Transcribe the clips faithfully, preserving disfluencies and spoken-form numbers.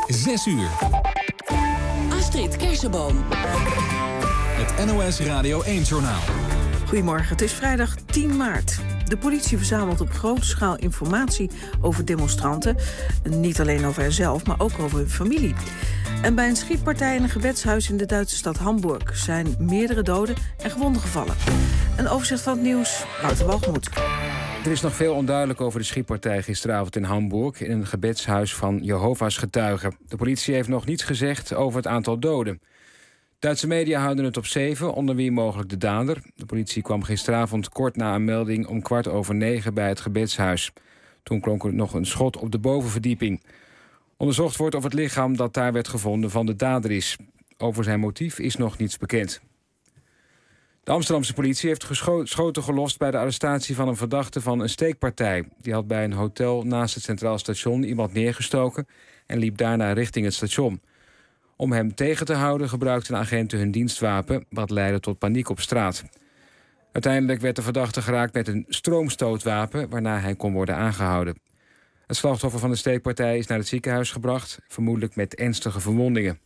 zes uur. Astrid Kersenboom. Het N O S Radio één-journaal. Goedemorgen, het is vrijdag tien maart. De politie verzamelt op grote schaal informatie over demonstranten. Niet alleen over henzelf, maar ook over hun familie. En bij een schietpartij in een gebedshuis in de Duitse stad Hamburg zijn meerdere doden en gewonden gevallen. Een overzicht van het nieuws, Wouter Walgemoed. Er is nog veel onduidelijk over de schietpartij gisteravond in Hamburg in een gebedshuis van Jehovah's getuigen. De politie heeft nog niets gezegd over het aantal doden. Duitse media houden het op zeven, onder wie mogelijk de dader. De politie kwam gisteravond kort na een melding om kwart over negen bij het gebedshuis. Toen klonk er nog een schot op de bovenverdieping. Onderzocht wordt of het lichaam dat daar werd gevonden van de dader is. Over zijn motief is nog niets bekend. De Amsterdamse politie heeft gescho- schoten gelost bij de arrestatie van een verdachte van een steekpartij. Die had bij een hotel naast het Centraal Station iemand neergestoken en liep daarna richting het station. Om hem tegen te houden gebruikten agenten hun dienstwapen, wat leidde tot paniek op straat. Uiteindelijk werd de verdachte geraakt met een stroomstootwapen, waarna hij kon worden aangehouden. Het slachtoffer van de steekpartij is naar het ziekenhuis gebracht, vermoedelijk met ernstige verwondingen.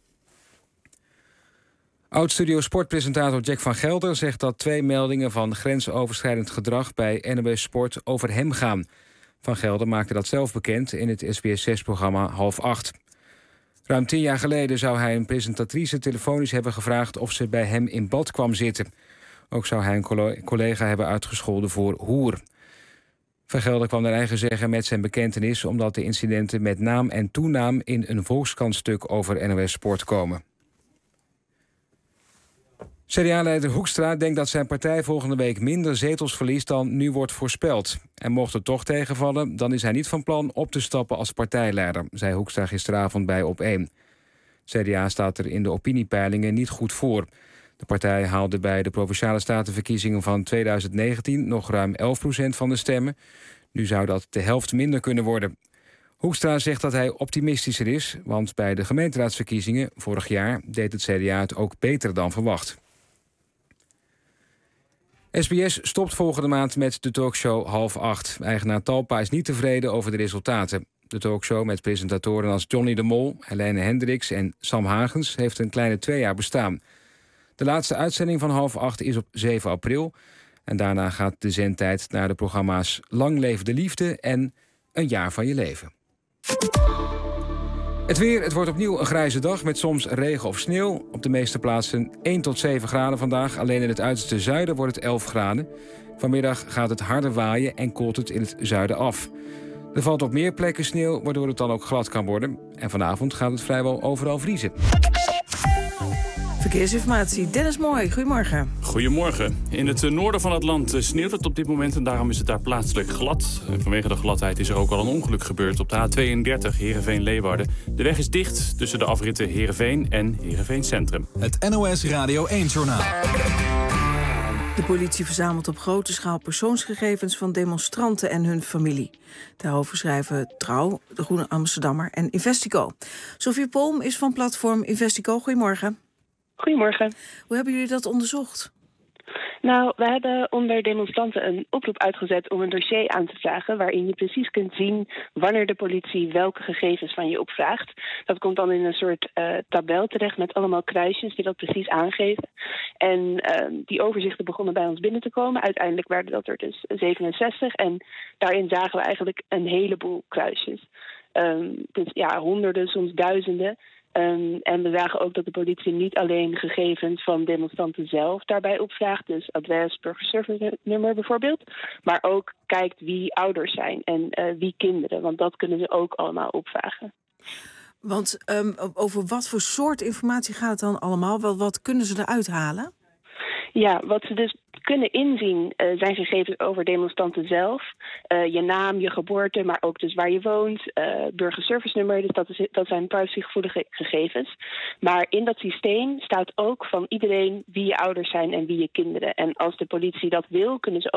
Oud-studio sportpresentator Jack van Gelder zegt dat twee meldingen van grensoverschrijdend gedrag bij N O S Sport over hem gaan. Van Gelder maakte dat zelf bekend in het S B S zes-programma Half Acht. Ruim tien jaar geleden zou hij een presentatrice telefonisch hebben gevraagd of ze bij hem in bad kwam zitten. Ook zou hij een collega hebben uitgescholden voor hoer. Van Gelder kwam naar eigen zeggen met zijn bekentenis omdat de incidenten met naam en toenaam in een Volkskrant-stuk over N O S Sport komen. C D A-leider Hoekstra denkt dat zijn partij volgende week minder zetels verliest dan nu wordt voorspeld. En mocht het toch tegenvallen, dan is hij niet van plan op te stappen als partijleider, zei Hoekstra gisteravond bij Op één. C D A staat er in de opiniepeilingen niet goed voor. De partij haalde bij de Provinciale Statenverkiezingen van tweeduizend negentien nog ruim elf procent van de stemmen. Nu zou dat de helft minder kunnen worden. Hoekstra zegt dat hij optimistischer is, want bij de gemeenteraadsverkiezingen vorig jaar deed het C D A het ook beter dan verwacht. S B S stopt volgende maand met de talkshow Half Acht. Eigenaar Talpa is niet tevreden over de resultaten. De talkshow met presentatoren als Johnny de Mol, Helene Hendricks en Sam Hagens heeft een kleine twee jaar bestaan. De laatste uitzending van Half Acht is op zeven april. En daarna gaat de zendtijd naar de programma's Lang Leef de Liefde en Een Jaar van Je Leven. Het weer, het wordt opnieuw een grijze dag met soms regen of sneeuw. Op de meeste plaatsen één tot zeven graden vandaag. Alleen in het uiterste zuiden wordt het elf graden. Vanmiddag gaat het harder waaien en koelt het in het zuiden af. Er valt op meer plekken sneeuw, waardoor het dan ook glad kan worden. En vanavond gaat het vrijwel overal vriezen. Verkeersinformatie, Dennis Mooi, goedemorgen. Goedemorgen. In het noorden van het land sneeuwt het op dit moment en daarom is het daar plaatselijk glad. En vanwege de gladheid is er ook al een ongeluk gebeurd op de A tweeëndertig Heerenveen-Leeuwarden. De weg is dicht tussen de afritten Heerenveen en Heerenveen Centrum. Het N O S Radio één-journaal. De politie verzamelt op grote schaal persoonsgegevens van demonstranten en hun familie. Daarover schrijven Trouw, De Groene Amsterdammer en Investico. Sophie Polm is van platform Investico. Goedemorgen. Goedemorgen. Hoe hebben jullie dat onderzocht? Nou, we hebben onder demonstranten een oproep uitgezet om een dossier aan te vragen waarin je precies kunt zien wanneer de politie welke gegevens van je opvraagt. Dat komt dan in een soort uh, tabel terecht met allemaal kruisjes die dat precies aangeven. En uh, die overzichten begonnen bij ons binnen te komen. Uiteindelijk werden dat er dus zevenenzestig en daarin zagen we eigenlijk een heleboel kruisjes. Um, dus ja, honderden, soms duizenden. Um, en we zagen ook dat de politie niet alleen gegevens van demonstranten zelf daarbij opvraagt, dus adres, burgerservice nummer bijvoorbeeld, maar ook kijkt wie ouders zijn en uh, wie kinderen, want dat kunnen ze ook allemaal opvragen. Want um, over wat voor soort informatie gaat het dan allemaal? Wel, wat kunnen ze eruit halen? Ja, wat ze dus kunnen inzien uh, zijn gegevens over demonstranten zelf. Uh, je naam, je geboorte, maar ook dus waar je woont. Uh, burgerservice nummer, dus dat, is, dat zijn privacygevoelige gegevens. Maar in dat systeem staat ook van iedereen wie je ouders zijn en wie je kinderen. En als de politie dat wil, kunnen ze ook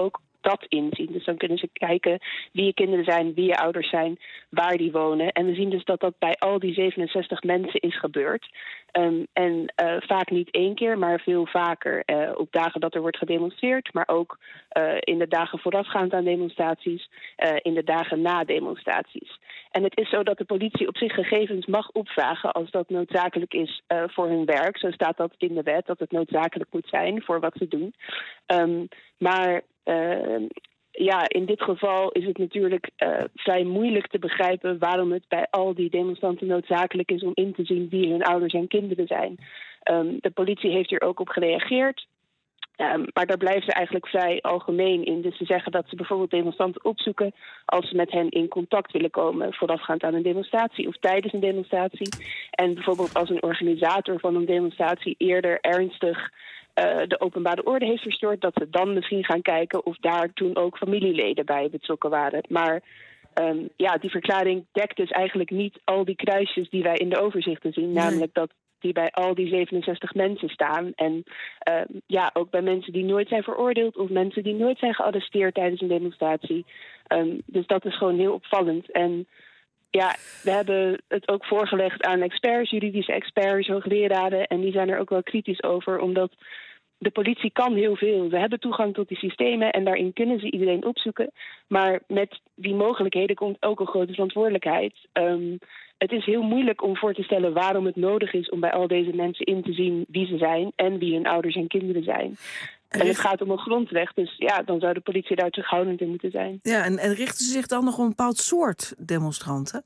dat inzien. Dus dan kunnen ze kijken wie je kinderen zijn, wie je ouders zijn, waar die wonen. En we zien dus dat dat bij al die zevenenzestig mensen is gebeurd. Um, en uh, vaak niet één keer, maar veel vaker. Uh, op dagen dat er wordt gedemonstreerd, maar ook uh, in de dagen voorafgaand aan demonstraties, uh, in de dagen na demonstraties. En het is zo dat de politie op zich gegevens mag opvragen als dat noodzakelijk is uh, voor hun werk. Zo staat dat in de wet, dat het noodzakelijk moet zijn voor wat ze doen. Um, maar uh, ja, in dit geval is het natuurlijk uh, vrij moeilijk te begrijpen waarom het bij al die demonstranten noodzakelijk is om in te zien wie hun ouders en kinderen zijn. Um, de politie heeft hier ook op gereageerd. Um, maar daar blijven ze eigenlijk vrij algemeen in. Dus ze zeggen dat ze bijvoorbeeld demonstranten opzoeken als ze met hen in contact willen komen voorafgaand aan een demonstratie of tijdens een demonstratie. En bijvoorbeeld als een organisator van een demonstratie eerder ernstig uh, de openbare orde heeft verstoord, dat ze dan misschien gaan kijken of daar toen ook familieleden bij betrokken waren. Maar um, ja, die verklaring dekt dus eigenlijk niet al die kruisjes die wij in de overzichten zien, nee. Namelijk dat die bij al die zevenenzestig mensen staan. En uh, ja, ook bij mensen die nooit zijn veroordeeld of mensen die nooit zijn gearresteerd tijdens een demonstratie. Um, dus dat is gewoon heel opvallend. En ja, we hebben het ook voorgelegd aan experts, juridische experts, hoogleraren. En die zijn er ook wel kritisch over, omdat de politie kan heel veel. Ze hebben toegang tot die systemen en daarin kunnen ze iedereen opzoeken. Maar met die mogelijkheden komt ook een grote verantwoordelijkheid. Um, Het is heel moeilijk om voor te stellen waarom het nodig is om bij al deze mensen in te zien wie ze zijn en wie hun ouders en kinderen zijn. En het gaat om een grondrecht, dus ja, dan zou de politie daar terughoudend in moeten zijn. Ja, en, en richten ze zich dan nog op een bepaald soort demonstranten?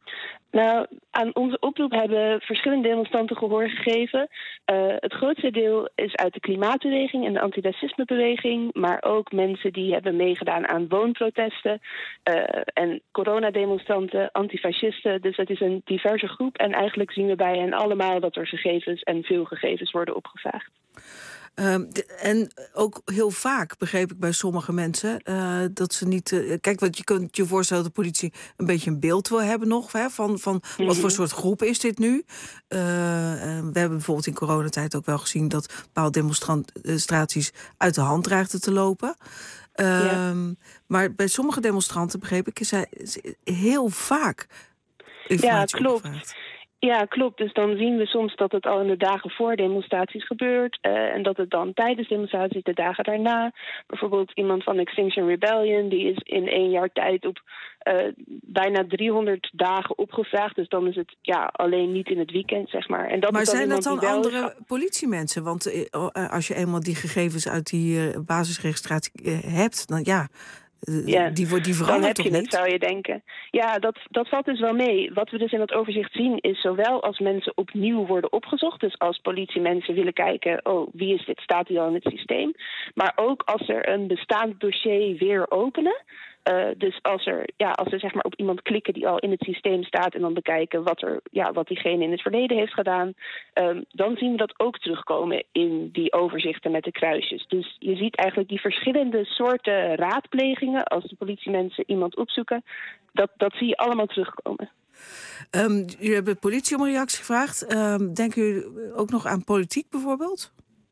Nou, aan onze oproep hebben verschillende demonstranten gehoor gegeven. Uh, het grootste deel is uit de klimaatbeweging en de antiracismebeweging, maar ook mensen die hebben meegedaan aan woonprotesten uh, en coronademonstranten, antifascisten. Dus het is een diverse groep en eigenlijk zien we bij hen allemaal dat er gegevens en veel gegevens worden opgevraagd. Um, de, en ook heel vaak begreep ik bij sommige mensen uh, dat ze niet. Uh, kijk, want je kunt je voorstellen dat de politie een beetje een beeld wil hebben nog hè, van, van mm-hmm. wat voor soort groep is dit nu. Uh, uh, we hebben bijvoorbeeld in coronatijd ook wel gezien dat bepaalde demonstraties uit de hand dreigden te lopen. Um, ja. Maar bij sommige demonstranten begreep ik is hij heel vaak informatie ja, klopt. opgevraagd. Ja, klopt. Dus dan zien we soms dat het al in de dagen voor demonstraties gebeurt. Uh, en dat het dan tijdens demonstraties, de dagen daarna. Bijvoorbeeld iemand van Extinction Rebellion, die is in één jaar tijd op uh, bijna driehonderd dagen opgevraagd. Dus dan is het ja alleen niet in het weekend, zeg maar. En dat maar is dan zijn dat dan andere wel... politiemensen? Want uh, als je eenmaal die gegevens uit die uh, basisregistratie uh, hebt, dan ja... Ja, die, die dan heb toch je het, niet? zou je denken. Ja, dat, dat valt dus wel mee. Wat we dus in dat overzicht zien is zowel als mensen opnieuw worden opgezocht, dus als politiemensen willen kijken, oh, wie is dit, staat hij al in het systeem? Maar ook als er een bestaand dossier weer openen. Uh, dus als er, ja, als er zeg maar op iemand klikken die al in het systeem staat en dan bekijken wat, er, ja, wat diegene in het verleden heeft gedaan, um, dan zien we dat ook terugkomen in die overzichten met de kruisjes. Dus je ziet eigenlijk die verschillende soorten raadplegingen als de politiemensen iemand opzoeken, dat, dat zie je allemaal terugkomen. Um, jullie hebben de politie om een reactie gevraagd. Um, denken jullie ook nog aan politiek bijvoorbeeld?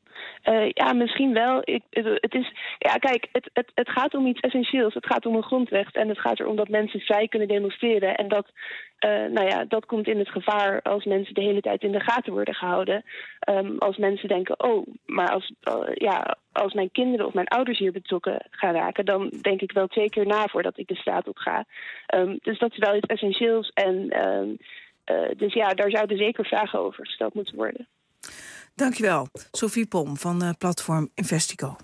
Uh, ja, misschien wel. Ik, het is, ja, kijk, het, het, het gaat om iets essentieels. Het gaat om een grondrecht en het gaat erom dat mensen vrij kunnen demonstreren. En dat, uh, nou ja, dat komt in het gevaar als mensen de hele tijd in de gaten worden gehouden. Um, als mensen denken, oh, maar als, uh, ja, als mijn kinderen of mijn ouders hier betrokken gaan raken, dan denk ik wel twee keer na voordat ik de straat op ga. Um, dus dat is wel iets essentieels. En um, uh, dus ja, daar zouden zeker vragen over gesteld moeten worden. Dankjewel, Sophie Pom van uh, platform Investico.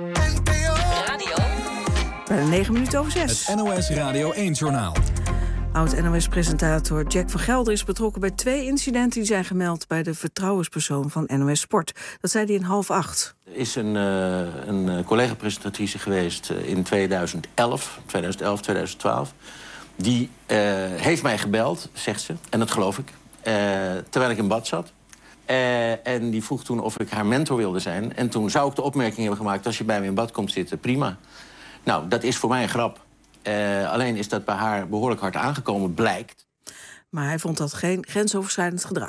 Radio. Bijna negen minuten over zes. Het N O S Radio één-journaal. Oud-N O S-presentator Jack van Gelder is betrokken bij twee incidenten die zijn gemeld bij de vertrouwenspersoon van N O S Sport. Dat zei hij in half acht. Er is een, uh, een collega-presentatrice geweest uh, in tweeduizend elf, tweeduizend elf, tweeduizend twaalf. Die uh, heeft mij gebeld, zegt ze, en dat geloof ik, uh, terwijl ik in bad zat. Uh, en die vroeg toen of ik haar mentor wilde zijn. En toen zou ik de opmerking hebben gemaakt, als je bij me in bad komt zitten, prima. Nou, dat is voor mij een grap. Uh, alleen is dat bij haar behoorlijk hard aangekomen, blijkt. Maar hij vond dat geen grensoverschrijdend gedrag.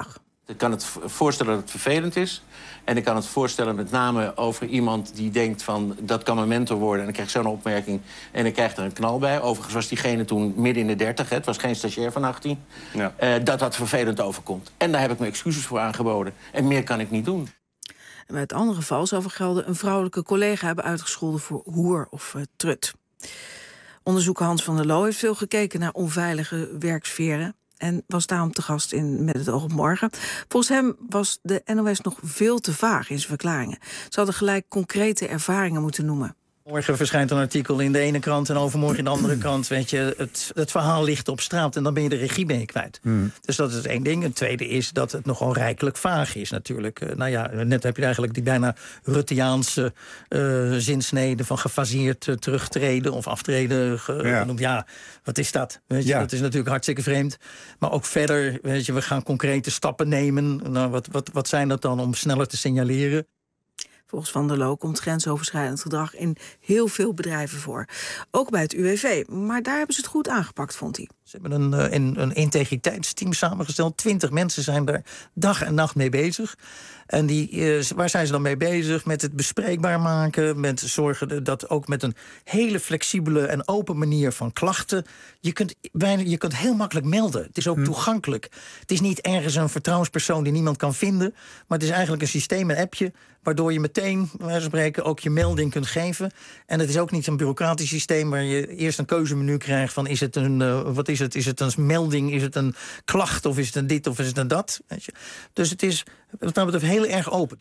Ik kan het voorstellen dat het vervelend is. En ik kan het voorstellen met name over iemand die denkt van... dat kan mijn mentor worden en dan krijg ik zo'n opmerking... en dan krijgt er een knal bij. Overigens was diegene toen midden in de dertig, hè, het was geen stagiair van achttien... Ja. Uh, dat dat vervelend overkomt. En daar heb ik me excuses voor aangeboden. En meer kan ik niet doen. En bij het andere geval zou Vergelden een vrouwelijke collega hebben uitgescholden... voor hoer of uh, trut. Onderzoeker Hans van der Loo heeft veel gekeken naar onveilige werksferen... en was daarom te gast in Met het oog op morgen. Volgens hem was de N O S nog veel te vaag in zijn verklaringen. Ze hadden gelijk concrete ervaringen moeten noemen. Morgen verschijnt een artikel in de ene krant en overmorgen in de andere krant. Weet je, het, het verhaal ligt op straat en dan ben je de regie mee kwijt. Hmm. Dus dat is één ding. Het tweede is dat het nogal rijkelijk vaag is natuurlijk. Uh, nou ja, net heb je eigenlijk die bijna Rutteaanse uh, zinsnede van gefaseerd uh, terugtreden of aftreden ge- ja. genoemd. Ja, wat is dat? Weet je, ja. Dat is natuurlijk hartstikke vreemd. Maar ook verder, weet je, we gaan concrete stappen nemen. Nou, wat, wat, wat zijn dat dan om sneller te signaleren? Volgens Van der Loo komt grensoverschrijdend gedrag in heel veel bedrijven voor. Ook bij het U W V. Maar daar hebben ze het goed aangepakt, vond hij. Ze hebben een, een, een integriteitsteam samengesteld. Twintig mensen zijn daar dag en nacht mee bezig. En die, uh, waar zijn ze dan mee bezig? Met het bespreekbaar maken. Met zorgen dat ook met een hele flexibele en open manier van klachten. Je kunt, bijna, je kunt heel makkelijk melden. Het is ook hm. toegankelijk. Het is niet ergens een vertrouwenspersoon die niemand kan vinden. Maar het is eigenlijk een systeem, een appje, waardoor je meteen, bij wijze van spreken, ook je melding kunt geven. En het is ook niet een bureaucratisch systeem waar je eerst een keuzemenu krijgt van is het een, uh, wat is het? Is het een melding? Is het een klacht? Of is het een dit? Of is het een dat? Weet je? Dus het is wat dat betreft heel erg open.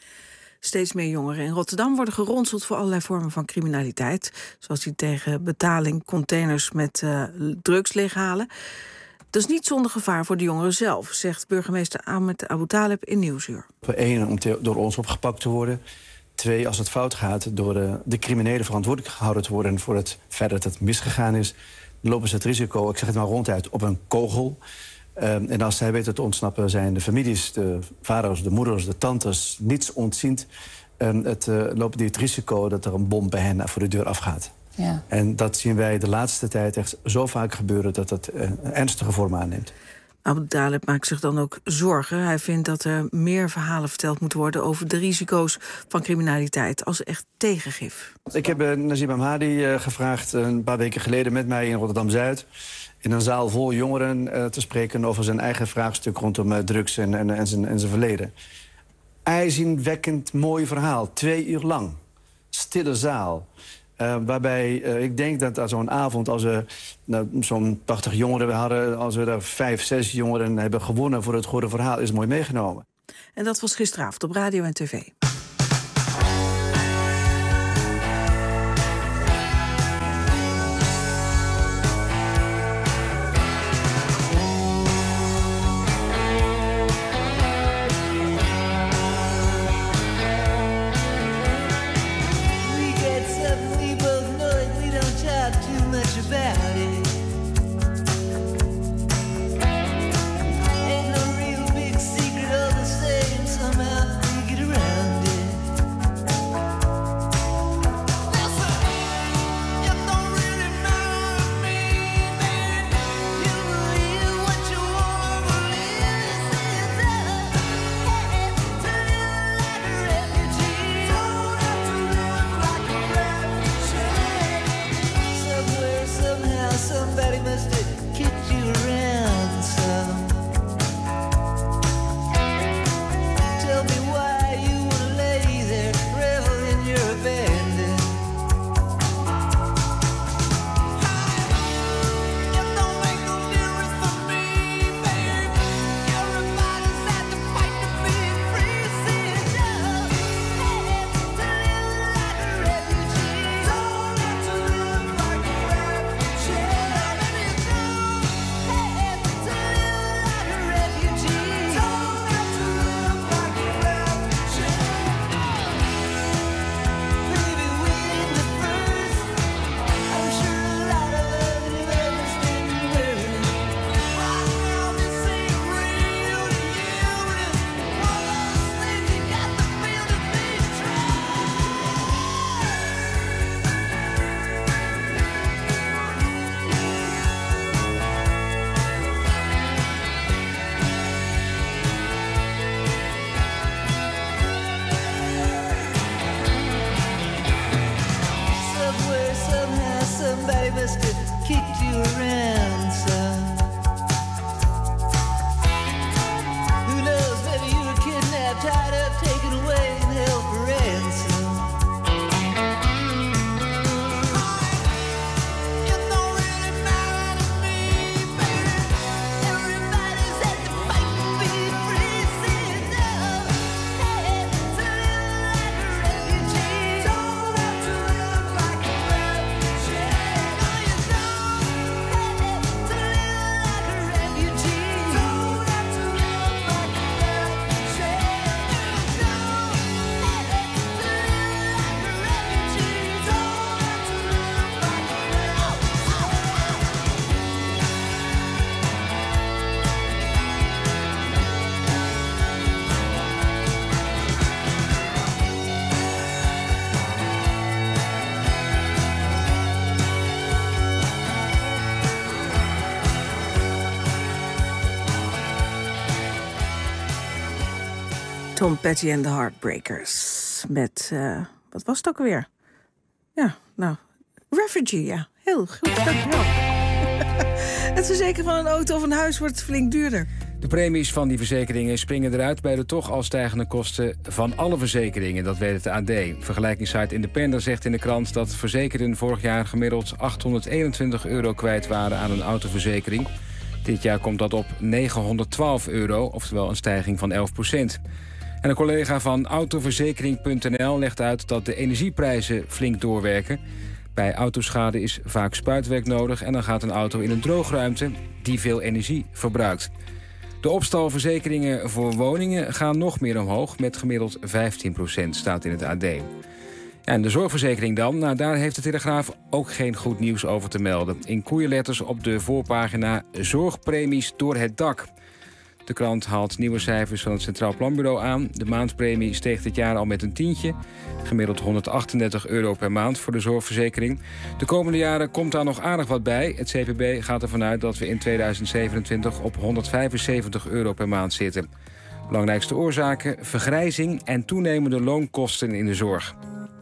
Steeds meer jongeren in Rotterdam worden geronseld voor allerlei vormen van criminaliteit. Zoals die tegen betaling containers met uh, drugs leeghalen. Dat is niet zonder gevaar voor de jongeren zelf, zegt burgemeester Ahmed Abu Taleb in Nieuwsuur. Eén, om te, door ons opgepakt te worden. Twee, als het fout gaat, door de, de criminelen verantwoordelijk gehouden te worden voor het feit dat het misgegaan is, lopen ze het risico, ik zeg het maar ronduit, op een kogel. Um, en als zij weten te ontsnappen, zijn de families, de vaders, de moeders, de tantes, niets ontziend. Um, het, uh, lopen die het risico dat er een bom bij hen voor de deur afgaat. Ja. En dat zien wij de laatste tijd echt zo vaak gebeuren dat het uh, een ernstige vorm aanneemt. Abu Taleb maakt zich dan ook zorgen. Hij vindt dat er meer verhalen verteld moeten worden over de risico's van criminaliteit als echt tegengif. Ik heb uh, Nazim Amhadi uh, gevraagd uh, een paar weken geleden met mij in Rotterdam-Zuid in een zaal vol jongeren uh, te spreken over zijn eigen vraagstuk rondom uh, drugs en, en, en, zijn, en zijn verleden. IJzingwekkend mooi verhaal, twee uur lang. Stille zaal. Uh, waarbij uh, ik denk dat aan zo'n avond, als we nou, zo'n tachtig jongeren hadden, als we daar vijf, zes jongeren hebben gewonnen voor het goede verhaal, is mooi meegenomen. En dat was gisteravond op radio en tv. Ain't no real big secret, all the same, somehow we get around it. Tom Petty en de Heartbreakers. Met, uh, wat was het ook alweer? Ja, nou, Refugee, ja. Heel goed, dankjewel. Het verzekeren van een auto of een huis wordt flink duurder. De premies van die verzekeringen springen eruit bij de toch al stijgende kosten van alle verzekeringen, dat weet het A D. Vergelijkingssite Independer zegt in de krant dat verzekerden vorig jaar gemiddeld achthonderdeenentwintig euro kwijt waren aan een autoverzekering. Dit jaar komt dat op negenhonderdtwaalf euro, oftewel een stijging van elf procent. En een collega van autoverzekering punt n l legt uit dat de energieprijzen flink doorwerken. Bij autoschade is vaak spuitwerk nodig en dan gaat een auto in een droogruimte die veel energie verbruikt. De opstalverzekeringen voor woningen gaan nog meer omhoog, met gemiddeld vijftien procent, staat in het A D. Ja, en de zorgverzekering dan, nou, daar heeft de Telegraaf ook geen goed nieuws over te melden. In koeienletters op de voorpagina zorgpremies door het dak. De krant haalt nieuwe cijfers van het Centraal Planbureau aan. De maandpremie steeg dit jaar al met een tientje. Gemiddeld honderdachtendertig euro per maand voor de zorgverzekering. De komende jaren komt daar nog aardig wat bij. Het C P B gaat ervan uit dat we in tweeduizend zevenentwintig op honderdvijfenzeventig euro per maand zitten. Belangrijkste oorzaken: vergrijzing en toenemende loonkosten in de zorg.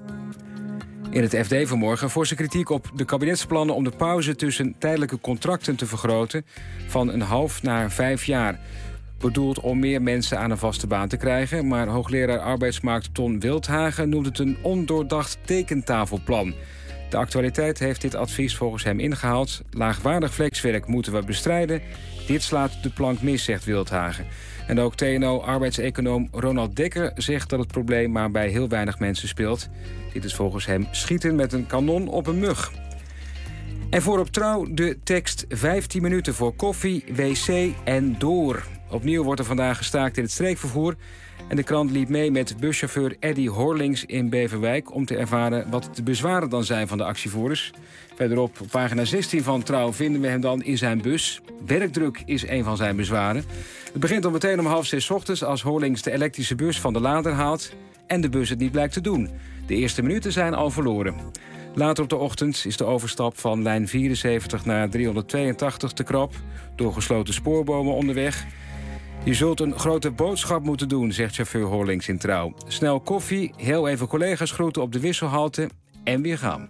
In het F D vanmorgen forse kritiek op de kabinetsplannen om de pauze tussen tijdelijke contracten te vergroten van een half naar vijf jaar. Bedoeld om meer mensen aan een vaste baan te krijgen, maar hoogleraar arbeidsmarkt Ton Wildhagen noemt het een ondoordacht tekentafelplan. De actualiteit heeft dit advies volgens hem ingehaald. Laagwaardig flexwerk moeten we bestrijden. Dit slaat de plank mis, zegt Wildhagen. En ook T N O-arbeidseconoom Ronald Dekker zegt dat het probleem maar bij heel weinig mensen speelt. Dit is volgens hem schieten met een kanon op een mug. En voor op Trouw de tekst vijftien minuten voor koffie, wc en door. Opnieuw wordt er vandaag gestaakt in het streekvervoer. En de krant liep mee met buschauffeur Eddy Horlings in Beverwijk om te ervaren wat de bezwaren dan zijn van de actievoerders. Verderop op pagina zestien van Trouw vinden we hem dan in zijn bus. Werkdruk is een van zijn bezwaren. Het begint al meteen om half zes ochtends als Horlings de elektrische bus van de lader haalt en de bus het niet blijkt te doen. De eerste minuten zijn al verloren. Later op de ochtend is de overstap van lijn vierenzeventig naar driehonderdtweeëntachtig te krap. Door gesloten spoorbomen onderweg. Je zult een grote boodschap moeten doen, zegt chauffeur Horlings in Trouw. Snel koffie, heel even collega's groeten op de wisselhalte en weer gaan.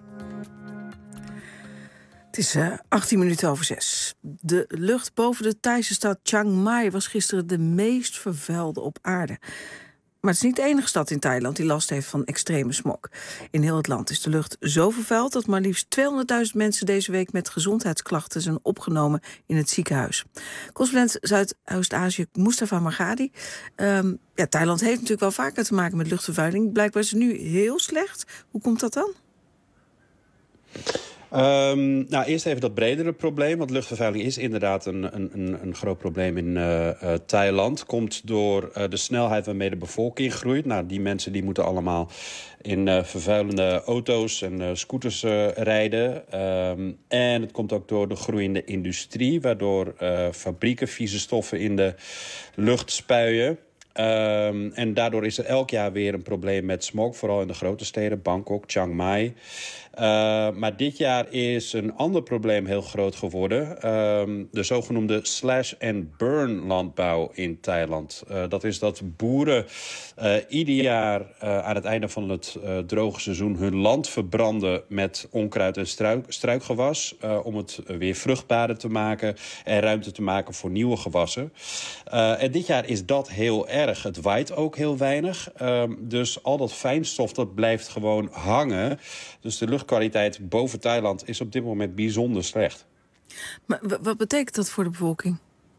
Het is uh, achttien minuten over zes. De lucht boven de Thaise stad Chiang Mai was gisteren de meest vervuilde op aarde. Maar het is niet de enige stad in Thailand die last heeft van extreme smog. In heel het land is de lucht zo vervuild dat maar liefst tweehonderdduizend mensen deze week met gezondheidsklachten zijn opgenomen in het ziekenhuis. Correspondent Zuidoost-Azië Mustafa Margadi. Um, ja, Thailand heeft natuurlijk wel vaker te maken met luchtvervuiling. Blijkbaar is het nu heel slecht. Hoe komt dat dan? Um, nou, eerst even dat bredere probleem. Want luchtvervuiling is inderdaad een, een, een groot probleem in uh, uh, Thailand. Komt door uh, de snelheid waarmee de bevolking groeit. Nou, die mensen die moeten allemaal in uh, vervuilende auto's en uh, scooters uh, rijden. Um, en het komt ook door de groeiende industrie, waardoor uh, fabrieken vieze stoffen in de lucht spuien. Um, en daardoor is er elk jaar weer een probleem met smog, vooral in de grote steden, Bangkok, Chiang Mai. Uh, maar dit jaar is een ander probleem heel groot geworden. Um, de zogenoemde slash-and-burn landbouw in Thailand. Uh, dat is dat boeren uh, ieder jaar uh, aan het einde van het uh, droge seizoen hun land verbranden met onkruid en struik, struikgewas. Uh, om het weer vruchtbaarder te maken en ruimte te maken voor nieuwe gewassen. Uh, en dit jaar is dat heel erg. Het waait ook heel weinig. Um, dus al dat fijnstof dat blijft gewoon hangen. Dus de luchtkwaliteit boven Thailand is op dit moment bijzonder slecht. Maar wat betekent dat voor de bevolking?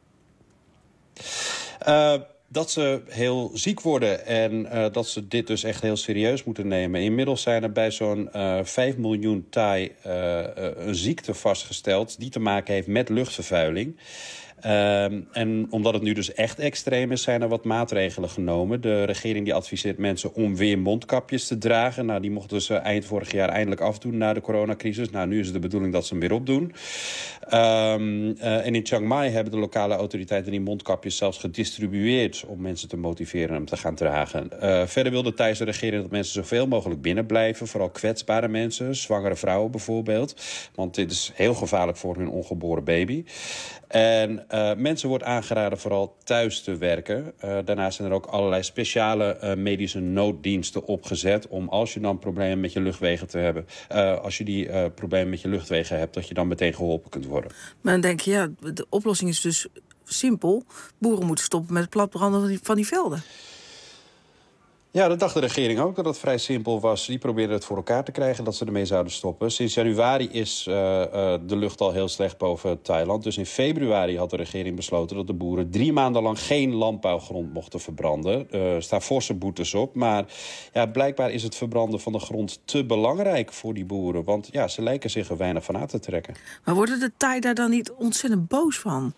Uh, dat ze heel ziek worden en uh, dat ze dit dus echt heel serieus moeten nemen. Inmiddels zijn er bij zo'n uh, vijf miljoen Thai uh, uh, een ziekte vastgesteld die te maken heeft met luchtvervuiling. Um, en omdat het nu dus echt extreem is, zijn er wat maatregelen genomen. De regering die adviseert mensen om weer mondkapjes te dragen. Nou, die mochten ze eind vorig jaar eindelijk afdoen na de coronacrisis. Nou, nu is het de bedoeling dat ze hem weer opdoen. Um, uh, en in Chiang Mai hebben de lokale autoriteiten die mondkapjes zelfs gedistribueerd om mensen te motiveren hem te gaan dragen. Uh, verder wil de Thaise regering dat mensen zoveel mogelijk binnen blijven. Vooral kwetsbare mensen, zwangere vrouwen bijvoorbeeld. Want dit is heel gevaarlijk voor hun ongeboren baby. En uh, mensen wordt aangeraden vooral thuis te werken. Uh, daarnaast zijn er ook allerlei speciale uh, medische nooddiensten opgezet om als je dan problemen met je luchtwegen te hebben, uh, als je die uh, problemen met je luchtwegen hebt, dat je dan meteen geholpen kunt worden. Maar dan denk je, ja, de oplossing is dus simpel. Boeren moeten stoppen met het platbranden van die, van die velden. Ja, dat dacht de regering ook, dat het vrij simpel was. Die probeerden het voor elkaar te krijgen dat ze ermee zouden stoppen. Sinds januari is uh, uh, de lucht al heel slecht boven Thailand. Dus in februari had de regering besloten dat de boeren drie maanden lang geen landbouwgrond mochten verbranden. Er uh, staan forse boetes op. Maar ja, blijkbaar is het verbranden van de grond te belangrijk voor die boeren. Want ja, ze lijken zich er weinig van aan te trekken. Maar worden de Thai daar dan niet ontzettend boos van?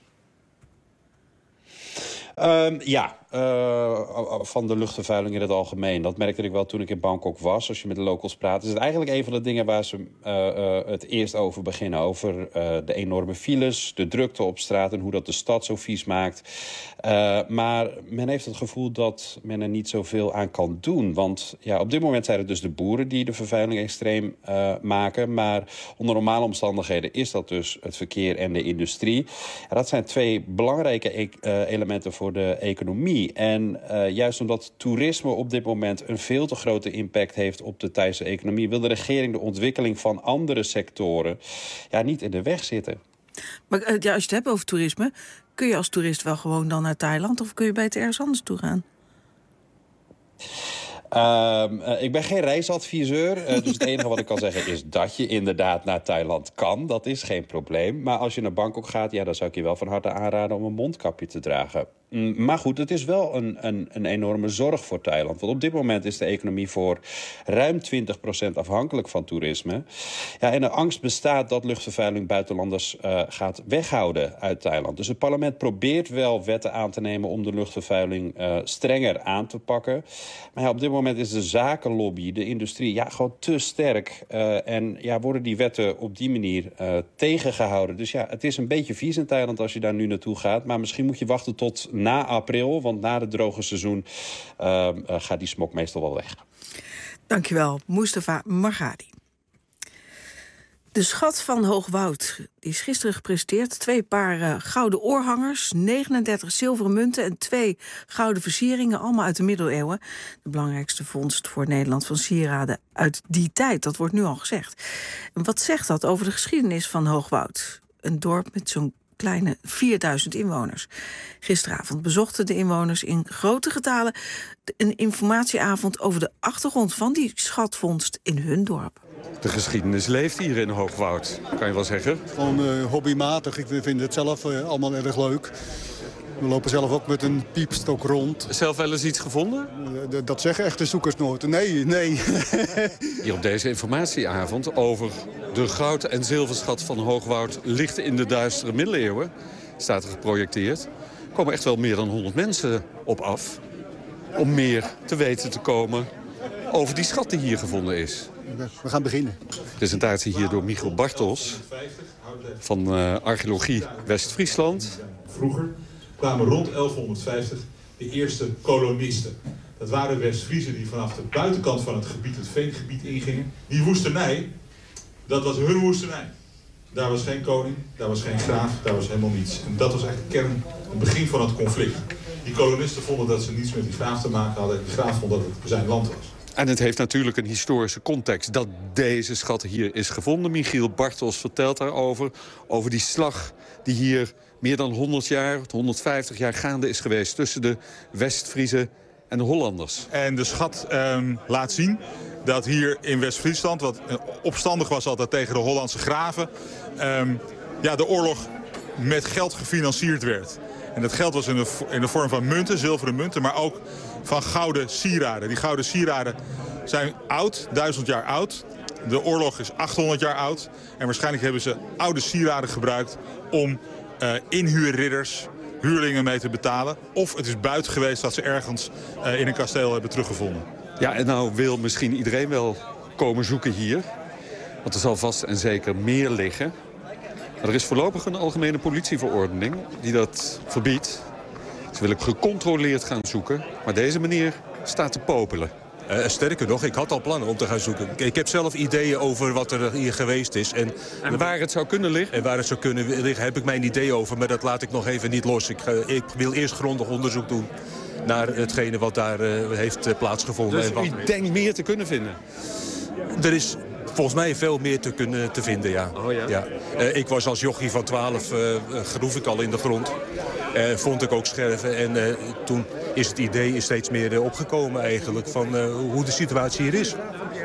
Um, ja, uh, van de luchtvervuiling in het algemeen. Dat merkte ik wel toen ik in Bangkok was. Als je met de locals praat, is het eigenlijk een van de dingen waar ze uh, uh, het eerst over beginnen. Over uh, de enorme files, de drukte op straat en hoe dat de stad zo vies maakt. Uh, maar men heeft het gevoel dat men er niet zoveel aan kan doen. Want ja, op dit moment zijn het dus de boeren die de vervuiling extreem uh, maken. Maar onder normale omstandigheden is dat dus het verkeer en de industrie. Ja, dat zijn twee belangrijke e- uh, elementen voor de economie. En uh, juist omdat toerisme op dit moment een veel te grote impact heeft op de Thaise economie, wil de regering de ontwikkeling van andere sectoren ja, niet in de weg zitten. Maar uh, ja, als je het hebt over toerisme, kun je als toerist wel gewoon dan naar Thailand of kun je beter ergens anders toe gaan? Uh, uh, ik ben geen reisadviseur, uh, dus het enige wat ik kan zeggen is dat je inderdaad naar Thailand kan. Dat is geen probleem. Maar als je naar Bangkok gaat, ja, dan zou ik je wel van harte aanraden om een mondkapje te dragen. Mm, maar goed, het is wel een, een, een enorme zorg voor Thailand. Want op dit moment is de economie voor ruim twintig procent afhankelijk van toerisme. Ja, en de angst bestaat dat luchtvervuiling buitenlanders uh, gaat weghouden uit Thailand. Dus het parlement probeert wel wetten aan te nemen om de luchtvervuiling uh, strenger aan te pakken. Maar ja, op dit moment is de zakenlobby, de industrie, ja, gewoon te sterk. Uh, en ja, worden die wetten op die manier uh, tegengehouden. Dus ja, het is een beetje vies in Thailand als je daar nu naartoe gaat. Maar misschien moet je wachten tot na april, want na het droge seizoen uh, uh, gaat die smok meestal wel weg. Dankjewel, Mustafa Margadi. De schat van Hoogwoud die is gisteren gepresenteerd. Twee paar uh, gouden oorhangers, negenendertig zilveren munten en twee gouden versieringen, allemaal uit de middeleeuwen. De belangrijkste vondst voor Nederland van sieraden uit die tijd, dat wordt nu al gezegd. En wat zegt dat over de geschiedenis van Hoogwoud? Een dorp met zo'n kleine vierduizend inwoners. Gisteravond bezochten de inwoners in grote getalen een informatieavond over de achtergrond van die schatvondst in hun dorp. De geschiedenis leeft hier in Hoogwoud, kan je wel zeggen. Gewoon uh, hobbymatig. Ik vind het zelf uh, allemaal erg leuk. We lopen zelf ook met een piepstok rond. Zelf wel eens iets gevonden? Uh, dat zeggen echte zoekers nooit. Nee, nee. Hier op deze informatieavond over de goud- en zilverschat van Hoogwoud ligt in de duistere middeleeuwen, staat er geprojecteerd. Er komen echt wel meer dan honderd mensen op af om meer te weten te komen over die schat die hier gevonden is. We gaan beginnen. Presentatie hier door Michiel Bartels van uh, Archeologie West-Friesland. Vroeger kwamen rond elfhonderdvijftig de eerste kolonisten. Dat waren West-Friezen die vanaf de buitenkant van het gebied, het veengebied, ingingen. Die woestenij, dat was hun woestenij. Daar was geen koning, daar was geen graaf, daar was helemaal niets. En dat was eigenlijk de kern, het begin van het conflict. Die kolonisten vonden dat ze niets met die graaf te maken hadden. En die graaf vond dat het zijn land was. En het heeft natuurlijk een historische context dat deze schat hier is gevonden. Michiel Bartels vertelt daarover, over die slag die hier meer dan honderd jaar, honderdvijftig jaar gaande is geweest tussen de West-Friezen en de Hollanders. En de schat eh, laat zien dat hier in West-Friesland, wat opstandig was altijd tegen de Hollandse graven, eh, ja, de oorlog met geld gefinancierd werd. En dat geld was in de, in de vorm van munten, zilveren munten, maar ook van gouden sieraden. Die gouden sieraden zijn oud, duizend jaar oud. De oorlog is achthonderd jaar oud. En waarschijnlijk hebben ze oude sieraden gebruikt om uh, inhuurridders, huurlingen mee te betalen. Of het is buiten geweest dat ze ergens uh, in een kasteel hebben teruggevonden. Ja, en nou wil misschien iedereen wel komen zoeken hier. Want er zal vast en zeker meer liggen. Maar er is voorlopig een algemene politieverordening die dat verbiedt. Ze willen gecontroleerd gaan zoeken, maar deze meneer staat te popelen. Uh, sterker nog, ik had al plannen om te gaan zoeken. Ik heb zelf ideeën over wat er hier geweest is. En, en waar het zou kunnen liggen? En waar het zou kunnen liggen heb ik mijn idee over. Maar dat laat ik nog even niet los. Ik, uh, ik wil eerst grondig onderzoek doen naar hetgene wat daar uh, heeft uh, plaatsgevonden. Dus en wat u denkt meer te kunnen vinden? Er is volgens mij veel meer te kunnen te vinden, ja. Oh, ja? ja. Uh, ik was als jochie van twaalf, uh, groef ik al in de grond. Uh, vond ik ook scherven. En uh, toen is het idee steeds meer uh, opgekomen eigenlijk van uh, hoe de situatie hier is.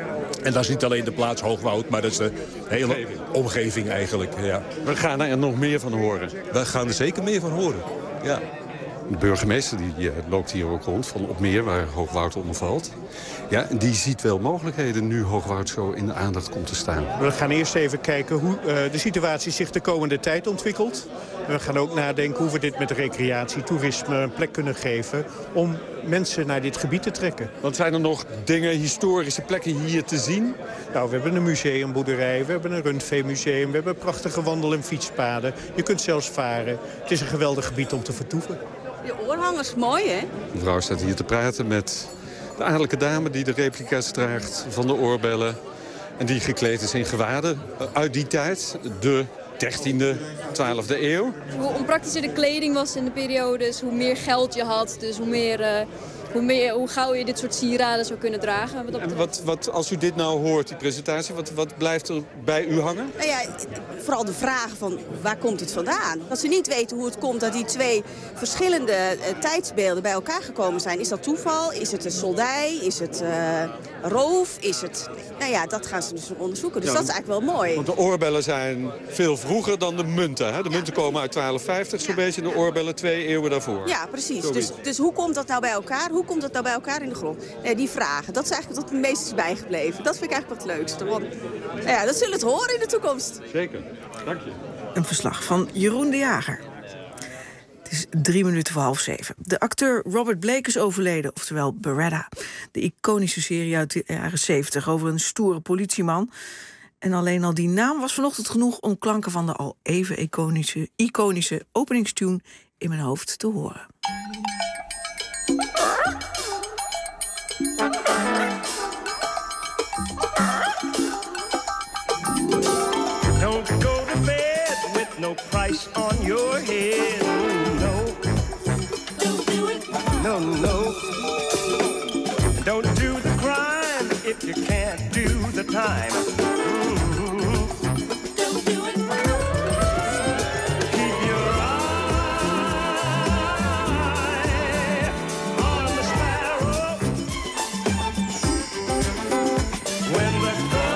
En dat is niet alleen de plaats Hoogwoud, maar dat is de hele omgeving, omgeving eigenlijk. Ja. We gaan er nog meer van horen. We gaan er zeker meer van horen, ja. De burgemeester die uh, loopt hier ook rond, van Opmeer, waar Hoogwoud onder valt. Ja, die ziet wel mogelijkheden nu Hoogwoud zo in de aandacht komt te staan. We gaan eerst even kijken hoe uh, de situatie zich de komende tijd ontwikkelt. We gaan ook nadenken hoe we dit met recreatie, toerisme een plek kunnen geven om mensen naar dit gebied te trekken. Want zijn er nog dingen, historische plekken hier te zien? Nou, we hebben een museumboerderij, we hebben een rundveemuseum, we hebben prachtige wandel- en fietspaden. Je kunt zelfs varen. Het is een geweldig gebied om te vertoeven. Je oorhangers, mooi hè? Mevrouw staat hier te praten met de adellijke dame die de replica's draagt van de oorbellen. En die gekleed is in gewaden uit die tijd, de dertiende, twaalfde eeuw. Hoe onpraktischer de kleding was in de periodes, hoe meer geld je had. Dus hoe, meer, uh, hoe, meer, hoe gauw je dit soort sieraden zou kunnen dragen. Wat en wat, wat, als u dit nou hoort, die presentatie, wat, wat blijft er bij u hangen? Nou ja, vooral de vraag van waar komt het vandaan? Als ze niet weten hoe het komt dat die twee verschillende uh, tijdsbeelden bij elkaar gekomen zijn. Is dat toeval? Is het een soldij? Is het uh, roof? Is het... Nou ja, dat gaan ze dus onderzoeken. Dus ja, dat is eigenlijk wel mooi. Want de oorbellen zijn veel vroeger dan de munten. Hè? De munten ja. komen uit twaalf vijftig, zo'n ja. beetje. De oorbellen twee eeuwen daarvoor. Ja, precies. Dus, dus hoe komt dat nou bij elkaar? Hoe komt dat nou bij elkaar in de grond? Nee, die vragen, dat is eigenlijk wat het meest is bijgebleven. Dat vind ik eigenlijk wat het leukste. Want ja, dat zullen we het horen in de toekomst. Zeker. Dank je. Een verslag van Jeroen de Jager. Het is drie minuten voor half zeven. De acteur Robert Blake is overleden, oftewel Beretta. De iconische serie uit de jaren zeventig over een stoere politieman. En alleen al die naam was vanochtend genoeg om klanken van de al even iconische, iconische openingstune in mijn hoofd te horen. Don't go to bed with no price on your head. No, don't do it. No, no. Don't do the crime if you can't do the time. Mm-hmm. Don't do it. Keep your eye on the sparrow. When the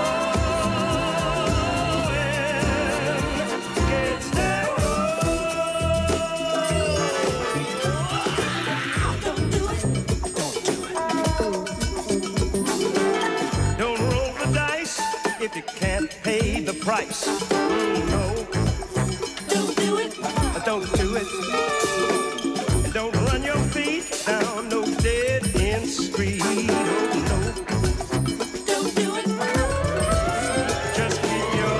if you can't pay the price. Mm, no. Don't do it. Don't do it. And don't run your feet down no dead-end street. Oh, no. Don't do it. Just keep your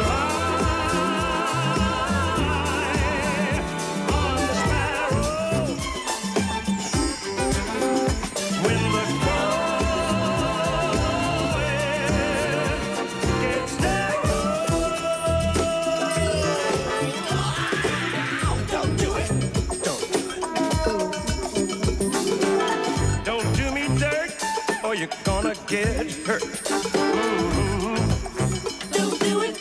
eye on the sparrow. When the you're gonna get hurt. Mm-hmm. Don't do it.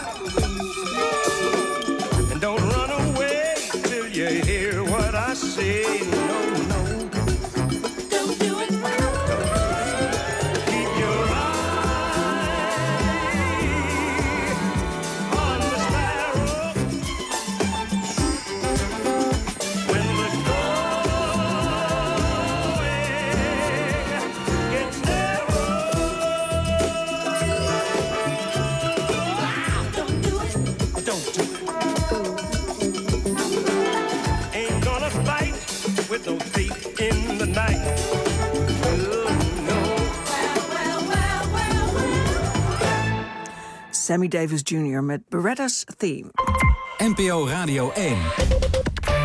And don't run away till you hear what I say. No, no. Don't do it. Keep your eye on the sparrow. When the with no thief in the night. Oh, no. Well, well, well, well, well. Sammy Davis junior met Beretta's Theme. N P O Radio één. De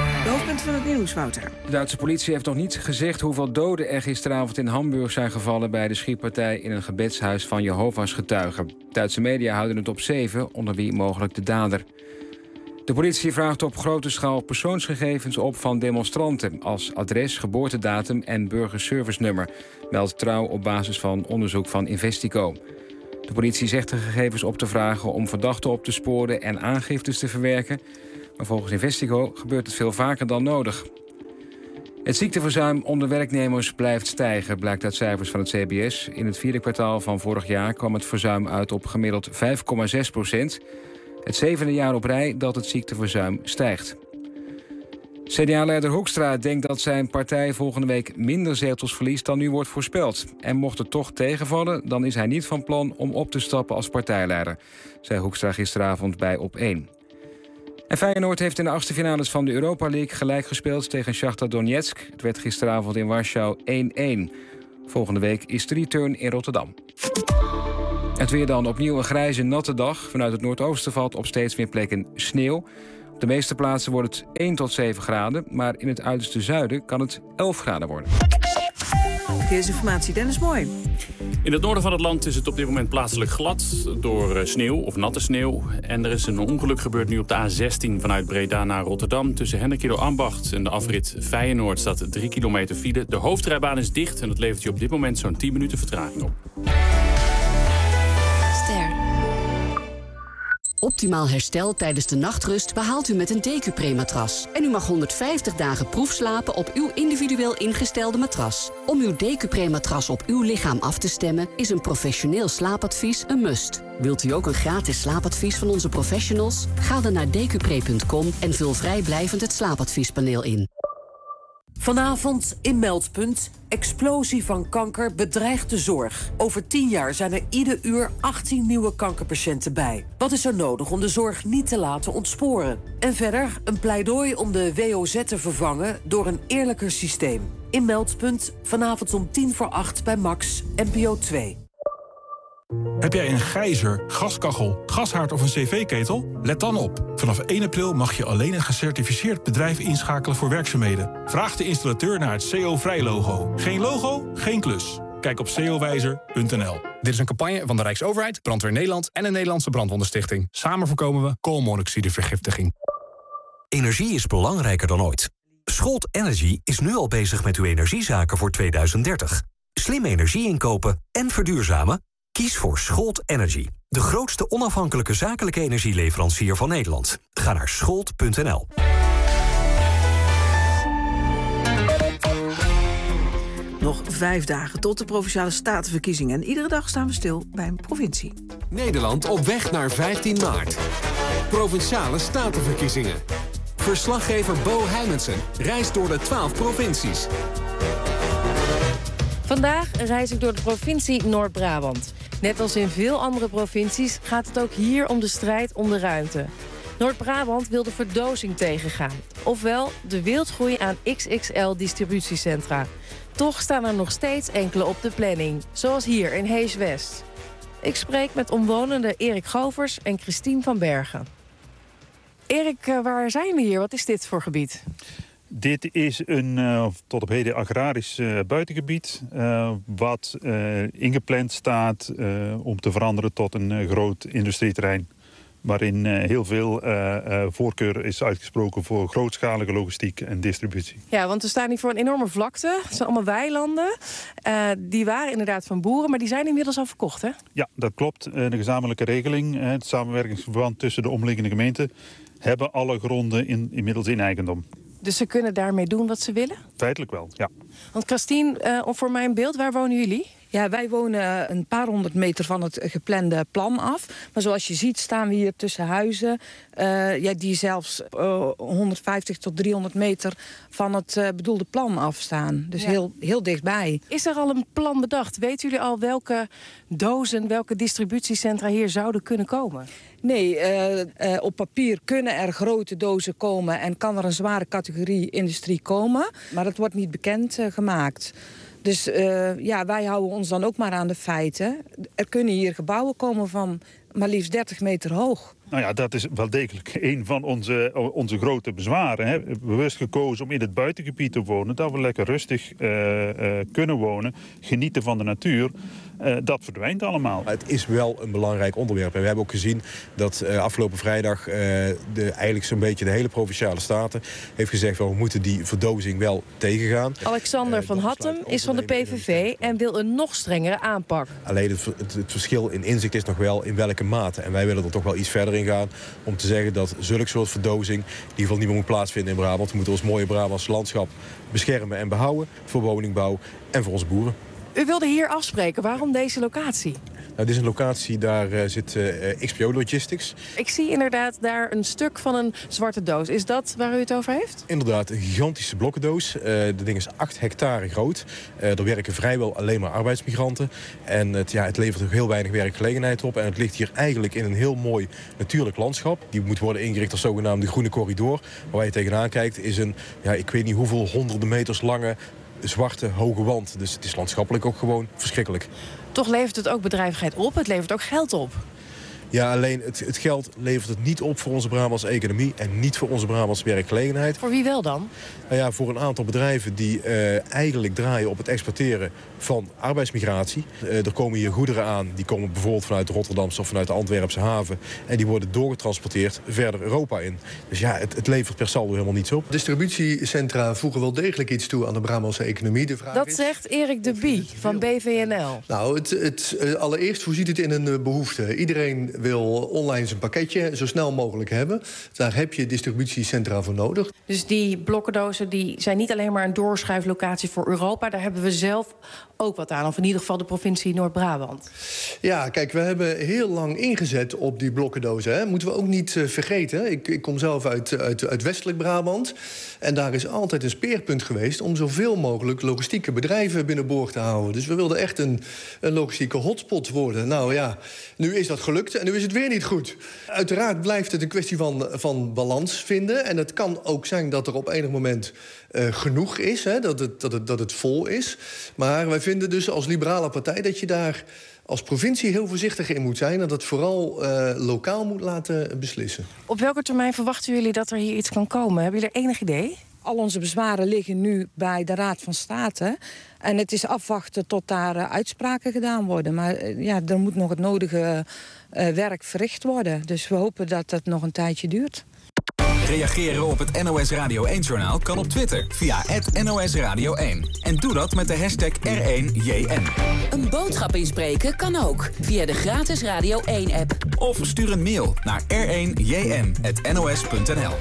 hoofdpunt van het nieuws, Wouter. De Duitse politie heeft nog niet gezegd hoeveel doden er gisteravond in Hamburg zijn gevallen bij de schietpartij in een gebedshuis van Jehovah's getuigen. Duitse media houden het op zeven, onder wie mogelijk de dader. De politie vraagt op grote schaal persoonsgegevens op van demonstranten als adres, geboortedatum en burgerservice-nummer, meldt Trouw op basis van onderzoek van Investico. De politie zegt de gegevens op te vragen om verdachten op te sporen en aangiftes te verwerken. Maar volgens Investico gebeurt het veel vaker dan nodig. Het ziekteverzuim onder werknemers blijft stijgen, blijkt uit cijfers van het C B S. In het vierde kwartaal van vorig jaar kwam het verzuim uit op gemiddeld vijf komma zes procent. Het zevende jaar op rij dat het ziekteverzuim stijgt. C D A-leider Hoekstra denkt dat zijn partij volgende week minder zetels verliest dan nu wordt voorspeld. En mocht het toch tegenvallen, dan is hij niet van plan om op te stappen als partijleider, zei Hoekstra gisteravond bij Op één. En Feyenoord heeft in de achtste finales van de Europa League gelijk gespeeld tegen Shakhtar Donetsk. Het werd gisteravond in Warschau één-één. Volgende week is de return in Rotterdam. Het weer dan opnieuw een grijze, natte dag. Vanuit het noordoosten valt op steeds meer plekken sneeuw. Op de meeste plaatsen wordt het één tot zeven graden, maar in het uiterste zuiden kan het elf graden worden. Verkeersinformatie, Dennis Mooi. In het noorden van het land is het op dit moment plaatselijk glad door sneeuw of natte sneeuw. En er is een ongeluk gebeurd nu op de A zestien vanuit Breda naar Rotterdam. Tussen Hennekido-Ambacht en de afrit Feyenoord staat drie kilometer file. De hoofdrijbaan is dicht en dat levert je op dit moment zo'n tien minuten vertraging op. Ster. Optimaal herstel tijdens de nachtrust behaalt u met een Decupre-matras. En u mag honderdvijftig dagen proefslapen op uw individueel ingestelde matras. Om uw Decupre-matras op uw lichaam af te stemmen is een professioneel slaapadvies een must. Wilt u ook een gratis slaapadvies van onze professionals? Ga dan naar decupre punt com en vul vrijblijvend het slaapadviespaneel in. Vanavond in Meldpunt. Explosie van kanker bedreigt de zorg. Over tien jaar zijn er ieder uur achttien nieuwe kankerpatiënten bij. Wat is er nodig om de zorg niet te laten ontsporen? En verder een pleidooi om de W O Z te vervangen door een eerlijker systeem. In Meldpunt, vanavond om tien voor acht bij Max, N P O twee. Heb jij een gijzer, gaskachel, gashaard of een cv-ketel? Let dan op. Vanaf één april mag je alleen een gecertificeerd bedrijf inschakelen voor werkzaamheden. Vraag de installateur naar het C O-vrij-logo. Geen logo, geen klus. Kijk op c o wijzer punt n l. Dit is een campagne van de Rijksoverheid, Brandweer Nederland en de Nederlandse Brandwondenstichting. Samen voorkomen we koolmonoxidevergiftiging. Energie is belangrijker dan ooit. Scholt Energy is nu al bezig met uw energiezaken voor tweeduizend dertig. Slim energie inkopen en verduurzamen? Kies voor Scholt Energy, de grootste onafhankelijke zakelijke energieleverancier van Nederland. Ga naar scholt punt n l. Nog vijf dagen tot de Provinciale Statenverkiezingen. En iedere dag staan we stil bij een provincie. Nederland op weg naar vijftien maart. Provinciale Statenverkiezingen. Verslaggever Bo Heimensen reist door de twaalf provincies. Vandaag reis ik door de provincie Noord-Brabant. Net als in veel andere provincies gaat het ook hier om de strijd om de ruimte. Noord-Brabant wil de verdozing tegengaan. Ofwel de wildgroei aan X X L-distributiecentra. Toch staan er nog steeds enkele op de planning. Zoals hier in Hees-West. Ik spreek met omwonenden Erik Govers en Christine van Bergen. Erik, waar zijn we hier? Wat is dit voor gebied? Dit is een uh, tot op heden agrarisch uh, buitengebied... Uh, wat uh, ingepland staat uh, om te veranderen tot een uh, groot industrieterrein... waarin uh, heel veel uh, uh, voorkeur is uitgesproken voor grootschalige logistiek en distributie. Ja, want we staan hier voor een enorme vlakte. Het zijn allemaal weilanden. Uh, die waren inderdaad van boeren, maar die zijn inmiddels al verkocht, hè? Ja, dat klopt. Uh, de gezamenlijke regeling, uh, het samenwerkingsverband tussen de omliggende gemeenten... hebben alle gronden in, inmiddels in eigendom. Dus ze kunnen daarmee doen wat ze willen? Feitelijk wel, ja. Want Christine, uh, voor mijn beeld, waar wonen jullie? Ja, wij wonen een paar honderd meter van het geplande plan af. Maar zoals je ziet staan we hier tussen huizen... Uh, ja, die zelfs uh, honderdvijftig tot driehonderd meter van het uh, bedoelde plan afstaan. Dus ja. heel, heel dichtbij. Is er al een plan bedacht? Weten jullie al welke dozen, welke distributiecentra hier zouden kunnen komen? Nee, uh, uh, op papier kunnen er grote dozen komen... en kan er een zware categorie industrie komen. Maar dat wordt niet bekend uh, gemaakt. Dus uh, ja, wij houden ons dan ook maar aan de feiten. Er kunnen hier gebouwen komen van maar liefst dertig meter hoog. Nou ja, dat is wel degelijk een van onze, onze grote bezwaren. Hè. Bewust gekozen om in het buitengebied te wonen, dat we lekker rustig uh, uh, kunnen wonen, genieten van de natuur. Uh, dat verdwijnt allemaal. Het is wel een belangrijk onderwerp. En we hebben ook gezien dat uh, afgelopen vrijdag uh, de, eigenlijk zo'n beetje de hele Provinciale Staten heeft gezegd, well, we moeten die verdozing wel tegengaan. Alexander uh, van Hattem is van de P V V en wil een nog strengere aanpak. Alleen het, het, het verschil in inzicht is nog wel in welke mate. En wij willen er toch wel iets verder in gaan om te zeggen dat zulk soort verdozing in ieder geval niet meer moet plaatsvinden in Brabant. We moeten ons mooie Brabantse landschap beschermen en behouden voor woningbouw en voor onze boeren. U wilde hier afspreken. Waarom deze locatie? Nou, dit is een locatie, daar uh, zit uh, X P O Logistics. Ik zie inderdaad daar een stuk van een zwarte doos. Is dat waar u het over heeft? Inderdaad, een gigantische blokkendoos. Uh, de ding is acht hectare groot. Uh, er werken vrijwel alleen maar arbeidsmigranten. En het, ja, het levert ook heel weinig werkgelegenheid op. En het ligt hier eigenlijk in een heel mooi natuurlijk landschap. Die moet worden ingericht als zogenaamde groene corridor. Waar je tegenaan kijkt is een, ja, ik weet niet hoeveel honderden meters lange zwarte hoge wand. Dus het is landschappelijk ook gewoon verschrikkelijk. Toch levert het ook bedrijvigheid op, het levert ook geld op. Ja, alleen het, het geld levert het niet op voor onze Brabantse economie en niet voor onze Brabantse werkgelegenheid. Voor wie wel dan? Nou ja, voor een aantal bedrijven die uh, eigenlijk draaien op het exporteren van arbeidsmigratie. Uh, er komen hier goederen aan, die komen bijvoorbeeld vanuit de Rotterdamse of vanuit de Antwerpse haven. En die worden doorgetransporteerd verder Europa in. Dus ja, het, het levert per saldo helemaal niets op. Distributiecentra voegen wel degelijk iets toe aan de Brabantse economie. De vraag Dat is, zegt Erik de Bie van B V N L. Nou, het, het, uh, allereerst voorziet het in een uh, behoefte. Iedereen wil online zijn pakketje zo snel mogelijk hebben. Daar heb je distributiecentra voor nodig. Dus die blokkendozen die zijn niet alleen maar een doorschuiflocatie voor Europa. Daar hebben we zelf ook wat aan. Of in ieder geval de provincie Noord-Brabant. Ja, kijk, we hebben heel lang ingezet op die blokkendozen. Hè. Moeten we ook niet uh, vergeten. Ik, ik kom zelf uit, uit, uit westelijk Brabant. En daar is altijd een speerpunt geweest om zoveel mogelijk logistieke bedrijven binnenboord te houden. Dus we wilden echt een, een logistieke hotspot worden. Nou ja, nu is dat gelukt en nu is het weer niet goed. Uiteraard blijft het een kwestie van, van balans vinden. En het kan ook zijn dat er op enig moment uh, genoeg is, hè, dat, het, dat, het, dat het vol is. Maar wij vinden dus als liberale partij dat je daar als provincie heel voorzichtig in moet zijn en dat het vooral uh, lokaal moet laten beslissen. Op welke termijn verwachten jullie dat er hier iets kan komen? Hebben jullie er enig idee? Al onze bezwaren liggen nu bij de Raad van State. En het is afwachten tot daar uh, uitspraken gedaan worden. Maar uh, ja, er moet nog het nodige uh, werk verricht worden. Dus we hopen dat dat nog een tijdje duurt. Reageren op het N O S Radio één-journaal kan op Twitter via het N O S Radio één. En doe dat met de hashtag R één J N. Een boodschap inspreken kan ook via de gratis Radio één-app. Of stuur een mail naar r één j n at n o s punt n l.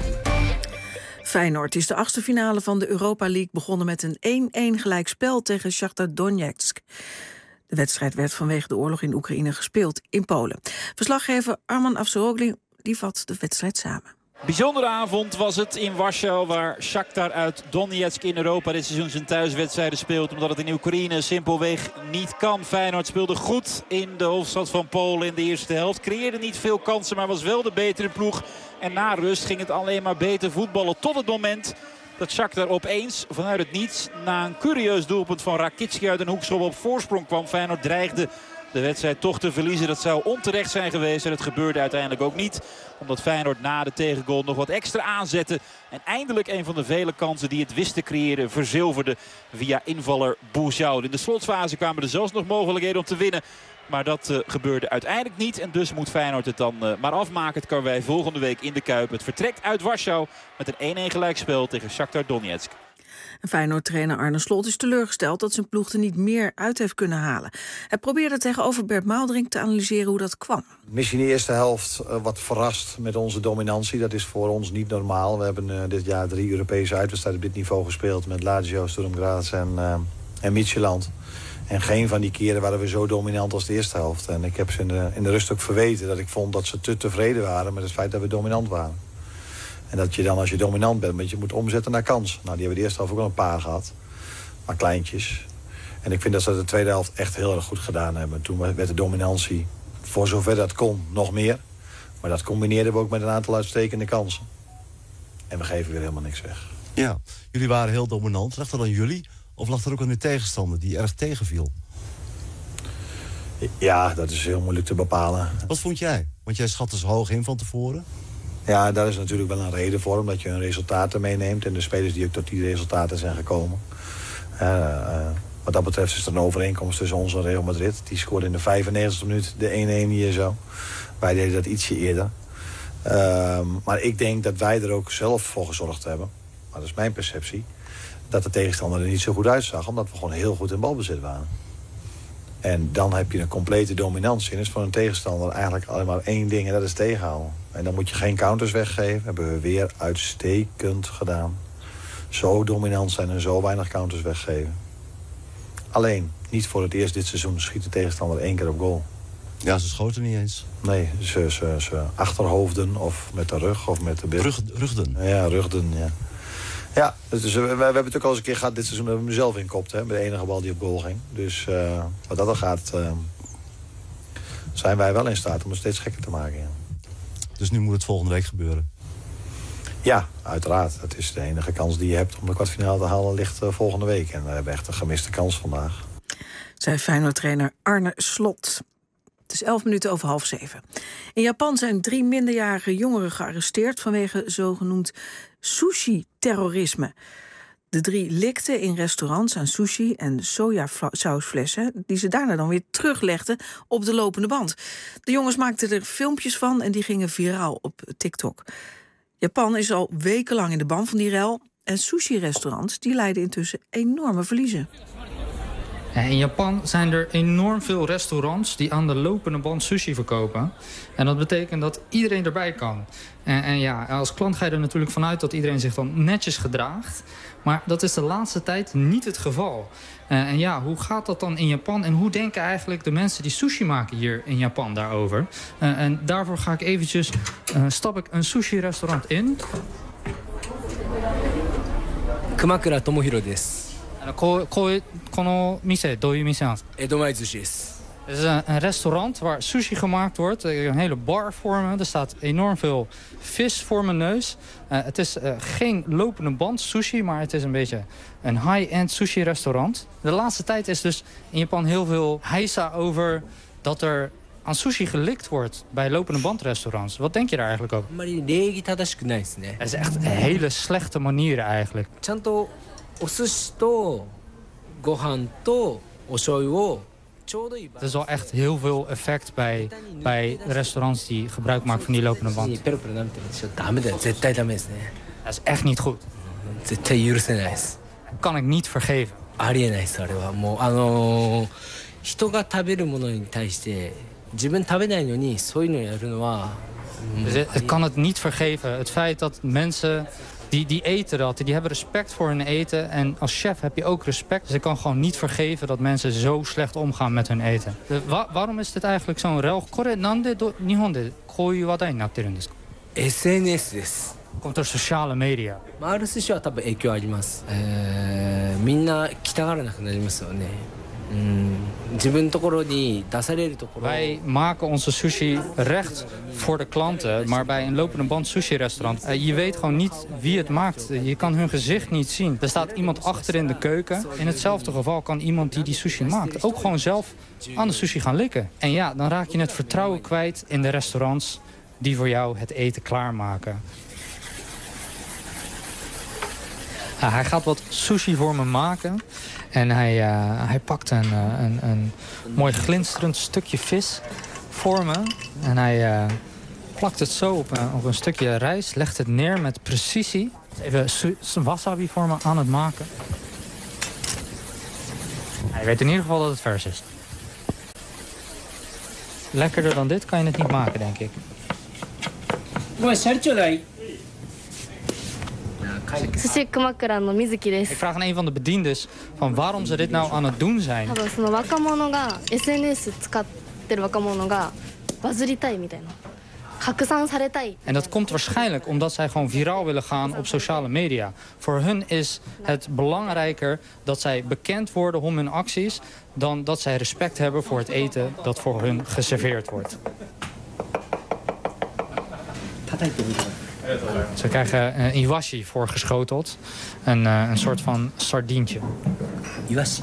Feyenoord is de achtste finale van de Europa League begonnen met een één-één gelijkspel tegen Shakhtar Donetsk. De wedstrijd werd vanwege de oorlog in Oekraïne gespeeld in Polen. Verslaggever Arman Afsaroglu die vat de wedstrijd samen. Bijzondere avond was het in Warschau, waar Shakhtar uit Donetsk in Europa dit seizoen zijn thuiswedstrijden speelt, omdat het in Oekraïne simpelweg niet kan. Feyenoord speelde goed in de hoofdstad van Polen in de eerste helft. Creëerde niet veel kansen, maar was wel de betere ploeg. En na rust ging het alleen maar beter voetballen tot het moment dat Shakhtar opeens vanuit het niets na een curieus doelpunt van Rakitski uit een hoekschop op voorsprong kwam. Feyenoord dreigde de wedstrijd toch te verliezen. Dat zou onterecht zijn geweest en het gebeurde uiteindelijk ook niet. Omdat Feyenoord na de tegengoal nog wat extra aanzette. En eindelijk een van de vele kansen die het wist te creëren verzilverde via invaller Bouzou. In de slotfase kwamen er zelfs nog mogelijkheden om te winnen. Maar dat uh, gebeurde uiteindelijk niet. En dus moet Feyenoord het dan uh, maar afmaken. Het Karwei volgende week in de Kuip. Het vertrekt uit Warschau met een één-één gelijkspel tegen Shakhtar Donetsk. Feyenoord-trainer Arne Slot is teleurgesteld dat zijn ploeg er niet meer uit heeft kunnen halen. Hij probeerde tegenover Bert Maalderink te analyseren hoe dat kwam. Misschien in de eerste helft uh, wat verrast met onze dominantie. Dat is voor ons niet normaal. We hebben uh, dit jaar drie Europese uitwedstrijden op dit niveau gespeeld met Lazio, Sturm Graz en, uh, en Midtjylland. En geen van die keren waren we zo dominant als de eerste helft. En ik heb ze in de, in de rust ook verweten dat ik vond dat ze te tevreden waren met het feit dat we dominant waren. En dat je dan, als je dominant bent, dat je moet omzetten naar kans. Nou, die hebben de eerste helft ook wel een paar gehad. Maar kleintjes. En ik vind dat ze de tweede helft echt heel erg goed gedaan hebben. Toen werd de dominantie, voor zover dat kon, nog meer. Maar dat combineerden we ook met een aantal uitstekende kansen. En we geven weer helemaal niks weg. Ja, jullie waren heel dominant. Lag dat aan jullie? Of lag er ook aan de tegenstander die erg tegenviel? Ja, dat is heel moeilijk te bepalen. Wat vond jij? Want jij schat dus hoog in van tevoren. Ja, daar is natuurlijk wel een reden voor, omdat je hun resultaten meeneemt. En de spelers die ook tot die resultaten zijn gekomen. Uh, uh, wat dat betreft is er een overeenkomst tussen ons en Real Madrid. Die scoorde in de vijfennegentigste minuut de één-één hier zo. Wij deden dat ietsje eerder. Uh, maar ik denk dat wij er ook zelf voor gezorgd hebben. Maar dat is mijn perceptie. Dat de tegenstander er niet zo goed uitzag. Omdat we gewoon heel goed in balbezit waren. En dan heb je een complete dominantie. En is voor een tegenstander eigenlijk alleen maar één ding. En dat is tegenhouden. En dan moet je geen counters weggeven. Dat hebben we weer uitstekend gedaan. Zo dominant zijn en zo weinig counters weggeven. Alleen, niet voor het eerst dit seizoen schiet de tegenstander één keer op goal. Ja, ze schoten niet eens. Nee, ze, ze, ze achterhoofden of met de rug of met de bil. Rug, rugden. Ja, rugden, ja. Ja, dus we, we hebben het ook al eens een keer gehad dit seizoen. Hebben we hem zelf inkopt, hè, met de enige bal die op goal ging. Dus uh, wat dat al gaat, uh, zijn wij wel in staat om het steeds gekker te maken. Ja. Dus nu moet het volgende week gebeuren? Ja, uiteraard. Dat is de enige kans die je hebt om de kwartfinale te halen, ligt uh, volgende week. En we hebben echt een gemiste kans vandaag. Zei Feyenoord-trainer Arne Slot. Het is elf minuten over half zeven. In Japan zijn drie minderjarige jongeren gearresteerd vanwege zogenoemd sushi-terrorisme. De drie likten in restaurants aan sushi en sojasausflessen, die ze daarna dan weer teruglegden op de lopende band. De jongens maakten er filmpjes van en die gingen viraal op TikTok. Japan is al wekenlang in de ban van die rel en sushi-restaurants die lijden intussen enorme verliezen. In Japan zijn er enorm veel restaurants die aan de lopende band sushi verkopen. En dat betekent dat iedereen erbij kan. En, en ja, als klant ga je er natuurlijk vanuit dat iedereen zich dan netjes gedraagt. Maar dat is de laatste tijd niet het geval. Uh, en ja, hoe gaat dat dan in Japan? En hoe denken eigenlijk de mensen die sushi maken hier in Japan daarover? Uh, en daarvoor ga ik eventjes, uh, stap ik een sushi-restaurant in. Kumakura Tomohiro desu. こう、こういう、この店、どういう店なんですか? 江戸前寿司です。 Het is een, een restaurant waar sushi gemaakt wordt. Een hele bar voor me. Er staat enorm veel vis voor mijn neus. Uh, het is uh, geen lopende band sushi, maar het is een beetje een high-end sushi restaurant. De laatste tijd is dus in Japan heel veel heisa over dat er aan sushi gelikt wordt bij lopende bandrestaurants. Wat denk je daar eigenlijk over? Het is echt een hele slechte manier eigenlijk. お寿司とご飯とお醤油を Er is wel echt heel veel effect bij, bij restaurants die gebruik maken van die lopende band. Dat is echt niet goed. Dat kan ik niet vergeven. Dus ik kan het niet vergeven. Het feit dat mensen die, die eten dat, die hebben respect voor hun eten. En als chef heb je ook respect. Dus ik kan gewoon niet vergeven dat mensen zo slecht omgaan met hun eten. De, wa, waarom is dit eigenlijk zo'n rel? S N S です。 Komt door sociale media. 回る寿司は多分影響あります。えー、みんな来たがらなくなりますよね。 Wij maken onze sushi recht voor de klanten, maar bij een lopende band sushi-restaurant, uh, je weet gewoon niet wie het maakt. Je kan hun gezicht niet zien. Er staat iemand achter in de keuken. In hetzelfde geval kan iemand die die sushi maakt ook gewoon zelf aan de sushi gaan likken. En ja, dan raak je het vertrouwen kwijt in de restaurants die voor jou het eten klaarmaken. Uh, hij gaat wat sushi voor me maken. En hij, uh, hij pakt een, uh, een, een mooi glinsterend stukje vis voor me. En hij uh, plakt het zo op, uh, op een stukje rijst, legt het neer met precisie. Even wasabi voor me aan het maken. Hij weet in ieder geval dat het vers is. Lekkerder dan dit kan je het niet maken, denk ik. Ik vraag aan een van de bediendes van waarom ze dit nou aan het doen zijn. En dat komt waarschijnlijk omdat zij gewoon viraal willen gaan op sociale media. Voor hun is het belangrijker dat zij bekend worden om hun acties dan dat zij respect hebben voor het eten dat voor hun geserveerd wordt. Ze krijgen een iwashi voorgeschoteld. Een, uh, een soort van sardientje. Iwashi.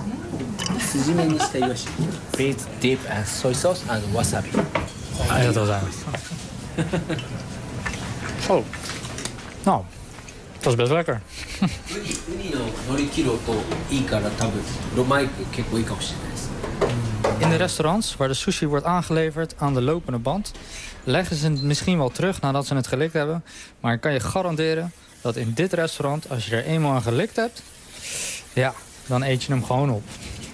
Sujime ni shita iwashi. Baked dip and soy sauce and wasabi. Ah, dat was eigenlijk. Oh. Nou, dat is best lekker. In de restaurants waar de sushi wordt aangeleverd aan de lopende band... leggen ze het misschien wel terug nadat ze het gelikt hebben. Maar ik kan je garanderen dat in dit restaurant, als je er eenmaal aan gelikt hebt... ja, dan eet je hem gewoon op.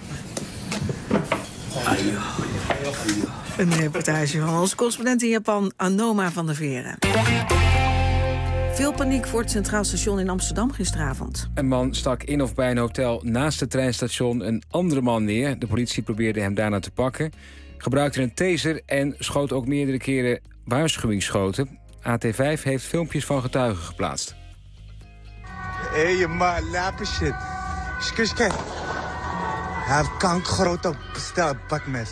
Een reportage van onze correspondent in Japan, Anoma van der Veren. Veel paniek voor het Centraal Station in Amsterdam gisteravond. Een man stak in of bij een hotel naast het treinstation een andere man neer. De politie probeerde hem daarna te pakken. Gebruikte een taser en schoot ook meerdere keren waarschuwingsschoten. A T vijf heeft filmpjes van getuigen geplaatst. Hé, je ma, lape shit. Skuske. Hij heeft kankgroot op bestel, bakmes.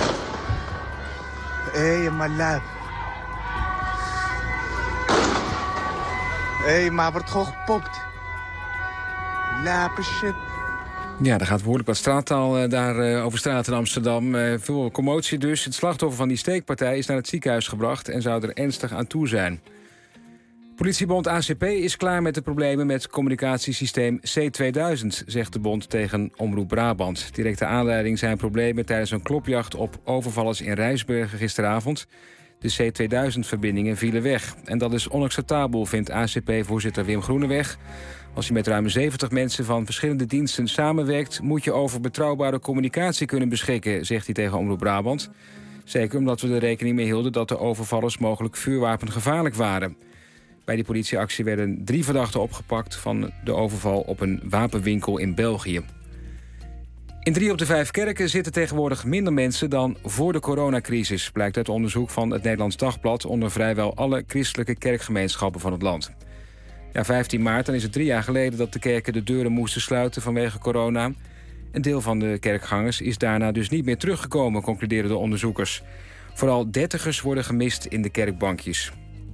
Hé, je ma, laap. Hé, hey, maar wordt gewoon gepopt. Lape shit. Ja, er gaat behoorlijk wat straattaal uh, daar uh, over straat in Amsterdam. Uh, veel commotie dus. Het slachtoffer van die steekpartij is naar het ziekenhuis gebracht en zou er ernstig aan toe zijn. Politiebond A C P is klaar met de problemen met communicatiesysteem C tweeduizend, zegt de bond tegen Omroep Brabant. Directe aanleiding zijn problemen tijdens een klopjacht op overvallers in Rijsbergen gisteravond. De C tweeduizend-verbindingen vielen weg. En dat is onacceptabel, vindt A C P-voorzitter Wim Groeneweg. Als je met ruim zeventig mensen van verschillende diensten samenwerkt... moet je over betrouwbare communicatie kunnen beschikken, zegt hij tegen Omroep Brabant. Zeker omdat we er rekening mee hielden dat de overvallers mogelijk vuurwapengevaarlijk waren. Bij die politieactie werden drie verdachten opgepakt van de overval op een wapenwinkel in België. In drie op de vijf kerken zitten tegenwoordig minder mensen dan voor de coronacrisis, blijkt uit onderzoek van het Nederlands Dagblad onder vrijwel alle christelijke kerkgemeenschappen van het land. Ja, vijftien maart, dan is het drie jaar geleden dat de kerken de deuren moesten sluiten vanwege corona. Een deel van de kerkgangers is daarna dus niet meer teruggekomen, concluderen de onderzoekers. Vooral dertigers worden gemist in de kerkbankjes.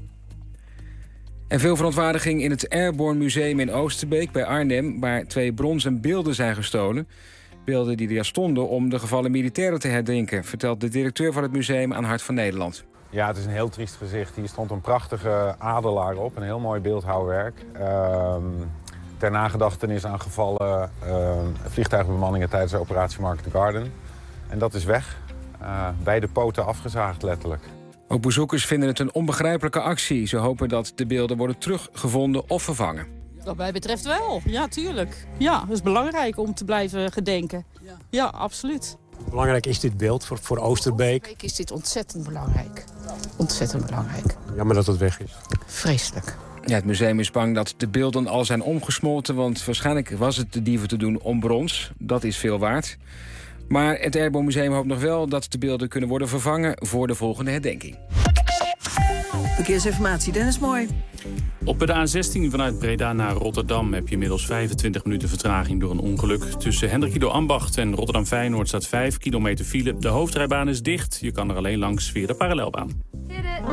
En veel verontwaardiging in het Airborne Museum in Oosterbeek bij Arnhem, waar twee bronzen beelden zijn gestolen. Beelden die er stonden om de gevallen militairen te herdenken, vertelt de directeur van het museum aan Hart van Nederland. Ja, het is een heel triest gezicht. Hier stond een prachtige adelaar op, een heel mooi beeldhouwwerk. Uh, ter nagedachtenis aan gevallen uh, vliegtuigbemanningen tijdens de operatie Market Garden. En dat is weg. Uh, beide poten afgezaagd, letterlijk. Ook bezoekers vinden het een onbegrijpelijke actie. Ze hopen dat de beelden worden teruggevonden of vervangen. Wat mij betreft wel, ja, tuurlijk. Ja, het is belangrijk om te blijven gedenken. Ja, ja, absoluut. Hoe belangrijk is dit beeld voor, voor Oosterbeek? Is dit ontzettend belangrijk. Ontzettend belangrijk. Jammer dat het weg is. Vreselijk. Ja, het museum is bang dat de beelden al zijn omgesmolten, want waarschijnlijk was het de dieven te doen om brons. Dat is veel waard. Maar het Airborne Museum hoopt nog wel dat de beelden kunnen worden vervangen voor de volgende herdenking. Verkeersinformatie, Dennis Mooi. Op de A zestien vanuit Breda naar Rotterdam heb je inmiddels vijfentwintig minuten vertraging door een ongeluk. Tussen Hendrikido Ambacht en Rotterdam Feyenoord staat vijf kilometer file. De hoofdrijbaan is dicht. Je kan er alleen langs via de parallelbaan. Hit it.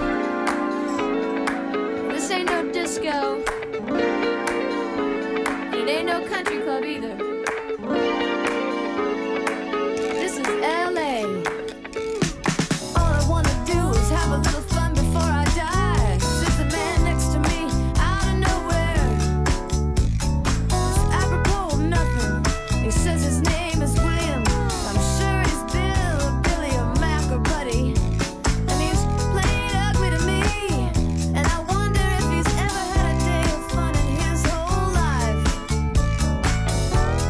This ain't no disco. It ain't no country club either. This is L A. All I wanna do is have a little fun before I die. There's a man next to me out of nowhere. It's apropos of nothing. He says his name is William. I'm sure he's Bill, Billy, or Mac or Buddy. And he's playing ugly to me. And I wonder if he's ever had a day of fun in his whole life.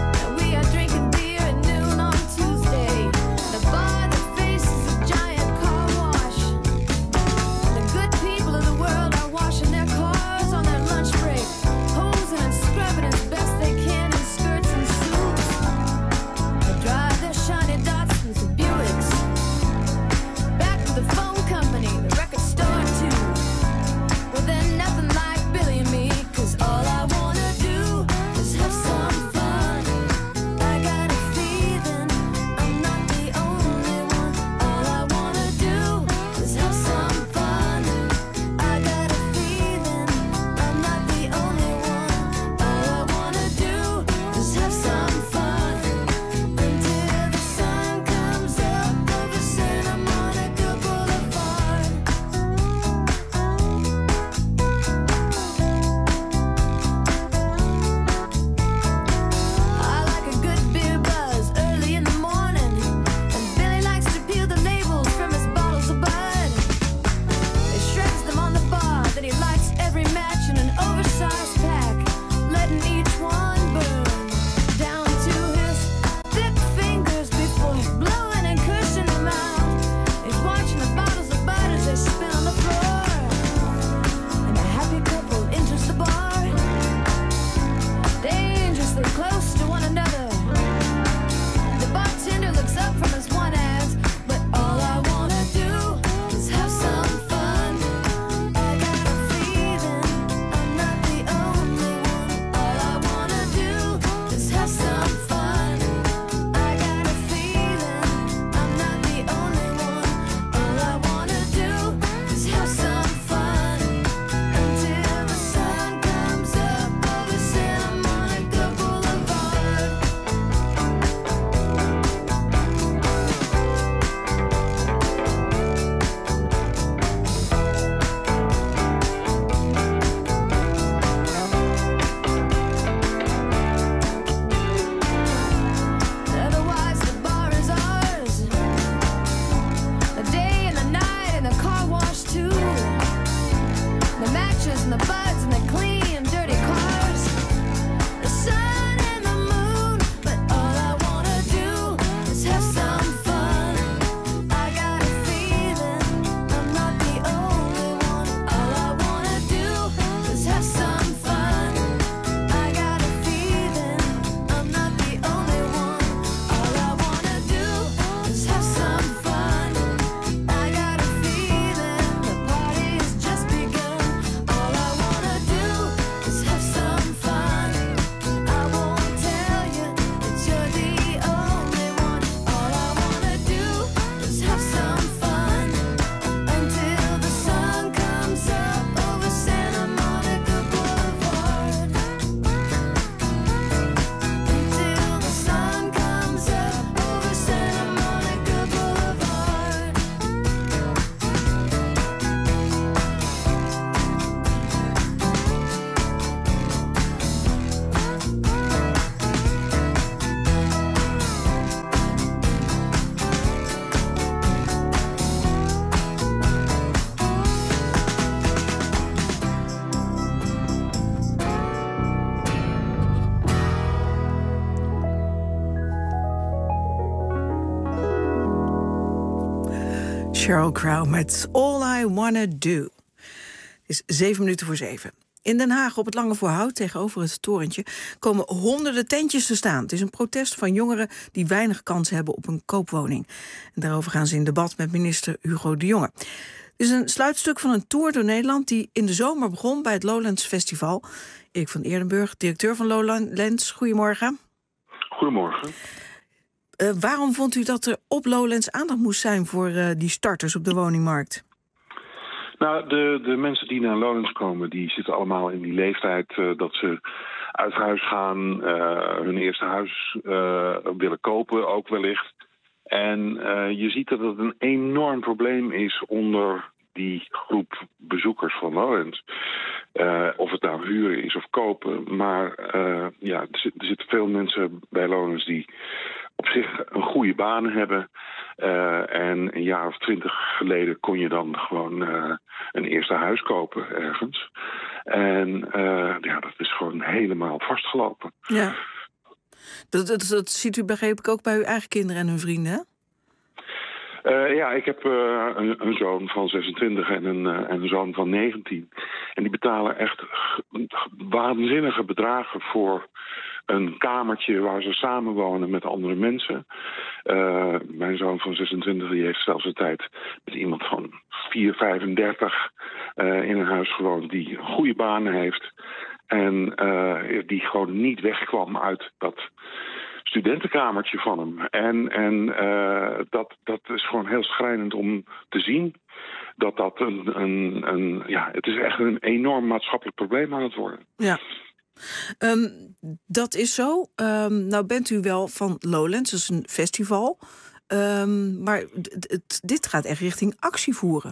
Sheryl Crow met All I Wanna Do. Het is zeven minuten voor zeven. In Den Haag op het Lange Voorhout, tegenover het torentje, komen honderden tentjes te staan. Het is een protest van jongeren die weinig kans hebben op een koopwoning. En daarover gaan ze in debat met minister Hugo de Jonge. Het is een sluitstuk van een tour door Nederland die in de zomer begon bij het Lowlands Festival. Erik van Eerdenburg, directeur van Lowlands. Goedemorgen. Goedemorgen. Uh, waarom vond u dat er op Lowlands aandacht moest zijn voor uh, die starters op de woningmarkt? Nou, de, de mensen die naar Lowlands komen, die zitten allemaal in die leeftijd uh, dat ze uit huis gaan, uh, hun eerste huis uh, willen kopen, ook wellicht. En uh, je ziet dat het een enorm probleem is onder die groep bezoekers van Lowlands. Uh, of het nou huren is of kopen. Maar uh, ja, er, zit, er zitten veel mensen bij Lowlands die op zich een goede baan hebben. Uh, en een jaar of twintig geleden kon je dan gewoon uh, een eerste huis kopen ergens. En uh, ja, dat is gewoon helemaal vastgelopen. Ja. Dat, dat, dat ziet u, begreep ik, ook bij uw eigen kinderen en hun vrienden, hè? Uh, ja, ik heb uh, een, een zoon van zesentwintig en een, uh, en een zoon van negentien. En die betalen echt waanzinnige bedragen voor een kamertje waar ze samenwonen met andere mensen. Uh, mijn zoon van zesentwintig die heeft zelfs een tijd met iemand van vier, vijfendertig uh, in een huis gewoond die een goede baan heeft. En uh, die gewoon niet wegkwam uit dat studentenkamertje van hem. En, en uh, dat, dat is gewoon heel schrijnend om te zien. Dat dat een, een, een... Ja, het is echt een enorm maatschappelijk probleem aan het worden. Ja. Um, dat is zo. Um, nou bent u wel van Lowlands, dat is een festival. Um, maar d- d- dit gaat echt richting actie voeren.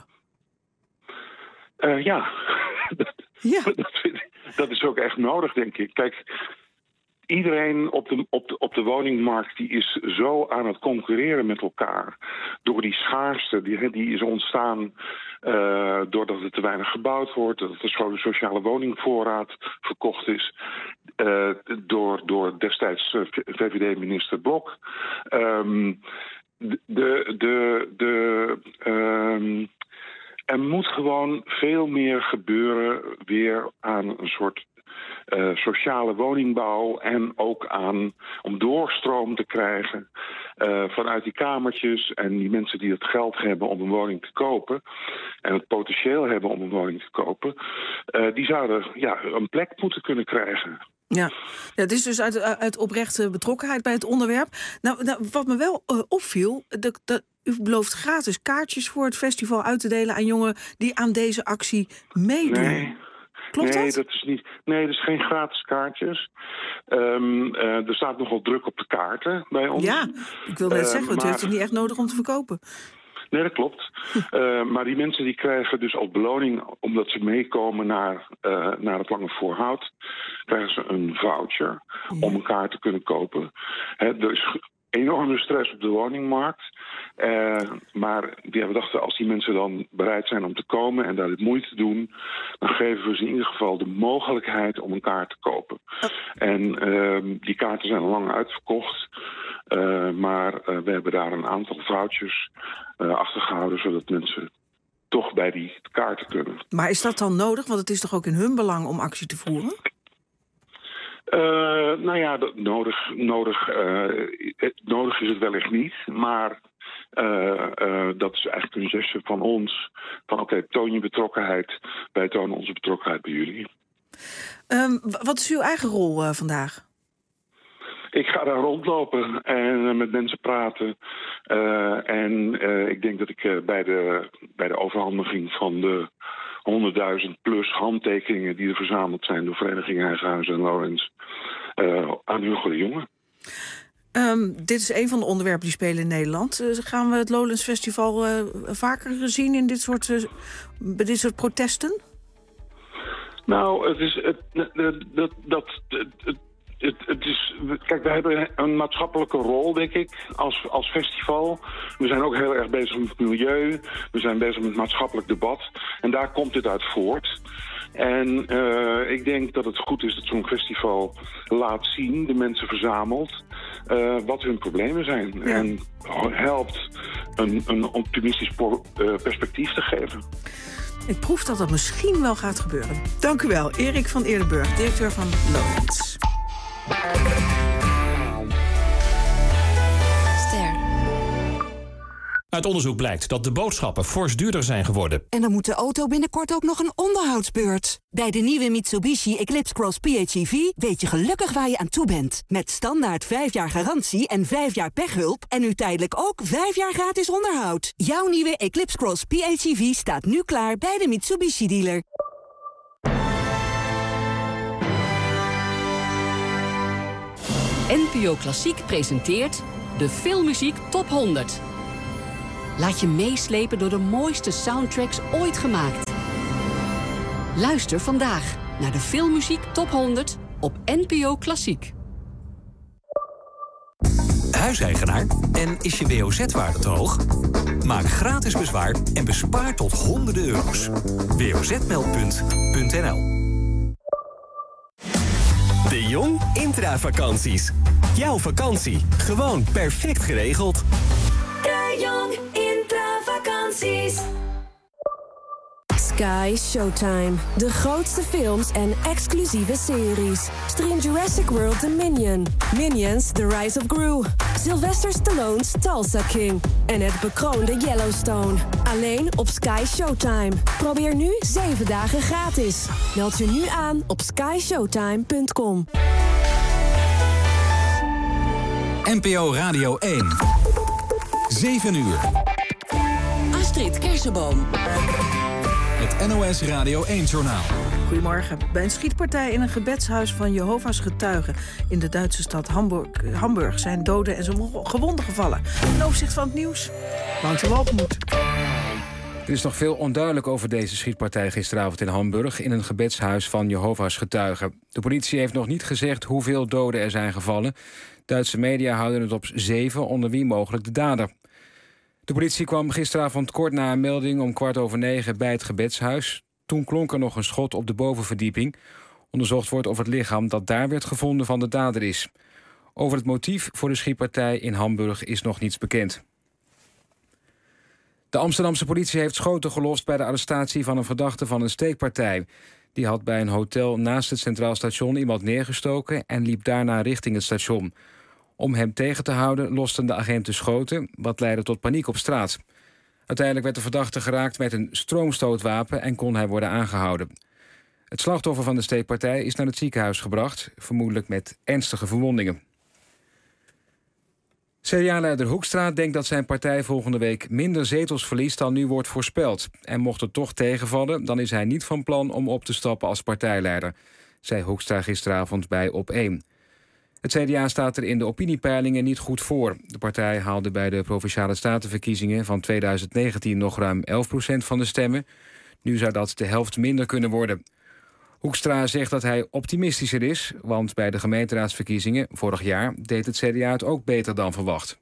Uh, ja. dat, ja. Dat, vind ik, dat is ook echt nodig, denk ik. Kijk, iedereen op de, op, de, op de woningmarkt die is zo aan het concurreren met elkaar. Door die schaarste, die, die is ontstaan uh, doordat er te weinig gebouwd wordt. Dat er de sociale woningvoorraad verkocht is. Uh, door, door destijds uh, V V D-minister Blok. Um, de, de, de, um, er moet gewoon veel meer gebeuren weer aan een soort Uh, sociale woningbouw en ook aan om doorstroom te krijgen uh, vanuit die kamertjes en die mensen die het geld hebben om een woning te kopen en het potentieel hebben om een woning te kopen, uh, die zouden ja, een plek moeten kunnen krijgen. Ja, ja, het is dus uit, uit oprechte betrokkenheid bij het onderwerp. Nou, nou wat me wel uh, opviel, dat, dat u belooft gratis kaartjes voor het festival uit te delen aan jongeren die aan deze actie meedoen. Nee. Klopt nee, dat? dat is niet. Nee, dat is geen gratis kaartjes. Um, uh, er staat nogal druk op de kaarten bij ons. Ja, ik wilde net uh, zeggen, het maar... heeft het niet echt nodig om te verkopen. Nee, dat klopt. uh, maar die mensen die krijgen dus als beloning, omdat ze meekomen naar, uh, naar het Lange Voorhout, krijgen ze een voucher ja. om een kaart te kunnen kopen. He, er is enorme stress op de woningmarkt. Uh, maar ja, we dachten, als die mensen dan bereid zijn om te komen en daar de moeite te doen, dan geven we ze in ieder geval de mogelijkheid om een kaart te kopen. Oh. En uh, die kaarten zijn al lang uitverkocht. Uh, maar uh, we hebben daar een aantal vouchers uh, achtergehouden, zodat mensen toch bij die kaarten kunnen. Maar is dat dan nodig? Want het is toch ook in hun belang om actie te voeren? Uh, nou ja, dat nodig, nodig, uh, het, nodig is het wellicht niet, maar uh, uh, dat is eigenlijk een geste van ons. Van oké, okay, toon je betrokkenheid, wij tonen onze betrokkenheid bij jullie. Um, wat is uw eigen rol uh, vandaag? Ik ga daar rondlopen en uh, met mensen praten. Uh, en uh, ik denk dat ik uh, bij, de, bij de overhandiging van de honderdduizend plus handtekeningen die er verzameld zijn door Vereniging Eigen Huis en Lowlands uh, aan Hugo de Jonge. Um, dit is een van de onderwerpen die spelen in Nederland. Uh, gaan we het Lowlands Festival uh, vaker zien in dit soort, uh, bij dit soort protesten? Nou, het is het, dat, dat, dat, het, het, het is, kijk, we hebben een maatschappelijke rol, denk ik, als, als festival. We zijn ook heel erg bezig met milieu. We zijn bezig met maatschappelijk debat. En daar komt dit uit voort. En uh, ik denk dat het goed is dat zo'n festival laat zien, de mensen verzamelt, uh, wat hun problemen zijn. Ja. En helpt een, een optimistisch por, uh, perspectief te geven. Ik proef dat dat misschien wel gaat gebeuren. Dank u wel, Erik van Eerdenburg, directeur van Loans. Uit onderzoek blijkt dat de boodschappen fors duurder zijn geworden. En dan moet de auto binnenkort ook nog een onderhoudsbeurt. Bij de nieuwe Mitsubishi Eclipse Cross P H E V weet je gelukkig waar je aan toe bent. Met standaard vijf jaar garantie en vijf jaar pechhulp. En nu tijdelijk ook vijf jaar gratis onderhoud. Jouw nieuwe Eclipse Cross P H E V staat nu klaar bij de Mitsubishi dealer. N P O Klassiek presenteert de Filmmuziek Top honderd. Laat je meeslepen door de mooiste soundtracks ooit gemaakt. Luister vandaag naar de Filmmuziek Top honderd op N P O Klassiek. Huiseigenaar en is je W O Z-waarde te hoog? Maak gratis bezwaar en bespaar tot honderden euro's. W O Z meldpunt punt n l. De Jong Intravakanties. Jouw vakantie, gewoon perfect geregeld. De Jong Intravakanties. Sky Showtime. De grootste films en exclusieve series. Stream Jurassic World Dominion. Minions The Rise of Gru. Sylvester Stallone's Tulsa King. En het bekroonde Yellowstone. Alleen op Sky Showtime. Probeer nu zeven dagen gratis. Meld je nu aan op sky showtime punt com. N P O Radio één. zeven uur. Astrid Kersenboom. Het N O S Radio één-journaal. Goedemorgen. Bij een schietpartij in een gebedshuis van Jehovah's Getuigen in de Duitse stad Hamburg, Hamburg zijn doden en gewonden gevallen. Een overzicht van het nieuws. Wouter Walgemoed. Er is nog veel onduidelijk over deze schietpartij gisteravond in Hamburg in een gebedshuis van Jehovah's Getuigen. De politie heeft nog niet gezegd hoeveel doden er zijn gevallen. Duitse media houden het op zeven, onder wie mogelijk de dader. De politie kwam gisteravond kort na een melding om kwart over negen bij het gebedshuis. Toen klonk er nog een schot op de bovenverdieping. Onderzocht wordt of het lichaam dat daar werd gevonden van de dader is. Over het motief voor de schietpartij in Hamburg is nog niets bekend. De Amsterdamse politie heeft schoten gelost bij de arrestatie van een verdachte van een steekpartij. Die had bij een hotel naast het Centraal Station iemand neergestoken en liep daarna richting het station. Om hem tegen te houden losten de agenten schoten, wat leidde tot paniek op straat. Uiteindelijk werd de verdachte geraakt met een stroomstootwapen en kon hij worden aangehouden. Het slachtoffer van de steekpartij is naar het ziekenhuis gebracht, vermoedelijk met ernstige verwondingen. C D A-leider Hoekstra denkt dat zijn partij volgende week minder zetels verliest dan nu wordt voorspeld. En mocht het toch tegenvallen, dan is hij niet van plan om op te stappen als partijleider, zei Hoekstra gisteravond bij Op één. Het C D A staat er in de opiniepeilingen niet goed voor. De partij haalde bij de Provinciale Statenverkiezingen van tweeduizend negentien nog ruim elf procent van de stemmen. Nu zou dat de helft minder kunnen worden. Hoekstra zegt dat hij optimistischer is, want bij de gemeenteraadsverkiezingen vorig jaar deed het C D A het ook beter dan verwacht.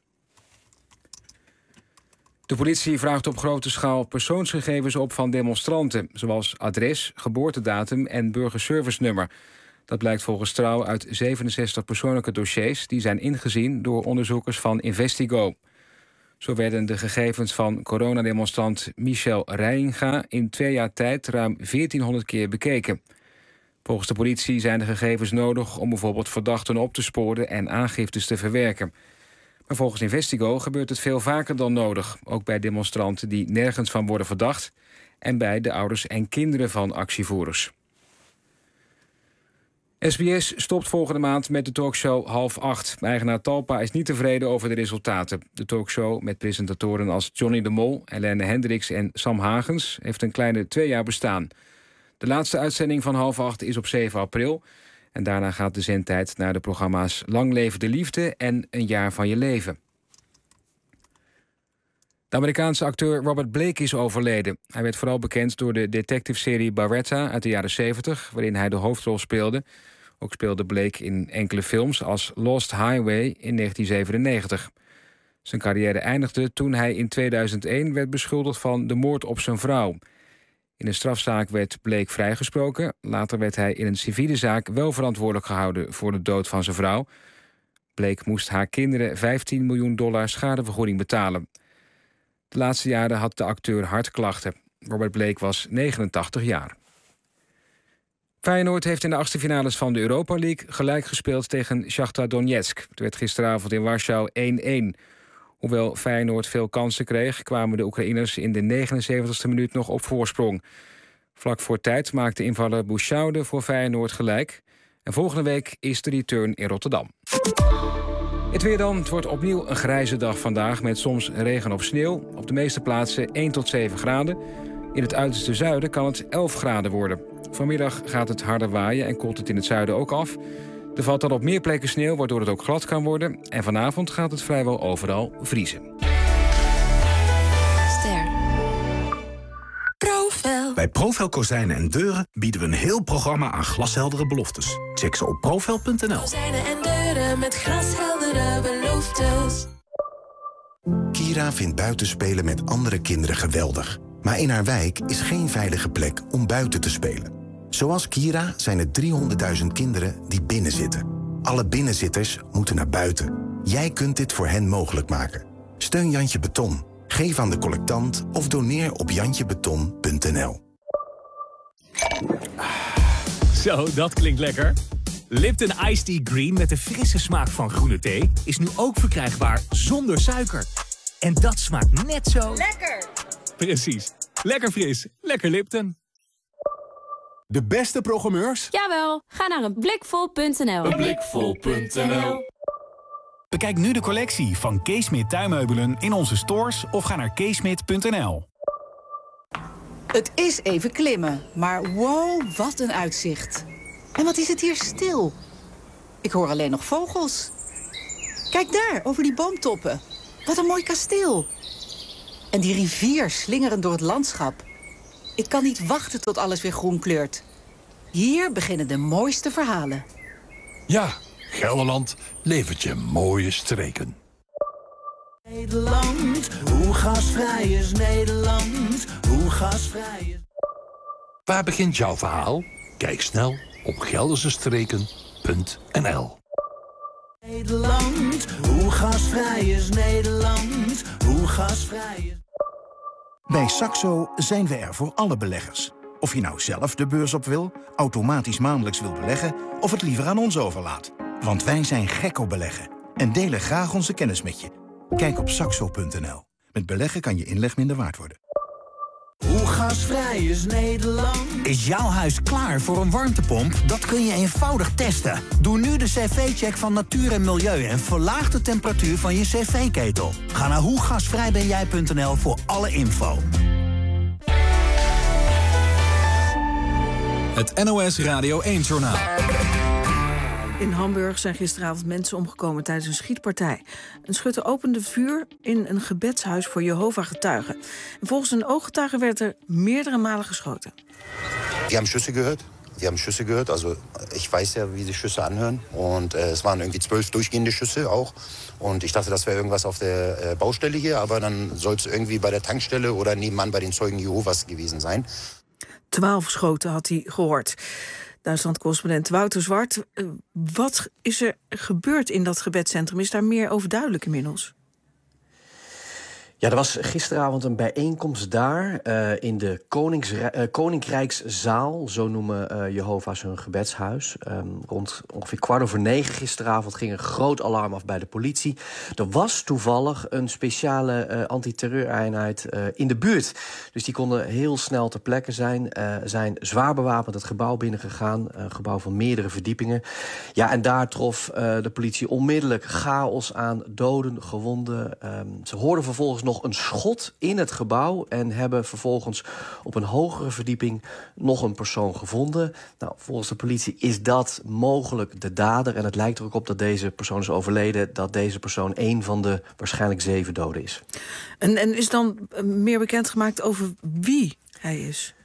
De politie vraagt op grote schaal persoonsgegevens op van demonstranten, zoals adres, geboortedatum en burgerservice-nummer. Dat blijkt volgens Trouw uit zevenenzestig persoonlijke dossiers die zijn ingezien door onderzoekers van Investigo. Zo werden de gegevens van coronademonstrant Michel Reijinga in twee jaar tijd ruim veertienhonderd keer bekeken. Volgens de politie zijn de gegevens nodig om bijvoorbeeld verdachten op te sporen en aangiftes te verwerken. Maar volgens Investigo gebeurt het veel vaker dan nodig, ook bij demonstranten die nergens van worden verdacht en bij de ouders en kinderen van actievoerders. S B S stopt volgende maand met de talkshow Half Acht. Eigenaar Talpa is niet tevreden over de resultaten. De talkshow met presentatoren als Johnny de Mol, Helene Hendricks en Sam Hagens heeft een kleine twee jaar bestaan. De laatste uitzending van Half Acht is op zeven april. En daarna gaat de zendtijd naar de programma's Lang Leven de Liefde en Een Jaar van Je Leven. De Amerikaanse acteur Robert Blake is overleden. Hij werd vooral bekend door de detective-serie Baretta uit de jaren zeventig... waarin hij de hoofdrol speelde. Ook speelde Blake in enkele films als Lost Highway in negentien zevenennegentig. Zijn carrière eindigde toen hij in tweeduizend één werd beschuldigd van de moord op zijn vrouw. In een strafzaak werd Blake vrijgesproken. Later werd hij in een civiele zaak wel verantwoordelijk gehouden voor de dood van zijn vrouw. Blake moest haar kinderen vijftien miljoen dollar schadevergoeding betalen. De laatste jaren had de acteur hartklachten. Robert Blake was negenentachtig jaar. Feyenoord heeft in de achtste finales van de Europa League gelijk gespeeld tegen Shakhtar Donetsk. Het werd gisteravond in Warschau één-één. Hoewel Feyenoord veel kansen kreeg, kwamen de Oekraïners in de negenenzeventigste minuut nog op voorsprong. Vlak voor tijd maakte invaller Bouchaude voor Feyenoord gelijk. En volgende week is de return in Rotterdam. Het weer dan. Het wordt opnieuw een grijze dag vandaag met soms regen of sneeuw. Op de meeste plaatsen één tot zeven graden. In het uiterste zuiden kan het elf graden worden. Vanmiddag gaat het harder waaien en koelt het in het zuiden ook af. Er valt dan op meer plekken sneeuw, waardoor het ook glad kan worden. En vanavond gaat het vrijwel overal vriezen. Ster. Profel. Bij Profel Kozijnen en Deuren bieden we een heel programma aan glasheldere beloftes. Check ze op profel punt n l. Kozijnen en deuren met glasheldere beloftes. Kira vindt buitenspelen met andere kinderen geweldig. Maar in haar wijk is geen veilige plek om buiten te spelen. Zoals Kira zijn er driehonderdduizend kinderen die binnenzitten. Alle binnenzitters moeten naar buiten. Jij kunt dit voor hen mogelijk maken. Steun Jantje Beton. Geef aan de collectant of doneer op jantje beton punt n l. Zo, dat klinkt lekker. Lipton Iced Tea Green met de frisse smaak van groene thee is nu ook verkrijgbaar zonder suiker. En dat smaakt net zo... Lekker! Precies. Lekker fris. Lekker Lipton. De beste programmeurs? Jawel, ga naar een blikvol punt n l. een blikvol punt n l. Bekijk nu de collectie van Keesmit tuinmeubelen in onze stores of ga naar keesmit punt n l. Het is even klimmen, maar wow, wat een uitzicht. En wat is het hier stil? Ik hoor alleen nog vogels. Kijk daar, over die boomtoppen. Wat een mooi kasteel. En die rivier slingerend door het landschap. Ik kan niet wachten tot alles weer groen kleurt. Hier beginnen de mooiste verhalen. Ja, Gelderland levert je mooie streken. Nederland, hoe gasvrij is Nederland? Hoe gasvrij is... Waar begint jouw verhaal? Kijk snel op geldersestreken punt n l. Nederland, hoe gasvrij is Nederland? Hoe gasvrij is... Bij Saxo zijn we er voor alle beleggers. Of je nou zelf de beurs op wil, automatisch maandelijks wil beleggen... of het liever aan ons overlaat. Want wij zijn gek op beleggen en delen graag onze kennis met je. Kijk op saxo punt n l. Met beleggen kan je inleg minder waard worden. Hoe gasvrij is Nederland? Is jouw huis klaar voor een warmtepomp? Dat kun je eenvoudig testen. Doe nu de cv-check van Natuur en Milieu en verlaag de temperatuur van je cv-ketel. Ga naar hoe gasvrij ben jij punt n l voor alle info. Het N O S Radio één-journaal. In Hamburg zijn gisteravond mensen omgekomen tijdens een schietpartij. Een schutter opende vuur in een gebedshuis voor Jehovah-getuigen. En volgens een ooggetuige werd er meerdere malen geschoten. Wir haben Schüsse gehört. Wir haben Schüsse gehört. Also ich weiß ja, wie die Schüsse anhören. Und äh, es waren irgendwie zwölf durchgehende Schüsse auch. Und ich dachte, das wäre irgendwas auf der äh, Baustelle hier. Aber dann soll es irgendwie bei der Tankstelle oder nebenan bei den Zeugen Jehovas gewesen sein. Twaalf schoten had hij gehoord. Duitsland-correspondent Wouter Zwart. Uh, wat is er gebeurd in dat gebedscentrum? Is daar meer over duidelijk inmiddels? Ja, er was gisteravond een bijeenkomst daar uh, in de Koningsrij- uh, Koninkrijkszaal. Zo noemen uh, Jehovah's hun gebedshuis. Um, rond ongeveer kwart over negen gisteravond ging een groot alarm af bij de politie. Er was toevallig een speciale uh, antiterreureenheid uh, in de buurt. Dus die konden heel snel ter plekke zijn. Uh, zijn zwaar bewapend het gebouw binnengegaan. Een gebouw van meerdere verdiepingen. Ja, en daar trof uh, de politie onmiddellijk chaos aan. Doden, gewonden. Um, ze hoorden vervolgens nog een schot in het gebouw en hebben vervolgens op een hogere verdieping nog een persoon gevonden. Nou, volgens de politie is dat mogelijk de dader en het lijkt er ook op dat deze persoon is overleden, dat deze persoon een van de waarschijnlijk zeven doden is. En, en is dan meer bekendgemaakt over wie hij is?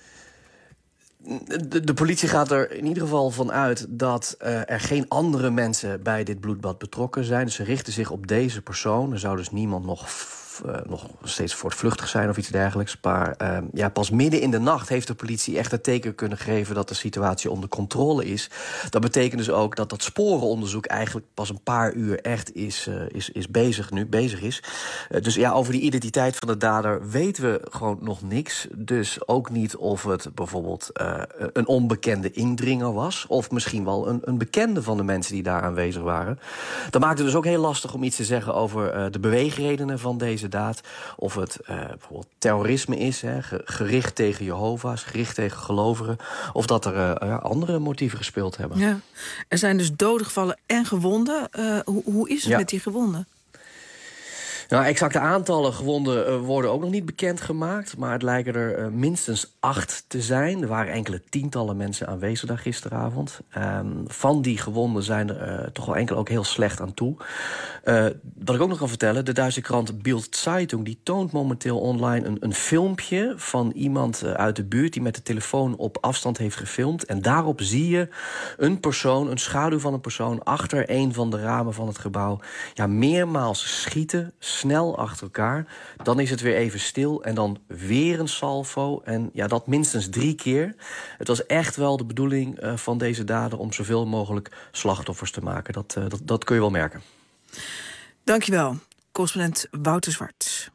De, de politie gaat er in ieder geval van uit dat uh, er geen andere mensen bij dit bloedbad betrokken zijn. Dus ze richten zich op deze persoon. Er zou dus niemand nog uh, nog steeds voortvluchtig zijn of iets dergelijks. Maar uh, ja, pas midden in de nacht heeft de politie echt het teken kunnen geven dat de situatie onder controle is. Dat betekent dus ook dat dat sporenonderzoek eigenlijk pas een paar uur echt is, uh, is, is bezig nu, bezig is. Uh, dus ja, over die identiteit van de dader weten we gewoon nog niks. Dus ook niet of het bijvoorbeeld uh, een onbekende indringer was, of misschien wel een, een bekende van de mensen die daar aanwezig waren. Dat maakt het dus ook heel lastig om iets te zeggen over uh, de beweegredenen van deze daad. Of het uh, bijvoorbeeld terrorisme is, hè, gericht tegen Jehovah's, gericht tegen gelovigen. Of dat er uh, ja, andere motieven gespeeld hebben. Ja. Er zijn dus doden gevallen en gewonden. Uh, hoe, hoe is het ja. met die gewonden? Nou, exacte aantallen gewonden uh, worden ook nog niet bekendgemaakt. Maar het lijken er uh, minstens acht te zijn. Er waren enkele tientallen mensen aanwezig daar gisteravond. Um, van die gewonden zijn er uh, toch wel enkele ook heel slecht aan toe. Uh, wat ik ook nog kan vertellen, de Duitse krant Bild Zeitung die toont momenteel online een, een filmpje van iemand uh, uit de buurt die met de telefoon op afstand heeft gefilmd. En daarop zie je een persoon, een schaduw van een persoon achter een van de ramen van het gebouw, ja, meermaals schieten, snel achter elkaar. Dan is het weer even stil en dan weer een salvo. En ja, dat minstens drie keer. Het was echt wel de bedoeling uh, van deze dader om zoveel mogelijk slachtoffers te maken. Dat, uh, dat, dat kun je wel merken. Dankjewel, correspondent Wouter Zwart.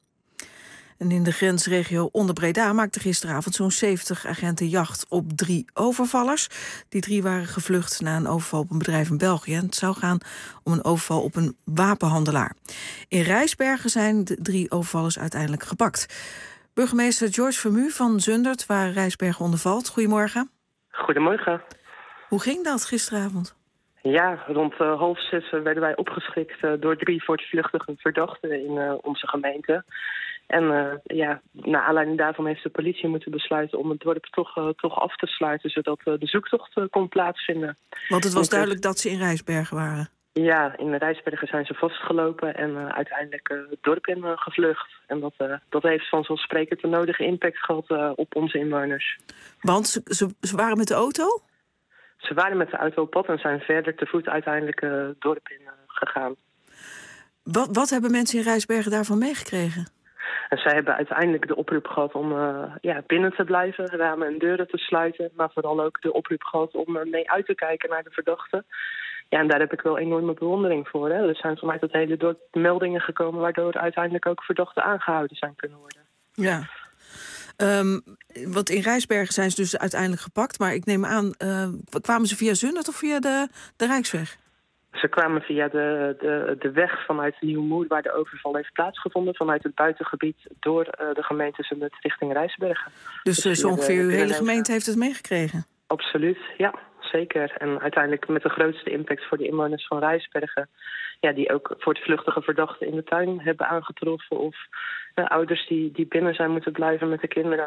En in de grensregio onder Breda maakten gisteravond zo'n zeventig agenten jacht op drie overvallers. Die drie waren gevlucht na een overval op een bedrijf in België. En het zou gaan om een overval op een wapenhandelaar. In Rijsbergen zijn de drie overvallers uiteindelijk gepakt. Burgemeester George Vermu van Zundert, waar Rijsbergen onder valt. Goedemorgen. Goedemorgen. Hoe ging dat gisteravond? Ja, rond uh, half zes werden wij opgeschrikt uh, door drie voortvluchtige verdachten in uh, onze gemeente. En uh, ja, naar aanleiding daarvan heeft de politie moeten besluiten om het dorp toch, uh, toch af te sluiten, zodat uh, de zoektocht uh, kon plaatsvinden. Want het was duidelijk dat ze in Rijsbergen waren. Ja, in Rijsbergen zijn ze vastgelopen en uh, uiteindelijk uh, het dorp in uh, gevlucht. En dat, uh, dat heeft vanzelfsprekend de nodige impact gehad uh, op onze inwoners. Want ze, ze, ze waren met de auto? Ze waren met de auto op pad en zijn verder te voet uiteindelijk uh, het dorp in uh, gegaan. Wat, wat hebben mensen in Rijsbergen daarvan meegekregen? En zij hebben uiteindelijk de oproep gehad om uh, ja, binnen te blijven, ramen en deuren te sluiten. Maar vooral ook de oproep gehad om uh, mee uit te kijken naar de verdachten. Ja, en daar heb ik wel enorme bewondering voor. Hè. Er zijn vanuit het hele dorp meldingen gekomen waardoor uiteindelijk ook verdachten aangehouden zijn kunnen worden. Ja. Um, want in Rijsbergen zijn ze dus uiteindelijk gepakt. Maar ik neem aan, uh, kwamen ze via Zundert of via de, de Rijksweg? Ze kwamen via de, de, de weg vanuit Nieuwmoer, waar de overval heeft plaatsgevonden, vanuit het buitengebied door uh, de gemeente Zundert richting Rijsbergen. Dus, dus zo ongeveer uw hele gemeente heeft het meegekregen? Absoluut, ja, zeker. En uiteindelijk met de grootste impact voor de inwoners van Rijsbergen, ja, die ook voortvluchtige verdachten in de tuin hebben aangetroffen, of uh, ouders die, die binnen zijn moeten blijven met de kinderen.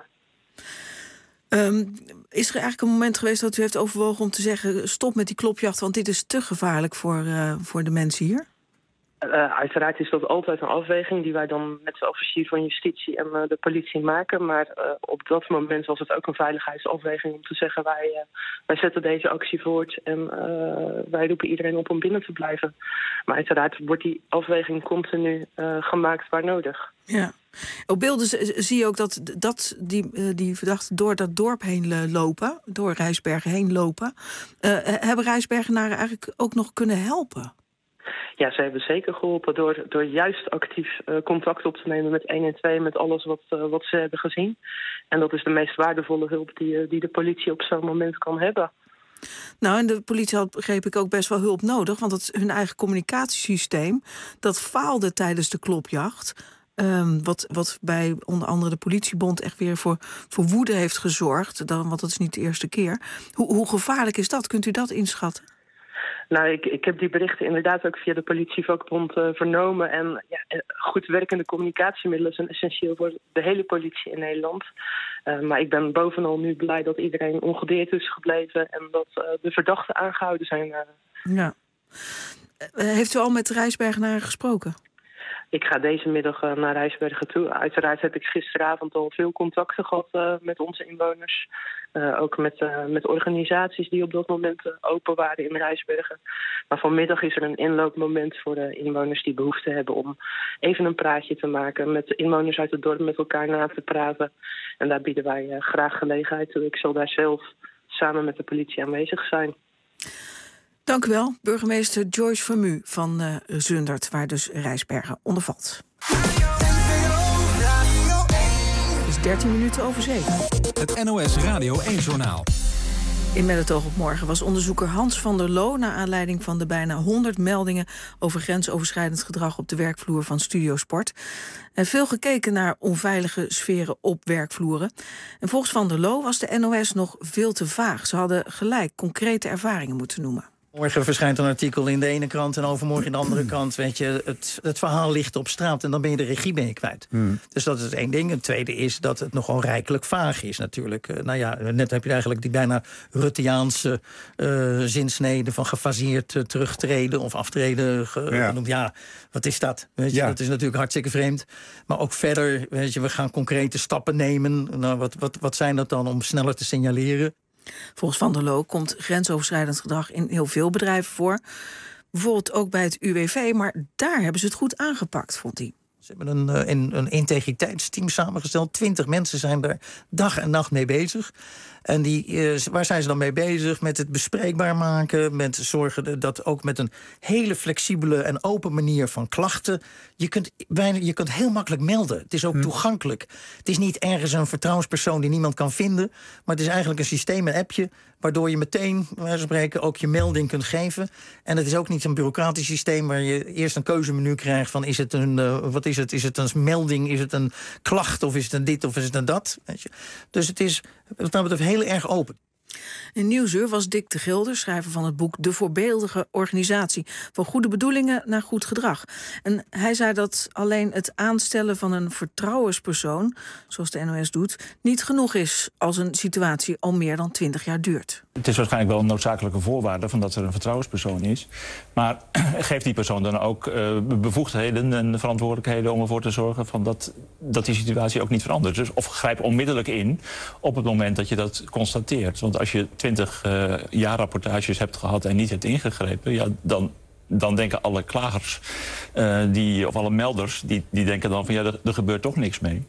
Um, is er eigenlijk een moment geweest dat u heeft overwogen om te zeggen, stop met die klopjacht, want dit is te gevaarlijk voor, uh, voor de mensen hier? Uh, uiteraard is dat altijd een afweging die wij dan met de officier van justitie en uh, de politie maken. Maar uh, op dat moment was het ook een veiligheidsafweging om te zeggen, wij, uh, wij zetten deze actie voort en uh, wij roepen iedereen op om binnen te blijven. Maar uiteraard wordt die afweging continu uh, gemaakt waar nodig. Ja. Op beelden zie je ook dat, dat die, uh, die verdachten door dat dorp heen lopen, door Rijsbergen heen lopen. Uh, hebben Rijsbergenaren eigenlijk ook nog kunnen helpen? Ja, ze hebben zeker geholpen door, door juist actief uh, contact op te nemen met één en twee, met alles wat, uh, wat ze hebben gezien. En dat is de meest waardevolle hulp die, uh, die de politie op zo'n moment kan hebben. Nou, en de politie had, begreep ik, ook best wel hulp nodig, want het, hun eigen communicatiesysteem, dat faalde tijdens de klopjacht. Um, wat, wat bij onder andere de politiebond echt weer voor, voor woede heeft gezorgd, dan, want dat is niet de eerste keer. Hoe, hoe gevaarlijk is dat? Kunt u dat inschatten? Nou, ik, ik heb die berichten inderdaad ook via de politievakbond uh, vernomen. En ja, goed werkende communicatiemiddelen zijn essentieel voor de hele politie in Nederland. Uh, maar ik ben bovenal nu blij dat iedereen ongedeerd is gebleven en dat uh, de verdachten aangehouden zijn. Uh. Ja. Uh, heeft u al met de Rijsbergenaren gesproken? ik ga deze middag uh, naar Rijsbergen toe. Uiteraard heb ik gisteravond al veel contacten gehad uh, met onze inwoners. Uh, ook met, uh, met organisaties die op dat moment uh, open waren in Rijsbergen. Maar vanmiddag is er een inloopmoment voor de inwoners die behoefte hebben om even een praatje te maken. Met de inwoners uit het dorp met elkaar na te praten. En daar bieden wij uh, graag gelegenheid toe. Ik zal daar zelf samen met de politie aanwezig zijn. Dank u wel, burgemeester Joyce Vermu van uh, Zundert, waar dus Rijsbergen onder valt. Het is dertien minuten over zeven. Het N O S Radio één-journaal. In Met het oog op morgen was onderzoeker Hans van der Loo... naar aanleiding van de bijna honderd meldingen... over grensoverschrijdend gedrag op de werkvloer van Studio Sport. En veel gekeken naar onveilige sferen op werkvloeren. En volgens Van der Loo was de N O S nog veel te vaag. Ze hadden gelijk concrete ervaringen moeten noemen. Morgen verschijnt een artikel in de ene krant en overmorgen in de andere krant. Weet je, het, het verhaal ligt op straat en dan ben je de regie ben je kwijt. Hmm. Dus dat is één ding. Het tweede is dat het nogal rijkelijk vaag is natuurlijk. Uh, nou ja, net heb je eigenlijk die bijna Rutteaanse uh, zinsnede van gefaseerd uh, terugtreden of aftreden. Ge- ja. ja, wat is dat? Weet je, ja. Dat is natuurlijk hartstikke vreemd. Maar ook verder, weet je, we gaan concrete stappen nemen. Nou, wat, wat, wat zijn dat dan om sneller te signaleren? Volgens Van der Loo komt grensoverschrijdend gedrag in heel veel bedrijven voor. Bijvoorbeeld ook bij het U W V, maar daar hebben ze het goed aangepakt, vond hij. Ze hebben een, een, een integriteitsteam samengesteld. Twintig mensen zijn daar dag en nacht mee bezig. En die, uh, waar zijn ze dan mee bezig? Met het bespreekbaar maken. Met zorgen dat ook met een hele flexibele en open manier van klachten. Je kunt, bijna, je kunt heel makkelijk melden. Het is ook hm. toegankelijk. Het is niet ergens een vertrouwenspersoon die niemand kan vinden. Maar het is eigenlijk een systeem, een appje. Waardoor je meteen, bij wijze van spreken, ook je melding kunt geven. En het is ook niet een bureaucratisch systeem waar je eerst een keuzemenu krijgt van is het een, uh, wat is het? Is het een melding? Is het een klacht? Of is het een dit? Of is het een dat? Weet je? Dus het is wat dat betreft heel erg open. In Nieuwsuur was Dick de Gilder, schrijver van het boek De Voorbeeldige Organisatie. Van goede bedoelingen naar goed gedrag. En hij zei dat alleen het aanstellen van een vertrouwenspersoon, zoals de N O S doet, niet genoeg is als een situatie al meer dan twintig jaar duurt. Het is waarschijnlijk wel een noodzakelijke voorwaarde van dat er een vertrouwenspersoon is. Maar geeft die persoon dan ook uh, bevoegdheden en verantwoordelijkheden om ervoor te zorgen van dat, dat die situatie ook niet verandert. Dus of grijp onmiddellijk in op het moment dat je dat constateert. Want als je twintig uh, jaarrapportages hebt gehad en niet hebt ingegrepen, ja, dan, dan denken alle klagers uh, die, of alle melders, die, die denken dan van ja, er, er gebeurt toch niks mee.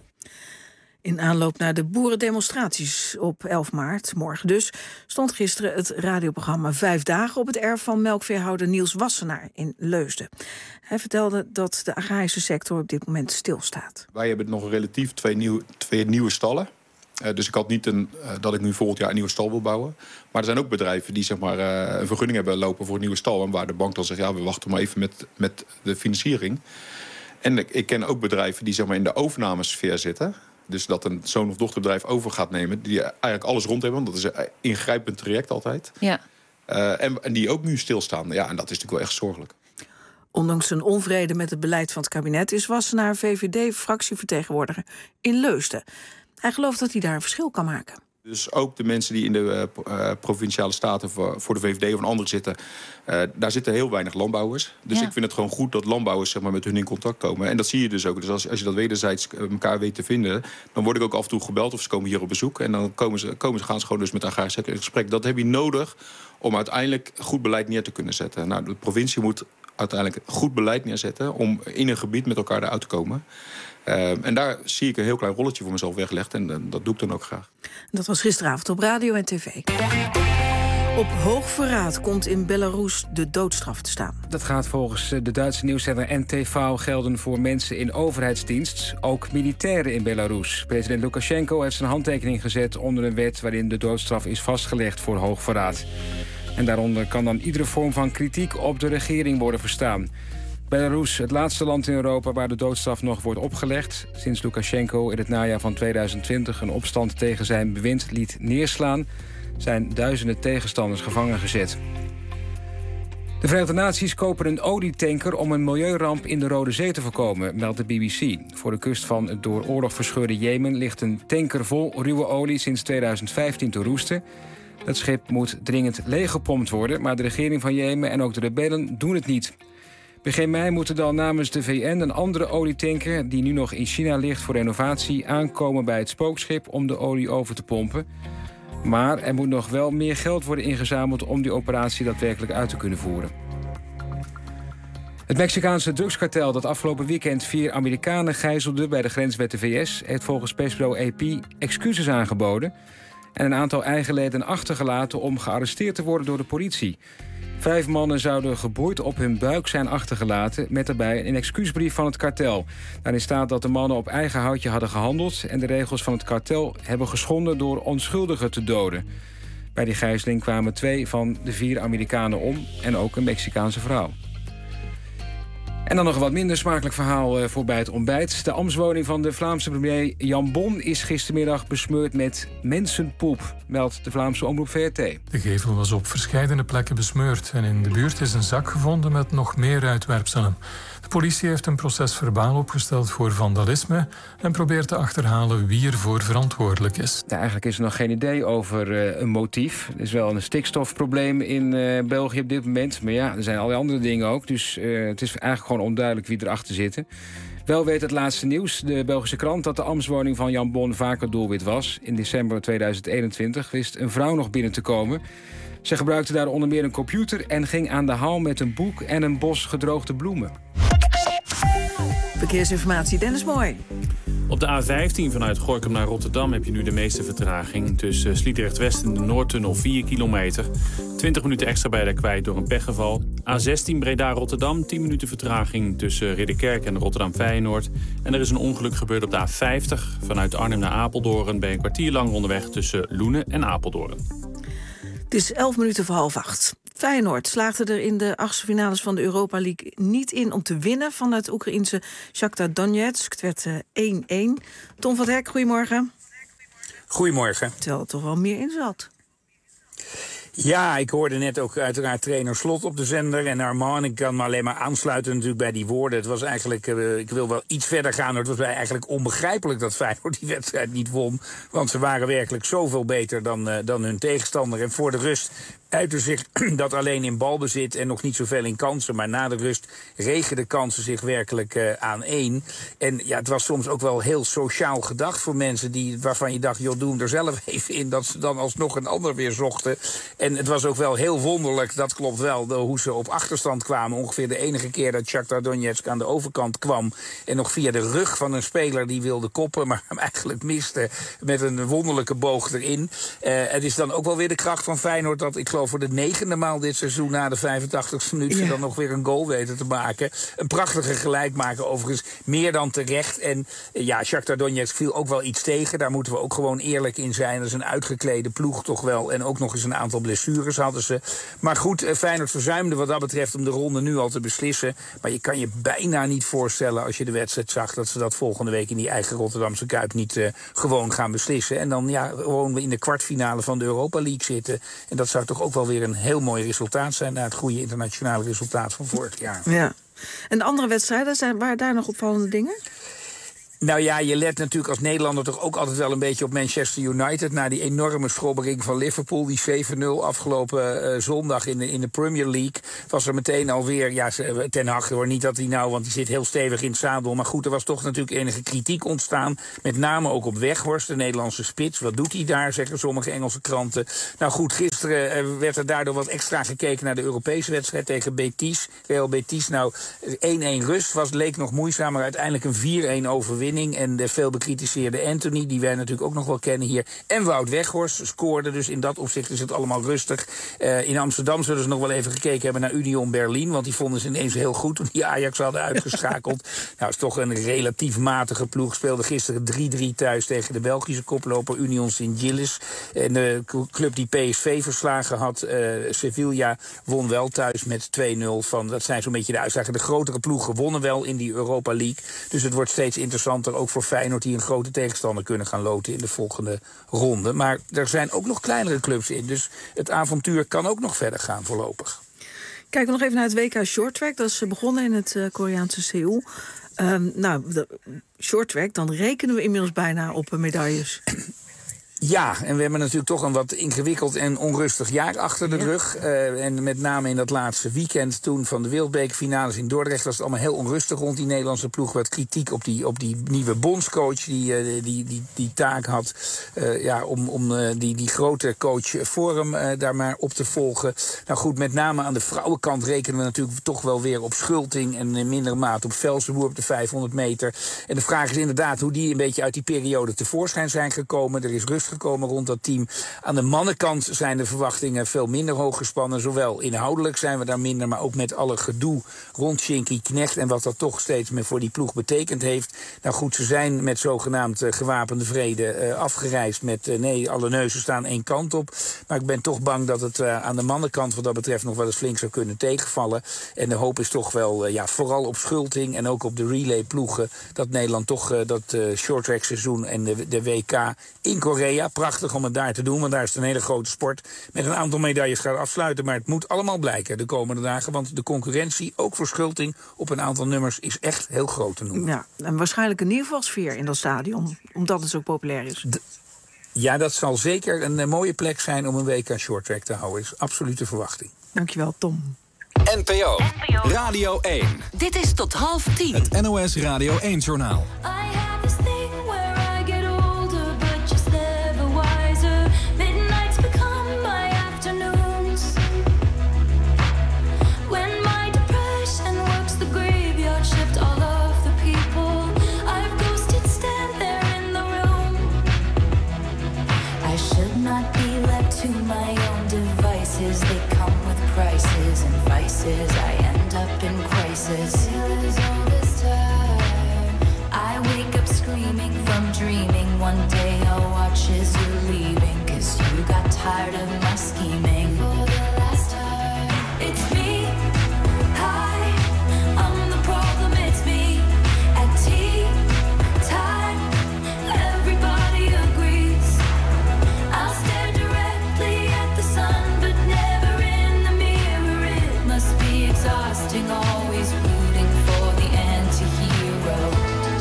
In aanloop naar de boerendemonstraties op elf maart, morgen dus, stond gisteren het radioprogramma Vijf Dagen op het erf van melkveehouder Niels Wassenaar in Leusden. Hij vertelde dat de agrarische sector op dit moment stilstaat. Wij hebben nog relatief twee, nieuw, twee nieuwe stallen. Uh, dus ik had niet een, uh, dat ik nu volgend jaar een nieuwe stal wil bouwen. Maar er zijn ook bedrijven die zeg maar, uh, een vergunning hebben lopen voor een nieuwe stal. En waar de bank dan zegt, ja, we wachten maar even met, met de financiering. En ik, ik ken ook bedrijven die zeg maar, in de overnamesfeer zitten. Dus dat een zoon- of dochterbedrijf over gaat nemen, die eigenlijk alles rond hebben. Want dat is een ingrijpend traject altijd. Ja. Uh, en, en die ook nu stilstaan. Ja, en dat is natuurlijk wel echt zorgelijk. Ondanks zijn onvrede met het beleid van het kabinet is Wassenaar V V D-fractievertegenwoordiger in Leusden. Hij gelooft dat hij daar een verschil kan maken. Dus ook de mensen die in de uh, provinciale staten voor, voor de V V D of een andere zitten, Uh, daar zitten heel weinig landbouwers. Dus ja. ik vind het gewoon goed dat landbouwers zeg maar, met hun in contact komen. En dat zie je dus ook. Dus als, als je dat wederzijds elkaar weet te vinden, dan word ik ook af en toe gebeld of ze komen hier op bezoek. En dan komen ze, komen ze, gaan ze gewoon dus met de agrarische sector in gesprek. Dat heb je nodig om uiteindelijk goed beleid neer te kunnen zetten. Nou, de provincie moet uiteindelijk goed beleid neerzetten om in een gebied met elkaar eruit te komen. Uh, en daar zie ik een heel klein rolletje voor mezelf weggelegd. En uh, dat doe ik dan ook graag. Dat was gisteravond op radio en tv. Op hoog verraad komt in Belarus de doodstraf te staan. Dat gaat volgens de Duitse nieuwszender N T V gelden voor mensen in overheidsdienst. Ook militairen in Belarus. President Lukasjenko heeft zijn handtekening gezet onder een wet waarin de doodstraf is vastgelegd voor hoog verraad. En daaronder kan dan iedere vorm van kritiek op de regering worden verstaan. Belarus, het laatste land in Europa waar de doodstraf nog wordt opgelegd. Sinds Lukasjenko in het najaar van tweeduizend twintig een opstand tegen zijn bewind liet neerslaan, zijn duizenden tegenstanders gevangen gezet. De Verenigde Naties kopen een olietanker om een milieuramp in de Rode Zee te voorkomen, meldt de B B C. Voor de kust van het door oorlog verscheurde Jemen ligt een tanker vol ruwe olie sinds tweeduizend vijftien te roesten. Dat schip moet dringend leeggepompt worden, maar de regering van Jemen en ook de rebellen doen het niet. Begin mei moet er dan namens de V N een andere olietanker... die nu nog in China ligt voor renovatie... aankomen bij het spookschip om de olie over te pompen. Maar er moet nog wel meer geld worden ingezameld... om die operatie daadwerkelijk uit te kunnen voeren. Het Mexicaanse drugskartel dat afgelopen weekend vier Amerikanen gijzelde... bij de grens met de V S... heeft volgens persbureau A P excuses aangeboden... en een aantal eigen leden achtergelaten om gearresteerd te worden door de politie. Vijf mannen zouden geboeid op hun buik zijn achtergelaten... met daarbij een excuusbrief van het kartel. Daarin staat dat de mannen op eigen houtje hadden gehandeld... en de regels van het kartel hebben geschonden door onschuldigen te doden. Bij die gijzeling kwamen twee van de vier Amerikanen om... en ook een Mexicaanse vrouw. En dan nog een wat minder smakelijk verhaal voor bij het ontbijt. De ambtswoning van de Vlaamse premier Jan Bon is gistermiddag besmeurd met mensenpoep, meldt de Vlaamse omroep V R T. De gevel was op verschillende plekken besmeurd en in de buurt is een zak gevonden met nog meer uitwerpselen. De politie heeft een procesverbaal opgesteld voor vandalisme en probeert te achterhalen wie ervoor verantwoordelijk is. Ja, eigenlijk is er nog geen idee over uh, een motief. Er is wel een stikstofprobleem in uh, België op dit moment. Maar ja, er zijn allerlei andere dingen ook. Dus uh, het is eigenlijk gewoon onduidelijk wie erachter zit. Wel weet het laatste nieuws, de Belgische krant, dat de ambtswoning van Jan Bon vaker doelwit was. In december tweeduizend eenentwintig wist een vrouw nog binnen te komen. Ze gebruikte daar onder meer een computer en ging aan de haal met een boek en een bos gedroogde bloemen. Verkeersinformatie, Dennis Mooi. Op de A vijftien vanuit Gorinchem naar Rotterdam heb je nu de meeste vertraging. Tussen Sliedrecht-West en de Noordtunnel vier kilometer. twintig minuten extra bij de kwijt door een pechgeval. A zestien Breda-Rotterdam, tien minuten vertraging tussen Ridderkerk en Rotterdam-Feyenoord. En er is een ongeluk gebeurd op de A vijftig. Vanuit Arnhem naar Apeldoorn ben je een kwartier lang onderweg tussen Loenen en Apeldoorn. Het is elf minuten voor half acht. Feyenoord slaagde er in de achtste finales van de Europa League niet in om te winnen van het Oekraïense Shakhtar Donetsk. Het werd één-één. Tom van Hek, goedemorgen. Goedemorgen. Terwijl er toch wel meer in zat. Ja, ik hoorde net ook uiteraard trainer Slot op de zender. En Armand, ik kan me alleen maar aansluiten natuurlijk bij die woorden. Het was eigenlijk, uh, ik wil wel iets verder gaan. Het was eigenlijk onbegrijpelijk dat Feyenoord die wedstrijd niet won. Want ze waren werkelijk zoveel beter dan, uh, dan hun tegenstander. En voor de rust uitte zich dat alleen in balbezit en nog niet zoveel in kansen. Maar na de rust regen de kansen zich werkelijk uh, aan één. En ja, het was soms ook wel heel sociaal gedacht voor mensen die, waarvan je dacht, joh, doe hem er zelf even in. Dat ze dan alsnog een ander weer zochten. En het was ook wel heel wonderlijk, dat klopt wel, de, hoe ze op achterstand kwamen. Ongeveer de enige keer dat Shakhtar Donetsk aan de overkant kwam. En nog via de rug van een speler die wilde koppen, maar hem eigenlijk miste met een wonderlijke boog erin. Uh, het is dan ook wel weer de kracht van Feyenoord dat, ik geloof voor de negende maal dit seizoen na de vijfentachtigste minuut ze ja. dan nog weer een goal weten te maken. Een prachtige gelijkmaker overigens, meer dan terecht. En uh, ja, Shakhtar Donetsk viel ook wel iets tegen. Daar moeten we ook gewoon eerlijk in zijn. Dat is een uitgeklede ploeg toch wel. En ook nog eens een aantal blessures hadden ze. Maar goed, uh, Feyenoord verzuimde wat dat betreft om de ronde nu al te beslissen. Maar je kan je bijna niet voorstellen als je de wedstrijd zag dat ze dat volgende week in die eigen Rotterdamse Kuip niet uh, gewoon gaan beslissen. En dan ja, gewoon in de kwartfinale van de Europa League zitten. En dat zou toch ook wel weer een heel mooi resultaat zijn na het goede internationale resultaat van vorig jaar. Ja. En de andere wedstrijden, zijn, waren daar nog opvallende dingen? Nou ja, je let natuurlijk als Nederlander toch ook altijd wel een beetje op Manchester United. Na die enorme schrobbering van Liverpool, die zeven nul afgelopen uh, zondag in de, in de Premier League. Was er meteen alweer, ja, Ten Hag hoor, niet dat hij nou, want die zit heel stevig in het zadel. Maar goed, er was toch natuurlijk enige kritiek ontstaan. Met name ook op Weghorst, de Nederlandse spits. Wat doet hij daar, zeggen sommige Engelse kranten. Nou goed, gisteren uh, werd er daardoor wat extra gekeken naar de Europese wedstrijd tegen Betis. Real Betis, nou, één-één rust was, leek nog moeizaam, maar uiteindelijk een vier-één overwinning. En de veel bekritiseerde Anthony, die wij natuurlijk ook nog wel kennen hier. En Wout Weghorst scoorde, dus in dat opzicht is het allemaal rustig. Uh, in Amsterdam zullen ze nog wel even gekeken hebben naar Union Berlin, want die vonden ze ineens heel goed toen die Ajax hadden uitgeschakeld. Nou, het is toch een relatief matige ploeg. Speelde gisteren drie-drie thuis tegen de Belgische koploper Union Sint-Gilles. En de club die P S V verslagen had, uh, Sevilla, won wel thuis met twee nul. Van, dat zijn zo'n beetje de uitslagen. De grotere ploegen wonnen wel in die Europa League. Dus het wordt steeds interessanter, ook voor Feyenoord, die een grote tegenstander kunnen gaan loten in de volgende ronde. Maar er zijn ook nog kleinere clubs in, dus het avontuur kan ook nog verder gaan voorlopig. Kijken we nog even naar het W K Shorttrack. Dat is begonnen in het uh, Koreaanse Seoul. Um, nou, de shorttrack, dan rekenen we inmiddels bijna op uh, medailles. Ja, en we hebben natuurlijk toch een wat ingewikkeld en onrustig jaar achter de ja. rug. Uh, en met name in dat laatste weekend toen van de wereldbekerfinales in Dordrecht was het allemaal heel onrustig rond die Nederlandse ploeg. Wat kritiek op die, op die nieuwe bondscoach die uh, die, die, die taak had uh, ja, om, om uh, die, die grote coach Forum uh, daar maar op te volgen. Nou goed, met name aan de vrouwenkant rekenen we natuurlijk toch wel weer op Schulting en in mindere mate op Velsenboer op de vijfhonderd meter. En de vraag is inderdaad hoe die een beetje uit die periode tevoorschijn zijn gekomen. Er is rust gekomen rond dat team. Aan de mannenkant zijn de verwachtingen veel minder hoog gespannen. Zowel inhoudelijk zijn we daar minder, maar ook met alle gedoe rond Shinky Knecht en wat dat toch steeds meer voor die ploeg betekend heeft. Nou goed, ze zijn met zogenaamd uh, gewapende vrede uh, afgereisd met uh, nee, alle neuzen staan één kant op. Maar ik ben toch bang dat het uh, aan de mannenkant wat dat betreft nog wel eens flink zou kunnen tegenvallen. En de hoop is toch wel, uh, ja, vooral op Schulting en ook op de relay-ploegen, dat Nederland toch uh, dat uh, shorttrack seizoen en de, de W K in Korea, prachtig om het daar te doen, want daar is het een hele grote sport, met een aantal medailles gaat afsluiten. Maar het moet allemaal blijken de komende dagen, want de concurrentie, ook voor Schulting, op een aantal nummers is echt heel groot te noemen. Ja, en waarschijnlijk een sfeer in dat stadion, omdat het zo populair is. De, ja, dat zal zeker een, een mooie plek zijn om een W K shorttrack te houden. Is absolute verwachting. Dankjewel, Tom. N P O, Radio één. Dit is tot half tien. Het N O S Radio één-journaal. I end up in crisis. I wake up screaming from dreaming. One day I'll watch as you're leaving, 'cause you got tired of my scheming. For the last time, it's me. Hi, I'm the problem, it's me. At tea time, everybody agrees. I'll stare directly at the sun, but never in the mirror. It must be exhausting, always rooting for the anti-hero.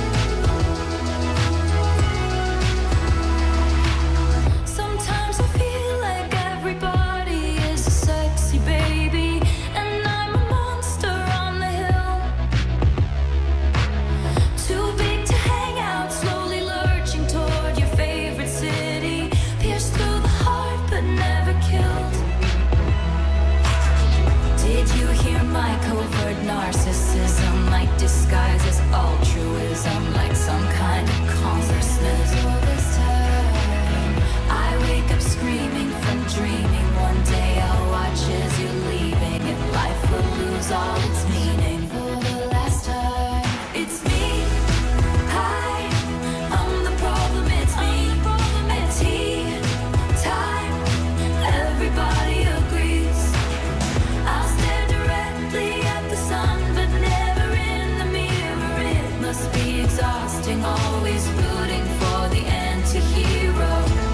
Sometimes I feel like everybody is a sexy baby, and I'm a monster on the hill. Too big to hang out, slowly lurching toward your favorite city. Pierced through the heart, but never killed. Did you hear my covert narcissism? Like disguise as altruism, like some kind of consciousness. All this time, I wake up screaming from dreaming. One day I'll watch as you're leaving, and life will lose all its meaning. For the last time, it's me. Hi, I'm the problem, it's me. At tea time, everybody agrees. I'll stare directly at the sun, but never in the mirror. It must be exhausting, always rooting for the anti-hero.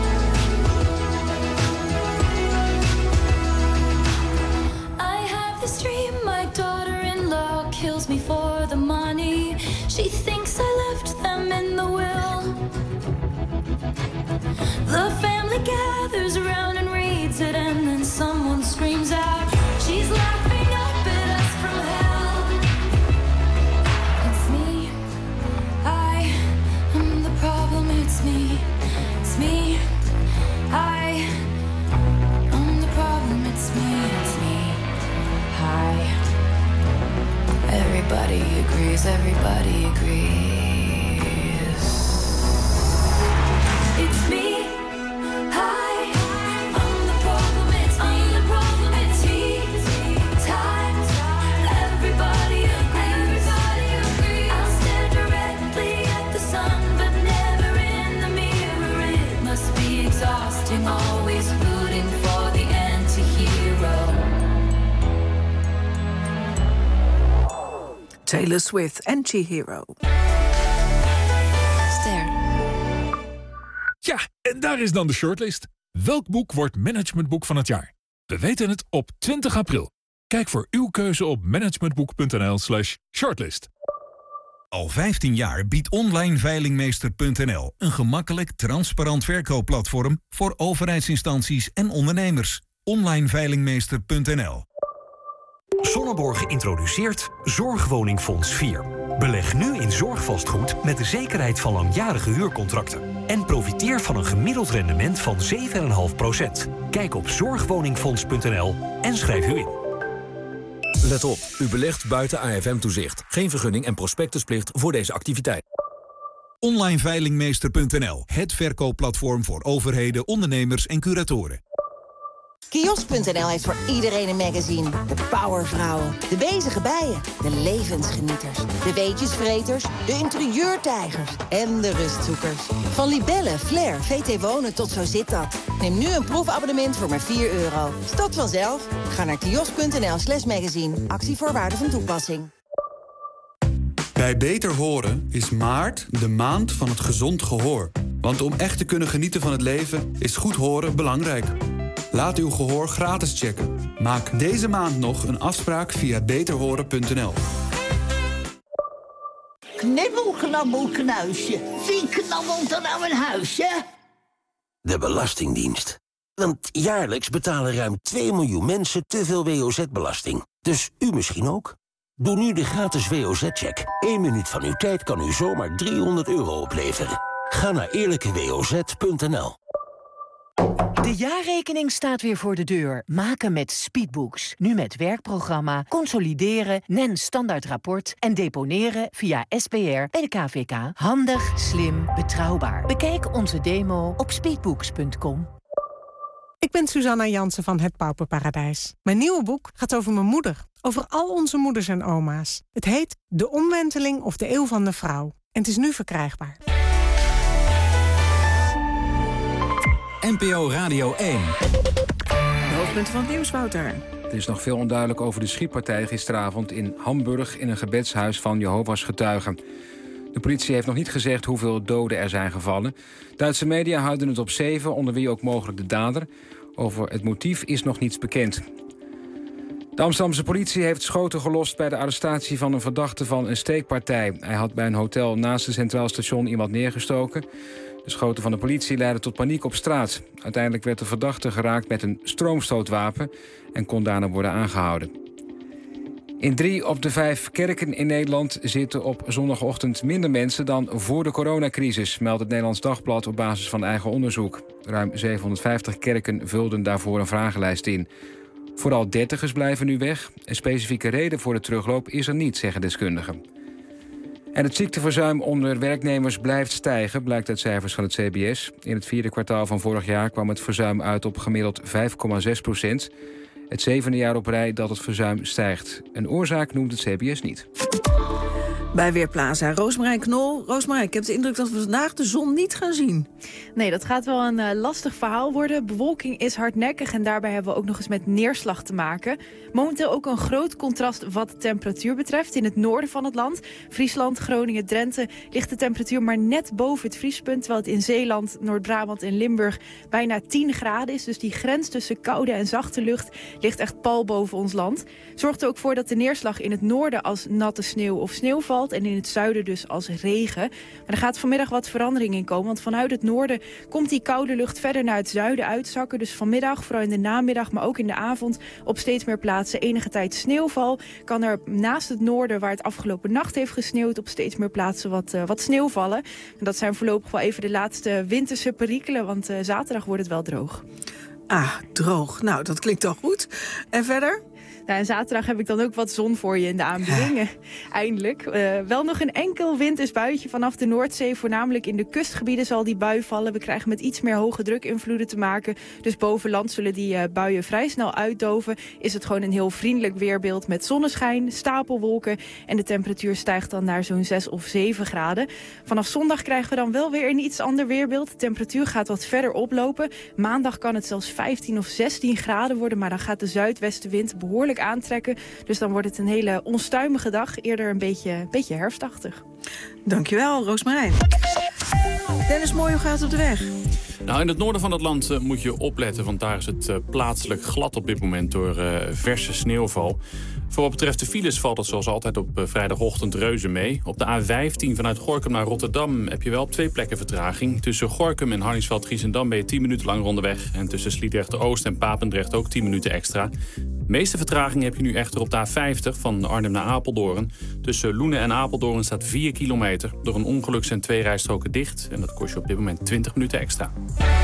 I have this dream, my daughter-in-law kills me for the money. She thinks I left them in the will. The family gathers around and reads it, and then someone screams out, she's laughing up at us from hell. It's me. I am the problem, it's me. It's me. I am the problem, it's me. It's me. Hi. Everybody agrees, everybody agrees. It's me. Hi. I'm the problem, it's me. I'm the problem, it's me. Time. Everybody agrees. Everybody agrees. I'll stare directly at the sun, but never in the mirror. It must be exhausting, always rooting for the anti-hero. Taylor Swift, Anti-Hero. Ster. Ja, en daar is dan de shortlist. Welk boek wordt managementboek van het jaar? We weten het op twintig april. Kijk voor uw keuze op managementboek punt n l slash shortlist. Al vijftien jaar biedt online veilingmeester punt n l een gemakkelijk, transparant verkoopplatform voor overheidsinstanties en ondernemers. online veilingmeester punt n l. Sonneborg introduceert Zorgwoningfonds vier. Beleg nu in zorgvastgoed met de zekerheid van langjarige huurcontracten. En profiteer van een gemiddeld rendement van zeven komma vijf procent. Kijk op zorgwoningfonds punt n l en schrijf u in. Let op, u belegt buiten A F M-toezicht. Geen vergunning en prospectusplicht voor deze activiteit. online veilingmeester punt n l, het verkoopplatform voor overheden, ondernemers en curatoren. Kiosk punt n l heeft voor iedereen een magazine. De powervrouwen, de bezige bijen, de levensgenieters, de weetjesvreters, de interieurtijgers en de rustzoekers. Van Libelle, Flair, V T Wonen tot Zo zit dat. Neem nu een proefabonnement voor maar vier euro. Stap vanzelf. Ga naar kiosk punt n l slash magazine. Actievoorwaarden van toepassing. Bij Beter Horen is maart de maand van het gezond gehoor. Want om echt te kunnen genieten van het leven is goed horen belangrijk. Laat uw gehoor gratis checken. Maak deze maand nog een afspraak via beter horen punt n l. Knibbel, knabbel, knuisje. Wie knabbelt er nou een huisje? De Belastingdienst. Want jaarlijks betalen ruim twee miljoen mensen te veel W O Z-belasting. Dus u misschien ook? Doe nu de gratis W O Z-check. Eén minuut van uw tijd kan u zomaar driehonderd euro opleveren. Ga naar eerlijke w o z punt n l. De jaarrekening staat weer voor de deur. Maken met Speedbooks. Nu met werkprogramma, consolideren, N E N standaardrapport en deponeren via S P R bij de K V K. Handig, slim, betrouwbaar. Bekijk onze demo op speedbooks punt com. Ik ben Susanna Jansen van Het Pauperparadijs. Mijn nieuwe boek gaat over mijn moeder. Over al onze moeders en oma's. Het heet De Omwenteling of de Eeuw van de Vrouw. En het is nu verkrijgbaar. N P O Radio één. De hoofdpunten van het nieuws, Wouter. Er is nog veel onduidelijk over de schietpartij gisteravond in Hamburg in een gebedshuis van Jehovah's getuigen. De politie heeft nog niet gezegd hoeveel doden er zijn gevallen. Duitse media houden het op zeven, onder wie ook mogelijk de dader. Over het motief is nog niets bekend. De Amsterdamse politie heeft schoten gelost bij de arrestatie van een verdachte van een steekpartij. Hij had bij een hotel naast het Centraal Station iemand neergestoken. De schoten van de politie leidden tot paniek op straat. Uiteindelijk werd de verdachte geraakt met een stroomstootwapen en kon daarna worden aangehouden. In drie op de vijf kerken in Nederland zitten op zondagochtend minder mensen dan voor de coronacrisis, meldt het Nederlands Dagblad op basis van eigen onderzoek. Ruim zevenhonderdvijftig kerken vulden daarvoor een vragenlijst in. Vooral dertigers blijven nu weg. Een specifieke reden voor de terugloop is er niet, zeggen deskundigen. En het ziekteverzuim onder werknemers blijft stijgen, blijkt uit cijfers van het C B S. In het vierde kwartaal van vorig jaar kwam het verzuim uit op gemiddeld vijf komma zes procent. Het zevende jaar op rij dat het verzuim stijgt. Een oorzaak noemt het C B S niet. Bij Weerplaza, Roosmarijn Knol. Roosmarijn, ik heb de indruk dat we vandaag de zon niet gaan zien. Nee, dat gaat wel een uh, lastig verhaal worden. Bewolking is hardnekkig en daarbij hebben we ook nog eens met neerslag te maken. Momenteel ook een groot contrast wat de temperatuur betreft. In het noorden van het land, Friesland, Groningen, Drenthe, ligt de temperatuur maar net boven het vriespunt. Terwijl het in Zeeland, Noord-Brabant en Limburg bijna tien graden is. Dus die grens tussen koude en zachte lucht ligt echt pal boven ons land. Zorgt er ook voor dat de neerslag in het noorden als natte sneeuw of sneeuw valt. En in het zuiden dus als regen. Maar er gaat vanmiddag wat verandering in komen. Want vanuit het noorden komt die koude lucht verder naar het zuiden uitzakken. Dus vanmiddag, vooral in de namiddag, maar ook in de avond, op steeds meer plaatsen enige tijd sneeuwval. Kan er naast het noorden, waar het afgelopen nacht heeft gesneeuwd, op steeds meer plaatsen wat, uh, wat sneeuw vallen. En dat zijn voorlopig wel even de laatste winterse perikelen. Want uh, zaterdag wordt het wel droog. Ah, droog. Nou, dat klinkt toch goed. En verder? Nou, en zaterdag heb ik dan ook wat zon voor je in de aanbieding. Eindelijk. Uh, wel nog een enkel winters buitje vanaf de Noordzee. Voornamelijk in de kustgebieden zal die bui vallen. We krijgen met iets meer hoge drukinvloeden te maken. Dus boven land zullen die uh, buien vrij snel uitdoven. Is het gewoon een heel vriendelijk weerbeeld met zonneschijn, stapelwolken. En de temperatuur stijgt dan naar zo'n zes of zeven graden. Vanaf zondag krijgen we dan wel weer een iets ander weerbeeld. De temperatuur gaat wat verder oplopen. Maandag kan het zelfs vijftien of zestien graden worden. Maar dan gaat de zuidwestenwind behoorlijk aantrekken. Dus dan wordt het een hele onstuimige dag. Eerder een beetje, beetje herfstachtig. Dankjewel, Roosmarijn. Dennis Mooi, hoe gaat het op de weg? Nou, in het noorden van het land uh, moet je opletten, want daar is het uh, plaatselijk glad op dit moment door uh, verse sneeuwval. Voor wat betreft de files valt het zoals altijd op uh, vrijdagochtend reuze mee. Op de A vijftien vanuit Gorinchem naar Rotterdam heb je wel op twee plekken vertraging. Tussen Gorinchem en Hardingsveld-Giessendam ben je tien minuten lang onderweg. En tussen Sliedrecht-Oost en Papendrecht ook tien minuten extra. De meeste vertraging heb je nu echter op de A vijftig van Arnhem naar Apeldoorn. Tussen Loenen en Apeldoorn staat vier kilometer. Door een ongeluk zijn twee rijstroken dicht. En dat kost je op dit moment twintig minuten extra.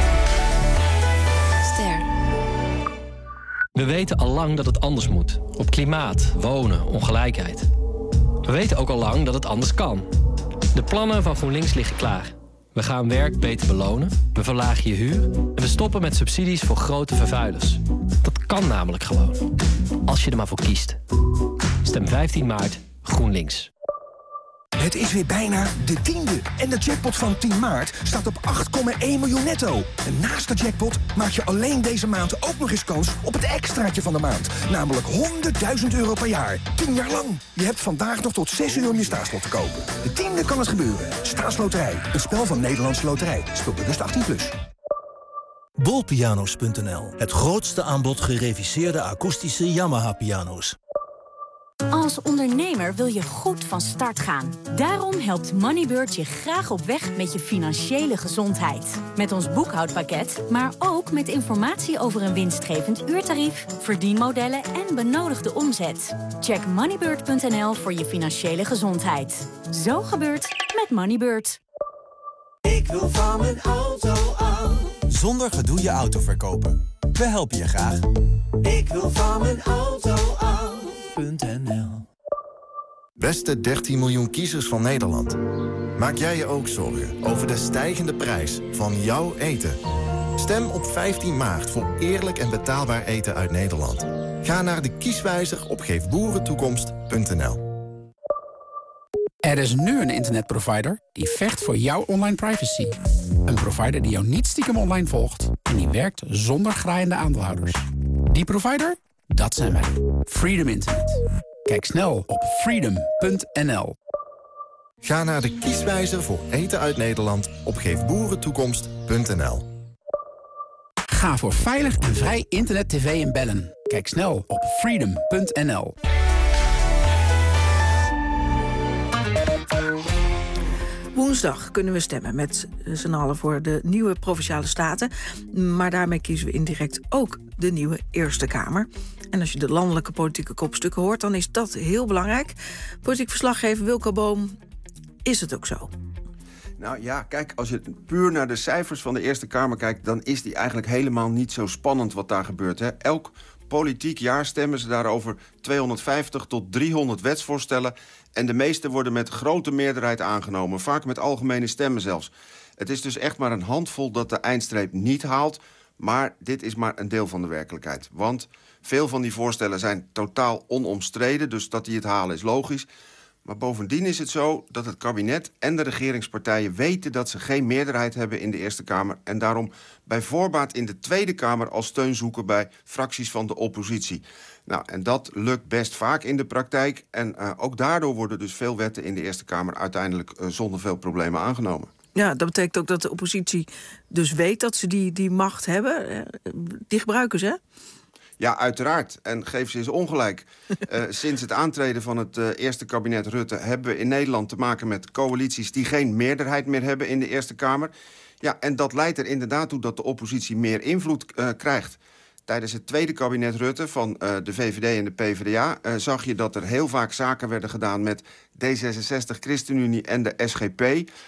Ster. We weten al lang dat het anders moet. Op klimaat, wonen, ongelijkheid. We weten ook al lang dat het anders kan. De plannen van GroenLinks liggen klaar. We gaan werk beter belonen, we verlagen je huur... en we stoppen met subsidies voor grote vervuilers. Dat kan namelijk gewoon. Als je er maar voor kiest. Stem vijftien maart GroenLinks. Het is weer bijna de tiende en de jackpot van tien maart staat op acht komma één miljoen netto. En naast de jackpot maak je alleen deze maand ook nog eens kans op het extraatje van de maand. Namelijk honderdduizend euro per jaar. tien jaar lang. Je hebt vandaag nog tot zes uur om je staatslot te kopen. De tiende kan het gebeuren. Staatsloterij. Een spel van Nederlandse Loterij. Speel bewust achttien plus. Bolpianos punt n l. Het grootste aanbod gereviseerde akoestische Yamaha-piano's. Als ondernemer wil je goed van start gaan. Daarom helpt Moneybird je graag op weg met je financiële gezondheid. Met ons boekhoudpakket, maar ook met informatie over een winstgevend uurtarief, verdienmodellen en benodigde omzet. Check moneybird punt n l voor je financiële gezondheid. Zo gebeurt met Moneybird. Ik wil van mijn auto af. Zonder gedoe je auto verkopen. We helpen je graag. Ik wil van mijn auto af. Beste dertien miljoen kiezers van Nederland. Maak jij je ook zorgen over de stijgende prijs van jouw eten? Stem op vijftien maart voor eerlijk en betaalbaar eten uit Nederland. Ga naar de kieswijzer op geef boeren toekomst punt n l. Er is nu een internetprovider die vecht voor jouw online privacy. Een provider die jou niet stiekem online volgt en die werkt zonder graaiende aandeelhouders. Die provider? Dat zijn wij. Freedom Internet. Kijk snel op freedom punt n l. Ga naar de kieswijzer voor eten uit Nederland op geef boeren toekomst punt n l. Ga voor veilig en vrij internet, tv en bellen. Kijk snel op freedom punt n l. Woensdag kunnen we stemmen met z'n allen voor de nieuwe Provinciale Staten. Maar daarmee kiezen we indirect ook de nieuwe Eerste Kamer. En als je de landelijke politieke kopstukken hoort, dan is dat heel belangrijk. Politiek verslaggever Wilco Boom, is het ook zo? Nou ja, kijk, als je puur naar de cijfers van de Eerste Kamer kijkt, dan is die eigenlijk helemaal niet zo spannend wat daar gebeurt. Hè? Elk politiek jaar stemmen ze daarover tweehonderdvijftig tot driehonderd wetsvoorstellen. En de meeste worden met grote meerderheid aangenomen. Vaak met algemene stemmen zelfs. Het is dus echt maar een handvol dat de eindstreep niet haalt. Maar dit is maar een deel van de werkelijkheid. Want veel van die voorstellen zijn totaal onomstreden. Dus dat die het halen is logisch. Maar bovendien is het zo dat het kabinet en de regeringspartijen weten dat ze geen meerderheid hebben in de Eerste Kamer. En daarom bij voorbaat in de Tweede Kamer al steun zoeken bij fracties van de oppositie. Nou, en dat lukt best vaak in de praktijk. En uh, ook daardoor worden dus veel wetten in de Eerste Kamer uiteindelijk uh, zonder veel problemen aangenomen. Ja, dat betekent ook dat de oppositie dus weet dat ze die, die macht hebben. Die gebruiken ze, hè? Ja, uiteraard. En geef ze eens ongelijk. uh, sinds het aantreden van het uh, eerste kabinet Rutte hebben we in Nederland te maken met coalities die geen meerderheid meer hebben in de Eerste Kamer. Ja, en dat leidt er inderdaad toe dat de oppositie meer invloed uh, krijgt. Tijdens het tweede kabinet Rutte van uh, de V V D en de P v d A uh, zag je dat er heel vaak zaken werden gedaan met D zesenzestig, ChristenUnie en de S G P.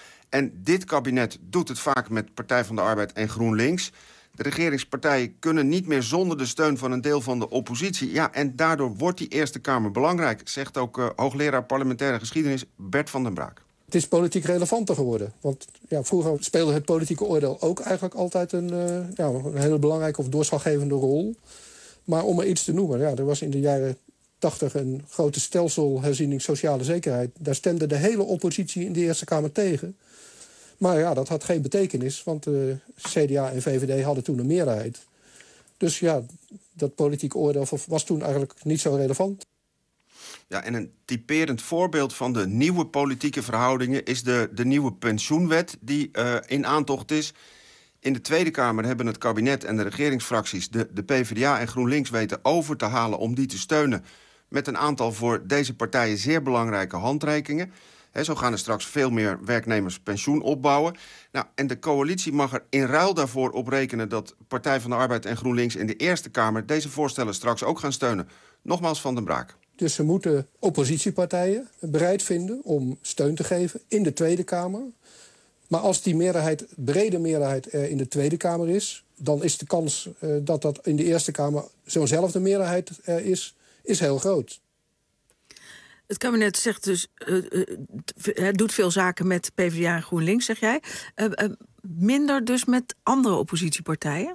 En dit kabinet doet het vaak met Partij van de Arbeid en GroenLinks. De regeringspartijen kunnen niet meer zonder de steun van een deel van de oppositie. Ja, en daardoor wordt die Eerste Kamer belangrijk, zegt ook uh, hoogleraar parlementaire geschiedenis Bert van den Braak. Het is politiek relevanter geworden. Want ja, vroeger speelde het politieke oordeel ook eigenlijk altijd een, uh, ja, een hele belangrijke of doorslaggevende rol. Maar om er iets te noemen, ja, er was in de jaren tachtig een grote stelselherziening sociale zekerheid. Daar stemde de hele oppositie in de Eerste Kamer tegen. Maar ja, dat had geen betekenis, want de C D A en V V D hadden toen een meerderheid. Dus ja, dat politieke oordeel was toen eigenlijk niet zo relevant. Ja, en een typerend voorbeeld van de nieuwe politieke verhoudingen is de, de nieuwe pensioenwet die uh, in aantocht is. In de Tweede Kamer hebben het kabinet en de regeringsfracties de, de P v d A en GroenLinks weten over te halen om die te steunen met een aantal voor deze partijen zeer belangrijke handrekeningen. He, zo gaan er straks veel meer werknemers pensioen opbouwen. Nou, en de coalitie mag er in ruil daarvoor op rekenen dat Partij van de Arbeid en GroenLinks in de Eerste Kamer deze voorstellen straks ook gaan steunen. Nogmaals Van den Braak. Dus ze moeten oppositiepartijen bereid vinden om steun te geven in de Tweede Kamer. Maar als die meerderheid, brede meerderheid er in de Tweede Kamer is, dan is de kans uh, dat dat in de Eerste Kamer zo'nzelfde meerderheid er is, is heel groot. Het kabinet zegt dus, uh, uh, het doet veel zaken met PvdA en GroenLinks, zeg jij. Uh, uh, minder dus met andere oppositiepartijen?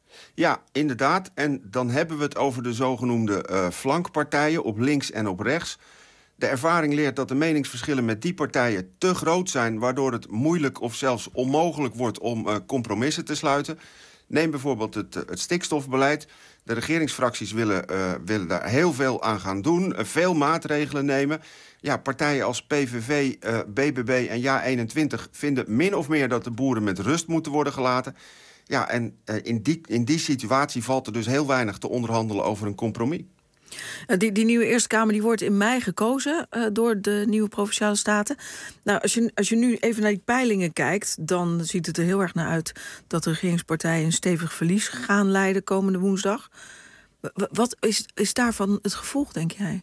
Ja, inderdaad. En dan hebben we het over de zogenoemde uh, flankpartijen op links en op rechts. De ervaring leert dat de meningsverschillen met die partijen te groot zijn, waardoor het moeilijk of zelfs onmogelijk wordt om uh, compromissen te sluiten. Neem bijvoorbeeld het, uh, het stikstofbeleid. De regeringsfracties willen, uh, willen daar heel veel aan gaan doen, uh, veel maatregelen nemen. Ja, partijen als P V V, uh, B B B en Ja eenentwintig vinden min of meer dat de boeren met rust moeten worden gelaten. Ja, en uh, in, die, in die situatie valt er dus heel weinig te onderhandelen over een compromis. Uh, die, die nieuwe Eerste Kamer die wordt in mei gekozen uh, door de nieuwe Provinciale Staten. Nou, als je, als je nu even naar die peilingen kijkt, dan ziet het er heel erg naar uit dat de regeringspartijen een stevig verlies gaan leiden komende woensdag. W- wat is, is daarvan het gevolg, denk jij?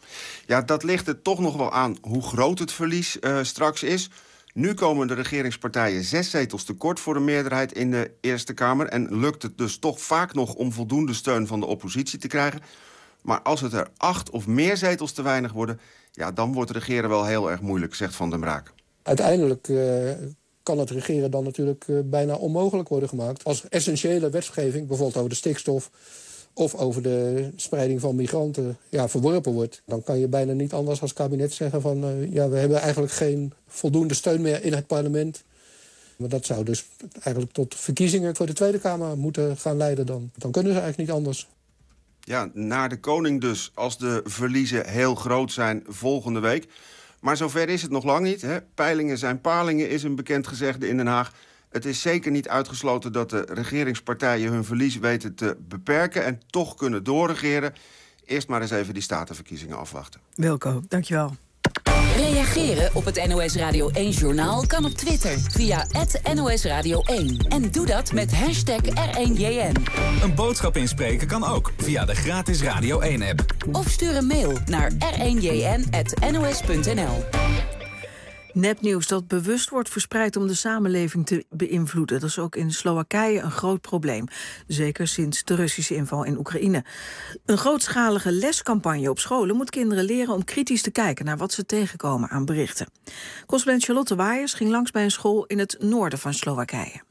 Ja, dat ligt er toch nog wel aan hoe groot het verlies uh, straks is. Nu komen de regeringspartijen zes zetels tekort voor de meerderheid in de Eerste Kamer. En lukt het dus toch vaak nog om voldoende steun van de oppositie te krijgen. Maar als het er acht of meer zetels te weinig worden, ja, dan wordt regeren wel heel erg moeilijk, zegt Van den Braak. Uiteindelijk uh, kan het regeren dan natuurlijk uh, bijna onmogelijk worden gemaakt. Als essentiële wetgeving, bijvoorbeeld over de stikstof of over de spreiding van migranten, ja, verworpen wordt, dan kan je bijna niet anders als kabinet zeggen van uh, ja, we hebben eigenlijk geen voldoende steun meer in het parlement. Maar dat zou dus eigenlijk tot verkiezingen voor de Tweede Kamer moeten gaan leiden dan. Dan kunnen ze eigenlijk niet anders. Ja, naar de koning dus, als de verliezen heel groot zijn volgende week. Maar zover is het nog lang niet. Hè. Peilingen zijn palingen, is een bekend gezegde in Den Haag. Het is zeker niet uitgesloten dat de regeringspartijen hun verlies weten te beperken en toch kunnen doorregeren. Eerst maar eens even die statenverkiezingen afwachten. Wilco, dankjewel. Reageren op het N O S Radio één-journaal kan op Twitter via at N O S Radio één. En doe dat met hashtag R één J N. Een boodschap inspreken kan ook via de gratis Radio één-app. Of stuur een mail naar r één j n at n o s punt n l. Nepnieuws dat bewust wordt verspreid om de samenleving te beïnvloeden. Dat is ook in Slowakije een groot probleem. Zeker sinds de Russische inval in Oekraïne. Een grootschalige lescampagne op scholen moet kinderen leren om kritisch te kijken naar wat ze tegenkomen aan berichten. Correspondent Charlotte Waaiers ging langs bij een school in het noorden van Slowakije.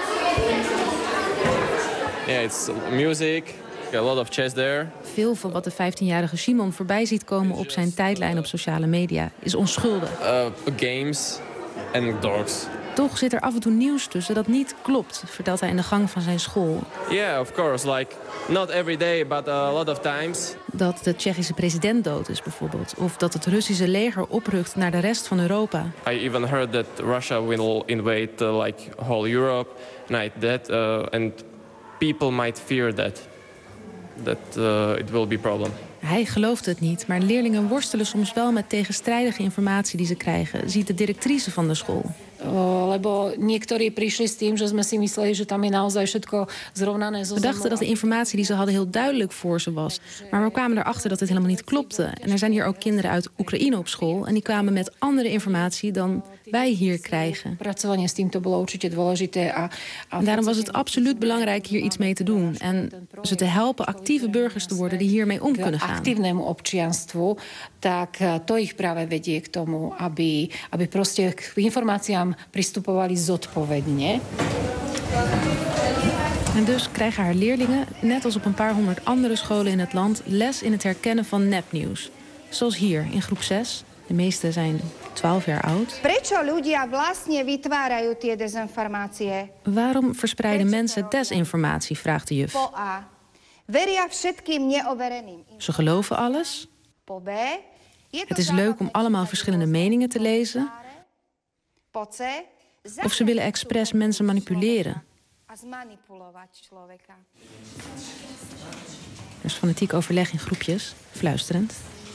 Yeah, it's music. A lot of chess there. Veel van wat de vijftienjarige Simon voorbij ziet komen op zijn tijdlijn op sociale media is onschuldig. Uh, games and dogs. Toch zit er af en toe nieuws tussen dat niet klopt, vertelt hij in de gang van zijn school. Yeah, of course. Like not every day, but a lot of times. Dat de Tsjechische president dood is bijvoorbeeld, of dat het Russische leger oprukt naar de rest van Europa. I even heard that Russia will invade uh, like whole Europe, like that, uh, and people might fear that. That uh, it will be a problem. Hij gelooft het niet, maar leerlingen worstelen soms wel met tegenstrijdige informatie die ze krijgen, ziet de directrice van de school. Lebo niektorí prišli s tým, že sme si mysleli, že tam je naozaj všetko zrovnané zo We dachten dat de informatie die ze hadden heel duidelijk voor ze was. Maar we kwamen erachter dat het helemaal niet klopte. En er zijn hier ook kinderen uit Oekraïne op school. En die kwamen met andere informatie dan wij hier krijgen. En daarom was het absoluut belangrijk hier iets mee te doen. En ze te helpen actieve burgers te worden die hiermee om kunnen gaan. Aktívnemu občianstvu, tak to ich práve vedie k tomu, aby, aby proste k informáciám pristupovali zodpovedne. En dus krijgen haar leerlingen, net als op een paar honderd andere scholen in het land, les in het herkennen van nepnieuws. Zoals hier in groep zes. De meeste zijn twaalf jaar oud. Waarom verspreiden mensen desinformatie, vraagt de juf. Ze geloven alles. Het is leuk om allemaal verschillende meningen te lezen. Of ze willen expres mensen manipuleren. Er is fanatiek overleg in groepjes, fluisterend.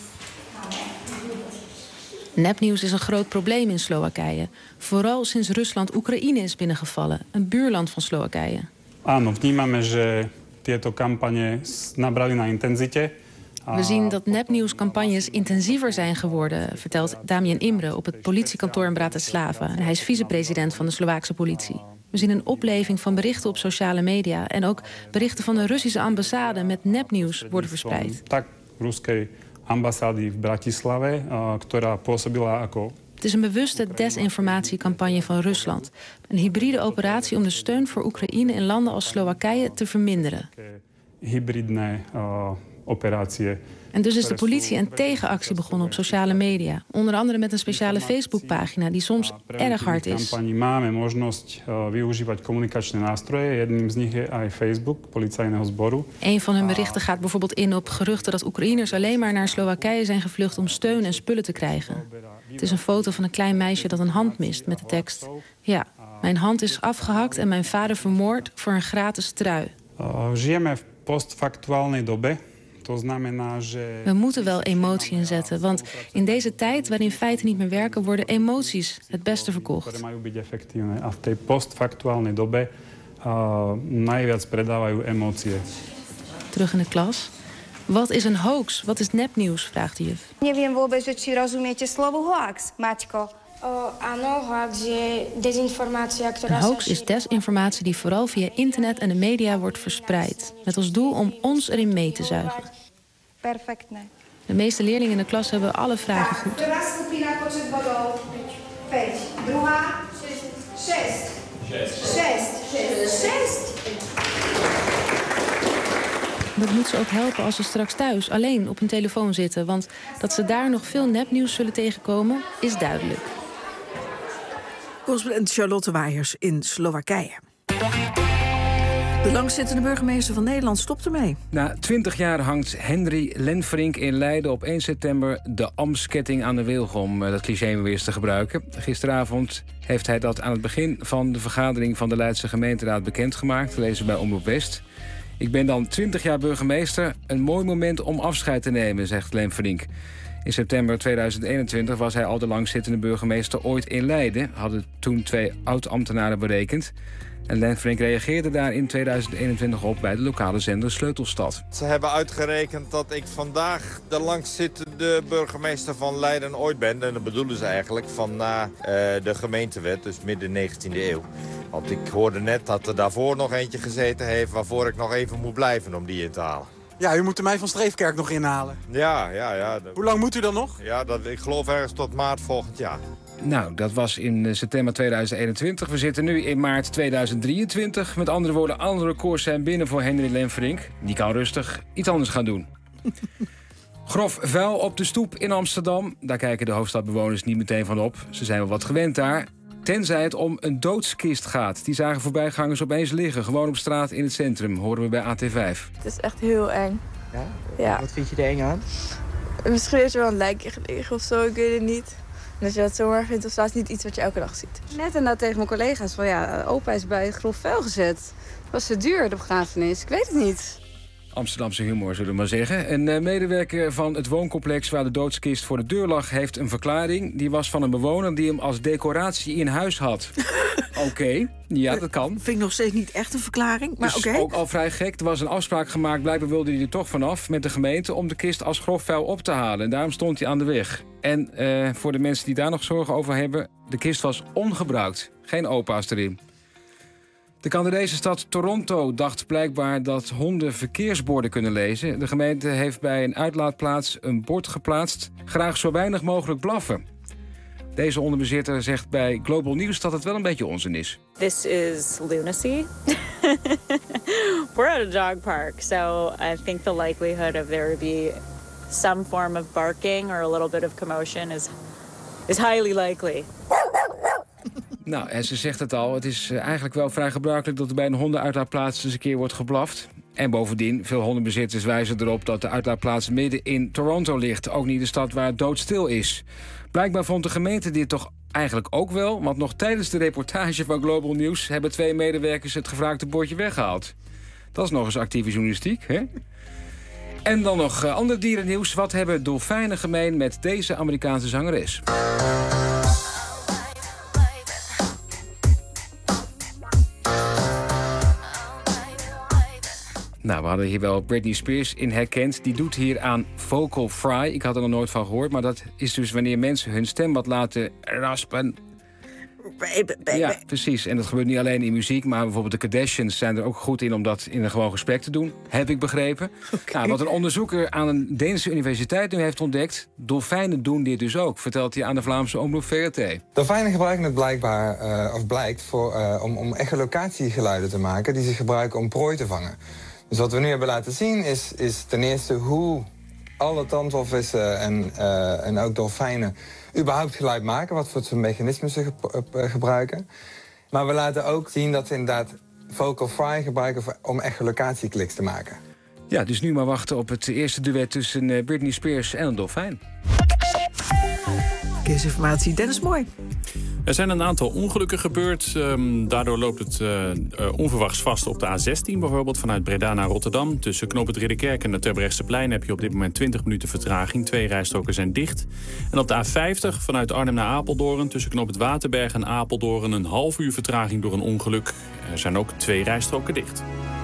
Nepnieuws is een groot probleem in Slowakije. Vooral sinds Rusland Oekraïne is binnengevallen, een buurland van Slowakije. Áno, vnímame, že tieto kampane nabrali na intenzite. We zien dat nepnieuwscampagnes intensiever zijn geworden, vertelt Damian Imre op het politiekantoor in Bratislava. En hij is vicepresident van de Slovaakse politie. We zien een opleving van berichten op sociale media en ook berichten van de Russische ambassade met nepnieuws worden verspreid. Tak ruskej ambasády v Bratislave, ktorá pôsobila ako. Het is een bewuste desinformatiecampagne van Rusland. Een hybride operatie om de steun voor Oekraïne in landen als Slowakije te verminderen. Hybridné uh, operatie. En dus is de politie een tegenactie begonnen op sociale media. Onder andere met een speciale Facebookpagina die soms erg hard is. Máme možnosť využívať komunikačné nástroje. Jedným z nich je aj Facebook, policajného zboru. Een van hun berichten gaat bijvoorbeeld in op geruchten dat Oekraïners alleen maar naar Slowakije zijn gevlucht om steun en spullen te krijgen. Het is een foto van een klein meisje dat een hand mist met de tekst: ja, mijn hand is afgehakt en mijn vader vermoord voor een gratis trui. Žijeme v postfaktuálnej dobe. We moeten wel emotie inzetten, want in deze tijd waarin feiten niet meer werken, worden emoties het beste verkocht. A v tej postfaktuálnej dobe najviac predávajú emócie. Terug in de klas. Wat is een hoax? Wat is nepnieuws? Vraagt de juf. Neviem vôbec, či rozumiete slovu hoax, Maťko. Een hoax is desinformatie die vooral via internet en de media wordt verspreid. Met als doel om ons erin mee te zuigen. De meeste leerlingen in de klas hebben alle vragen goed. Dat moet ze ook helpen als ze straks thuis alleen op hun telefoon zitten. Want dat ze daar nog veel nepnieuws zullen tegenkomen, is duidelijk. Correspondent Charlotte Waaiers in Slowakije. De langzittende burgemeester van Nederland stopt ermee. Na twintig jaar hangt Henry Lenfrink in Leiden op één september de Amsketting aan de wilg, om dat cliché weer eens te gebruiken. Gisteravond heeft hij dat aan het begin van de vergadering van de Leidse gemeenteraad bekendgemaakt. Lezen bij Omroep West. Ik ben dan twintig jaar burgemeester. Een mooi moment om afscheid te nemen, zegt Lenfrink. In september tweeduizend eenentwintig was hij al de langzittende burgemeester ooit in Leiden, hadden toen twee oud-ambtenaren berekend. En Lenfrink reageerde daar in tweeduizend eenentwintig op bij de lokale zender Sleutelstad. Ze hebben uitgerekend dat ik vandaag de langzittende burgemeester van Leiden ooit ben. En dat bedoelen ze eigenlijk van na uh, de gemeentewet, dus midden negentiende eeuw. Want ik hoorde net dat er daarvoor nog eentje gezeten heeft waarvoor ik nog even moet blijven om die in te halen. Ja, u moet de mij van Streefkerk nog inhalen. Ja, ja, ja. Hoe lang moet u dan nog? Ja, dat, ik geloof ergens tot maart volgend jaar. Nou, dat was in september tweeduizend eenentwintig. We zitten nu in maart tweeduizend drieëntwintig. Met andere woorden, alle records zijn binnen voor Henry Lenfrink. Die kan rustig iets anders gaan doen. Grof vuil op de stoep in Amsterdam. Daar kijken de hoofdstadbewoners niet meteen van op. Ze zijn wel wat gewend daar. Tenzij het om een doodskist gaat. Die zagen voorbijgangers opeens liggen. Gewoon op straat in het centrum, horen we bij A T vijf. Het is echt heel eng. Ja? Ja. Wat vind je er eng aan? Misschien is er wel een lijkje gelegen of zo, ik weet het niet. En als je dat zomaar vindt, of staat het niet iets wat je elke dag ziet. Net en dat tegen mijn collega's van ja, opa is bij het grof vuil gezet. Het was te duur, de begrafenis. Ik weet het niet. Amsterdamse humor, zullen we maar zeggen. Een uh, medewerker van het wooncomplex waar de doodskist voor de deur lag, heeft een verklaring. Die was van een bewoner die hem als decoratie in huis had. Oké, okay, ja, dat kan. Vind ik nog steeds niet echt een verklaring, maar oké. Okay. Ook al vrij gek. Er was een afspraak gemaakt, blijkbaar wilde hij er toch vanaf met de gemeente om de kist als grof vuil op te halen. En daarom stond hij aan de weg. En uh, voor de mensen die daar nog zorgen over hebben, de kist was ongebruikt. Geen opa's erin. De Canadese stad Toronto dacht blijkbaar dat honden verkeersborden kunnen lezen. De gemeente heeft bij een uitlaatplaats een bord geplaatst: graag zo weinig mogelijk blaffen. Deze hondenbezitter zegt bij Global News dat het wel een beetje onzin is. This is lunacy. We're at a dog park, so I think the likelihood of there be some form of barking or a little bit of commotion is, is highly likely. Nou, en ze zegt het al, het is eigenlijk wel vrij gebruikelijk dat er bij een hondenuitlaatplaats eens een keer wordt geblaft. En bovendien, veel hondenbezitters wijzen erop dat de uitlaatplaats midden in Toronto ligt. Ook niet de stad waar het doodstil is. Blijkbaar vond de gemeente dit toch eigenlijk ook wel, want nog tijdens de reportage van Global News hebben twee medewerkers het gevraagde bordje weggehaald. Dat is nog eens actieve journalistiek, hè? En dan nog uh, ander dierennieuws. Wat hebben dolfijnen gemeen met deze Amerikaanse zangeres? Nou, we hadden hier wel Britney Spears in herkend. Die doet hier aan vocal fry. Ik had er nog nooit van gehoord. Maar dat is dus wanneer mensen hun stem wat laten raspen. Baby, baby. Ja, precies. En dat gebeurt niet alleen in muziek. Maar bijvoorbeeld de Kardashians zijn er ook goed in om dat in een gewoon gesprek te doen. Heb ik begrepen. Okay. Nou, wat een onderzoeker aan een Deense universiteit nu heeft ontdekt. Dolfijnen doen dit dus ook, vertelt hij aan de Vlaamse omroep V R T. Dolfijnen gebruiken het blijkbaar, uh, of blijkt, voor, uh, om, om echolocatiegeluiden te maken. Die ze gebruiken om prooi te vangen. Dus wat we nu hebben laten zien is, is ten eerste hoe alle tandwalvissen en, uh, en ook dolfijnen überhaupt geluid maken. Wat voor soort mechanismen ze ge uh, gebruiken. Maar we laten ook zien dat ze inderdaad vocal fry gebruiken voor, om echolocatiekliks te maken. Ja, dus nu maar wachten op het eerste duet tussen uh, Britney Spears en een dolfijn. Verkeersinformatie, Dennis Mooi. Er zijn een aantal ongelukken gebeurd. Um, daardoor loopt het uh, uh, onverwachts vast op de A zestien. Bijvoorbeeld vanuit Breda naar Rotterdam. Tussen Knoop het Ridderkerk en het Terbrechtseplein heb je op dit moment twintig minuten vertraging. Twee rijstroken zijn dicht. En op de A vijftig vanuit Arnhem naar Apeldoorn. Tussen Knoop het Waterberg en Apeldoorn een half uur vertraging door een ongeluk. Er zijn ook twee rijstroken dicht.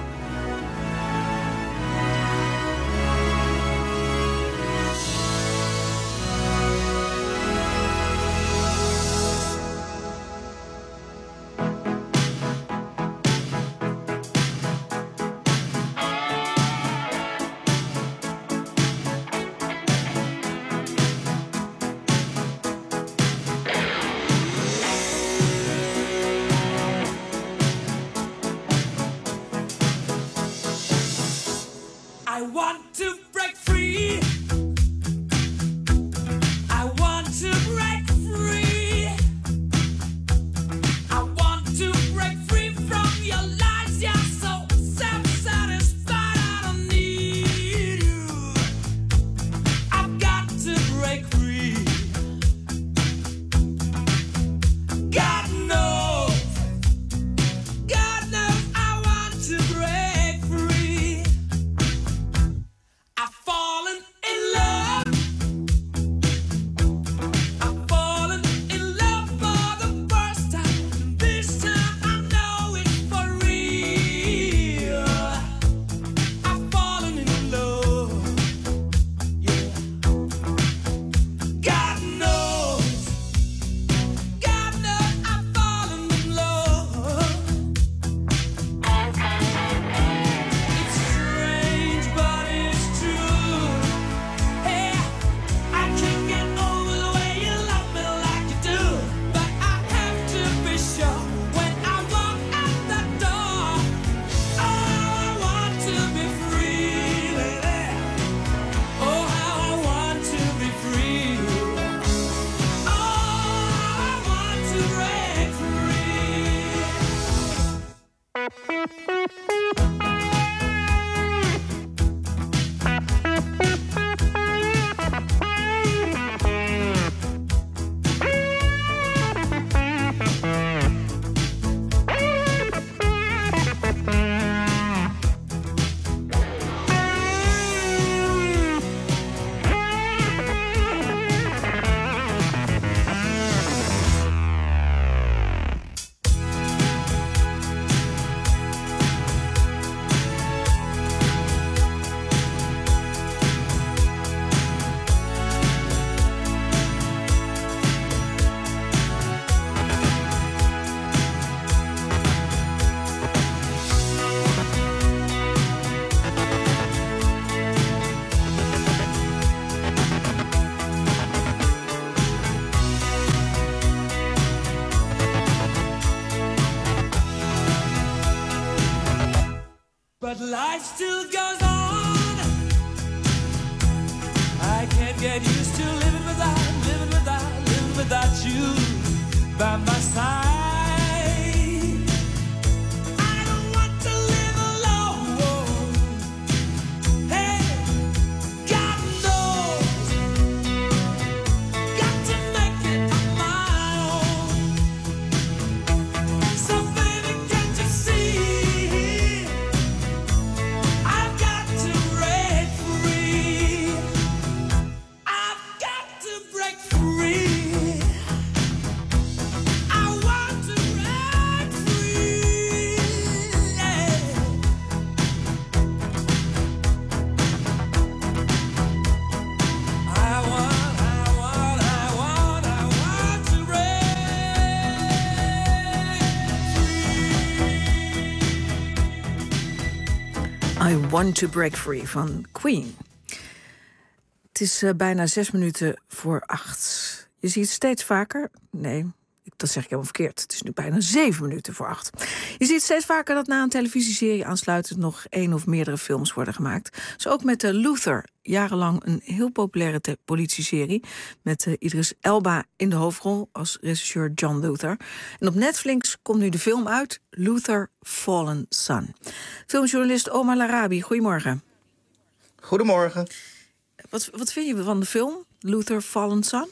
But life still goes on. I can't get used to living without, living without, living without you by my side. I don't want to live alone. Hey, God knows, got to make it on my own. So baby, can't you see? I've got to break free. I Want to Break Free van Queen. Het is uh, bijna zes minuten voor acht. Je ziet steeds vaker... Nee, dat zeg ik helemaal verkeerd. Het is nu bijna zeven minuten voor acht. Je ziet steeds vaker dat na een televisieserie aansluitend nog één of meerdere films worden gemaakt. Zo ook met uh, Luther. Jarenlang een heel populaire te- politieserie. Met uh, Idris Elba in de hoofdrol als regisseur John Luther. En op Netflix komt nu de film uit. Luther Fallen Sun. Filmjournalist Omar Larabi, goedemorgen. Goedemorgen. Wat, wat vind je van de film Luther Fallen Sun?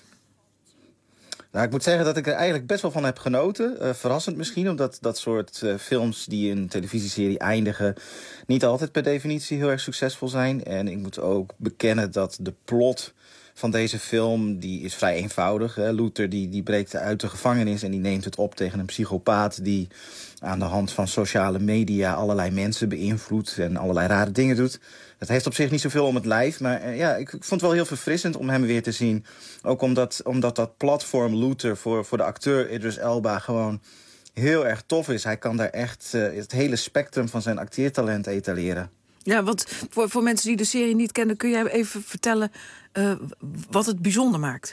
Nou, ik moet zeggen dat ik er eigenlijk best wel van heb genoten. Uh, verrassend misschien, omdat dat soort uh, films die een televisieserie eindigen niet altijd per definitie heel erg succesvol zijn. En ik moet ook bekennen dat de plot van deze film, die is vrij eenvoudig. Hè. Luther die, die breekt uit de gevangenis en die neemt het op tegen een psychopaat die aan de hand van sociale media allerlei mensen beïnvloedt en allerlei rare dingen doet. Dat heeft op zich niet zoveel om het lijf, maar uh, ja, ik, ik vond het wel heel verfrissend om hem weer te zien. Ook omdat, omdat dat platform Luther voor, voor de acteur Idris Elba gewoon heel erg tof is. Hij kan daar echt uh, het hele spectrum van zijn acteertalent etaleren. Ja, want voor, voor mensen die de serie niet kennen, kun jij even vertellen uh, wat het bijzonder maakt?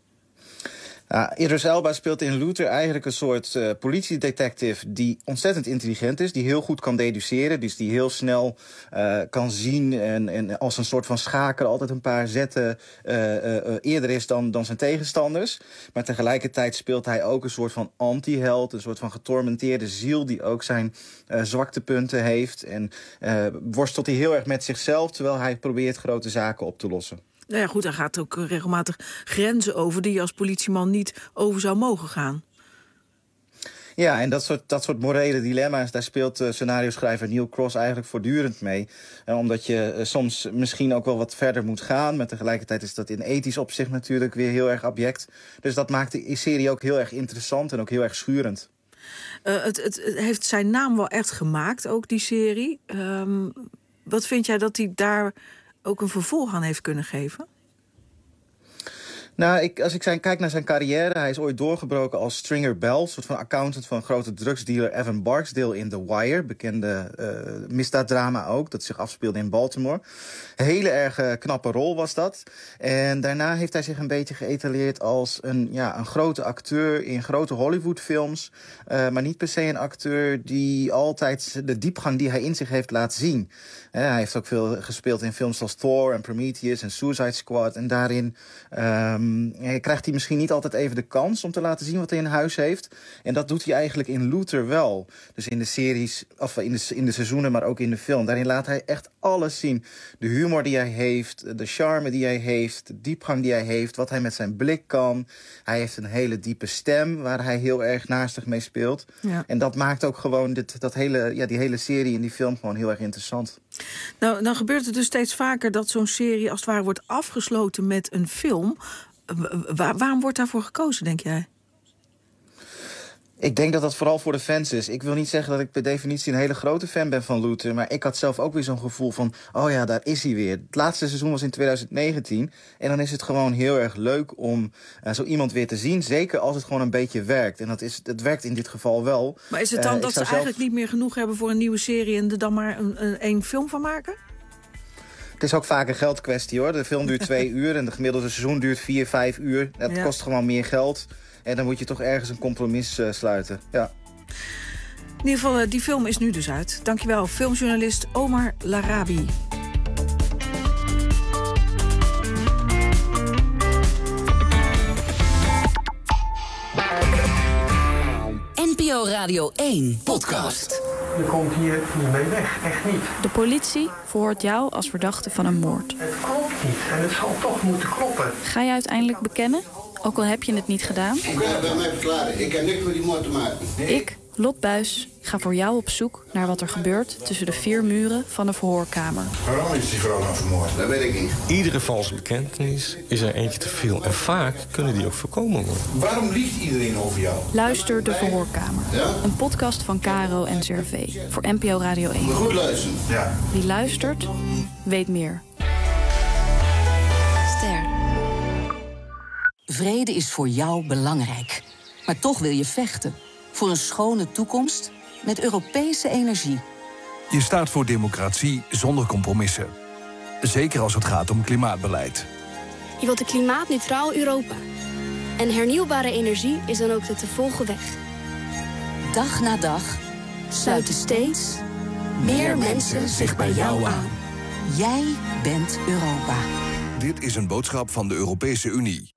Ja, Idris Elba speelt in Luther eigenlijk een soort uh, politiedetective die ontzettend intelligent is, die heel goed kan deduceren, dus die heel snel uh, kan zien en, en als een soort van schaker altijd een paar zetten uh, uh, eerder is dan, dan zijn tegenstanders. Maar tegelijkertijd speelt hij ook een soort van anti-held, een soort van getormenteerde ziel die ook zijn uh, zwaktepunten heeft en uh, worstelt hij heel erg met zichzelf terwijl hij probeert grote zaken op te lossen. Nou ja, goed, hij gaat ook regelmatig grenzen over die je als politieman niet over zou mogen gaan. Ja, en dat soort, dat soort morele dilemma's, daar speelt uh, scenario-schrijver Neil Cross eigenlijk voortdurend mee. En omdat je uh, soms misschien ook wel wat verder moet gaan, maar tegelijkertijd is dat in ethisch opzicht natuurlijk weer heel erg abject. Dus dat maakt de serie ook heel erg interessant en ook heel erg schurend. Uh, het, het, het heeft zijn naam wel echt gemaakt, ook die serie. Um, wat vind jij dat hij daar ook een vervolg aan heeft kunnen geven? Nou, ik, als ik zijn, kijk naar zijn carrière, hij is ooit doorgebroken als Stringer Bell, een soort van accountant van grote drugsdealer Evan Barksdale in The Wire, bekende uh, misdaaddrama ook, dat zich afspeelde in Baltimore. Een hele erg uh, knappe rol was dat. En daarna heeft hij zich een beetje geëtaleerd als een, ja, een grote acteur in grote Hollywoodfilms, uh, maar niet per se een acteur die altijd de diepgang die hij in zich heeft laat zien. Uh, hij heeft ook veel gespeeld in films als Thor en Prometheus en Suicide Squad en daarin Um, krijgt hij misschien niet altijd even de kans om te laten zien wat hij in huis heeft. En dat doet hij eigenlijk in Luther wel. Dus in de series, of in de, in de seizoenen, maar ook in de film. Daarin laat hij echt alles zien. De humor die hij heeft, de charme die hij heeft, de diepgang die hij heeft, wat hij met zijn blik kan. Hij heeft een hele diepe stem waar hij heel erg naastig mee speelt. Ja. En dat maakt ook gewoon dit, dat hele, ja, die hele serie in die film gewoon heel erg interessant. Nou, dan gebeurt het dus steeds vaker dat zo'n serie als het ware wordt afgesloten met een film. Waar, waarom wordt daarvoor gekozen, denk jij? Ik denk dat dat vooral voor de fans is. Ik wil niet zeggen dat ik per definitie een hele grote fan ben van Luther, maar ik had zelf ook weer zo'n gevoel van, oh ja, daar is hij weer. Het laatste seizoen was in twintig negentien en dan is het gewoon heel erg leuk om uh, zo iemand weer te zien, zeker als het gewoon een beetje werkt. En dat is, het werkt in dit geval wel. Maar is het dan uh, dat ze zelf... eigenlijk niet meer genoeg hebben voor een nieuwe serie en er dan maar een, een, een film van maken? Het is ook vaak een geldkwestie, hoor. De film duurt twee uur en de gemiddelde seizoen duurt vier, vijf uur. Dat ja. kost gewoon meer geld. En dan moet je toch ergens een compromis uh, sluiten. Ja. In ieder geval, uh, die film is nu dus uit. Dankjewel, filmjournalist Omar Larabi. N P O Radio één podcast. Je komt hier niet mee weg, echt niet. De politie verhoort jou als verdachte van een moord. Het klopt niet en het zal toch moeten kloppen. Ga je uiteindelijk bekennen, ook al heb je het niet gedaan? Ik ga bij mij verklaren, ik heb niks met die moord te maken. Nee. Ik, Lot Buis, ga voor jou op zoek naar wat er gebeurt tussen de vier muren van de verhoorkamer. Waarom is die vrouw nou vermoord? Dat weet ik niet. Iedere valse bekentenis is er eentje te veel en vaak kunnen die ook voorkomen worden. Waarom liegt iedereen over jou? Luister de verhoorkamer. Ja? Een podcast van Caro en Zervé voor N P O Radio één. Maar goed luisteren. Ja. Wie luistert, weet meer. Ster. Vrede is voor jou belangrijk. Maar toch wil je vechten voor een schone toekomst met Europese energie. Je staat voor democratie zonder compromissen. Zeker als het gaat om klimaatbeleid. Je wilt een klimaatneutraal Europa. En hernieuwbare energie is dan ook de te volgen weg. Dag na dag sluiten steeds meer mensen zich bij jou aan. Jij bent Europa. Dit is een boodschap van de Europese Unie.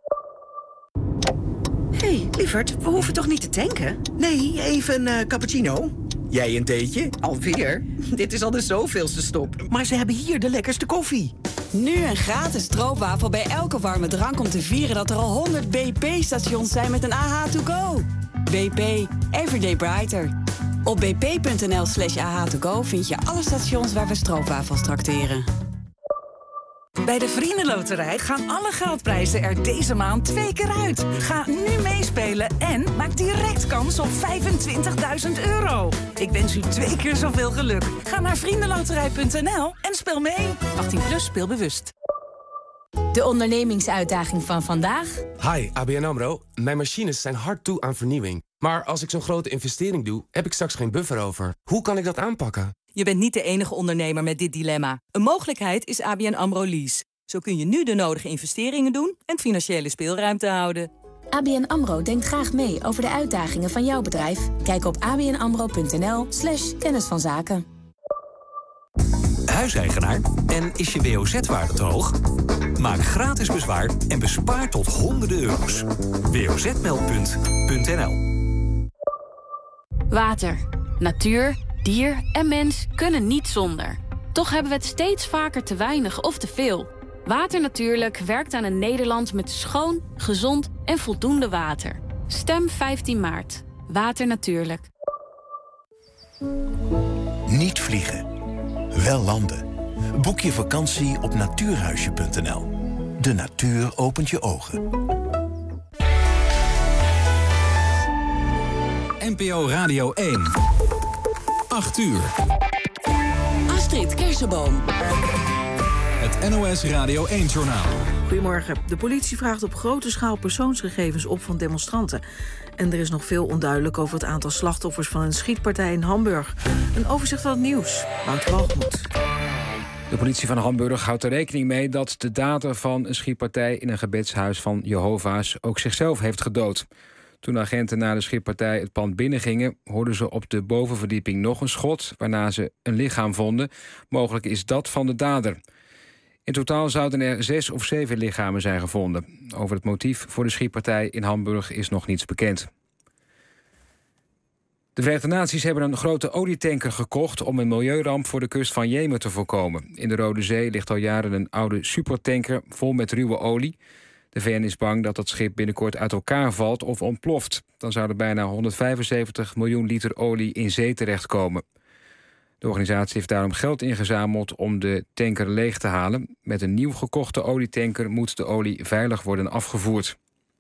Hé, hey, lieverd, we hoeven toch niet te tanken? Nee, even een uh, cappuccino. Jij een theetje? Alweer? Dit is al de zoveelste stop. Maar ze hebben hier de lekkerste koffie. Nu een gratis stroopwafel bij elke warme drank om te vieren dat er al honderd B P-stations zijn met een A H to go. B P, Everyday Brighter. Op bp.nl slash ah to go vind je alle stations waar we stroopwafels trakteren. Bij de Vriendenloterij gaan alle geldprijzen er deze maand twee keer uit. Ga nu meespelen en maak direct kans op vijfentwintigduizend euro. Ik wens u twee keer zoveel geluk. Ga naar vriendenloterij punt n l en speel mee. achttien plus, speel bewust. De ondernemingsuitdaging van vandaag. Hi, A B N AMRO. Mijn machines zijn hard toe aan vernieuwing. Maar als ik zo'n grote investering doe, heb ik straks geen buffer over. Hoe kan ik dat aanpakken? Je bent niet de enige ondernemer met dit dilemma. Een mogelijkheid is A B N AMRO Lease. Zo kun je nu de nodige investeringen doen en financiële speelruimte houden. A B N AMRO denkt graag mee over de uitdagingen van jouw bedrijf. Kijk op abnamro.nl slash kennis van zaken. Huiseigenaar en is je W O Z-waarde te hoog? Maak gratis bezwaar en bespaar tot honderden euro's. w o z meldpunt punt n l. Water, natuur, dier en mens kunnen niet zonder. Toch hebben we het steeds vaker te weinig of te veel. Water Natuurlijk werkt aan een Nederland met schoon, gezond en voldoende water. Stem vijftien maart. Water Natuurlijk. Niet vliegen. Wel landen. Boek je vakantie op natuurhuisje punt n l. De natuur opent je ogen. N P O Radio één. acht uur. Astrid Kersenboom. Het N O S Radio één-journaal. Goedemorgen. De politie vraagt op grote schaal persoonsgegevens op van demonstranten. En er is nog veel onduidelijk over het aantal slachtoffers van een schietpartij in Hamburg. Een overzicht van het nieuws. Wouter Walgemoed. De politie van Hamburg houdt er rekening mee dat de dader van een schietpartij in een gebedshuis van Jehovah's ook zichzelf heeft gedood. Toen agenten na de schietpartij het pand binnengingen, hoorden ze op de bovenverdieping nog een schot, waarna ze een lichaam vonden. Mogelijk is dat van de dader. In totaal zouden er zes of zeven lichamen zijn gevonden. Over het motief voor de schietpartij in Hamburg is nog niets bekend. De Verenigde Naties hebben een grote olietanker gekocht om een milieuramp voor de kust van Jemen te voorkomen. In de Rode Zee ligt al jaren een oude supertanker vol met ruwe olie. De V N is bang dat dat schip binnenkort uit elkaar valt of ontploft. Dan zouden bijna honderdvijfenzeventig miljoen liter olie in zee terechtkomen. De organisatie heeft daarom geld ingezameld om de tanker leeg te halen. Met een nieuw gekochte olietanker moet de olie veilig worden afgevoerd.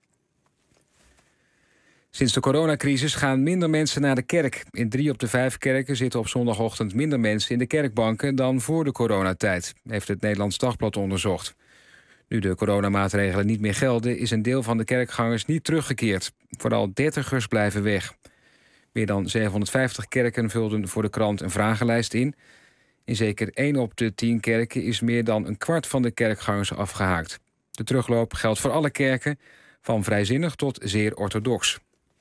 Sinds de coronacrisis gaan minder mensen naar de kerk. In drie op de vijf kerken zitten op zondagochtend minder mensen in de kerkbanken dan voor de coronatijd, heeft het Nederlands Dagblad onderzocht. Nu de coronamaatregelen niet meer gelden, is een deel van de kerkgangers niet teruggekeerd. Vooral dertigers blijven weg. Meer dan zevenhonderdvijftig kerken vulden voor de krant een vragenlijst in. In zeker één op de tien kerken is meer dan een kwart van de kerkgangers afgehaakt. De terugloop geldt voor alle kerken, van vrijzinnig tot zeer orthodox.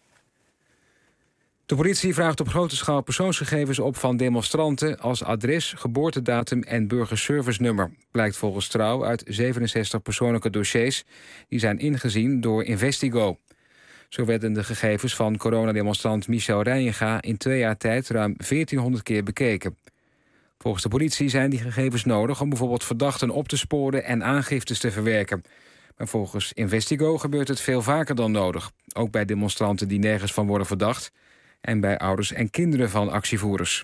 De politie vraagt op grote schaal persoonsgegevens op van demonstranten als adres, geboortedatum en burgerservice-nummer. Blijkt volgens Trouw uit zevenenzestig persoonlijke dossiers die zijn ingezien door Investigo. Zo werden de gegevens van coronademonstrant Michel Reijinga in twee jaar tijd ruim veertienhonderd keer bekeken. Volgens de politie zijn die gegevens nodig om bijvoorbeeld verdachten op te sporen en aangiftes te verwerken. Maar volgens Investigo gebeurt het veel vaker dan nodig. Ook bij demonstranten die nergens van worden verdacht en bij ouders en kinderen van actievoerders.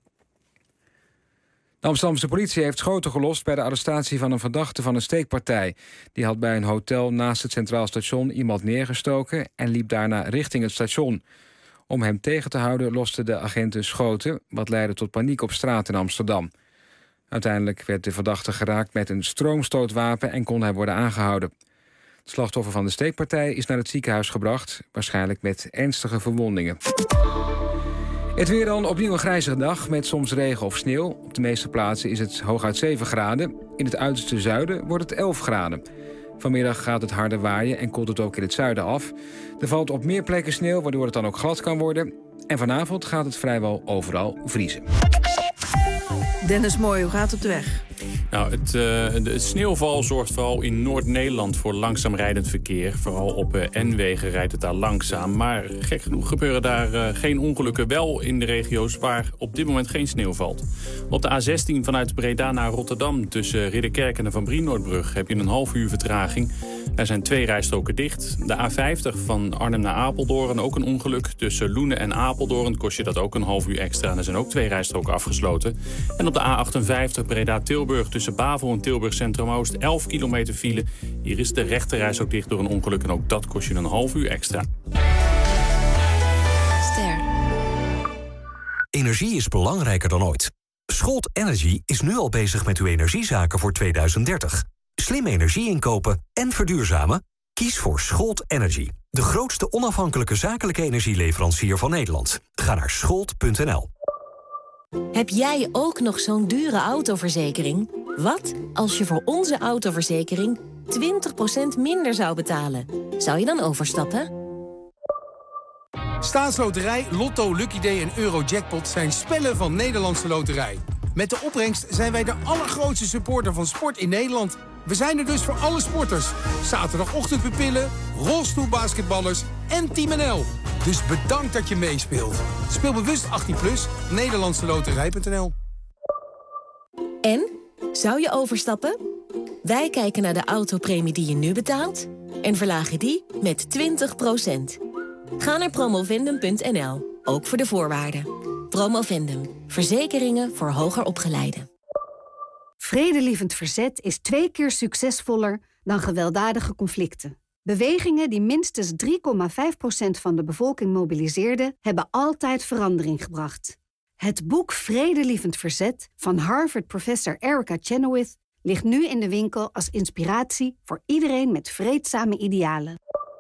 De Amsterdamse politie heeft schoten gelost bij de arrestatie van een verdachte van een steekpartij. Die had bij een hotel naast het Centraal Station iemand neergestoken en liep daarna richting het station. Om hem tegen te houden losten de agenten schoten, wat leidde tot paniek op straat in Amsterdam. Uiteindelijk werd de verdachte geraakt met een stroomstootwapen en kon hij worden aangehouden. Het slachtoffer van de steekpartij is naar het ziekenhuis gebracht, waarschijnlijk met ernstige verwondingen. Het weer dan, opnieuw een grijzige dag met soms regen of sneeuw. Op de meeste plaatsen is het hooguit zeven graden. In het uiterste zuiden wordt het elf graden. Vanmiddag gaat het harder waaien en koelt het ook in het zuiden af. Er valt op meer plekken sneeuw, waardoor het dan ook glad kan worden. En vanavond gaat het vrijwel overal vriezen. Dennis Mooi, hoe gaat het op de weg? Nou, het, uh, de sneeuwval zorgt vooral in Noord-Nederland voor langzaam rijdend verkeer. Vooral op uh, N-wegen rijdt het daar langzaam. Maar gek genoeg gebeuren daar uh, geen ongelukken. Wel in de regio's waar op dit moment geen sneeuw valt. Op de A zestien vanuit Breda naar Rotterdam tussen Ridderkerk en de Van Brienoordbrug heb je een half uur vertraging. Er zijn twee rijstroken dicht. De A vijftig van Arnhem naar Apeldoorn ook een ongeluk. Tussen Loenen en Apeldoorn kost je dat ook een half uur extra. En er zijn ook twee rijstroken afgesloten. En op de A achtenvijftig Breda-Tilburg tussen Bavel en Tilburg Centrum Oost elf kilometer file. Hier is de rechterreis ook dicht door een ongeluk en ook dat kost je een half uur extra. Ster. Energie is belangrijker dan ooit. Scholt Energy is nu al bezig met uw energiezaken voor tweeduizend dertig. Slim energie inkopen en verduurzamen? Kies voor Scholt Energy. De grootste onafhankelijke zakelijke energieleverancier van Nederland. Ga naar scholt punt n l. Heb jij ook nog zo'n dure autoverzekering? Wat als je voor onze autoverzekering twintig procent minder zou betalen? Zou je dan overstappen? Staatsloterij, Lotto, Lucky Day en Eurojackpot zijn spellen van Nederlandse Loterij. Met de opbrengst zijn wij de allergrootste supporter van sport in Nederland. We zijn er dus voor alle sporters. Zaterdagochtendpupillen, rolstoelbasketballers en Team N L. Dus bedankt dat je meespeelt. Speel bewust achttien plus, Nederlandse loterij punt n l. En? Zou je overstappen? Wij kijken naar de autopremie die je nu betaalt en verlagen die met twintig procent. Ga naar promovendum punt n l, ook voor de voorwaarden. Promovendum, verzekeringen voor hoger opgeleiden. Vredelievend verzet is twee keer succesvoller dan gewelddadige conflicten. Bewegingen die minstens drie komma vijf procent van de bevolking mobiliseerden, hebben altijd verandering gebracht. Het boek Vredelievend verzet van Harvard-professor Erica Chenoweth ligt nu in de winkel als inspiratie voor iedereen met vreedzame idealen.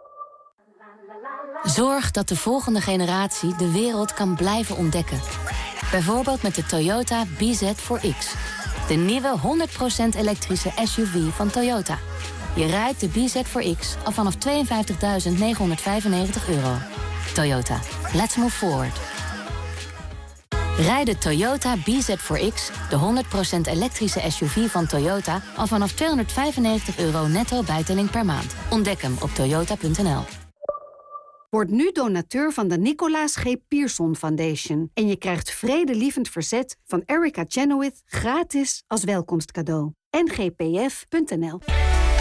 Zorg dat de volgende generatie de wereld kan blijven ontdekken. Bijvoorbeeld met de Toyota B Z four X. De nieuwe honderd procent elektrische S U V van Toyota. Je rijdt de B Z four X al vanaf tweeënvijftigduizend negenhonderdvijfennegentig euro. Toyota. Let's move forward. Rijd de Toyota B Z four X, de honderd procent elektrische S U V van Toyota, al vanaf tweehonderdvijfennegentig euro netto bijtelling per maand. Ontdek hem op toyota punt n l. Word nu donateur van de Nicolaas G. Pierson Foundation. En je krijgt vredelievend verzet van Erica Chenoweth gratis als welkomstcadeau. N G P F punt n l.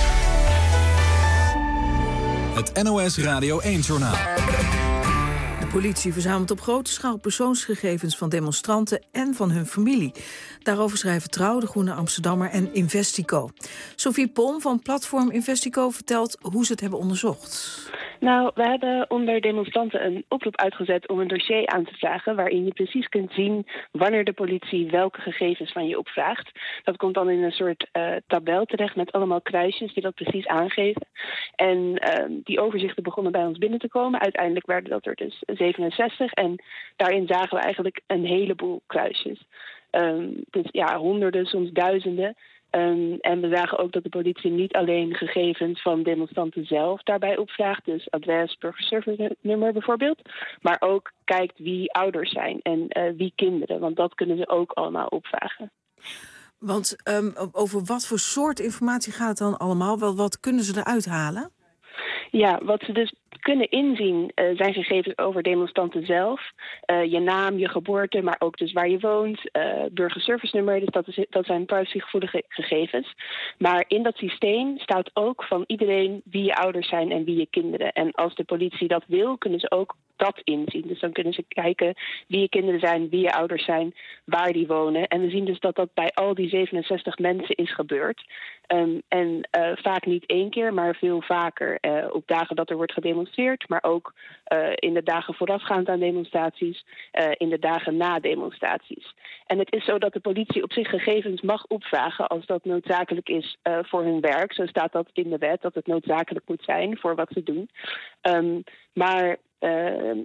Het N O S Radio één-journaal. De politie verzamelt op grote schaal persoonsgegevens van demonstranten en van hun familie. Daarover schrijven Trouw, De Groene Amsterdammer en Investico. Sophie Pom van platform Investico vertelt hoe ze het hebben onderzocht. Nou, we hebben onder demonstranten een oproep uitgezet om een dossier aan te vragen waarin je precies kunt zien wanneer de politie welke gegevens van je opvraagt. Dat komt dan in een soort uh, tabel terecht met allemaal kruisjes die dat precies aangeven. En uh, die overzichten begonnen bij ons binnen te komen. Uiteindelijk werden dat er dus zevenenzestig en daarin zagen we eigenlijk een heleboel kruisjes. Um, dus ja, honderden, soms duizenden. Um, en we zagen ook dat de politie niet alleen gegevens van demonstranten zelf daarbij opvraagt, dus adres, burgerservice nummer bijvoorbeeld, maar ook kijkt wie ouders zijn en uh, wie kinderen, want dat kunnen ze ook allemaal opvragen. Want um, over wat voor soort informatie gaat het dan allemaal? Wel, wat kunnen ze eruit halen? Ja, wat ze dus kunnen inzien uh, zijn gegevens over demonstranten zelf. Uh, je naam, je geboorte, maar ook dus waar je woont. Uh, burgerservice nummer, dus dat, is, dat zijn privacygevoelige gegevens. Maar in dat systeem staat ook van iedereen wie je ouders zijn en wie je kinderen. En als de politie dat wil, kunnen ze ook dat inzien. Dus dan kunnen ze kijken wie je kinderen zijn, wie je ouders zijn, waar die wonen. En we zien dus dat dat bij al die zevenenzestig mensen is gebeurd. Um, en uh, vaak niet één keer, maar veel vaker. Uh, op dagen dat er wordt gedemonstreerd, maar ook uh, in de dagen voorafgaand aan demonstraties, uh, in de dagen na demonstraties. En het is zo dat de politie op zich gegevens mag opvragen als dat noodzakelijk is uh, voor hun werk. Zo staat dat in de wet, dat het noodzakelijk moet zijn voor wat ze doen. Um, maar uh,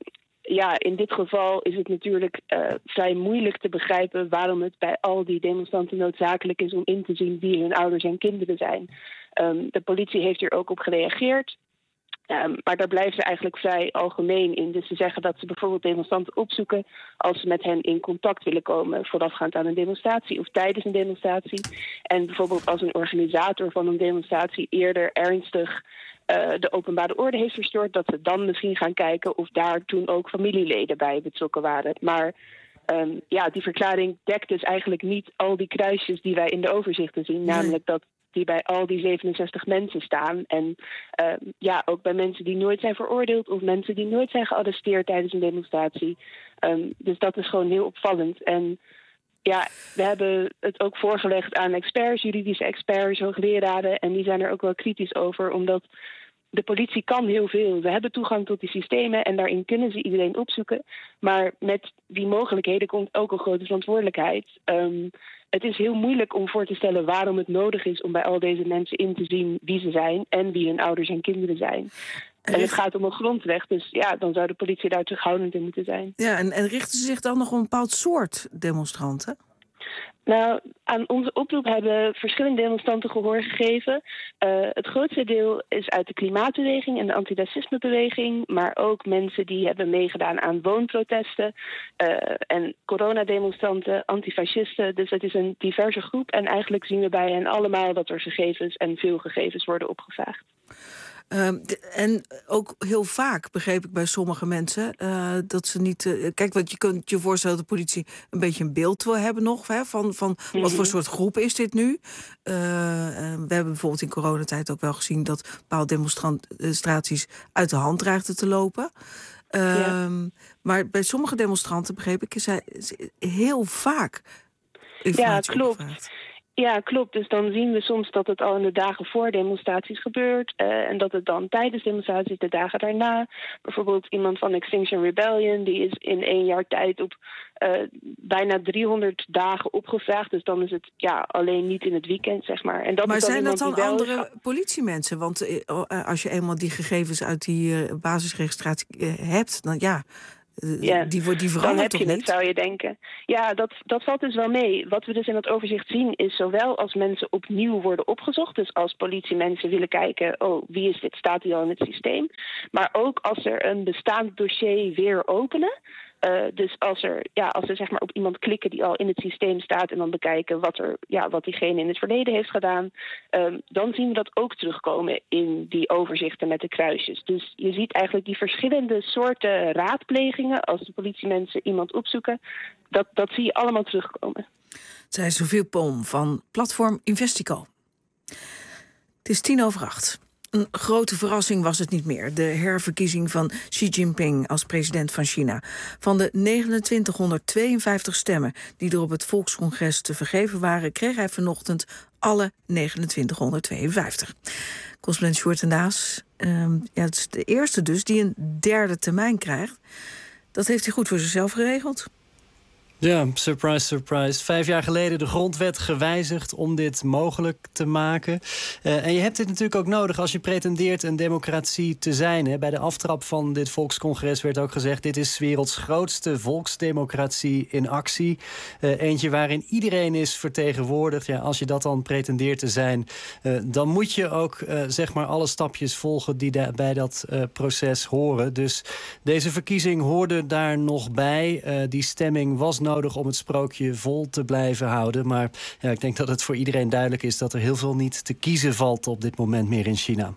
ja, in dit geval is het natuurlijk uh, vrij moeilijk te begrijpen waarom het bij al die demonstranten noodzakelijk is om in te zien wie hun ouders en kinderen zijn. Um, de politie heeft hier ook op gereageerd. Um, maar daar blijven ze eigenlijk vrij algemeen in. Dus ze zeggen dat ze bijvoorbeeld demonstranten opzoeken als ze met hen in contact willen komen voorafgaand aan een demonstratie of tijdens een demonstratie. En bijvoorbeeld als een organisator van een demonstratie eerder ernstig uh, de openbare orde heeft verstoord, dat ze dan misschien gaan kijken of daar toen ook familieleden bij betrokken waren. Maar um, ja, die verklaring dekt dus eigenlijk niet al die kruisjes die wij in de overzichten zien. Nee. Namelijk dat die bij al die zevenenzestig mensen staan. En uh, ja, ook bij mensen die nooit zijn veroordeeld of mensen die nooit zijn gearresteerd tijdens een demonstratie. Um, dus dat is gewoon heel opvallend. En ja, we hebben het ook voorgelegd aan experts, juridische experts, hoogleraren. En die zijn er ook wel kritisch over, omdat de politie kan heel veel. We hebben toegang tot die systemen en daarin kunnen ze iedereen opzoeken. Maar met die mogelijkheden komt ook een grote verantwoordelijkheid. Um, Het is heel moeilijk om voor te stellen waarom het nodig is om bij al deze mensen in te zien wie ze zijn en wie hun ouders en kinderen zijn. En het gaat om een grondrecht, dus ja, dan zou de politie daar terughoudend in moeten zijn. Ja, en, en richten ze zich dan nog op een bepaald soort demonstranten? Nou, aan onze oproep hebben verschillende demonstranten gehoor gegeven. Uh, het grootste deel is uit de klimaatbeweging en de antiracismebeweging, maar ook mensen die hebben meegedaan aan woonprotesten uh, en coronademonstranten, antifascisten. Dus het is een diverse groep en eigenlijk zien we bij hen allemaal dat er gegevens en veel gegevens worden opgevraagd. Uh, en ook heel vaak begreep ik bij sommige mensen uh, dat ze niet. Uh, kijk, want je kunt je voorstellen dat de politie een beetje een beeld wil hebben nog hè, van, van mm-hmm. wat voor soort groep is dit nu. Uh, uh, we hebben bijvoorbeeld in coronatijd ook wel gezien dat bepaalde demonstraties uit de hand dreigden te lopen. Uh, ja. Maar bij sommige demonstranten begreep ik is hij heel vaak informatie ja, klopt. opgevraagd. Ja, klopt. Dus dan zien we soms dat het al in de dagen voor demonstraties gebeurt. Uh, en dat het dan tijdens demonstraties, de dagen daarna. Bijvoorbeeld iemand van Extinction Rebellion, die is in één jaar tijd op uh, bijna driehonderd dagen opgevraagd. Dus dan is het ja alleen niet in het weekend, zeg maar. En dat maar is dan zijn dat dan andere wel... politiemensen? Want uh, als je eenmaal die gegevens uit die uh, basisregistratie uh, hebt, dan ja... Ja, die, die verandert dan heb toch je niet? het, zou je denken. Ja, dat, dat valt dus wel mee. Wat we dus in het overzicht zien is zowel als mensen opnieuw worden opgezocht, dus als politiemensen willen kijken, oh, wie is dit, staat die al in het systeem? Maar ook als er een bestaand dossier weer openen. Uh, dus als er, ja, als er zeg maar op iemand klikken die al in het systeem staat en dan bekijken wat, er, ja, wat diegene in het verleden heeft gedaan, um, dan zien we dat ook terugkomen in die overzichten met de kruisjes. Dus je ziet eigenlijk die verschillende soorten raadplegingen als de politiemensen iemand opzoeken, dat, dat zie je allemaal terugkomen. Zij is Sophie Pom van platform Investico. Het is tien over acht. Een grote verrassing was het niet meer. De herverkiezing van Xi Jinping als president van China. Van de negenentwintighonderdtweeënvijftig stemmen die er op het Volkscongres te vergeven waren, kreeg hij vanochtend alle negenentwintighonderdtweeënvijftig. Correspondent Sjoerd en Daas, uh, ja, het is de eerste dus die een derde termijn krijgt. Dat heeft hij goed voor zichzelf geregeld. Ja, surprise, surprise. Vijf jaar geleden de grondwet gewijzigd om dit mogelijk te maken. Uh, en je hebt dit natuurlijk ook nodig als je pretendeert een democratie te zijn. Hè. Bij de aftrap van dit volkscongres werd ook gezegd, dit is 's werelds grootste volksdemocratie in actie. Uh, eentje waarin iedereen is vertegenwoordigd. Ja, als je dat dan pretendeert te zijn, uh, dan moet je ook uh, zeg maar alle stapjes volgen die da- bij dat uh, proces horen. Dus deze verkiezing hoorde daar nog bij. Uh, die stemming was nodig om het sprookje vol te blijven houden. Maar ja, ik denk dat het voor iedereen duidelijk is dat er heel veel niet te kiezen valt op dit moment meer in China.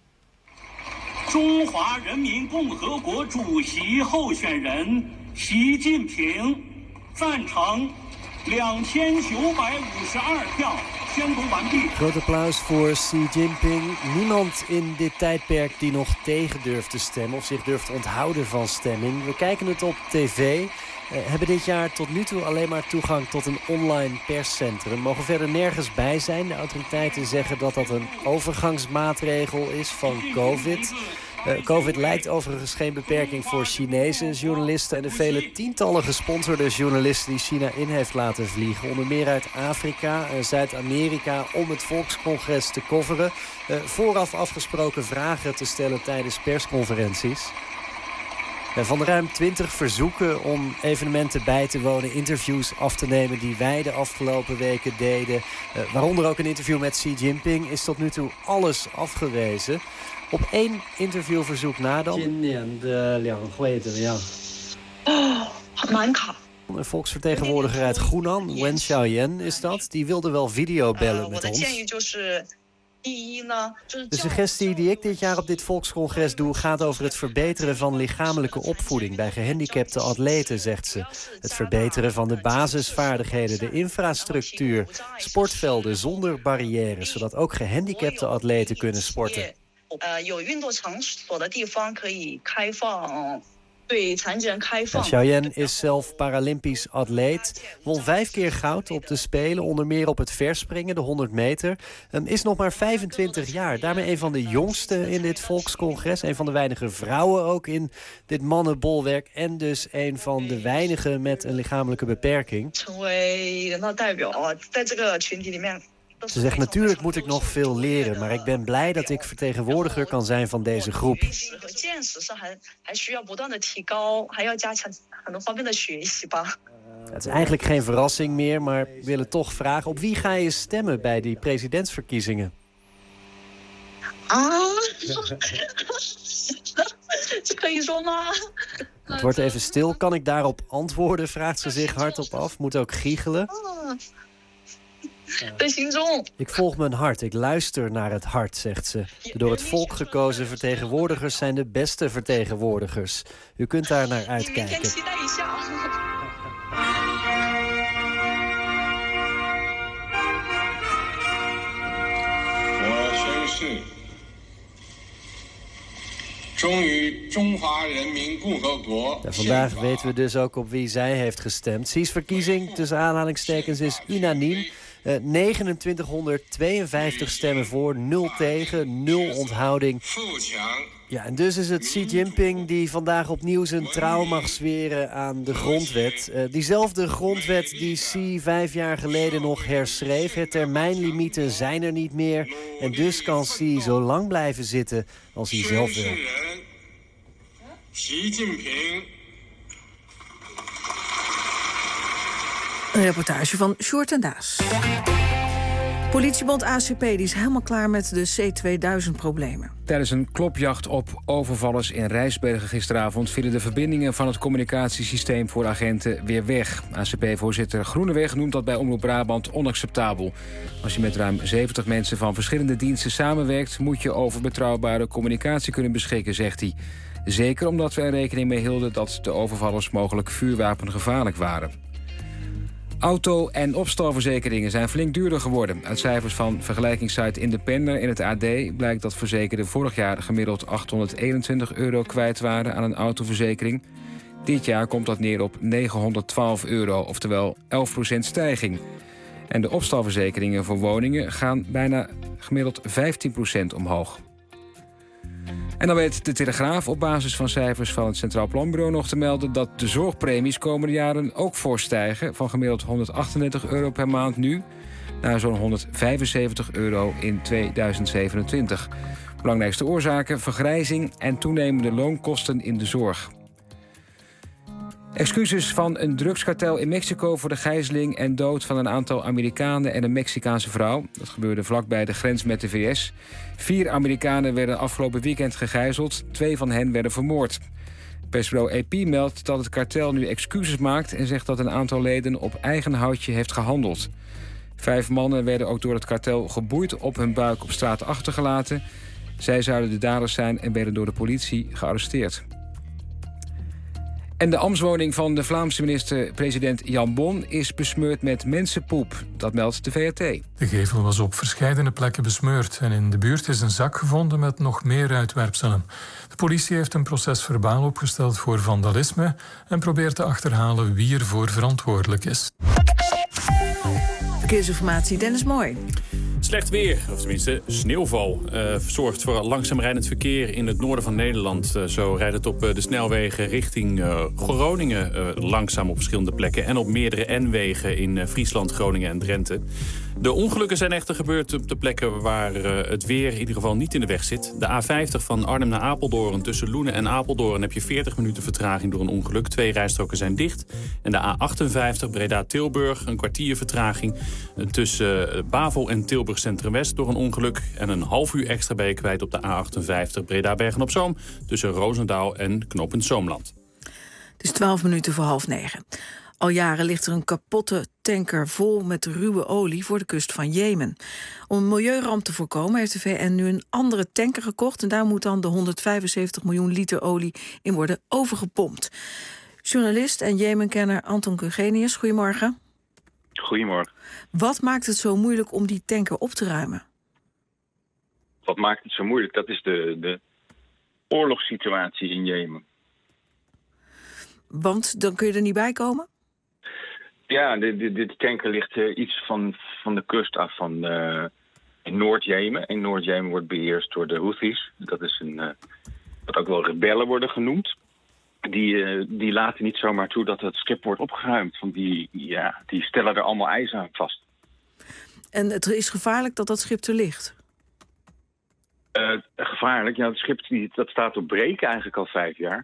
中华人民共和国主席候选人习近平赞成 tweehonderdvijfenzeventig票 宣读完毕. Groot applaus voor Xi Jinping. Niemand in dit tijdperk die nog tegen durft te stemmen of zich durft te onthouden van stemming. We kijken het op tv. Uh, hebben dit jaar tot nu toe alleen maar toegang tot een online perscentrum. Mogen verder nergens bij zijn. De autoriteiten zeggen dat dat een overgangsmaatregel is van COVID. Uh, COVID lijkt overigens geen beperking voor Chinese journalisten en de vele tientallen gesponsorde journalisten die China in heeft laten vliegen. Onder meer uit Afrika en Zuid-Amerika om het volkscongres te coveren. Uh, vooraf afgesproken vragen te stellen tijdens persconferenties. Van de ruim twintig verzoeken om evenementen bij te wonen, interviews af te nemen die wij de afgelopen weken deden, uh, waaronder ook een interview met Xi Jinping, is tot nu toe alles afgewezen. Op één interviewverzoek na dan. Een volksvertegenwoordiger uit Hunan, Wen Xiaoyan is dat, die wilde wel videobellen met ons. De suggestie die ik dit jaar op dit volkscongres doe gaat over het verbeteren van lichamelijke opvoeding bij gehandicapte atleten, zegt ze. Het verbeteren van de basisvaardigheden, de infrastructuur, sportvelden zonder barrières, zodat ook gehandicapte atleten kunnen sporten. Ja, Xiaoyan is zelf Paralympisch atleet. Won vijf keer goud op de Spelen, onder meer op het verspringen, de honderd meter. Um, is nog maar vijfentwintig jaar. Daarmee een van de jongste in dit volkscongres. Een van de weinige vrouwen ook in dit mannenbolwerk. En dus een van de weinigen met een lichamelijke beperking. Ze zegt, natuurlijk moet ik nog veel leren, maar ik ben blij dat ik vertegenwoordiger kan zijn van deze groep. Het is eigenlijk geen verrassing meer, maar we willen toch vragen, op wie ga je stemmen bij die presidentsverkiezingen? Het wordt even stil. Kan ik daarop antwoorden, vraagt ze zich hardop af. Moet ook giechelen. Ik volg mijn hart, ik luister naar het hart, zegt ze. De door het volk gekozen vertegenwoordigers zijn de beste vertegenwoordigers. U kunt daar naar uitkijken. Ja, vandaag weten we dus ook op wie zij heeft gestemd. Xi's verkiezing, tussen aanhalingstekens, is unaniem. Uh, negenentwintighonderdtweeënvijftig stemmen voor, nul tegen, nul onthouding. Ja, en dus is het Xi Jinping die vandaag opnieuw zijn trouw mag zweren aan de grondwet. Uh, diezelfde grondwet die Xi vijf jaar geleden nog herschreef. Het termijnlimieten zijn er niet meer. En dus kan Xi zo lang blijven zitten als hij zelf wil. Xi Jinping. Een reportage van Sjoerd en Daas. Politiebond A C P die is helemaal klaar met de C tweeduizend-problemen. Tijdens een klopjacht op overvallers in Rijsbergen gisteravond vielen de verbindingen van het communicatiesysteem voor agenten weer weg. A C P-voorzitter Groeneweg noemt dat bij Omroep Brabant onacceptabel. Als je met ruim zeventig mensen van verschillende diensten samenwerkt, moet je over betrouwbare communicatie kunnen beschikken, zegt hij. Zeker omdat we er rekening mee hielden dat de overvallers mogelijk vuurwapengevaarlijk waren. Auto- en opstalverzekeringen zijn flink duurder geworden. Uit cijfers van vergelijkingssite Independer in het A D blijkt dat verzekerden vorig jaar gemiddeld achthonderdeenentwintig euro kwijt waren aan een autoverzekering. Dit jaar komt dat neer op negenhonderdtwaalf euro, oftewel elf procent stijging. En de opstalverzekeringen voor woningen gaan bijna gemiddeld vijftien procent omhoog. En dan weet de Telegraaf op basis van cijfers van het Centraal Planbureau nog te melden dat de zorgpremies komende jaren ook fors stijgen, van gemiddeld honderdachtendertig euro per maand nu naar zo'n honderdvijfenzeventig euro in tweeduizend zevenentwintig. Belangrijkste oorzaken: vergrijzing en toenemende loonkosten in de zorg. Excuses van een drugskartel in Mexico voor de gijzeling en dood van een aantal Amerikanen en een Mexicaanse vrouw. Dat gebeurde vlakbij de grens met de V S. Vier Amerikanen werden afgelopen weekend gegijzeld. Twee van hen werden vermoord. Persbureau A P meldt dat het kartel nu excuses maakt en zegt dat een aantal leden op eigen houtje heeft gehandeld. Vijf mannen werden ook door het kartel geboeid op hun buik op straat achtergelaten. Zij zouden de daders zijn en werden door de politie gearresteerd. En de ambtswoning van de Vlaamse minister-president Jan Bon is besmeurd met mensenpoep. Dat meldt de V R T. De gevel was op verschillende plekken besmeurd en in de buurt is een zak gevonden met nog meer uitwerpselen. De politie heeft een procesverbaal opgesteld voor vandalisme en probeert te achterhalen wie ervoor verantwoordelijk is. Verkeersinformatie, Dennis Mooi. Slecht weer, of tenminste sneeuwval, uh, zorgt voor langzaam rijdend verkeer in het noorden van Nederland. Uh, zo rijdt het op uh, de snelwegen richting uh, Groningen uh, langzaam op verschillende plekken. En op meerdere N-wegen in uh, Friesland, Groningen en Drenthe. De ongelukken zijn echter gebeurd op de plekken waar uh, het weer in ieder geval niet in de weg zit. De A vijftig van Arnhem naar Apeldoorn. Tussen Loenen en Apeldoorn heb je veertig minuten vertraging door een ongeluk. Twee rijstroken zijn dicht. En de A achtenvijftig Breda-Tilburg, een kwartier vertraging. Tussen uh, Bavel en Tilburg Centrum-West door een ongeluk. En een half uur extra ben je kwijt op de A achtenvijftig Breda-Bergen-op-Zoom. Tussen Roosendaal en knooppunt Zoomland. Het is twaalf minuten voor half negen. Al jaren ligt er een kapotte tanker vol met ruwe olie voor de kust van Jemen. Om een milieuramp te voorkomen heeft de V N nu een andere tanker gekocht. En daar moet dan de honderdvijfenzeventig miljoen liter olie in worden overgepompt. Journalist en Jemenkenner Anton Gugenius, goedemorgen. Goedemorgen. Wat maakt het zo moeilijk om die tanker op te ruimen? Wat maakt het zo moeilijk? Dat is de, de oorlogssituatie in Jemen. Want dan kun je er niet bij komen? Ja, dit, dit, dit tanker ligt uh, iets van, van de kust af van uh, Noord-Jemen. En Noord-Jemen wordt beheerst door de Houthis. Dat is een, uh, wat ook wel rebellen worden genoemd. Die, uh, die laten niet zomaar toe dat het schip wordt opgeruimd. Want die, ja, die stellen er allemaal eisen aan vast. En het is gevaarlijk dat dat schip er ligt? Uh, gevaarlijk? Ja, het schip die, dat staat op breken eigenlijk al vijf jaar.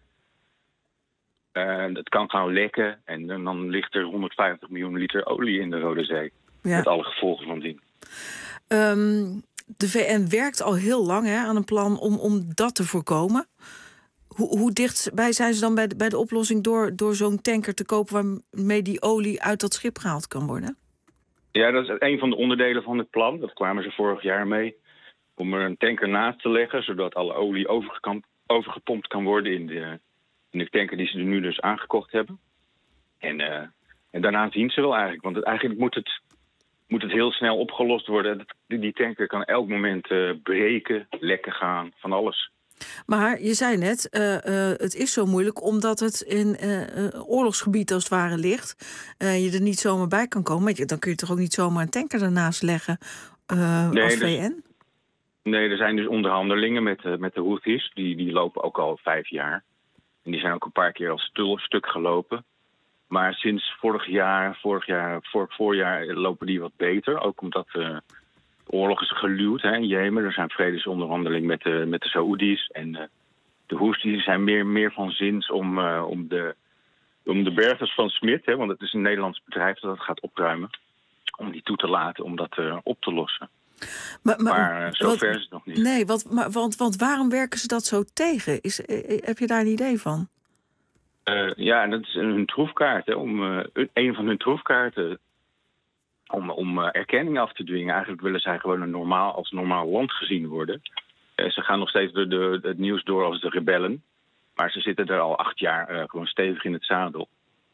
Uh, het kan gaan lekken en, en dan ligt er honderdvijftig miljoen liter olie in de Rode Zee. Ja. Met alle gevolgen van dien. Um, de V N werkt al heel lang hè, aan een plan om, om dat te voorkomen. Hoe, hoe dichtbij zijn ze dan bij de, bij de oplossing door, door zo'n tanker te kopen waarmee die olie uit dat schip gehaald kan worden? Ja, dat is een van de onderdelen van het plan. Dat kwamen ze vorig jaar mee. Om er een tanker naast te leggen, zodat alle olie overgepompt kan worden in de... in de tanker die ze er nu dus aangekocht hebben. En, uh, en daarna zien ze wel eigenlijk. Want het, eigenlijk moet het, moet het heel snel opgelost worden. Dat, die tanker kan elk moment uh, breken, lekken gaan, van alles. Maar je zei net, uh, uh, het is zo moeilijk omdat het in uh, uh, oorlogsgebied als het ware ligt. Uh, je er niet zomaar bij kan komen. Dan kun je toch ook niet zomaar een tanker ernaast leggen uh, nee, als V N? Dus, nee, er zijn dus onderhandelingen met, uh, met de Houthis. Die, die lopen ook al vijf jaar. En die zijn ook een paar keer als stuk gelopen. Maar sinds vorig jaar, vorig jaar, vorig voorjaar lopen die wat beter. Ook omdat uh, de oorlog is geluwd hè, in Jemen. Er zijn vredesonderhandelingen met de, met de Saoedi's. En uh, de Houthis zijn meer, meer van zins om, uh, om, de, om de bergers van Smit... Hè, want het is een Nederlands bedrijf dat het gaat opruimen... om die toe te laten om dat uh, op te lossen. Maar, maar, maar zover is het nog niet. Nee, want, maar, want, want waarom werken ze dat zo tegen? Is, heb je daar een idee van? Uh, ja, dat is hun troefkaart. Hè, om, uh, een van hun troefkaarten om, om uh, erkenning af te dwingen. Eigenlijk willen zij gewoon een normaal, als normaal land gezien worden. Uh, ze gaan nog steeds de, de, het nieuws door als de rebellen. Maar ze zitten er al acht jaar uh, gewoon stevig in het zadel.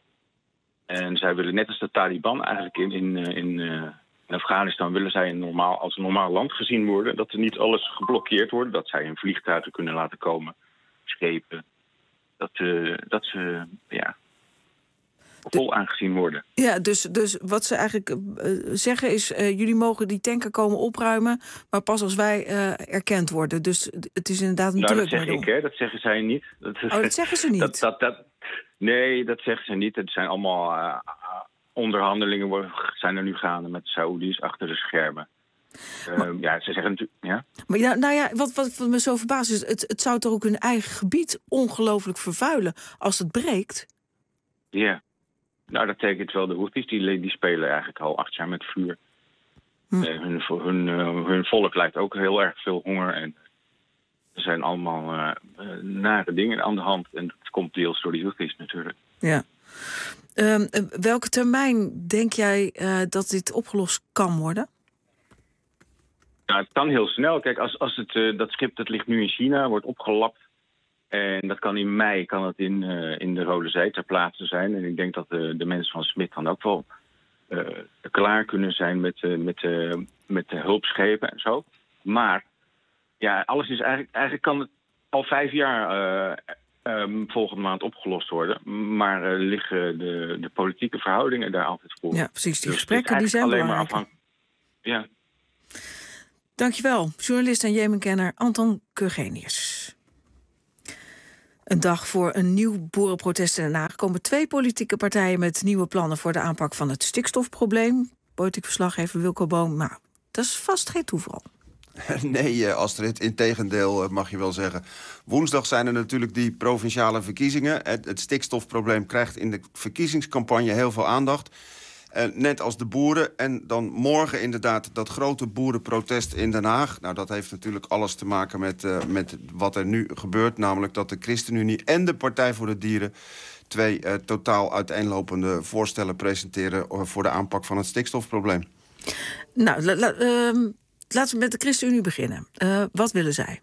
En zij willen net als de Taliban eigenlijk in... in, in uh, In Afghanistan willen zij een normaal, als een normaal land gezien worden. Dat er niet alles geblokkeerd wordt. Dat zij in vliegtuigen kunnen laten komen. Schepen. Dat, uh, dat ze ja, vol aangezien worden. Ja, dus, dus wat ze eigenlijk uh, zeggen is... Uh, jullie mogen die tanker komen opruimen... maar pas als wij uh, erkend worden. Dus het is inderdaad een nou, druk. Dat zeg ik, hè. Dat zeggen zij niet. Dat, oh, dat zeggen ze niet? Dat, dat, dat, nee, dat zeggen ze niet. Het zijn allemaal... Uh, onderhandelingen worden, zijn er nu gaande met de Saoedi's achter de schermen. Maar, uh, ja, ze zeggen natuurlijk... Ja? Maar ja, nou ja, wat, wat, wat me zo verbaast is... Het, het zou toch ook hun eigen gebied ongelooflijk vervuilen als het breekt? Ja. Nou, dat betekent wel de Houthis. Die, die spelen eigenlijk al acht jaar met vuur. Hm. Uh, hun, hun, uh, hun volk lijdt ook heel erg veel honger. En er zijn allemaal uh, uh, nare dingen aan de hand. En dat komt deels door die Houthis natuurlijk. Ja. Um, welke termijn denk jij uh, dat dit opgelost kan worden? Nou, het kan heel snel. Kijk, als, als het, uh, dat schip dat ligt nu in China, wordt opgelapt. En dat kan in mei kan het in, uh, in de Rode Zee ter plaatse zijn. En ik denk dat uh, de mensen van Smit dan ook wel uh, klaar kunnen zijn met, uh, met, uh, met de hulpschepen en zo. Maar ja, alles is eigenlijk, eigenlijk kan het al vijf jaar... Uh, Um, volgende maand opgelost worden. Maar uh, liggen de, de politieke verhoudingen daar altijd voor. Ja, precies. Die dus gesprekken die zijn alleen belangrijk. Maar afhang... Ja. Dankjewel, journalist en Jemenkenner Anton Kurgenius. Een dag voor een nieuw boerenprotest in Den Haag komen twee politieke partijen met nieuwe plannen voor de aanpak van het stikstofprobleem. Politiek verslaggever Wilco Boom, maar dat is vast geen toeval. Nee, Astrid, integendeel mag je wel zeggen. Woensdag zijn er natuurlijk die provinciale verkiezingen. Het, het stikstofprobleem krijgt in de verkiezingscampagne heel veel aandacht. Uh, net als de boeren. En dan morgen inderdaad dat grote boerenprotest in Den Haag. Nou, dat heeft natuurlijk alles te maken met, uh, met wat er nu gebeurt. Namelijk dat de ChristenUnie en de Partij voor de Dieren twee uh, totaal uiteenlopende voorstellen presenteren voor de aanpak van het stikstofprobleem. Nou, la, la, uh, laten we met de ChristenUnie beginnen. Uh, wat willen zij?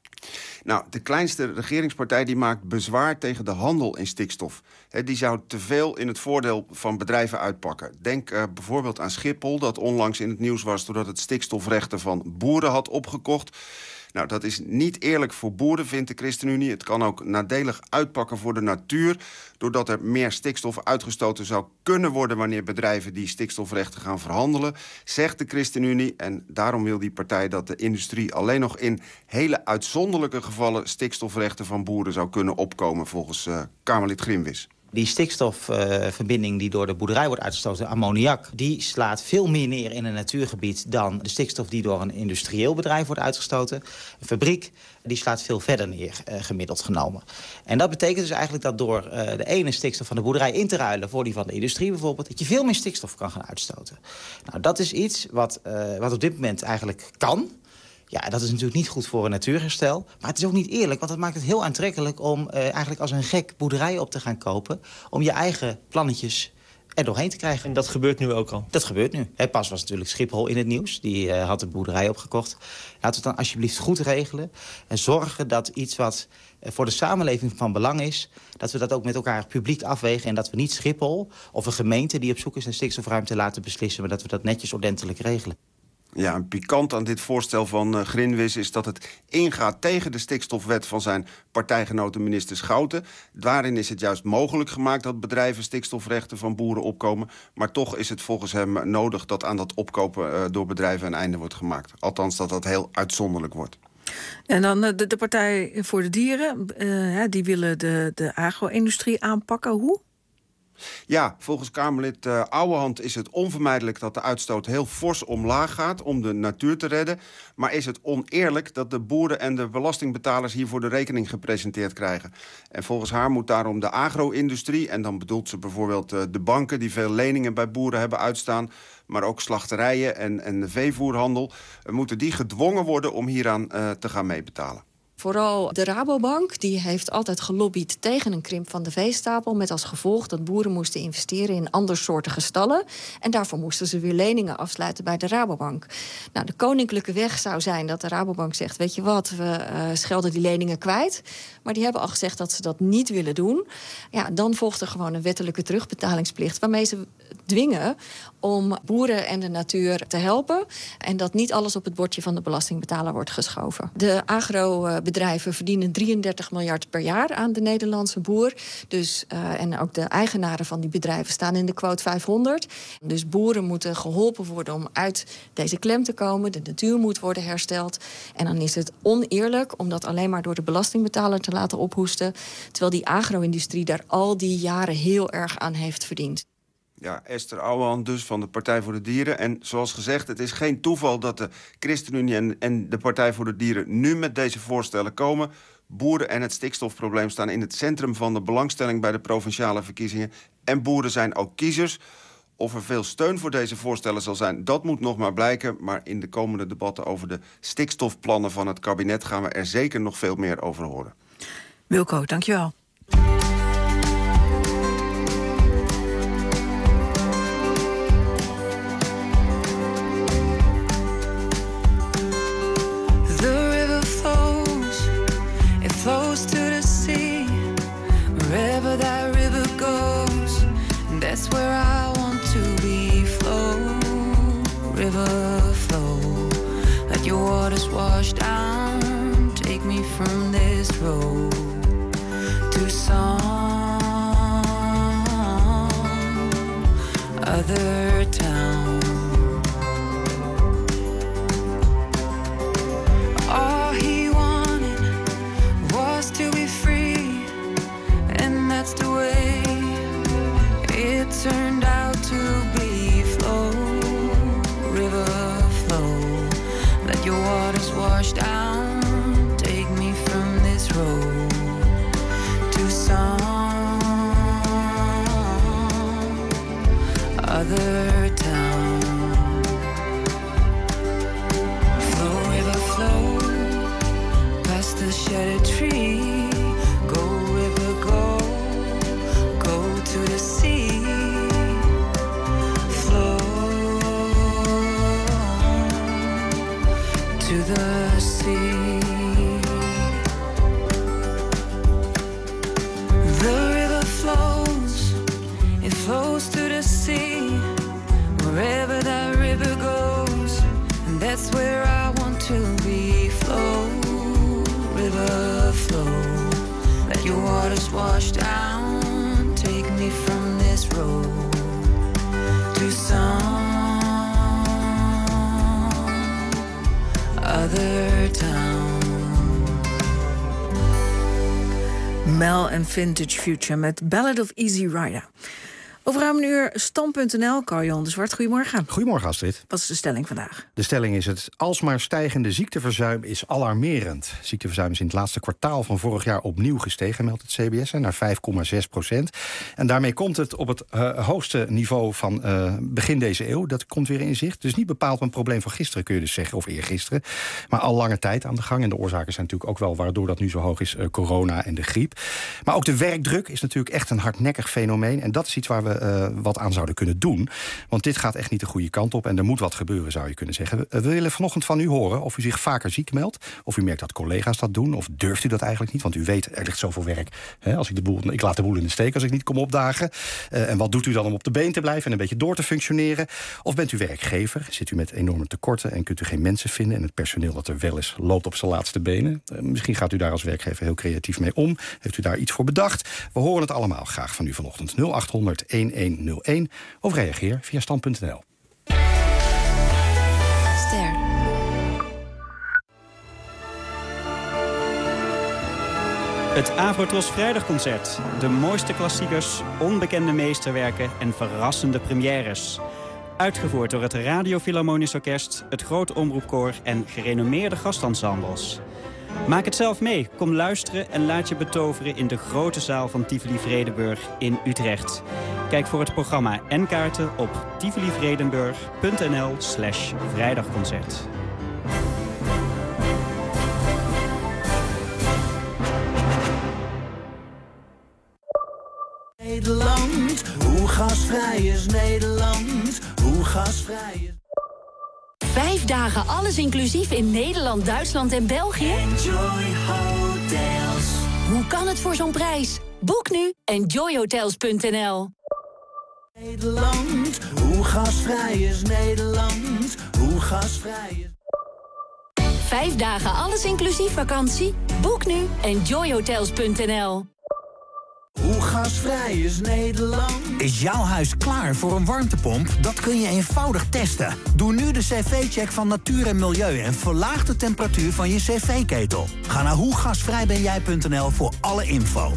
Nou, de kleinste regeringspartij die maakt bezwaar tegen de handel in stikstof. He, die zou te veel in het voordeel van bedrijven uitpakken. Denk uh, bijvoorbeeld aan Schiphol, dat onlangs in het nieuws was doordat het stikstofrechten van boeren had opgekocht. Nou, dat is niet eerlijk voor boeren, vindt de ChristenUnie. Het kan ook nadelig uitpakken voor de natuur, doordat er meer stikstof uitgestoten zou kunnen worden wanneer bedrijven die stikstofrechten gaan verhandelen, zegt de ChristenUnie. En daarom wil die partij dat de industrie alleen nog in hele uitzonderlijke gevallen stikstofrechten van boeren zou kunnen opkomen, volgens uh, Kamerlid Grimwis. Die stikstofverbinding uh, die door de boerderij wordt uitgestoten, ammoniak, die slaat veel meer neer in een natuurgebied dan de stikstof die door een industrieel bedrijf wordt uitgestoten. Een fabriek die slaat veel verder neer, uh, gemiddeld genomen. En dat betekent dus eigenlijk dat door uh, de ene stikstof van de boerderij in te ruilen voor die van de industrie bijvoorbeeld, dat je veel meer stikstof kan gaan uitstoten. Nou, dat is iets wat, uh, wat op dit moment eigenlijk kan. Ja, dat is natuurlijk niet goed voor een natuurherstel. Maar het is ook niet eerlijk, want dat maakt het heel aantrekkelijk om uh, eigenlijk als een gek boerderijen op te gaan kopen, om je eigen plannetjes er doorheen te krijgen. En dat gebeurt nu ook al? Dat gebeurt nu. He, pas was natuurlijk Schiphol in het nieuws. Die uh, had de boerderij opgekocht. Laten we het dan alsjeblieft goed regelen. En zorgen dat iets wat uh, voor de samenleving van belang is, dat we dat ook met elkaar publiek afwegen. En dat we niet Schiphol of een gemeente die op zoek is naar stikstofruimte laten beslissen, maar dat we dat netjes ordentelijk regelen. Ja, een pikant aan dit voorstel van uh, Grinwis is dat het ingaat tegen de stikstofwet van zijn partijgenoten minister Schouten. Daarin is het juist mogelijk gemaakt dat bedrijven stikstofrechten van boeren opkomen. Maar toch is het volgens hem nodig dat aan dat opkopen uh, door bedrijven een einde wordt gemaakt. Althans, dat dat heel uitzonderlijk wordt. En dan de, de Partij voor de Dieren, uh, die willen de, de agro-industrie aanpakken. Hoe? Ja, volgens Kamerlid uh, Ouwehand is het onvermijdelijk dat de uitstoot heel fors omlaag gaat om de natuur te redden. Maar is het oneerlijk dat de boeren en de belastingbetalers hiervoor de rekening gepresenteerd krijgen. En volgens haar moet daarom de agro-industrie, en dan bedoelt ze bijvoorbeeld uh, de banken die veel leningen bij boeren hebben uitstaan, maar ook slachterijen en, en de veevoerhandel, uh, moeten die gedwongen worden om hieraan uh, te gaan meebetalen. Vooral de Rabobank die heeft altijd gelobbyd tegen een krimp van de veestapel, met als gevolg dat boeren moesten investeren in andersoortige stallen. En daarvoor moesten ze weer leningen afsluiten bij de Rabobank. Nou, de koninklijke weg zou zijn dat de Rabobank zegt, weet je wat, we uh, schelden die leningen kwijt. Maar die hebben al gezegd dat ze dat niet willen doen. Ja, dan volgt er gewoon een wettelijke terugbetalingsplicht, waarmee ze dwingen om boeren en de natuur te helpen. En dat niet alles op het bordje van de belastingbetaler wordt geschoven. De agrobedrijven verdienen drieëndertig miljard per jaar aan de Nederlandse boer. Dus, uh, en ook de eigenaren van die bedrijven staan in de quote vijfhonderd. Dus boeren moeten geholpen worden om uit deze klem te komen. De natuur moet worden hersteld. En dan is het oneerlijk om dat alleen maar door de belastingbetaler te laten ophoesten, terwijl die agro-industrie daar al die jaren heel erg aan heeft verdiend. Ja, Esther Ouwehand dus van de Partij voor de Dieren. En zoals gezegd, het is geen toeval dat de ChristenUnie en, en de Partij voor de Dieren nu met deze voorstellen komen. Boeren en het stikstofprobleem staan in het centrum van de belangstelling bij de provinciale verkiezingen. En boeren zijn ook kiezers. Of er veel steun voor deze voorstellen zal zijn, dat moet nog maar blijken. Maar in de komende debatten over de stikstofplannen van het kabinet gaan we er zeker nog veel meer over horen. Wilco, dankjewel. Flows to the sea, wherever that river goes, that's where I want to be. Flow, river, flow, let your waters wash down, take me from this road to some other town. washed down. Take me from this road to some other town. Flow, river, flow past the shattered tree. Go, river, go, go to the sea. To the sea. The river flows, it flows to the sea. Wherever that river goes, and that's where I want to be. Flow, river, flow, let your waters wash down. Take me from this road to some other town. Mel en Vintage Future met Ballad of Easy Rider. Over ruim een uur stand punt n l, Carl-Jan de Zwart. Goedemorgen. Goedemorgen, Astrid. Wat is de stelling vandaag? De stelling is: het alsmaar stijgende ziekteverzuim is alarmerend. Ziekteverzuim is in het laatste kwartaal van vorig jaar opnieuw gestegen, meldt het C B S, naar vijf komma zes procent. En daarmee komt het op het uh, hoogste niveau van uh, begin deze eeuw. Dat komt weer in zicht. Dus niet bepaald een probleem van gisteren, kun je dus zeggen, of eergisteren. Maar al lange tijd aan de gang. En de oorzaken zijn natuurlijk ook wel waardoor dat nu zo hoog is, uh, corona en de griep. Maar ook de werkdruk is natuurlijk echt een hardnekkig fenomeen. En dat is iets waar we Uh, wat aan zouden kunnen doen. Want dit gaat echt niet de goede kant op. En er moet wat gebeuren, zou je kunnen zeggen. We, we willen vanochtend van u horen of u zich vaker ziek meldt. Of u merkt dat collega's dat doen. Of durft u dat eigenlijk niet? Want u weet, er ligt zoveel werk. Hè, als ik, de boel, ik laat de boel in de steek als ik niet kom opdagen. Uh, en wat doet u dan om op de been te blijven en een beetje door te functioneren? Of bent u werkgever? Zit u met enorme tekorten en kunt u geen mensen vinden? En het personeel dat er wel is, loopt op zijn laatste benen. Uh, misschien gaat u daar als werkgever heel creatief mee om. Heeft u daar iets voor bedacht? We horen het allemaal graag van u vanochtend. nul acht honderd elfhonderdéén of reageer via stand punt n l. Ster. Het Avrotros Vrijdagconcert. De mooiste klassiekers, onbekende meesterwerken en verrassende premières. Uitgevoerd door het Radio Philharmonisch Orkest, het Groot Omroepkoor en gerenommeerde gastensembles. Maak het zelf mee. Kom luisteren en laat je betoveren in de grote zaal van Tivoli Vredenburg in Utrecht. Kijk voor het programma en kaarten op tivolivredenburg punt n l slash vrijdagconcert. Nederland, hoe gastvrij is Nederland? Hoe gastvrij is... Vijf dagen alles inclusief in Nederland, Duitsland en België? Enjoy Hotels. Hoe kan het voor zo'n prijs? Boek nu enjoy hotels punt n l. Nederland, hoe gastvrij is Nederland? Hoe gastvrij is... Vijf dagen alles inclusief vakantie? Boek nu enjoy hotels punt n l. Hoe gastvrij is Nederland? Is jouw huis klaar voor een warmtepomp? Dat kun je eenvoudig testen. Doe nu de cv-check van Natuur en Milieu en verlaag de temperatuur van je cv-ketel. Ga naar hoe gasvrij ben jij punt n l voor alle info.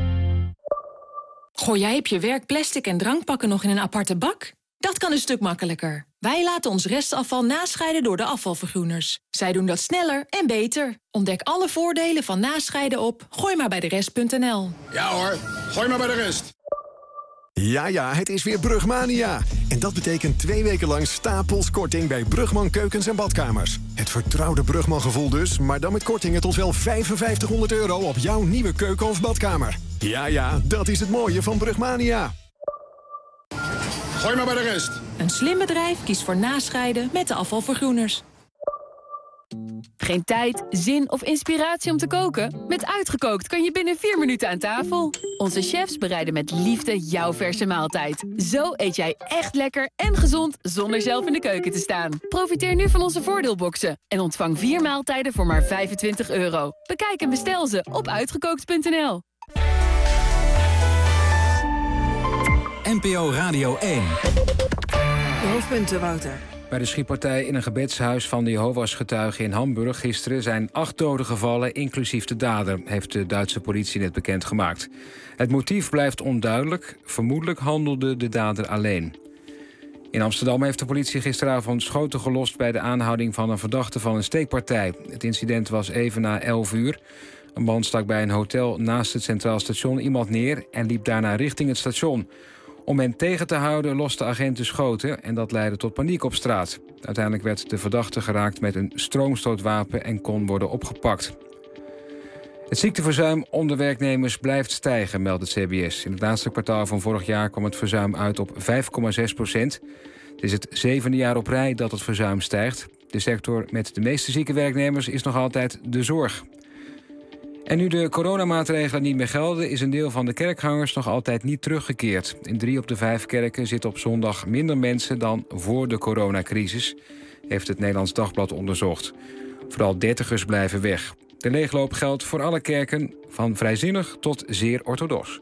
Gooi jij op je werk plastic en drankpakken nog in een aparte bak? Dat kan een stuk makkelijker. Wij laten ons restafval nascheiden door de afvalvergroeners. Zij doen dat sneller en beter. Ontdek alle voordelen van nascheiden op gooi maar bij de rest punt n l. Ja hoor, gooi maar bij de rest. Ja, ja, het is weer Brugmania. En dat betekent twee weken lang stapels korting bij Brugman Keukens en Badkamers. Het vertrouwde Brugman gevoel dus, maar dan met kortingen tot wel vijfenvijftighonderd euro op jouw nieuwe keuken of badkamer. Ja, ja, dat is het mooie van Brugmania. Gooi maar bij de rest. Een slim bedrijf kiest voor nascheiden met de afvalvergroeners. Geen tijd, zin of inspiratie om te koken? Met Uitgekookt kan je binnen vier minuten aan tafel. Onze chefs bereiden met liefde jouw verse maaltijd. Zo eet jij echt lekker en gezond zonder zelf in de keuken te staan. Profiteer nu van onze voordeelboxen en ontvang vier maaltijden voor maar vijfentwintig euro. Bekijk en bestel ze op uitgekookt punt n l. N P O Radio één. De hoofdpunten, Wouter. Bij de schietpartij in een gebedshuis van de Jehovah's getuigen in Hamburg gisteren zijn acht doden gevallen, inclusief de dader, heeft de Duitse politie net bekendgemaakt. Het motief blijft onduidelijk. Vermoedelijk handelde de dader alleen. In Amsterdam heeft de politie gisteravond schoten gelost bij de aanhouding van een verdachte van een steekpartij. Het incident was even na elf uur. Een man stak bij een hotel naast het Centraal Station iemand neer en liep daarna richting het station. Om hen tegen te houden losten agenten schoten en dat leidde tot paniek op straat. Uiteindelijk werd de verdachte geraakt met een stroomstootwapen en kon worden opgepakt. Het ziekteverzuim onder werknemers blijft stijgen, meldt het C B S. In het laatste kwartaal van vorig jaar kwam het verzuim uit op vijf komma zes procent. Het is het zevende jaar op rij dat het verzuim stijgt. De sector met de meeste zieke werknemers is nog altijd de zorg. En nu de coronamaatregelen niet meer gelden, is een deel van de kerkgangers nog altijd niet teruggekeerd. In drie op de vijf kerken zitten op zondag minder mensen dan voor de coronacrisis, heeft het Nederlands Dagblad onderzocht. Vooral dertigers blijven weg. De leegloop geldt voor alle kerken, van vrijzinnig tot zeer orthodox.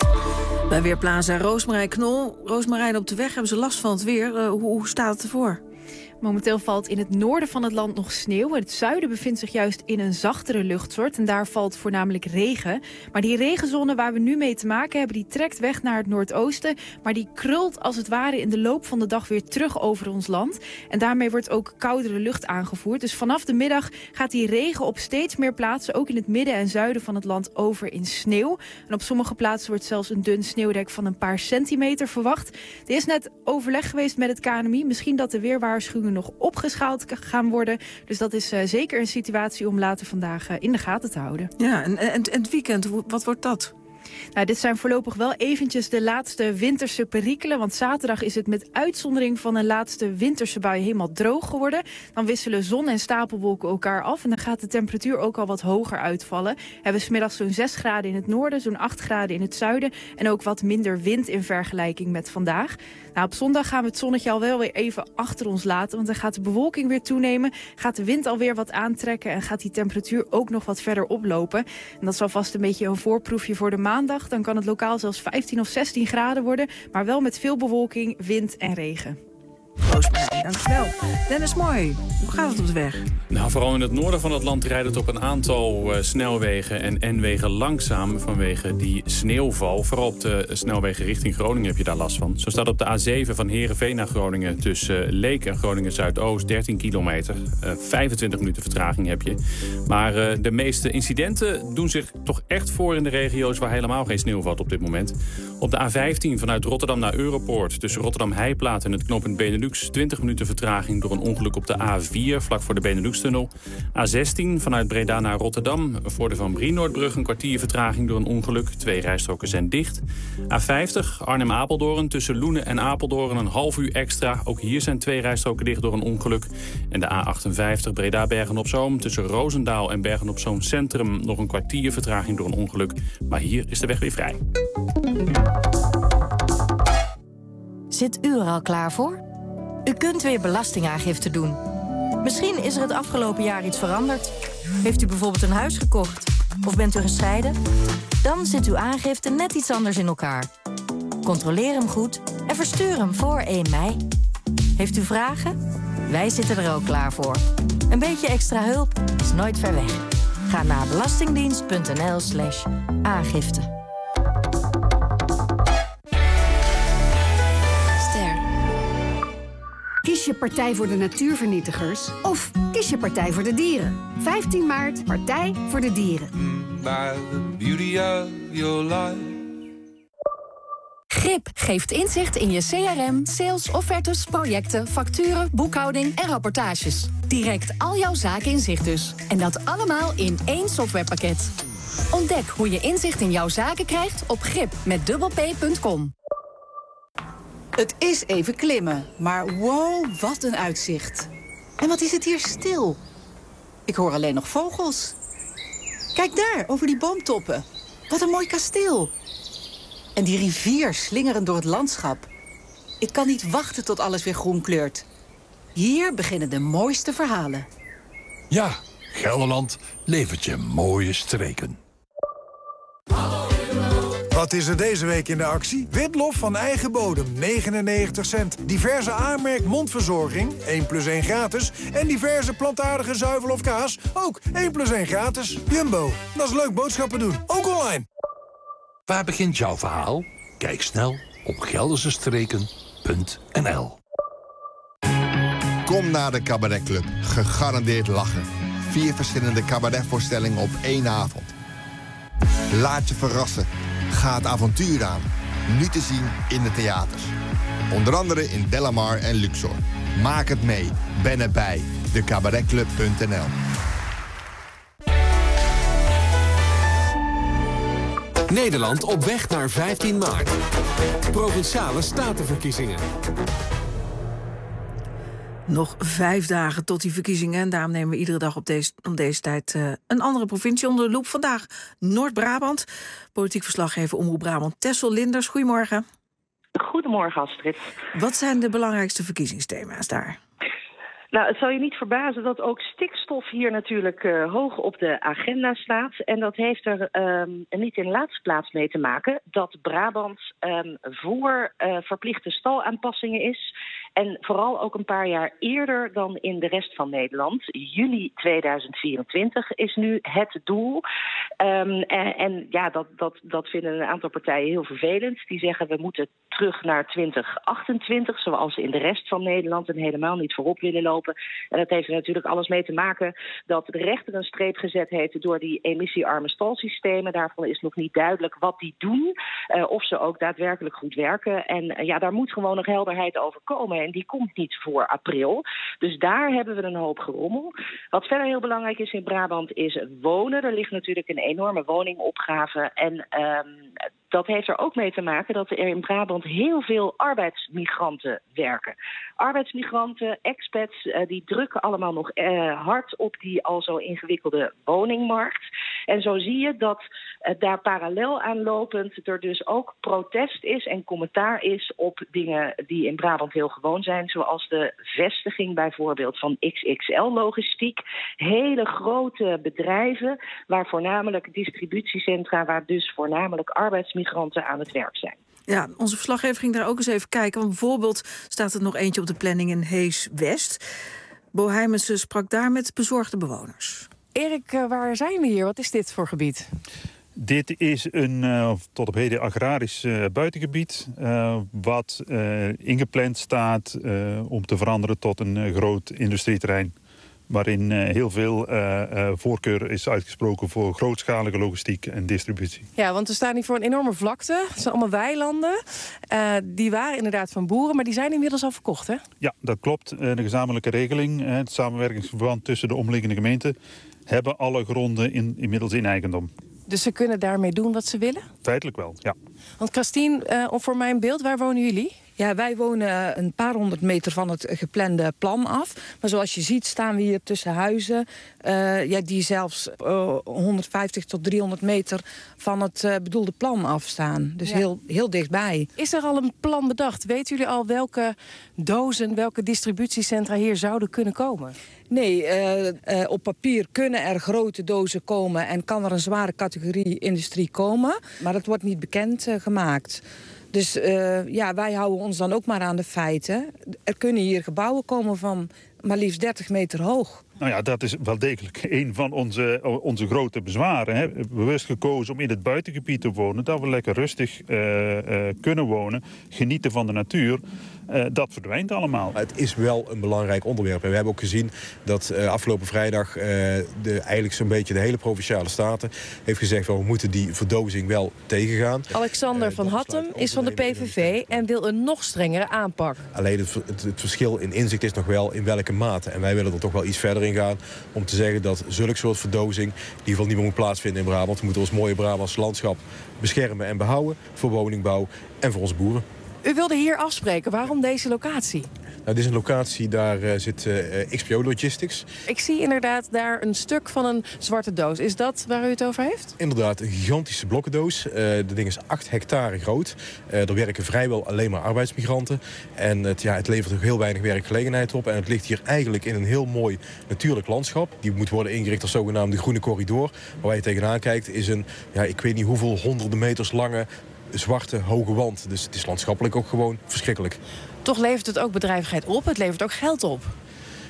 Bij Weerplaza Roosmarijn Knol. Roosmarijn, op de weg hebben ze last van het weer. Uh, hoe, hoe staat het ervoor? Momenteel valt in het noorden van het land nog sneeuw. Het zuiden bevindt zich juist in een zachtere luchtsoort. En daar valt voornamelijk regen. Maar die regenzone waar we nu mee te maken hebben, die trekt weg naar het noordoosten. Maar die krult als het ware in de loop van de dag weer terug over ons land. En daarmee wordt ook koudere lucht aangevoerd. Dus vanaf de middag gaat die regen op steeds meer plaatsen, ook in het midden en zuiden van het land, over in sneeuw. En op sommige plaatsen wordt zelfs een dun sneeuwdek van een paar centimeter verwacht. Er is net overleg geweest met het K N M I. Misschien dat de weerwaarschuwingen nog opgeschaald gaan worden. Dus dat is uh, zeker een situatie om later vandaag uh, in de gaten te houden. Ja, en, en, en het weekend, wat wordt dat? Nou, dit zijn voorlopig wel eventjes de laatste winterse perikelen. Want zaterdag is het met uitzondering van een laatste winterse bui helemaal droog geworden. Dan wisselen zon en stapelwolken elkaar af. En dan gaat de temperatuur ook al wat hoger uitvallen. We hebben 's middags zo'n zes graden in het noorden, zo'n acht graden in het zuiden. En ook wat minder wind in vergelijking met vandaag. Nou, op zondag gaan we het zonnetje al wel weer even achter ons laten. Want dan gaat de bewolking weer toenemen. Gaat de wind alweer wat aantrekken. En gaat die temperatuur ook nog wat verder oplopen. En dat zal vast een beetje een voorproefje voor de maandag. Dan kan het lokaal zelfs vijftien of zestien graden worden. Maar wel met veel bewolking, wind en regen. Roosmarijn, dankjewel. Dennis Mooi, hoe gaat het op de weg? Nou, vooral in het noorden van het land rijdt het op een aantal uh, snelwegen en N-wegen langzaam vanwege die sneeuwval. Vooral op de snelwegen richting Groningen heb je daar last van. Zo staat op de A zeven van Heerenveen naar Groningen tussen uh, Leek en Groningen Zuidoost dertien kilometer. Uh, vijfentwintig minuten vertraging heb je. Maar uh, de meeste incidenten doen zich toch echt voor in de regio's waar helemaal geen sneeuw valt op dit moment. Op de A vijftien vanuit Rotterdam naar Europoort tussen Rotterdam-Heiplaat en het knooppunt Benelux twintig minuten vertraging door een ongeluk op de A vier vlak voor de Benelux-tunnel. A zestien vanuit Breda naar Rotterdam voor de Van Brienoordbrug een kwartier vertraging door een ongeluk. Twee rijstroken zijn dicht. A vijftig Arnhem-Apeldoorn tussen Loenen en Apeldoorn een half uur extra. Ook hier zijn twee rijstroken dicht door een ongeluk. En de A achtenvijftig Breda-Bergen-op-Zoom tussen Roosendaal en Bergen-op-Zoom Centrum nog een kwartier vertraging door een ongeluk. Maar hier is de weg weer vrij. Zit u er al klaar voor? U kunt weer belastingaangifte doen. Misschien is er het afgelopen jaar iets veranderd. Heeft u bijvoorbeeld een huis gekocht? Of bent u gescheiden? Dan zit uw aangifte net iets anders in elkaar. Controleer hem goed en verstuur hem voor één mei. Heeft u vragen? Wij zitten er ook klaar voor. Een beetje extra hulp is nooit ver weg. Ga naar belastingdienst.nl slash aangifte. Kies je Partij voor de Natuurvernietigers of kies je Partij voor de Dieren? vijftien maart, Partij voor de Dieren. By the beauty of your life. Grip geeft inzicht in je C R M, sales, offertes, projecten, facturen, boekhouding en rapportages. Direct al jouw zaken in zicht dus. En dat allemaal in één softwarepakket. Ontdek hoe je inzicht in jouw zaken krijgt op grip met dubbel p punt com. Het is even klimmen, maar wow, wat een uitzicht. En wat is het hier stil? Ik hoor alleen nog vogels. Kijk daar, over die boomtoppen. Wat een mooi kasteel. En die rivier slingerend door het landschap. Ik kan niet wachten tot alles weer groen kleurt. Hier beginnen de mooiste verhalen. Ja, Gelderland levert je mooie streken. Wat is er deze week in de actie? Witlof van eigen bodem, negenennegentig cent. Diverse aanmerk mondverzorging, één plus één gratis. En diverse plantaardige zuivel of kaas, ook één plus één gratis. Jumbo, dat is leuk boodschappen doen, ook online. Waar begint jouw verhaal? Kijk snel op geldersestreken punt n l. Kom naar de Cabaret Club. Gegarandeerd lachen. Vier verschillende cabaretvoorstellingen op één avond. Laat je verrassen. Ga het avontuur aan. Nu te zien in de theaters. Onder andere in Delamar en Luxor. Maak het mee. Ben erbij. de cabaretclub punt n l. Nederland op weg naar vijftien maart. Provinciale statenverkiezingen. Nog vijf dagen tot die verkiezingen. En daarom nemen we iedere dag op deze, om deze tijd uh, een andere provincie onder de loep. Vandaag Noord-Brabant. Politiek verslaggever Omroep Brabant, Tessel Linders. Goedemorgen. Goedemorgen, Astrid. Wat zijn de belangrijkste verkiezingsthema's daar? Nou, het zal je niet verbazen dat ook stikstof hier natuurlijk uh, hoog op de agenda staat. En dat heeft er um, niet in de laatste plaats mee te maken dat Brabant um, voor uh, verplichte stalaanpassingen is. En vooral ook een paar jaar eerder dan in de rest van Nederland. Juli tweeduizend vierentwintig is nu het doel. Um, en, en ja, dat, dat, dat vinden een aantal partijen heel vervelend. Die zeggen we moeten terug naar twintig achtentwintig, zoals in de rest van Nederland, en helemaal niet voorop willen lopen. En dat heeft er natuurlijk alles mee te maken dat de rechter een streep gezet heeft door die emissiearme stalsystemen. Daarvan is nog niet duidelijk wat die doen, uh, of ze ook daadwerkelijk goed werken. En uh, ja, daar moet gewoon nog helderheid over komen. En die komt niet voor april. Dus daar hebben we een hoop gerommel. Wat verder heel belangrijk is in Brabant is wonen. Er ligt natuurlijk een enorme woningopgave. En um, dat heeft er ook mee te maken dat er in Brabant heel veel arbeidsmigranten werken. Arbeidsmigranten, expats, uh, die drukken allemaal nog uh, hard op die al zo ingewikkelde woningmarkt. En zo zie je dat uh, daar parallel aan lopend er dus ook protest is en commentaar is op dingen die in Brabant heel gewoon zijn. Zoals de vestiging bijvoorbeeld van X X L Logistiek. Hele grote bedrijven waar voornamelijk distributiecentra, waar dus voornamelijk arbeidsmigranten aan het werk zijn. Ja, onze verslaggever ging daar ook eens even kijken. Want bijvoorbeeld staat er nog eentje op de planning in Hees-West. Bo Heimensen sprak daar met bezorgde bewoners. Erik, waar zijn we hier? Wat is dit voor gebied? Dit is een uh, tot op heden agrarisch uh, buitengebied. Uh, wat uh, ingepland staat uh, om te veranderen tot een uh, groot industrieterrein. Waarin uh, heel veel uh, uh, voorkeur is uitgesproken voor grootschalige logistiek en distributie. Ja, want we staan hier voor een enorme vlakte. Het zijn allemaal weilanden. Uh, die waren inderdaad van boeren, maar die zijn inmiddels al verkocht, hè? Ja, dat klopt. Uh, de gezamenlijke regeling, uh, het samenwerkingsverband tussen de omliggende gemeenten, hebben alle gronden in, inmiddels in eigendom. Dus ze kunnen daarmee doen wat ze willen? Feitelijk wel, ja. Want Christine, uh, voor mijn beeld, waar wonen jullie? Ja, wij wonen een paar honderd meter van het geplande plan af. Maar zoals je ziet staan we hier tussen huizen uh, ja, die zelfs uh, honderdvijftig tot driehonderd meter van het uh, bedoelde plan afstaan. Dus ja. heel, heel dichtbij. Is er al een plan bedacht? Weten jullie al welke dozen, welke distributiecentra hier zouden kunnen komen? Nee, uh, uh, op papier kunnen er grote dozen komen en kan er een zware categorie industrie komen. Maar dat wordt niet bekend uh, gemaakt. Dus uh, ja, wij houden ons dan ook maar aan de feiten. Er kunnen hier gebouwen komen van maar liefst dertig meter hoog. Nou ja, dat is wel degelijk een van onze, onze grote bezwaren. Hè. Bewust gekozen om in het buitengebied te wonen. Dat we lekker rustig uh, uh, kunnen wonen. Genieten van de natuur. Uh, dat verdwijnt allemaal. Het is wel een belangrijk onderwerp. En we hebben ook gezien dat uh, afgelopen vrijdag uh, de, eigenlijk zo'n beetje de hele Provinciale Staten heeft gezegd van we moeten die verdozing wel tegengaan. Alexander uh, van Hattem is van de P V V en wil een nog strengere aanpak. Alleen het, het, het verschil in inzicht is nog wel in welke mate. En wij willen er toch wel iets verder in gaan om te zeggen dat zulke soort verdozing in ieder geval niet meer moet plaatsvinden in Brabant. We moeten ons mooie Brabantse landschap beschermen en behouden voor woningbouw en voor onze boeren. U wilde hier afspreken. Waarom deze locatie? Nou, dit is een locatie, daar uh, zit uh, X P O Logistics. Ik zie inderdaad daar een stuk van een zwarte doos. Is dat waar u het over heeft? Inderdaad, een gigantische blokkendoos. Uh, de ding is acht hectare groot. Uh, er werken vrijwel alleen maar arbeidsmigranten. En het, ja, het levert ook heel weinig werkgelegenheid op. En het ligt hier eigenlijk in een heel mooi natuurlijk landschap. Die moet worden ingericht als zogenaamde groene corridor. Waar je tegenaan kijkt is een, ja, ik weet niet hoeveel honderden meters lange zwarte hoge wand. Dus het is landschappelijk ook gewoon verschrikkelijk. Toch levert het ook bedrijvigheid op, het levert ook geld op.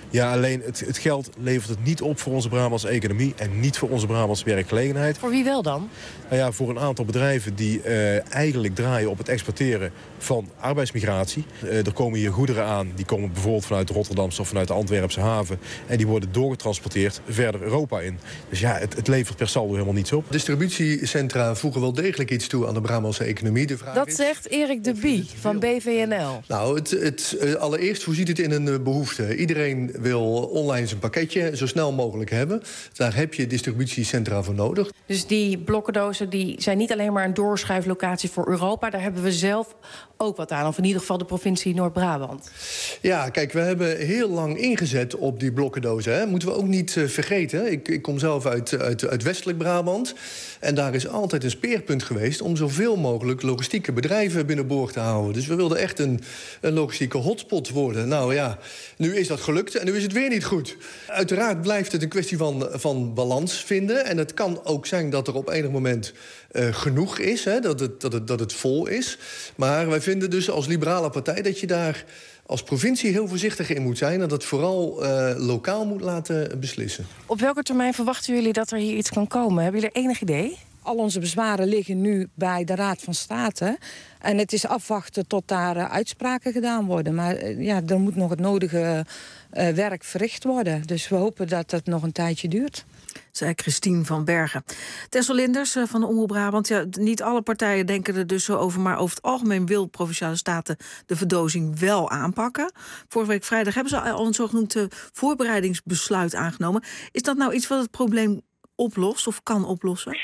Ja, alleen het, het geld levert het niet op voor onze Brabantse economie en niet voor onze Brabantse werkgelegenheid. Voor wie wel dan? Nou ja, voor een aantal bedrijven die uh, eigenlijk draaien op het exporteren van arbeidsmigratie. Uh, er komen hier goederen aan, die komen bijvoorbeeld vanuit de Rotterdamse of vanuit de Antwerpse haven. En die worden doorgetransporteerd verder Europa in. Dus ja, het, het levert per saldo helemaal niets op. Distributiecentra voegen wel degelijk iets toe aan de Brabantse economie. De vraag Dat is, zegt Erik de Bie van B V N L. Nou, het, het, uh, allereerst voorziet het in een uh, behoefte. Iedereen wil online zijn pakketje zo snel mogelijk hebben. Daar heb je distributiecentra voor nodig. Dus die blokkendozen die zijn niet alleen maar een doorschuiflocatie voor Europa. Daar hebben we zelf ook wat aan. Of in ieder geval de provincie Noord-Brabant. Ja, kijk, we hebben heel lang ingezet op die blokkendozen. Hè. Moeten we ook niet uh, vergeten. Ik, ik kom zelf uit, uit, uit Westelijk Brabant. En daar is altijd een speerpunt geweest om zoveel mogelijk logistieke bedrijven binnenboord te houden. Dus we wilden echt een, een logistieke hotspot worden. Nou ja, nu is dat gelukt en nu is het weer niet goed. Uiteraard blijft het een kwestie van, van balans vinden. En het kan ook zijn dat er op enig moment uh, genoeg is, hè, dat, het, dat, het, dat het vol is. Maar wij vinden dus als liberale partij dat je daar als provincie heel voorzichtig in moet zijn en dat vooral uh, lokaal moet laten beslissen. Op welke termijn verwachten jullie dat er hier iets kan komen? Hebben jullie enig idee? Al onze bezwaren liggen nu bij de Raad van State. En het is afwachten tot daar uh, uitspraken gedaan worden. Maar uh, ja, er moet nog het nodige uh, werk verricht worden. Dus we hopen dat het nog een tijdje duurt. Zei Christine van Bergen. Tessel Linders van de Omroep Brabant. Ja, niet alle partijen denken er dus zo over, maar over het algemeen wil Provinciale Staten de verdozing wel aanpakken. Vorige week vrijdag hebben ze al een zogenoemd voorbereidingsbesluit aangenomen. Is dat nou iets wat het probleem oplost of kan oplossen?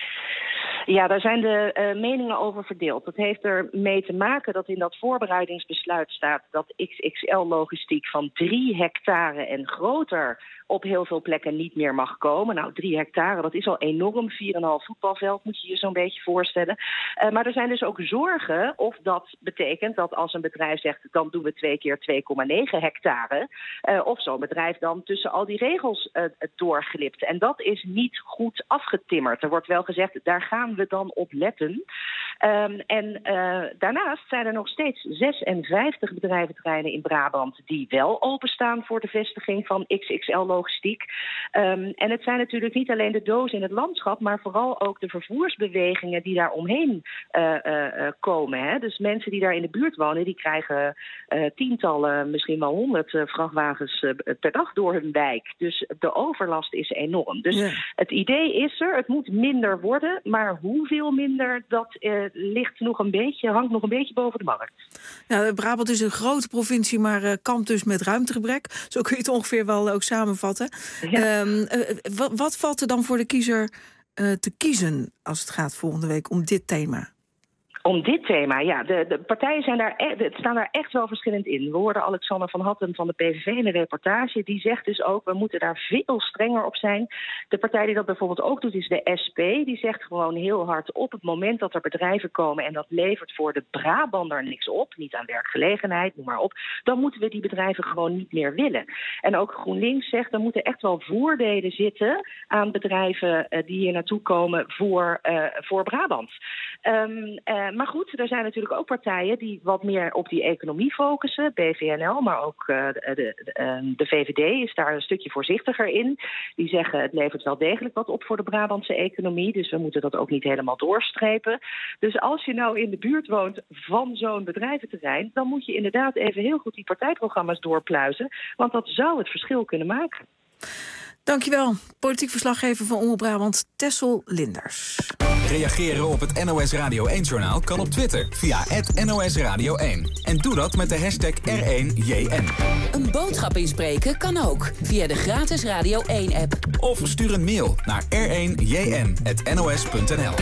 Ja, daar zijn de uh, meningen over verdeeld. Dat heeft er mee te maken dat in dat voorbereidingsbesluit staat dat X X L-logistiek van drie hectare en groter op heel veel plekken niet meer mag komen. Nou, drie hectare, dat is al enorm. vier komma vijf voetbalveld moet je je zo'n beetje voorstellen. Uh, maar er zijn dus ook zorgen of dat betekent dat als een bedrijf zegt, dan doen we twee keer twee komma negen hectare. Uh, of zo'n bedrijf dan tussen al die regels uh, doorglipt. En dat is niet goed afgetimmerd. Er wordt wel gezegd, daar gaan we dan op letten. Um, en uh, daarnaast zijn er nog steeds zesenvijftig bedrijventerreinen in Brabant die wel openstaan voor de vestiging van X X L-logistiek. Um, en het zijn natuurlijk niet alleen de dozen in het landschap, maar vooral ook de vervoersbewegingen die daar omheen uh, uh, komen. Hè. Dus mensen die daar in de buurt wonen, die krijgen uh, tientallen, misschien wel honderd uh, vrachtwagens uh, per dag door hun wijk. Dus de overlast is enorm. Dus ja. Het idee is er, het moet minder worden, maar hoeveel minder, dat uh, ligt nog een beetje, hangt nog een beetje boven de markt. Ja, Brabant is een grote provincie, maar uh, kampt dus met ruimtegebrek. Zo kun je het ongeveer wel ook samenvatten. Ja. Um, uh, wat, wat valt er dan voor de kiezer uh, te kiezen als het gaat volgende week om dit thema? Om dit thema, ja. De, de partijen zijn daar e- staan daar echt wel verschillend in. We hoorden Alexander van Hattem van de P V V in een reportage. Die zegt dus ook, we moeten daar veel strenger op zijn. De partij die dat bijvoorbeeld ook doet is de S P. Die zegt gewoon heel hard, op het moment dat er bedrijven komen en dat levert voor de Brabander niks op, niet aan werkgelegenheid, noem maar op, dan moeten we die bedrijven gewoon niet meer willen. En ook GroenLinks zegt, er moeten echt wel voordelen zitten aan bedrijven uh, die hier naartoe komen voor, uh, voor Brabant. Um, uh, maar goed, er zijn natuurlijk ook partijen die wat meer op die economie focussen. B V N L, maar ook uh, de, de, de V V D is daar een stukje voorzichtiger in. Die zeggen het levert wel degelijk wat op voor de Brabantse economie. Dus we moeten dat ook niet helemaal doorstrepen. Dus als je nou in de buurt woont van zo'n bedrijventerrein, dan moet je inderdaad even heel goed die partijprogramma's doorpluizen. Want dat zou het verschil kunnen maken. Dankjewel. Politiek verslaggever van Omroep Brabant, Tessel Linders. Reageren op het N O S Radio één-journaal kan op Twitter via at N O S Radio één. En doe dat met de hashtag R één J N. Een boodschap inspreken kan ook via de gratis Radio één-app. Of stuur een mail naar r één j n at n o s punt n l.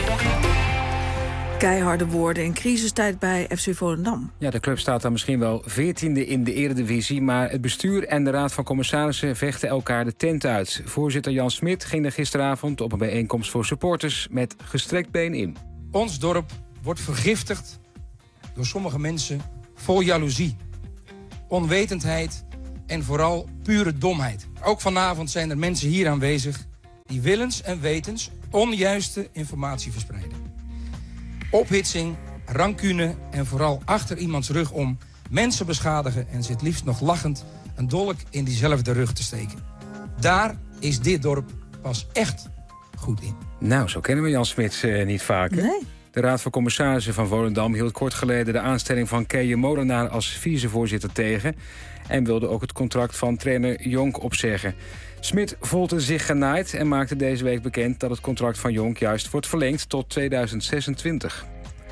Keiharde woorden in crisistijd bij F C Volendam. Ja, de club staat dan misschien wel veertiende in de Eredivisie, maar het bestuur en de Raad van Commissarissen vechten elkaar de tent uit. Voorzitter Jan Smit ging er gisteravond op een bijeenkomst voor supporters met gestrekt been in. Ons dorp wordt vergiftigd door sommige mensen vol jaloezie, onwetendheid en vooral pure domheid. Ook vanavond zijn er mensen hier aanwezig die willens en wetens onjuiste informatie verspreiden. Ophitsing, rancune en vooral achter iemands rug om mensen beschadigen en zit liefst nog lachend een dolk in diezelfde rug te steken. Daar is dit dorp pas echt goed in. Nou, zo kennen we Jan Smits uh, niet vaak. Nee. De Raad van Commissarissen van Volendam hield kort geleden de aanstelling van Keje Molenaar als vicevoorzitter tegen en wilde ook het contract van trainer Jonk opzeggen. Smit voelde zich genaaid en maakte deze week bekend dat het contract van Jonk juist wordt verlengd tot tweeduizend zesentwintig.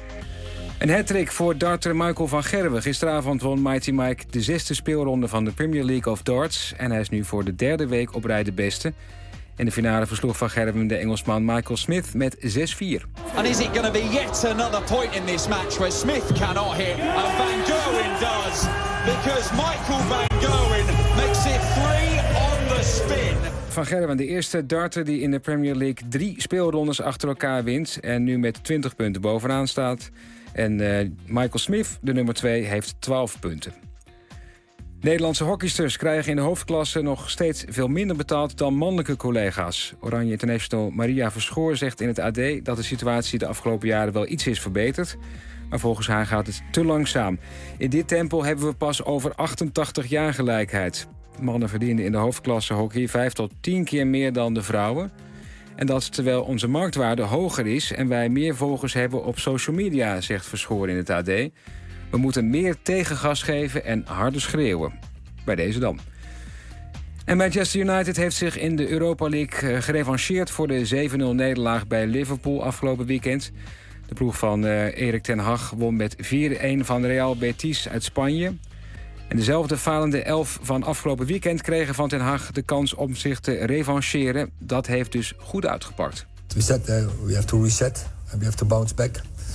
Een hattrick voor darter Michael van Gerwen. Gisteravond won Mighty Mike de zesde speelronde van de Premier League of Darts en hij is nu voor de derde week op rij de beste. In de finale versloeg Van Gerwen de Engelsman Michael Smith met zes vier. And is it going to be yet another point in this match where Smith cannot hit and Van Gerwen does? Because Michael Van Gerwen makes it three on the spin. Van Gerwen, de eerste darter die in de Premier League drie speelrondes achter elkaar wint en nu met twintig punten bovenaan staat. En uh, Michael Smith, de nummer twee, heeft twaalf punten. Nederlandse hockeysters krijgen in de hoofdklasse nog steeds veel minder betaald dan mannelijke collega's. Oranje International Maria Verschoor zegt in het A D dat de situatie de afgelopen jaren wel iets is verbeterd. Maar volgens haar gaat het te langzaam. In dit tempo hebben we pas over achtentachtig jaar gelijkheid. Mannen verdienen in de hoofdklasse hockey vijf tot tien keer meer dan de vrouwen. En dat terwijl onze marktwaarde hoger is en wij meer volgers hebben op social media, zegt Verschoor in het A D. We moeten meer tegengas geven en harder schreeuwen. Bij deze dan. En Manchester United heeft zich in de Europa League gerevancheerd voor de zeven nul nederlaag bij Liverpool afgelopen weekend. De ploeg van uh, Erik ten Hag won met vier-een van Real Betis uit Spanje. En dezelfde falende elf van afgelopen weekend kregen van ten Hag de kans om zich te revancheren. Dat heeft dus goed uitgepakt. We said uh, we have to reset and we have to bounce back.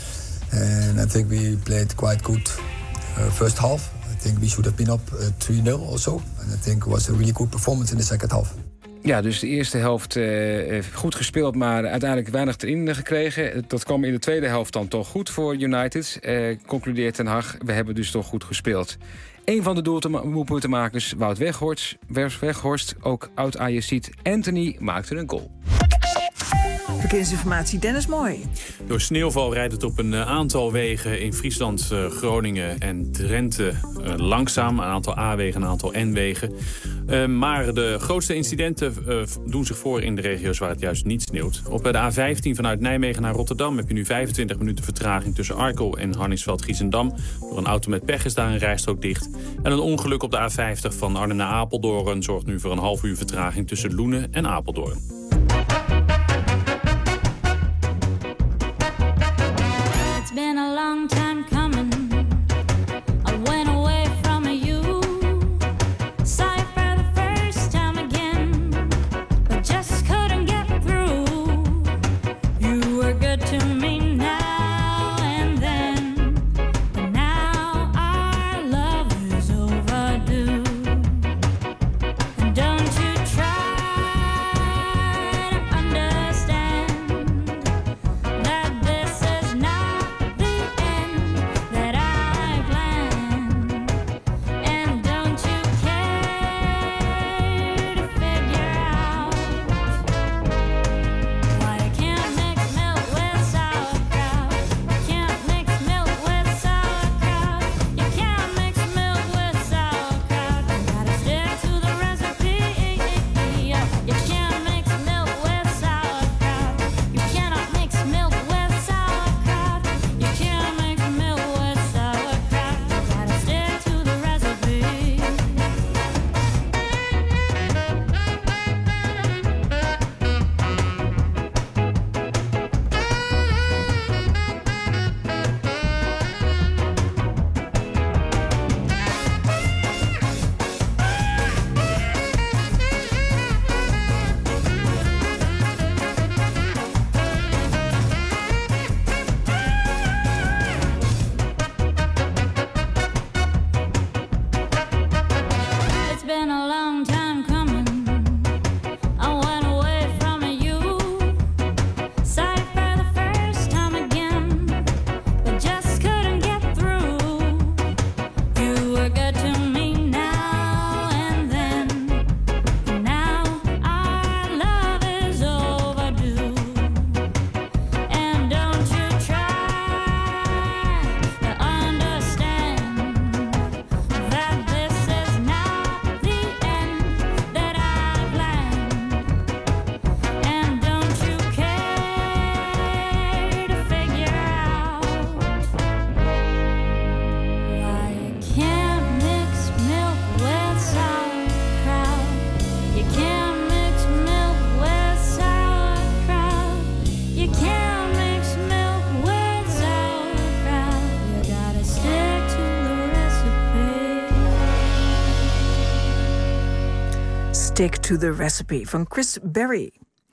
And I think we played quite good uh, first half. I think we should have been up uh, three nil or so. And I think it was a really good performance in the second half. Ja, dus de eerste helft uh, goed gespeeld, maar uiteindelijk weinig erin gekregen. Dat kwam in de tweede helft dan toch goed voor United. Uh, concludeert ten Hag, we hebben dus toch goed gespeeld. Een van de doelpuntenmakers, Wout Weghorst, Weghorst ook oud-Ajaxiet Anthony, maakte een goal. Verkeersinformatie, Dennis Mooi. Door sneeuwval rijdt het op een aantal wegen in Friesland, uh, Groningen en Drenthe uh, langzaam. Een aantal A-wegen, een aantal N-wegen. Uh, maar de grootste incidenten uh, doen zich voor in de regio's waar het juist niet sneeuwt. Op de A vijftien vanuit Nijmegen naar Rotterdam heb je nu vijfentwintig minuten vertraging tussen Arkel en Harnisveld-Giessendam. Door een auto met pech is daar een rijstrook dicht. En een ongeluk op de A vijftig van Arnhem naar Apeldoorn zorgt nu voor een half uur vertraging tussen Loenen en Apeldoorn. It's been a long time coming. I went away from you. Sorry for the first time again, but just couldn't get through. You were good to me now and then, but now our love is overdue. And don't you try Stick to the Recipe van Chris Berry.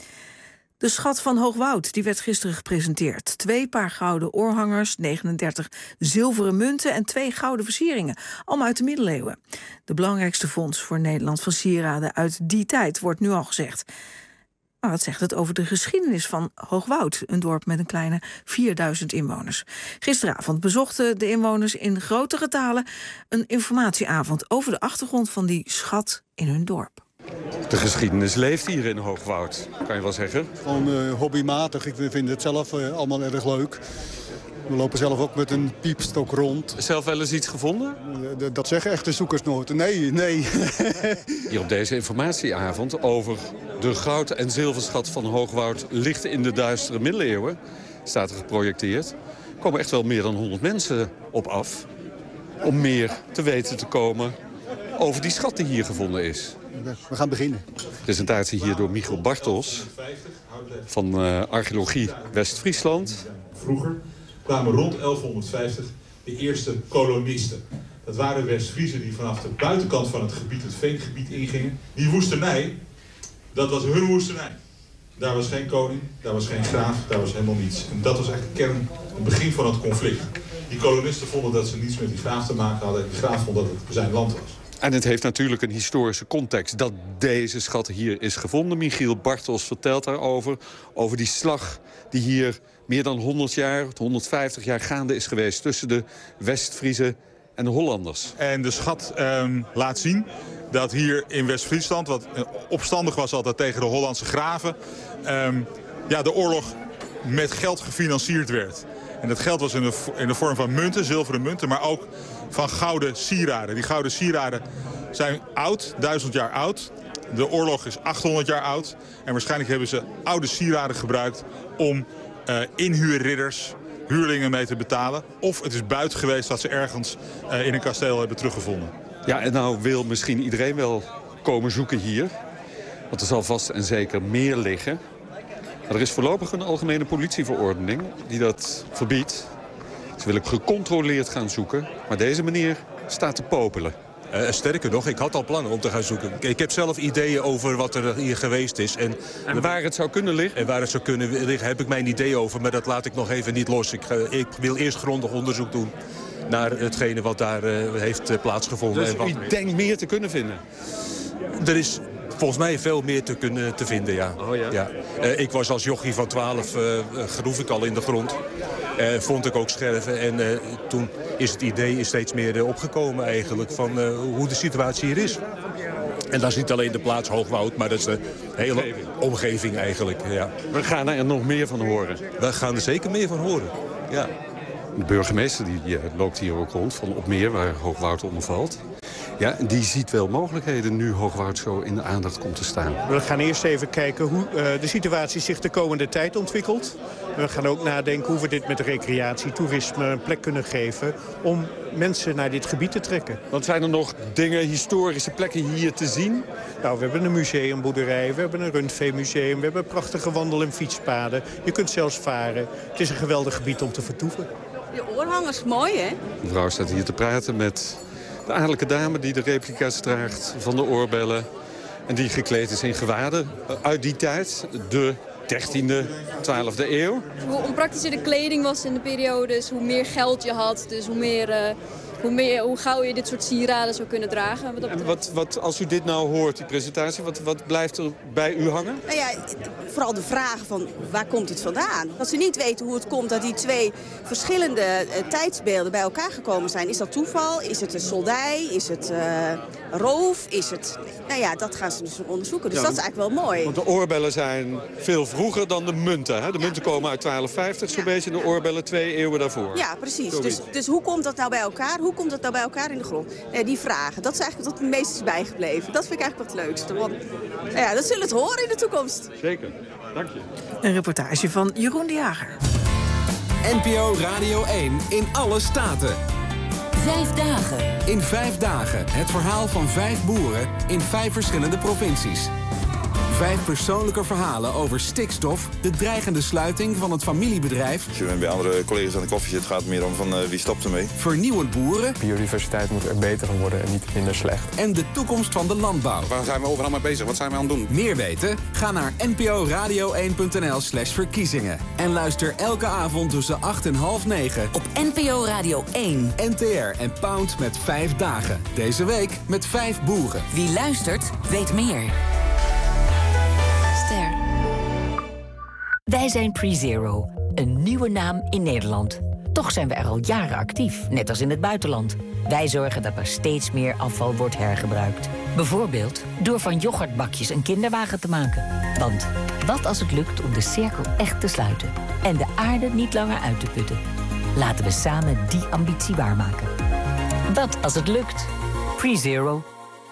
De schat van Hoogwoud die werd gisteren gepresenteerd. Twee paar gouden oorhangers, negenendertig zilveren munten en twee gouden versieringen. Allemaal uit de middeleeuwen. De belangrijkste fonds voor Nederland van sieraden uit die tijd, wordt nu al gezegd. Maar wat zegt het over de geschiedenis van Hoogwoud? Een dorp met een kleine vierduizend inwoners. Gisteravond bezochten de inwoners in grote getalen een informatieavond over de achtergrond van die schat in hun dorp. De geschiedenis leeft hier in Hoogwoud, kan je wel zeggen. Gewoon uh, hobbymatig. Ik vind het zelf uh, allemaal erg leuk. We lopen zelf ook met een piepstok rond. Zelf wel eens iets gevonden? Uh, dat zeggen echte zoekers nooit. Nee, nee. Hier op deze informatieavond over de goud- en zilverschat van Hoogwoud ligt in de duistere middeleeuwen, staat er geprojecteerd. Er komen echt wel meer dan honderd mensen op af om meer te weten te komen over die schat die hier gevonden is. We gaan beginnen. Presentatie hier door Michiel Bartels van uh, Archeologie West-Friesland. Vroeger kwamen rond elfhonderdvijftig de eerste kolonisten. Dat waren West-Friezen die vanaf de buitenkant van het gebied, het veengebied, ingingen. Die woestenij, dat was hun woestenij. Daar was geen koning, daar was geen graaf, daar was helemaal niets. En dat was eigenlijk de kern, het begin van het conflict. Die kolonisten vonden dat ze niets met die graaf te maken hadden. En die graaf vond dat het zijn land was. En het heeft natuurlijk een historische context dat deze schat hier is gevonden. Michiel Bartels vertelt daarover, over die slag die hier meer dan honderd jaar, honderdvijftig jaar gaande is geweest tussen de West-Friezen en de Hollanders. En de schat um, laat zien dat hier in West-Friesland, wat opstandig was altijd tegen de Hollandse graven, um, ja, de oorlog met geld gefinancierd werd. En dat geld was in de, in de vorm van munten, zilveren munten, maar ook van gouden sieraden. Die gouden sieraden zijn oud, duizend jaar oud. De oorlog is achthonderd jaar oud. En waarschijnlijk hebben ze oude sieraden gebruikt om uh, inhuurridders, huurlingen mee te betalen. Of het is buiten geweest dat ze ergens uh, in een kasteel hebben teruggevonden. Ja, en nou wil misschien iedereen wel komen zoeken hier. Want er zal vast en zeker meer liggen. Maar er is voorlopig een algemene politieverordening die dat verbiedt. Ze willen gecontroleerd gaan zoeken, maar deze meneer staat te popelen. Uh, sterker nog, ik had al plannen om te gaan zoeken. Ik heb zelf ideeën over wat er hier geweest is. En, en waar het zou kunnen liggen? En waar het zou kunnen liggen heb ik mijn idee over, maar dat laat ik nog even niet los. Ik, uh, ik wil eerst grondig onderzoek doen naar hetgene wat daar uh, heeft uh, plaatsgevonden. Dus en wat u denkt meer te kunnen vinden? Er is volgens mij veel meer te kunnen te vinden, ja. Oh, ja? ja. Uh, ik was als jochie van twaalf, uh, groef ik al in de grond. Uh, vond ik ook scherven en uh, toen is het idee is steeds meer uh, opgekomen eigenlijk van uh, hoe de situatie hier is. En dat is niet alleen de plaats Hoogwoud, maar dat is de hele omgeving, omgeving eigenlijk. Ja. We gaan er nog meer van horen. We gaan er zeker meer van horen, ja. De burgemeester die, die loopt hier ook rond van Opmeer, waar Hoogwoud onder valt. Ja, die ziet wel mogelijkheden nu Hoogwoud zo in de aandacht komt te staan. We gaan eerst even kijken hoe uh, de situatie zich de komende tijd ontwikkelt. We gaan ook nadenken hoe we dit met recreatie, toerisme een plek kunnen geven om mensen naar dit gebied te trekken. Want zijn er nog dingen, historische plekken hier te zien? Nou, we hebben een museumboerderij, we hebben een rundveemuseum, we hebben prachtige wandel- en fietspaden. Je kunt zelfs varen. Het is een geweldig gebied om te vertoeven. De oorhangers, mooi hè? Mevrouw staat hier te praten met de adellijke dame die de replica's draagt van de oorbellen. En die gekleed is in gewaden uit die tijd, de dertiende, twaalfde eeuw. Hoe onpraktischer de kleding was in de periodes, hoe meer geld je had. Dus hoe, meer, uh, hoe, meer, hoe gauw je dit soort sieraden zou kunnen dragen. Wat en wat, wat, als u dit nou hoort, die presentatie, wat, wat blijft er bij u hangen? Nou ja, vooral de vraag van waar komt het vandaan? Dat ze niet weten hoe het komt dat die twee verschillende uh, tijdsbeelden bij elkaar gekomen zijn. Is dat toeval? Is het een soldij? Is het uh, roof? Is het... Nou ja, dat gaan ze dus onderzoeken. Dus ja, dat is eigenlijk wel mooi. Want de oorbellen zijn veel vroeger dan de munten. Hè? De munten ja. komen uit twaalf vijftig, zo'n ja. beetje. De oorbellen twee eeuwen daarvoor. Ja, precies. Dus, dus hoe komt dat nou bij elkaar? Hoe komt dat nou bij elkaar in de grond? Nee, die vragen, dat is eigenlijk wat het meest is bijgebleven. Dat vind ik eigenlijk wat het leukste. Want nou ja, dat zullen we het horen in de toekomst. Zeker. Dank je. Een reportage van Jeroen de Jager. N P O Radio één in alle staten. Vijf dagen. In vijf dagen het verhaal van vijf boeren in vijf verschillende provincies. Vijf persoonlijke verhalen over stikstof, de dreigende sluiting van het familiebedrijf. Als je bij andere collega's aan de koffie zit, gaat het meer om van uh, wie stopt ermee. Vernieuwend boeren. Biodiversiteit moet er beter van worden en niet minder slecht. En de toekomst van de landbouw. Waar zijn we overal mee bezig? Wat zijn we aan het doen? Meer weten? Ga naar n p o radio één punt n l slash verkiezingen. En luister elke avond tussen acht en half negen op N P O Radio één. N T R en Pound met vijf dagen. Deze week met vijf boeren. Wie luistert, weet meer. Ster. Wij zijn PreZero, een nieuwe naam in Nederland. Toch zijn we er al jaren actief, net als in het buitenland. Wij zorgen dat er steeds meer afval wordt hergebruikt. Bijvoorbeeld door van yoghurtbakjes een kinderwagen te maken. Want wat als het lukt om de cirkel echt te sluiten en de aarde niet langer uit te putten? Laten we samen die ambitie waarmaken. Wat als het lukt? PreZero.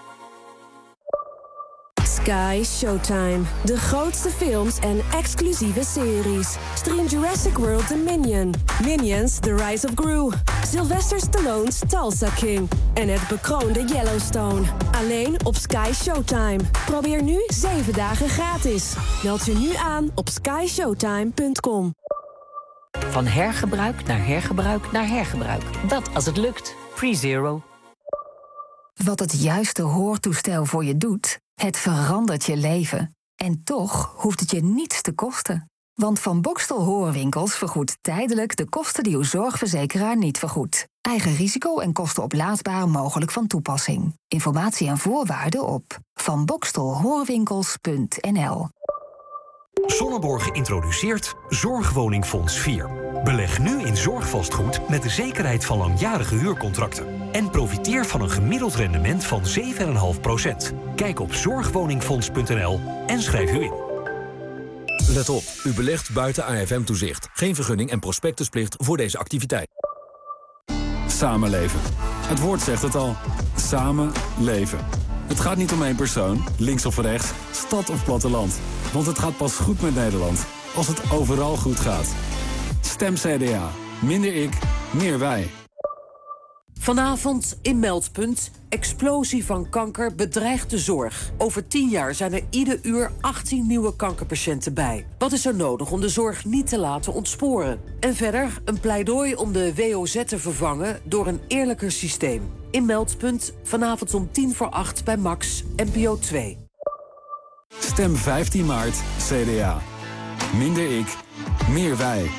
Sky Showtime. De grootste films en exclusieve series. Stream Jurassic World Dominion. Minions The Rise of Gru. Sylvester Stallone's Tulsa King. En het bekroonde Yellowstone. Alleen op Sky Showtime. Probeer nu zeven dagen gratis. Meld je nu aan op sky showtime punt com. Van hergebruik naar hergebruik naar hergebruik. Wat als het lukt? PreZero. Wat het juiste hoortoestel voor je doet, het verandert je leven. En toch hoeft het je niets te kosten. Want Van Bokstel Hoorwinkels vergoedt tijdelijk de kosten die uw zorgverzekeraar niet vergoedt. Eigen risico en kosten oplaadsbaar mogelijk van toepassing. Informatie en voorwaarden op van bokstel hoorwinkels punt n l. Sonneborg introduceert Zorgwoningfonds vier. Beleg nu in zorgvastgoed met de zekerheid van langjarige huurcontracten. En profiteer van een gemiddeld rendement van zeven komma vijf procent. Kijk op zorgwoningfonds punt n l en schrijf u in. Let op, u belegt buiten A F M-toezicht. Geen vergunning en prospectusplicht voor deze activiteit. Samenleven. Het woord zegt het al. Samen leven. Het gaat niet om één persoon, links of rechts, stad of platteland. Want het gaat pas goed met Nederland als het overal goed gaat. Stem C D A. Minder ik, meer wij. Vanavond in Meldpunt. Explosie van kanker bedreigt de zorg. Over tien jaar zijn er ieder uur achttien nieuwe kankerpatiënten bij. Wat is er nodig om de zorg niet te laten ontsporen? En verder een pleidooi om de W O Z te vervangen door een eerlijker systeem. In Meldpunt, vanavond om tien voor acht bij Max, N P O twee. Stem vijftien maart, C D A. Minder ik, meer wij.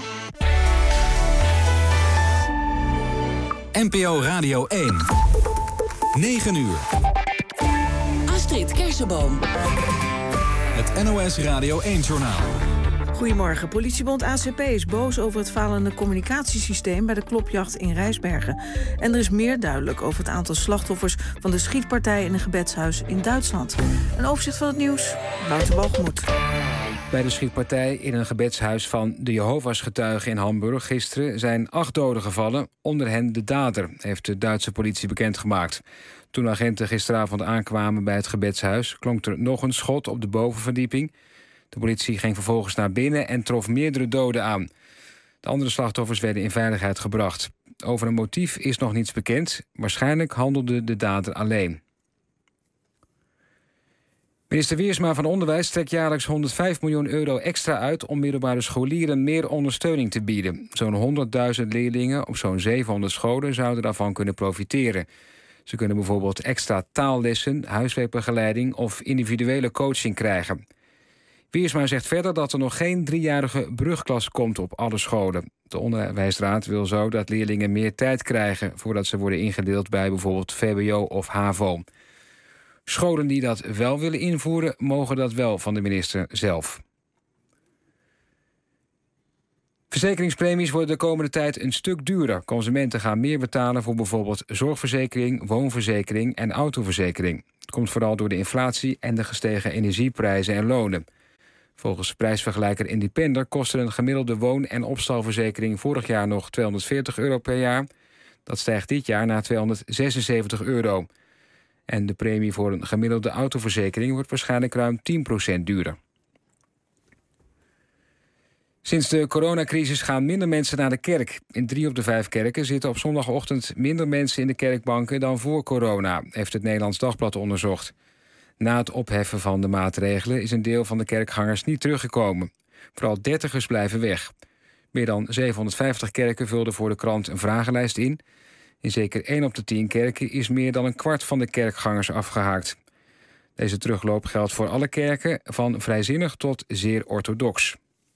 N P O Radio één. negen uur. Astrid Kersenboom. Het N O S Radio één-journaal. Goedemorgen. Politiebond A C P is boos over het falende communicatiesysteem bij de klopjacht in Rijsbergen. En er is meer duidelijk over het aantal slachtoffers van de schietpartij in een gebedshuis in Duitsland. Een overzicht van het nieuws. Wouter Walgemoed. Bij de schietpartij in een gebedshuis van de Jehovah's Getuigen in Hamburg gisteren zijn acht doden gevallen, onder hen de dader, heeft de Duitse politie bekendgemaakt. Toen agenten gisteravond aankwamen bij het gebedshuis, klonk er nog een schot op de bovenverdieping. De politie ging vervolgens naar binnen en trof meerdere doden aan. De andere slachtoffers werden in veiligheid gebracht. Over een motief is nog niets bekend. Waarschijnlijk handelde de dader alleen. Minister Wiersma van Onderwijs trekt jaarlijks honderdvijf miljoen euro extra uit om middelbare scholieren meer ondersteuning te bieden. Zo'n honderdduizend leerlingen op zo'n zevenhonderd scholen zouden daarvan kunnen profiteren. Ze kunnen bijvoorbeeld extra taallessen, huiswerkbegeleiding of individuele coaching krijgen. Wiersma zegt verder dat er nog geen driejarige brugklas komt op alle scholen. De onderwijsraad wil zo dat leerlingen meer tijd krijgen voordat ze worden ingedeeld bij bijvoorbeeld V W O of H A V O. Scholen die dat wel willen invoeren, mogen dat wel van de minister zelf. Verzekeringspremies worden de komende tijd een stuk duurder. Consumenten gaan meer betalen voor bijvoorbeeld zorgverzekering, woonverzekering en autoverzekering. Het komt vooral door de inflatie en de gestegen energieprijzen en lonen. Volgens prijsvergelijker Independer kostte een gemiddelde woon- en opstalverzekering vorig jaar nog tweehonderdveertig euro per jaar. Dat stijgt dit jaar naar tweehonderdzesenzeventig euro. En de premie voor een gemiddelde autoverzekering wordt waarschijnlijk ruim tien procent duurder. Sinds de coronacrisis gaan minder mensen naar de kerk. In drie op de vijf kerken zitten op zondagochtend minder mensen in de kerkbanken dan voor corona, heeft het Nederlands Dagblad onderzocht. Na het opheffen van de maatregelen is een deel van de kerkgangers niet teruggekomen. Vooral dertigers blijven weg. Meer dan zevenhonderdvijftig kerken vulden voor de krant een vragenlijst in. In zeker één op de tien kerken is meer dan een kwart van de kerkgangers afgehaakt. Deze terugloop geldt voor alle kerken, van vrijzinnig tot zeer orthodox.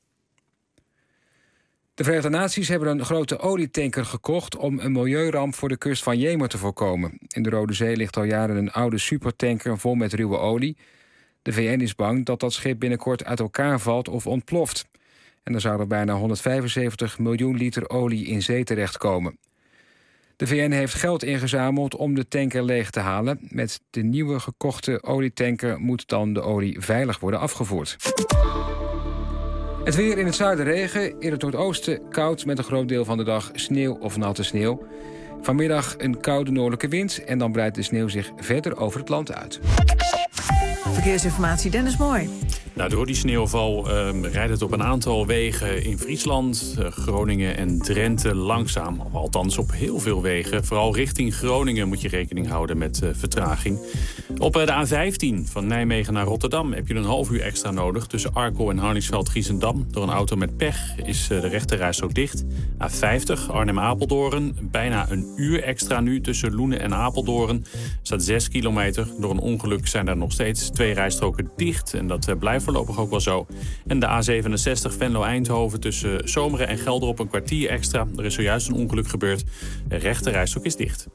De Verenigde Naties hebben een grote olietanker gekocht om een milieuramp voor de kust van Jemen te voorkomen. In de Rode Zee ligt al jaren een oude supertanker vol met ruwe olie. De V N is bang dat dat schip binnenkort uit elkaar valt of ontploft. En er zouden bijna honderdvijfenzeventig miljoen liter olie in zee terechtkomen. De V N heeft geld ingezameld om de tanker leeg te halen. Met de nieuwe gekochte olietanker moet dan de olie veilig worden afgevoerd. Het weer: in het zuiden regen, in het noordoosten koud met een groot deel van de dag sneeuw of natte sneeuw. Vanmiddag een koude noordelijke wind en dan breidt de sneeuw zich verder over het land uit. Verkeersinformatie, Dennis Mooi. Nou, door die sneeuwval uh, rijdt het op een aantal wegen in Friesland, uh, Groningen en Drenthe langzaam. Althans op heel veel wegen. Vooral richting Groningen moet je rekening houden met uh, vertraging. Op uh, de A vijftien van Nijmegen naar Rotterdam heb je een half uur extra nodig. Tussen Arkel en Harningsveld-Giessendam. Door een auto met pech is uh, de rechterrijstrook dicht. A vijftig Arnhem-Apeldoorn. Bijna een uur extra nu tussen Loenen en Apeldoorn. Er staat zes kilometer. Door een ongeluk zijn er nog steeds twee rijstroken dicht. En dat uh, blijft voorlopig ook wel zo. En de A zevenenzestig Venlo-Eindhoven tussen Zomeren en Gelderop een kwartier extra. Er is zojuist een ongeluk gebeurd. De rechte rijstrook is dicht.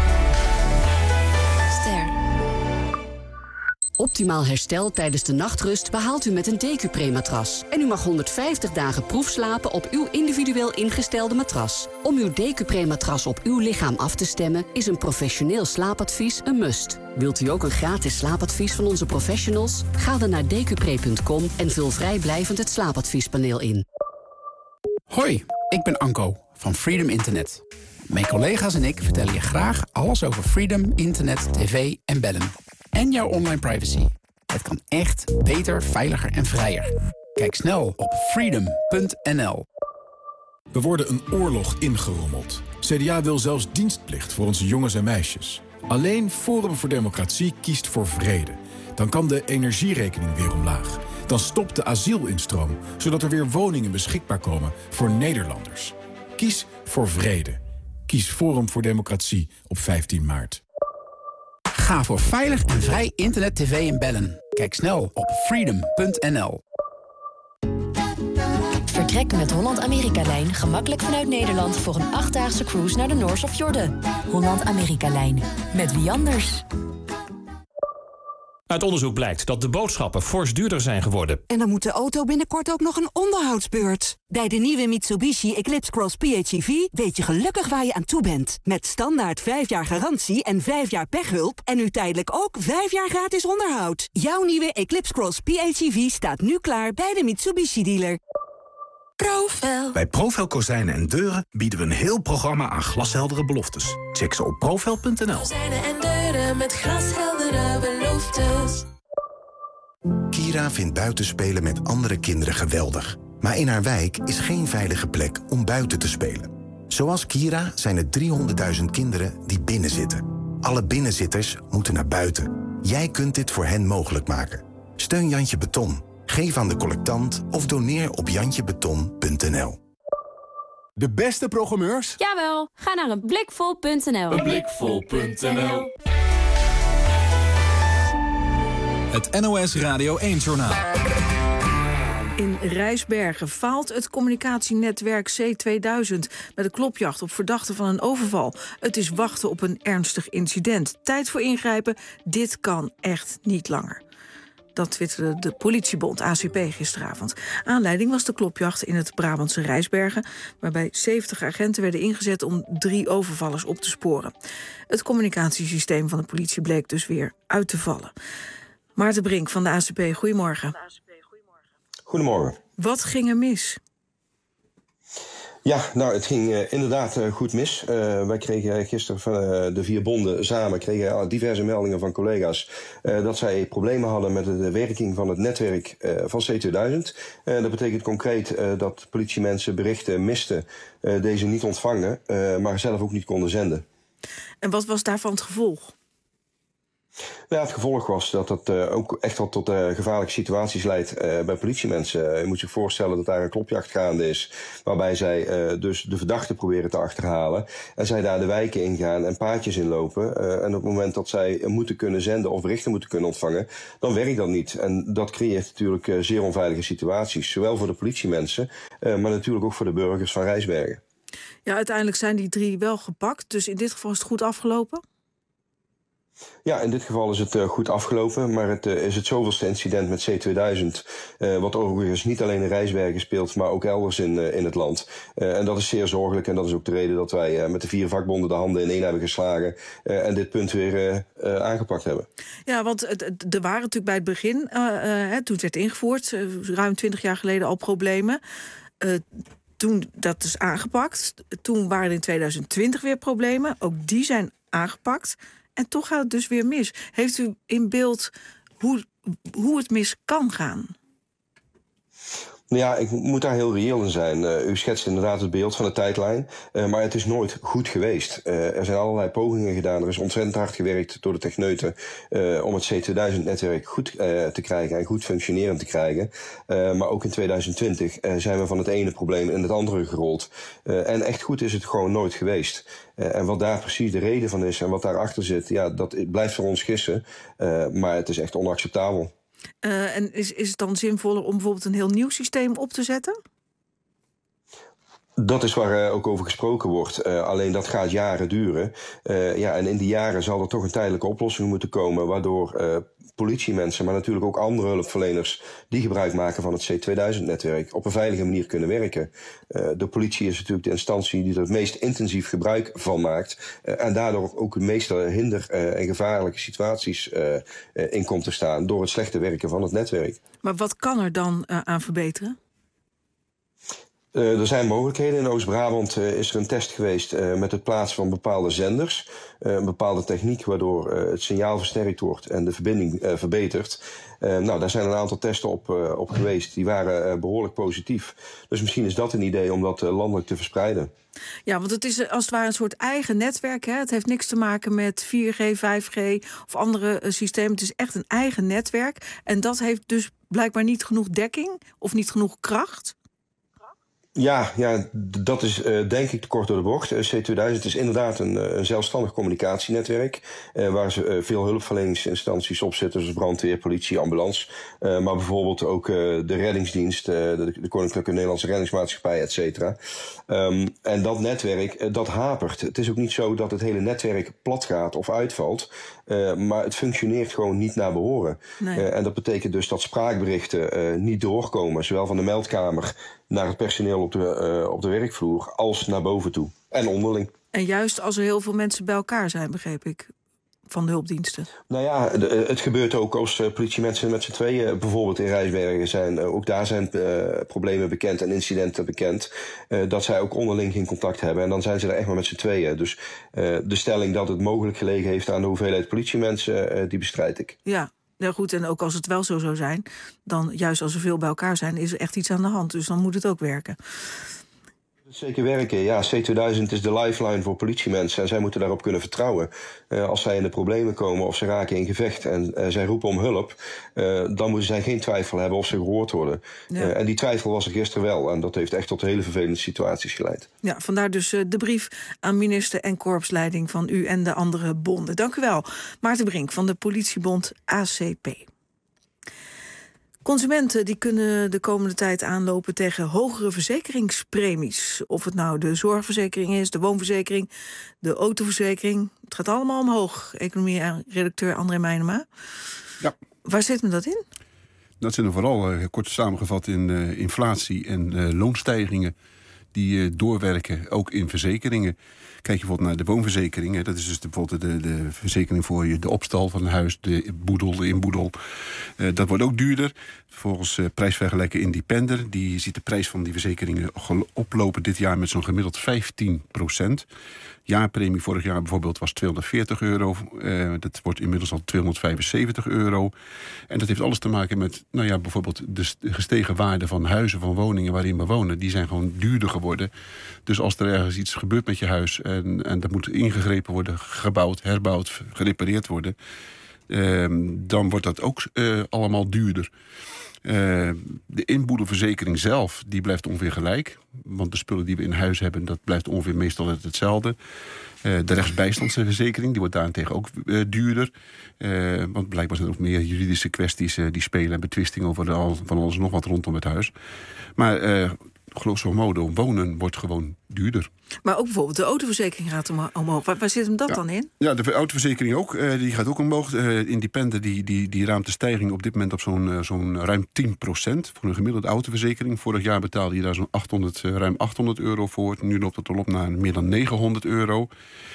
Ster. Optimaal herstel tijdens de nachtrust behaalt u met een Decupre-matras. En u mag honderdvijftig dagen proefslapen op uw individueel ingestelde matras. Om uw Decupre-matras op uw lichaam af te stemmen is een professioneel slaapadvies een must. Wilt u ook een gratis slaapadvies van onze professionals? Ga dan naar decupre punt com en vul vrijblijvend het slaapadviespaneel in. Hoi, ik ben Anko van Freedom Internet. Mijn collega's en ik vertellen je graag alles over Freedom, internet, tv en bellen. En jouw online privacy. Het kan echt beter, veiliger en vrijer. Kijk snel op freedom punt n l. We worden een oorlog ingerommeld. C D A wil zelfs dienstplicht voor onze jongens en meisjes. Alleen Forum voor Democratie kiest voor vrede. Dan kan de energierekening weer omlaag. Dan stopt de asielinstroom, zodat er weer woningen beschikbaar komen voor Nederlanders. Kies voor vrede. Kies Forum voor Democratie op vijftien maart. Ga voor veilig en vrij internet, tv en bellen. Kijk snel op freedom punt n l. Vertrek met Holland-Amerika-lijn gemakkelijk vanuit Nederland voor een achtdaagse cruise naar de Noors of Jordan. Holland-Amerika-lijn. Met wie anders? Uit onderzoek blijkt dat de boodschappen fors duurder zijn geworden. En dan moet de auto binnenkort ook nog een onderhoudsbeurt. Bij de nieuwe Mitsubishi Eclipse Cross P H E V weet je gelukkig waar je aan toe bent. Met standaard vijf jaar garantie en vijf jaar pechhulp. En nu tijdelijk ook vijf jaar gratis onderhoud. Jouw nieuwe Eclipse Cross P H E V staat nu klaar bij de Mitsubishi dealer. Profel. Bij Profel Kozijnen en Deuren bieden we een heel programma aan glasheldere beloftes. Check ze op profel punt n l. Kozijnen en deuren met glasheldere beloftes. Kira vindt buitenspelen met andere kinderen geweldig. Maar in haar wijk is geen veilige plek om buiten te spelen. Zoals Kira zijn er driehonderdduizend kinderen die binnenzitten. Alle binnenzitters moeten naar buiten. Jij kunt dit voor hen mogelijk maken. Steun Jantje Beton. Geef aan de collectant of doneer op jantje beton punt n l. De beste programmeurs? Jawel, ga naar een blikvol punt n l. een blikvol punt n l. Het N O S Radio één-journaal. In Rijsbergen faalt het communicatienetwerk C tweeduizend... met een klopjacht op verdachten van een overval. Het is wachten op een ernstig incident. Tijd voor ingrijpen, dit kan echt niet langer. Dat twitterde de politiebond A C P gisteravond. Aanleiding was de klopjacht in het Brabantse Rijsbergen... waarbij zeventig agenten werden ingezet om drie overvallers op te sporen. Het communicatiesysteem van de politie bleek dus weer uit te vallen. Maarten Brink van de A C P, goedemorgen. Goedemorgen. Wat ging er mis? Ja, nou, het ging uh, inderdaad uh, goed mis. Uh, wij kregen gisteren van uh, de vier bonden samen kregen uh, diverse meldingen van collega's uh, dat zij problemen hadden met de werking van het netwerk uh, van C tweeduizend. Uh, dat betekent concreet uh, dat politiemensen berichten misten, uh, deze niet ontvangen, uh, maar zelf ook niet konden zenden. En wat was daarvan het gevolg? Ja, het gevolg was dat dat uh, ook echt wel tot uh, gevaarlijke situaties leidt uh, bij politiemensen. Uh, je moet zich voorstellen dat daar een klopjacht gaande is, waarbij zij uh, dus de verdachte proberen te achterhalen. En zij daar de wijken ingaan en paadjes inlopen. Uh, en op het moment dat zij moeten kunnen zenden of berichten moeten kunnen ontvangen, dan werkt dat niet. En dat creëert natuurlijk uh, zeer onveilige situaties. Zowel voor de politiemensen, uh, maar natuurlijk ook voor de burgers van Rijsbergen. Ja, uiteindelijk zijn die drie wel gepakt. Dus in dit geval is het goed afgelopen? Ja, in dit geval is het uh, goed afgelopen, maar het uh, is het zoveelste incident met C tweeduizend... Uh, wat overigens niet alleen in Rijsbergen speelt, maar ook elders in, uh, in het land. Uh, en dat is zeer zorgelijk en dat is ook de reden dat wij uh, met de vier vakbonden de handen ineen hebben geslagen uh, en dit punt weer uh, uh, aangepakt hebben. Ja, want uh, er waren natuurlijk bij het begin, uh, uh, hè, toen het werd ingevoerd, uh, ruim twintig jaar geleden al problemen. Uh, toen dat is aangepakt. Toen waren er in tweeduizend twintig weer problemen. Ook die zijn aangepakt. En toch gaat het dus weer mis. Heeft u in beeld hoe, hoe het mis kan gaan? Ja, ik moet daar heel reëel in zijn. Uh, u schetst inderdaad het beeld van de tijdlijn, uh, maar het is nooit goed geweest. Uh, er zijn allerlei pogingen gedaan. Er is ontzettend hard gewerkt door de techneuten uh, om het C tweeduizend netwerk goed uh, te krijgen en goed functionerend te krijgen. Uh, maar ook in tweeduizend twintig uh, zijn we van het ene probleem in het andere gerold. Uh, en echt goed is het gewoon nooit geweest. Uh, en wat daar precies de reden van is en wat daarachter zit, ja, dat blijft voor ons gissen. Uh, maar het is echt onacceptabel. Uh, en is, is het dan zinvoller om bijvoorbeeld een heel nieuw systeem op te zetten? Dat is waar uh, ook over gesproken wordt. Uh, alleen dat gaat jaren duren. Uh, ja, en in die jaren zal er toch een tijdelijke oplossing moeten komen, waardoor uh, politiemensen, maar natuurlijk ook andere hulpverleners die gebruik maken van het C tweeduizend netwerk op een veilige manier kunnen werken. Uh, de politie is natuurlijk de instantie die er het meest intensief gebruik van maakt. Uh, en daardoor ook de meeste hinder- uh, en gevaarlijke situaties uh, uh, in komt te staan door het slechte werken van het netwerk. Maar wat kan er dan uh, aan verbeteren? Uh, er zijn mogelijkheden. In Oost-Brabant uh, is er een test geweest uh, met het plaatsen van bepaalde zenders. Uh, een bepaalde techniek waardoor uh, het signaal versterkt wordt en de verbinding uh, verbetert. Uh, nou, daar zijn een aantal testen op, uh, op geweest. Die waren uh, behoorlijk positief. Dus misschien is dat een idee om dat uh, landelijk te verspreiden. Ja, want het is als het ware een soort eigen netwerk. Hè? Het heeft niks te maken met vier G, vijf G of andere uh, systemen. Het is echt een eigen netwerk. En dat heeft dus blijkbaar niet genoeg dekking of niet genoeg kracht. Ja, ja, dat is uh, denk ik te kort door de bocht. Uh, C tweeduizend is inderdaad een, uh, een zelfstandig communicatienetwerk, Uh, waar ze uh, veel hulpverleningsinstanties op zitten, zoals brandweer, politie, ambulance. Uh, maar bijvoorbeeld ook uh, de reddingsdienst, uh, de, de Koninklijke Nederlandse Reddingsmaatschappij, et cetera. Um, en dat netwerk, uh, dat hapert. Het is ook niet zo dat het hele netwerk plat gaat of uitvalt. Uh, maar het functioneert gewoon niet naar behoren. Nee. Uh, en dat betekent dus dat spraakberichten uh, niet doorkomen, zowel van de meldkamer naar het personeel op de, uh, op de werkvloer als naar boven toe. En onderling. En juist als er heel veel mensen bij elkaar zijn, begreep ik, van de hulpdiensten. Nou ja, de, het gebeurt ook als uh, politiemensen met z'n tweeën bijvoorbeeld in Rijsbergen zijn. Uh, ook daar zijn uh, problemen bekend en incidenten bekend. Uh, dat zij ook onderling geen contact hebben. En dan zijn ze er echt maar met z'n tweeën. Dus uh, de stelling dat het mogelijk gelegen heeft aan de hoeveelheid politiemensen, uh, die bestrijd ik. Ja. Ja, goed, en ook als het wel zo zou zijn, dan juist als er veel bij elkaar zijn, is er echt iets aan de hand. Dus dan moet het ook werken. Zeker werken, ja. C tweeduizend is de lifeline voor politiemensen en zij moeten daarop kunnen vertrouwen. Uh, als zij in de problemen komen of ze raken in gevecht en uh, zij roepen om hulp, uh, dan moeten zij geen twijfel hebben of ze gehoord worden. Ja. Uh, en die twijfel was er gisteren wel en dat heeft echt tot hele vervelende situaties geleid. Ja, vandaar dus uh, de brief aan minister en korpsleiding van u en de andere bonden. Dank u wel. Maarten Brink van de politiebond A C P. Consumenten die kunnen de komende tijd aanlopen tegen hogere verzekeringspremies. Of het nou de zorgverzekering is, de woonverzekering, de autoverzekering. Het gaat allemaal omhoog. Economie-redacteur André Meijnema. Ja. Waar zit me dat in? Dat zit er vooral, uh, kort samengevat, in uh, inflatie en uh, loonstijgingen die uh, doorwerken, ook in verzekeringen. Kijk je bijvoorbeeld naar de woonverzekering. Hè, dat is dus de, bijvoorbeeld de, de verzekering voor je, de opstal van een huis, de boedel, de inboedel. Uh, dat wordt ook duurder. Volgens uh, prijsvergelijker Independer, die ziet de prijs van die verzekeringen oplopen dit jaar met zo'n gemiddeld vijftien procent. Jaarpremie vorig jaar bijvoorbeeld was tweehonderdveertig euro. Uh, dat wordt inmiddels al tweehonderdvijfenzeventig euro. En dat heeft alles te maken met, nou ja, bijvoorbeeld de gestegen waarde van huizen, van woningen waarin we wonen. Die zijn gewoon duurder geworden. Dus als er ergens iets gebeurt met je huis en, en dat moet ingegrepen worden, gebouwd, herbouwd, gerepareerd worden, Uh, dan wordt dat ook uh, allemaal duurder. Uh, de inboedelverzekering zelf, die blijft ongeveer gelijk. Want de spullen die we in huis hebben, dat blijft ongeveer meestal hetzelfde. Uh, de rechtsbijstandsverzekering, die wordt daarentegen ook uh, duurder. Uh, want blijkbaar zijn er ook meer juridische kwesties uh, die spelen en betwistingen over de, al, van alles en nog wat rondom het huis. Maar uh, grosso modo, wonen wordt gewoon duurder. Maar ook bijvoorbeeld de autoverzekering gaat omhoog. Waar, waar zit hem dat ja. dan in? Ja, de autoverzekering ook. Uh, die gaat ook omhoog. Uh, Independent die, die, die raamt de stijging op dit moment op zo'n, uh, zo'n ruim tien procent. Voor een gemiddelde autoverzekering. Vorig jaar betaalde je daar zo'n achthonderd, uh, ruim achthonderd euro voor. Nu loopt het al op naar meer dan negenhonderd euro.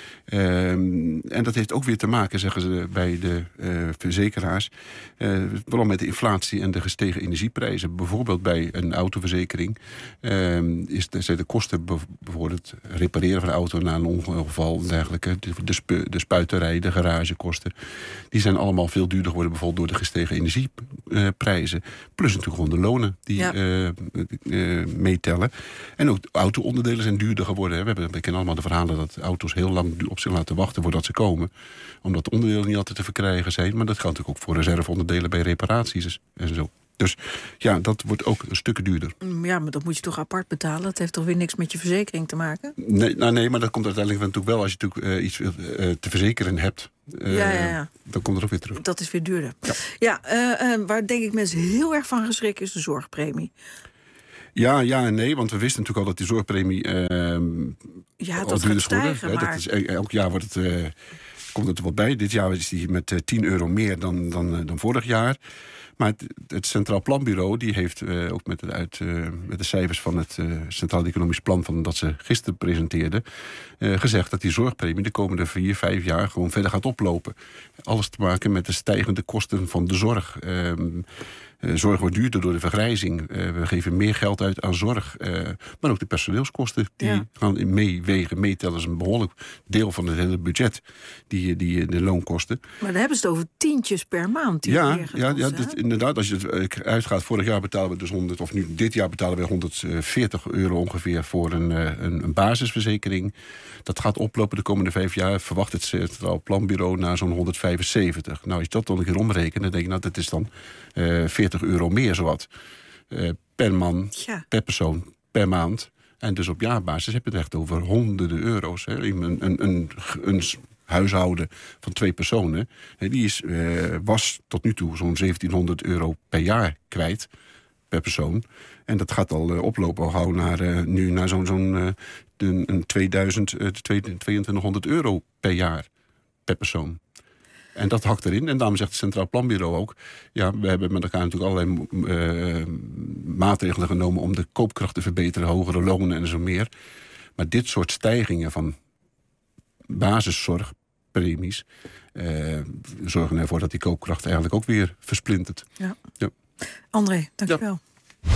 Um, en dat heeft ook weer te maken, zeggen ze bij de uh, verzekeraars, uh, vooral met de inflatie en de gestegen energieprijzen. Bijvoorbeeld bij een autoverzekering um, is de, zijn de kosten bijvoorbeeld het repareren van de auto na een ongeval en dergelijke, de, de, spu, de spuiterij, de garagekosten, die zijn allemaal veel duurder geworden, bijvoorbeeld door de gestegen energieprijzen. Plus natuurlijk gewoon de lonen die ja. uh, uh, meetellen. En ook auto-onderdelen zijn duurder geworden. We, hebben, we kennen allemaal de verhalen dat auto's heel lang op zich laten wachten voordat ze komen. Omdat de onderdelen niet altijd te verkrijgen zijn. Maar dat geldt natuurlijk ook voor reserveonderdelen bij reparaties en zo. Dus ja, dat wordt ook een stuk duurder. Ja, maar dat moet je toch apart betalen? Dat heeft toch weer niks met je verzekering te maken? Nee, nou nee, maar dat komt uiteindelijk natuurlijk wel als je natuurlijk uh, iets uh, te verzekeren hebt. Uh, ja, ja, ja. Dan komt het ook weer terug. Dat is weer duurder. Ja, ja uh, uh, waar denk ik mensen heel erg van geschrikken is de zorgpremie. Ja, ja en nee, want we wisten natuurlijk al dat die zorgpremie Uh, ja, dat gaat stijgen, worden. Maar... Dat is, elk jaar wordt het, uh, komt het er wat bij. Dit jaar is die met uh, tien euro meer dan, dan, uh, dan vorig jaar. Maar het, het Centraal Planbureau die heeft uh, ook met de, uit, uh, met de cijfers van het uh, Centraal Economisch Plan van dat ze gisteren presenteerden, uh, gezegd dat die zorgpremie de komende vier, vijf jaar gewoon verder gaat oplopen. Alles te maken met de stijgende kosten van de zorg. Uh, Uh, zorg wordt duurder door de vergrijzing. Uh, we geven meer geld uit aan zorg. Uh, maar ook de personeelskosten die ja. gaan meewegen, meetellen. Dat is een behoorlijk deel van het hele budget, die, die, de loonkosten. Maar dan hebben ze het over tientjes per maand. Die ja, ja, ja dat, inderdaad. Als je het uitgaat, vorig jaar betalen we dus honderd, of nu dit jaar betalen we honderdveertig euro ongeveer voor een, een, een basisverzekering. Dat gaat oplopen de komende vijf jaar. Verwacht het Centraal Planbureau naar zo'n honderdvijfenzeventig. Nou, als je dat dan een keer omrekent, dan denk je, nou, dat is dan uh, veertig euro meer zowat. Uh, per man, ja. per persoon, per maand. En dus op jaarbasis heb je het echt over honderden euro's. Hè. Een, een, een, een huishouden van twee personen, hè, die is, uh, was tot nu toe zo'n zeventienhonderd euro per jaar kwijt. Per persoon. En dat gaat al uh, oplopen, al gauw naar, uh, nu naar zo'n, zo'n uh, een, een tweeduizend, uh, tweeëntwintighonderd euro per jaar per persoon. En dat hakt erin. En daarom zegt het Centraal Planbureau ook, ja, we hebben met elkaar natuurlijk allerlei uh, maatregelen genomen om de koopkracht te verbeteren, hogere lonen en zo meer. Maar dit soort stijgingen van basiszorgpremies uh, zorgen ervoor dat die koopkracht eigenlijk ook weer versplintert. Ja. Ja. André, dankjewel. Ja.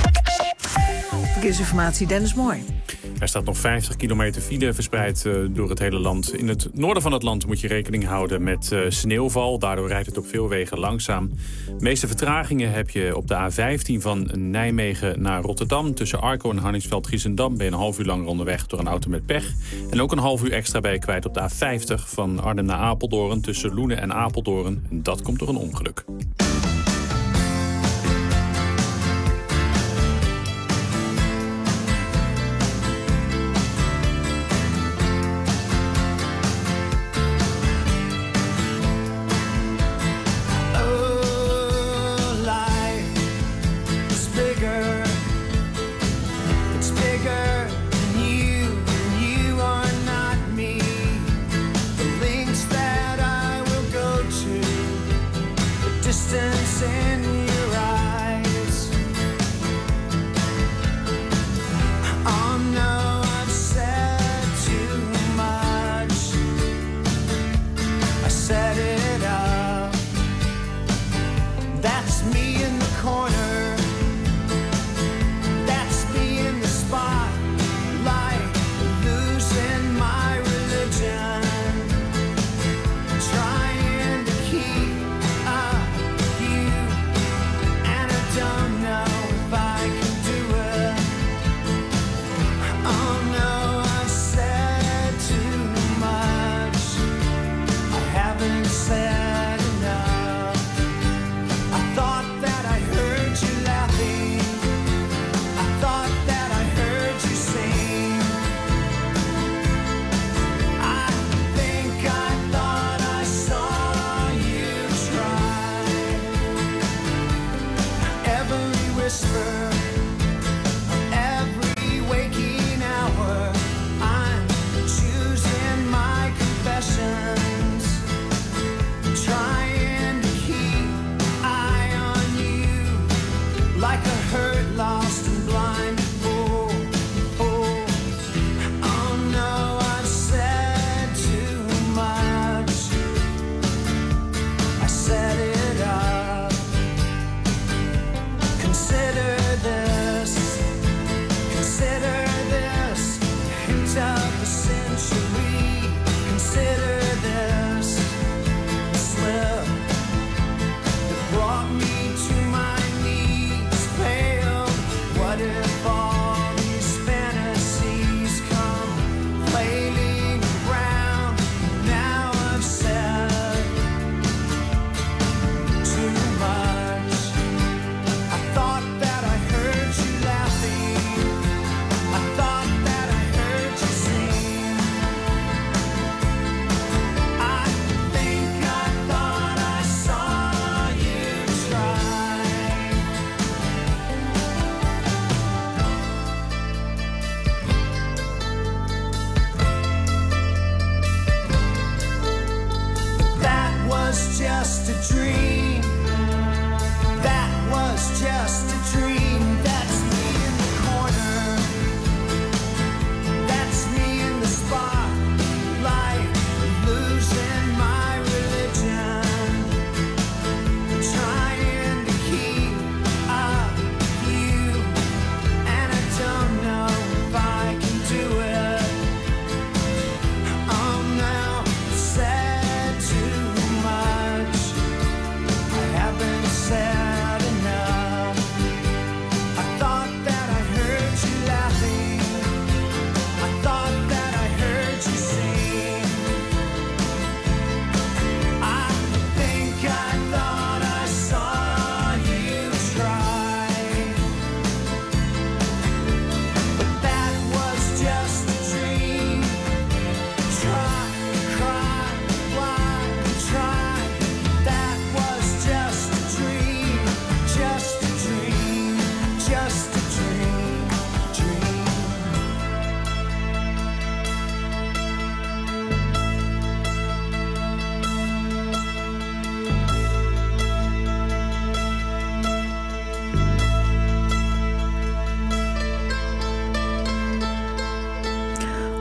Verkeersinformatie, Dennis Mooi. Er staat nog vijftig kilometer file verspreid uh, door het hele land. In het noorden van het land moet je rekening houden met uh, sneeuwval. Daardoor rijdt het op veel wegen langzaam. De meeste vertragingen heb je op de A vijftien van Nijmegen naar Rotterdam. Tussen Arco en Harningsveld-Giessendam ben je een half uur langer onderweg door een auto met pech. En ook een half uur extra ben je kwijt op de A vijftig van Arnhem naar Apeldoorn. Tussen Loenen en Apeldoorn. En dat komt door een ongeluk.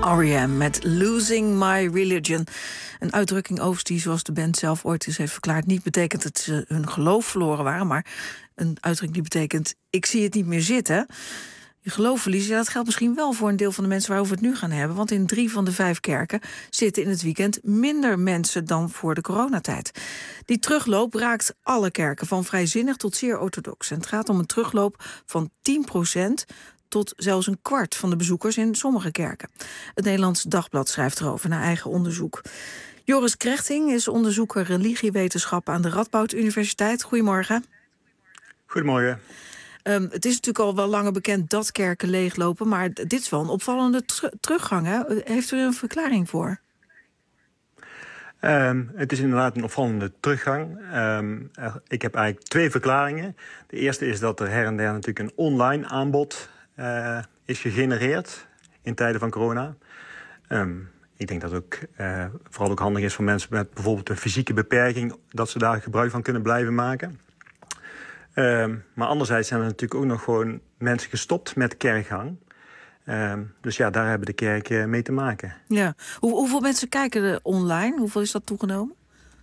R E M met Losing My Religion. Een uitdrukking overigens die, zoals de band zelf ooit eens heeft verklaard, niet betekent dat ze hun geloof verloren waren, maar een uitdrukking die betekent ik zie het niet meer zitten. Je geloof verliezen, ja, dat geldt misschien wel voor een deel van de mensen waarover we het nu gaan hebben. Want in drie van de vijf kerken zitten in het weekend minder mensen dan voor de coronatijd. Die terugloop raakt alle kerken, van vrijzinnig tot zeer orthodox. En het gaat om een terugloop van tien procent tot zelfs een kwart van de bezoekers in sommige kerken. Het Nederlands Dagblad schrijft erover naar eigen onderzoek. Joris Krechting is onderzoeker religiewetenschap aan de Radboud Universiteit. Goedemorgen. Goedemorgen. Um, het is natuurlijk al wel langer bekend dat kerken leeglopen, maar dit is wel een opvallende tr- teruggang. Hè? Heeft u er een verklaring voor? Um, het is inderdaad een opvallende teruggang. Um, ik heb eigenlijk twee verklaringen. De eerste is dat er her en der natuurlijk een online aanbod uh, is gegenereerd in tijden van corona. Um, ik denk dat het ook uh, vooral ook handig is voor mensen met bijvoorbeeld een fysieke beperking, dat ze daar gebruik van kunnen blijven maken. Um, maar anderzijds zijn er natuurlijk ook nog gewoon mensen gestopt met kerkgang. Um, dus ja, daar hebben de kerken mee te maken. Ja. Hoe, hoeveel mensen kijken er online? Hoeveel is dat toegenomen?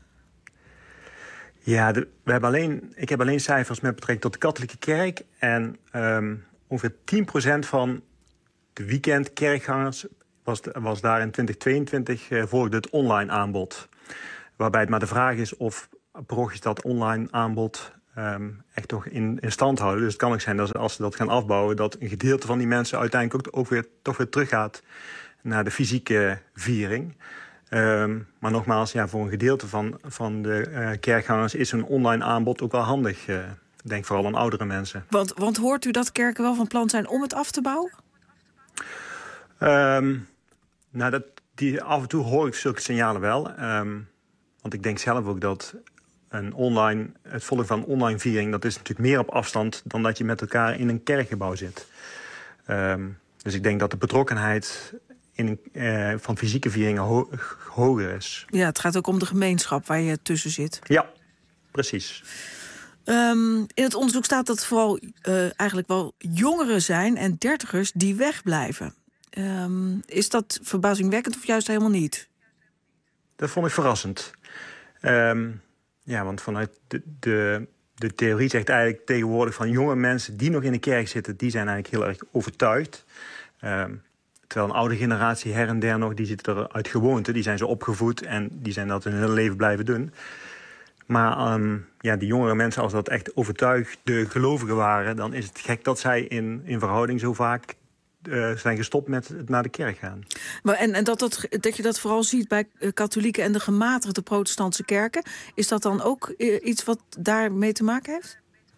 Ja, de, we hebben alleen, ik heb alleen cijfers met betrekking tot de katholieke kerk. En um, ongeveer tien procent van de weekendkerkgangers was, was daar in twintig tweeëntwintig uh, volgde het online aanbod. Waarbij het maar de vraag is of parochies dat online aanbod Um, echt toch in, in stand houden. Dus het kan ook zijn dat als ze dat gaan afbouwen, dat een gedeelte van die mensen uiteindelijk ook, ook weer, toch weer teruggaat naar de fysieke viering. Um, maar nogmaals, ja, voor een gedeelte van, van de uh, kerkgangers is een online aanbod ook wel handig. Uh, ik denk vooral aan oudere mensen. Want, want hoort u dat kerken wel van plan zijn om het af te bouwen? Um, nou, dat, die, af en toe hoor ik zulke signalen wel. Um, want ik denk zelf ook dat Een online, het volgen van een online viering, dat is natuurlijk meer op afstand dan dat je met elkaar in een kerkgebouw zit. Um, dus ik denk dat de betrokkenheid in een, uh, van fysieke vieringen ho- hoger is. Ja, het gaat ook om de gemeenschap waar je tussen zit. Ja, precies. Um, in het onderzoek staat dat vooral uh, eigenlijk wel jongeren zijn en dertigers die wegblijven. Um, is dat verbazingwekkend of juist helemaal niet? Dat vond ik verrassend. Um, Ja, want vanuit de, de, de theorie zegt eigenlijk tegenwoordig van jonge mensen die nog in de kerk zitten, die zijn eigenlijk heel erg overtuigd. Um, terwijl een oude generatie her en der nog, die zit er uit gewoonte, die zijn zo opgevoed en die zijn dat hun hele leven blijven doen. Maar um, ja, die jongere mensen, als dat echt overtuigde gelovigen waren, dan is het gek dat zij in, in verhouding zo vaak Uh, zijn gestopt met het naar de kerk gaan. Maar en en dat, dat, dat je dat vooral ziet bij katholieken en de gematigde protestantse kerken, is dat dan ook uh, iets wat daarmee te maken heeft?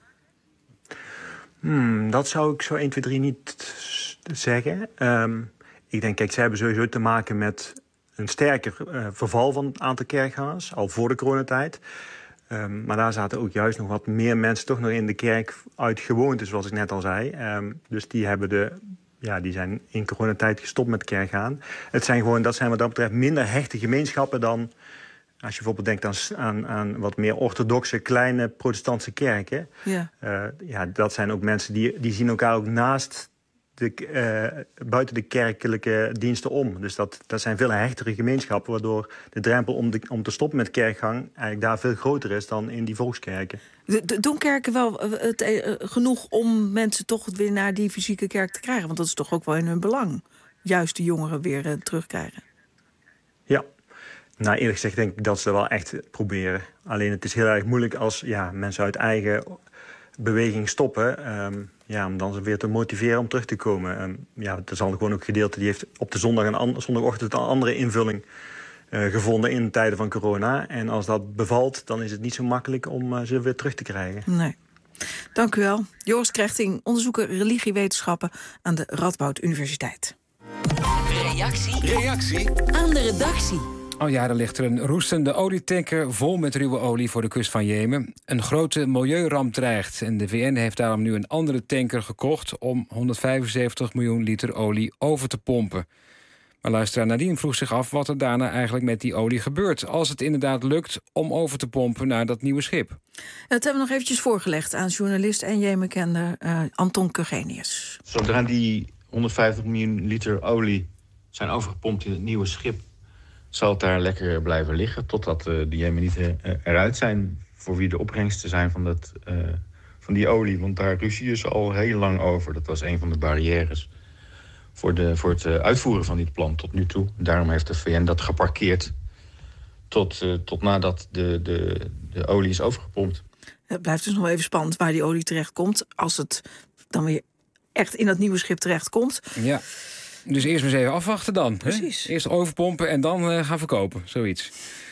Hmm, dat zou ik zo één, twee, drie niet zeggen. Um, ik denk, kijk, ze hebben sowieso te maken met een sterker uh, verval van het aantal kerkgangers, al voor de coronatijd. Um, maar daar zaten ook juist nog wat meer mensen toch nog in de kerk uit gewoonte, zoals ik net al zei. Um, dus die hebben de Ja, die zijn in coronatijd gestopt met kerk gaan. Het zijn gewoon, dat zijn wat dat betreft minder hechte gemeenschappen dan, als je bijvoorbeeld denkt aan, aan, aan wat meer orthodoxe kleine protestantse kerken. Ja. Uh, ja, dat zijn ook mensen die, die zien elkaar ook naast de, uh, buiten de kerkelijke diensten om. Dus dat, dat zijn veel hechtere gemeenschappen, waardoor de drempel om, de, om te stoppen met kerkgang eigenlijk daar veel groter is dan in die volkskerken. De, de, doen kerken wel het, uh, genoeg om mensen toch weer naar die fysieke kerk te krijgen? Want dat is toch ook wel in hun belang, juist de jongeren weer uh, terugkrijgen. Ja, nou eerlijk gezegd denk ik dat ze wel echt proberen. Alleen het is heel erg moeilijk als ja, mensen uit eigen beweging stoppen, um, ja, om dan ze weer te motiveren om terug te komen. Um, ja, er zal gewoon ook gedeelte die heeft op de zondag en an- zondagochtend een andere invulling uh, gevonden in tijden van corona. En als dat bevalt, dan is het niet zo makkelijk om uh, ze weer terug te krijgen. Nee. Dank u wel. Joris Krechting, onderzoeker religiewetenschappen aan de Radboud Universiteit. Reactie. Reactie aan de redactie. Oh ja, er ligt er een roestende olietanker vol met ruwe olie voor de kust van Jemen. Een grote milieuramp dreigt en de V N heeft daarom nu een andere tanker gekocht om honderdvijfenzeventig miljoen liter olie over te pompen. Maar luisteraar Nadine vroeg zich af wat er daarna eigenlijk met die olie gebeurt, als het inderdaad lukt om over te pompen naar dat nieuwe schip. Dat hebben we nog eventjes voorgelegd aan journalist en Jemenkender uh, Anton Kugenius. Zodra die honderdvijftig miljoen liter olie zijn overgepompt in het nieuwe schip, zal het daar lekker blijven liggen totdat uh, de Jemenieten uh, eruit zijn, voor wie de opbrengsten zijn van, dat, uh, van die olie. Want daar ruzien ze al heel lang over. Dat was een van de barrières voor, de, voor het uh, uitvoeren van dit plan tot nu toe. Daarom heeft de V N dat geparkeerd tot, uh, tot nadat de, de, de olie is overgepompt. Het blijft dus nog even spannend waar die olie terecht komt, als het dan weer echt in dat nieuwe schip terecht komt. Ja. Dus eerst maar eens even afwachten dan. Precies. Hè? Eerst overpompen en dan uh, gaan verkopen, zoiets.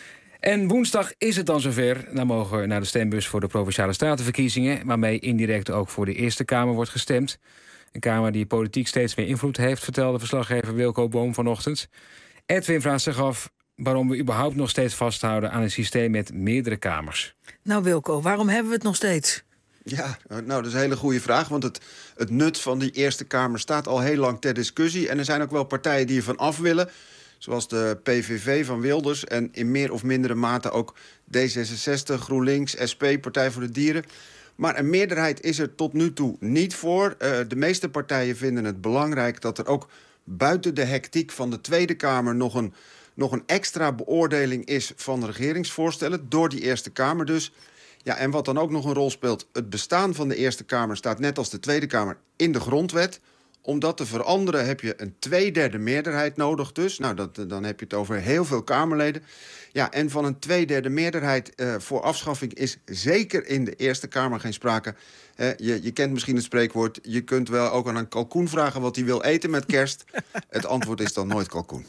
En woensdag is het dan zover. Dan mogen we naar de stembus voor de Provinciale Statenverkiezingen, waarmee indirect ook voor de Eerste Kamer wordt gestemd. Een Kamer die politiek steeds meer invloed heeft, vertelde verslaggever Wilco Boom vanochtend. Edwin vraagt zich af waarom we überhaupt nog steeds vasthouden aan een systeem met meerdere kamers. Nou Wilco, waarom hebben we het nog steeds? Ja, nou, dat is een hele goede vraag. Want het, het nut van die Eerste Kamer staat al heel lang ter discussie. En er zijn ook wel partijen die ervan af willen. Zoals de P V V van Wilders en in meer of mindere mate ook D zesenzestig, GroenLinks, S P, Partij voor de Dieren. Maar een meerderheid is er tot nu toe niet voor. Uh, de meeste partijen vinden het belangrijk dat er ook buiten de hectiek van de Tweede Kamer nog een, nog een extra beoordeling is van regeringsvoorstellen, door die Eerste Kamer dus. Ja, en wat dan ook nog een rol speelt, het bestaan van de Eerste Kamer staat net als de Tweede Kamer in de grondwet. Om dat te veranderen heb je een tweederde meerderheid nodig dus. Nou, dat, dan heb je het over heel veel Kamerleden. Ja, en van een tweederde meerderheid uh, voor afschaffing is zeker in de Eerste Kamer geen sprake. Uh, je, je kent misschien het spreekwoord, je kunt wel ook aan een kalkoen vragen wat hij wil eten met kerst. Het antwoord is dan nooit kalkoen.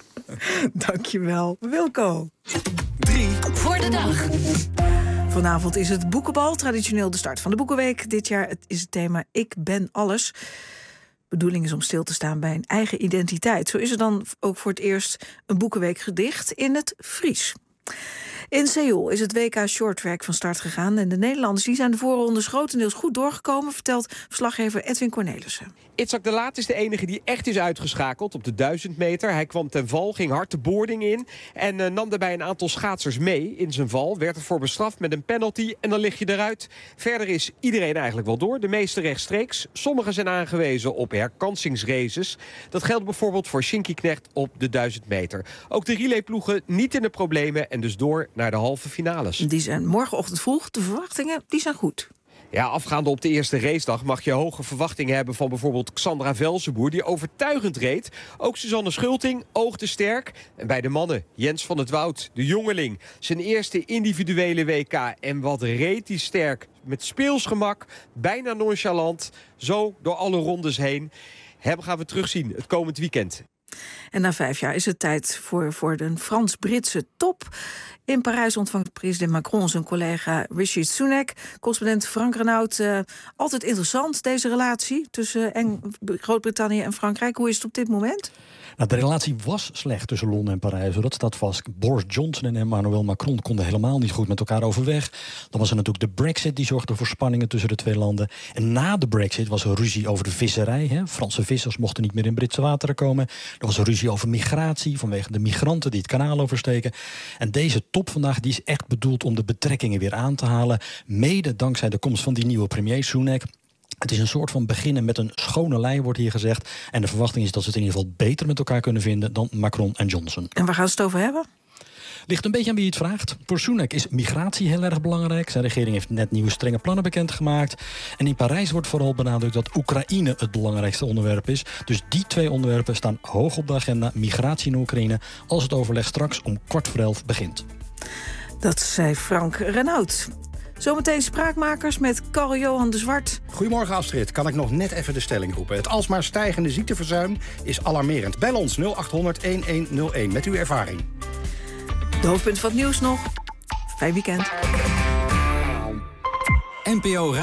Dankjewel, Wilco. Drie voor de dag. Vanavond is het Boekenbal, traditioneel de start van de Boekenweek. Dit jaar is het thema Ik ben alles. De bedoeling is om stil te staan bij een eigen identiteit. Zo is er dan ook voor het eerst een Boekenweek-gedicht in het Fries. In Seoul is het W K Shorttrack van start gegaan. En de Nederlanders die zijn de voorrondes grotendeels goed doorgekomen, vertelt verslaggever Edwin Cornelissen. Itzhak de Laat is de enige die echt is uitgeschakeld op de duizend meter. Hij kwam ten val, ging hard de boarding in en uh, nam daarbij een aantal schaatsers mee in zijn val. Werd ervoor bestraft met een penalty en dan lig je eruit. Verder is iedereen eigenlijk wel door, de meeste rechtstreeks. Sommigen zijn aangewezen op herkansingsraces. Dat geldt bijvoorbeeld voor Shinky Knecht op de duizend meter. Ook de relayploegen niet in de problemen en dus door naar de halve finales. Die zijn morgenochtend vroeg. De verwachtingen die zijn goed. Ja, afgaande op de eerste racedag mag je hoge verwachtingen hebben van bijvoorbeeld Xandra Velzenboer, die overtuigend reed. Ook Suzanne Schulting oogde sterk. En bij de mannen, Jens van het Woud, de jongeling. Zijn eerste individuele W K. En wat reed hij sterk. Met speels gemak, bijna nonchalant. Zo door alle rondes heen. Hem gaan we terugzien het komend weekend. En na vijf jaar is het tijd voor, voor de Frans-Britse top. In Parijs ontvangt president Macron zijn collega Rishi Sunak. Correspondent Frank Renaud. Uh, altijd interessant, deze relatie tussen Eng- Groot-Brittannië en Frankrijk. Hoe is het op dit moment? Nou, de relatie was slecht tussen Londen en Parijs. Dat staat vast. Boris Johnson en Emmanuel Macron konden helemaal niet goed met elkaar overweg. Dan was er natuurlijk de Brexit, die zorgde voor spanningen tussen de twee landen. En na de Brexit was er ruzie over de visserij. Hè. Franse vissers mochten niet meer in Britse wateren komen. Er was een ruzie over migratie vanwege de migranten die het kanaal oversteken. En deze top vandaag die is echt bedoeld om de betrekkingen weer aan te halen. Mede dankzij de komst van die nieuwe premier Sunak. Het is een soort van beginnen met een schone lei, wordt hier gezegd. En de verwachting is dat ze het in ieder geval beter met elkaar kunnen vinden dan Macron en Johnson. En waar gaan ze het over hebben? Ligt een beetje aan wie het vraagt. Voor Sunak is migratie heel erg belangrijk. Zijn regering heeft net nieuwe strenge plannen bekendgemaakt. En in Parijs wordt vooral benadrukt dat Oekraïne het belangrijkste onderwerp is. Dus die twee onderwerpen staan hoog op de agenda. Migratie in Oekraïne, als het overleg straks om kwart voor elf begint. Dat zei Frank Renaud. Zometeen Spraakmakers met Karl-Johan de Zwart. Goedemorgen Astrid, kan ik nog net even de stelling roepen. Het alsmaar stijgende ziekteverzuim is alarmerend. Bel ons nul acht honderd een een nul een met uw ervaring. De hoofdpunten van het nieuws nog. Fijn weekend. N P O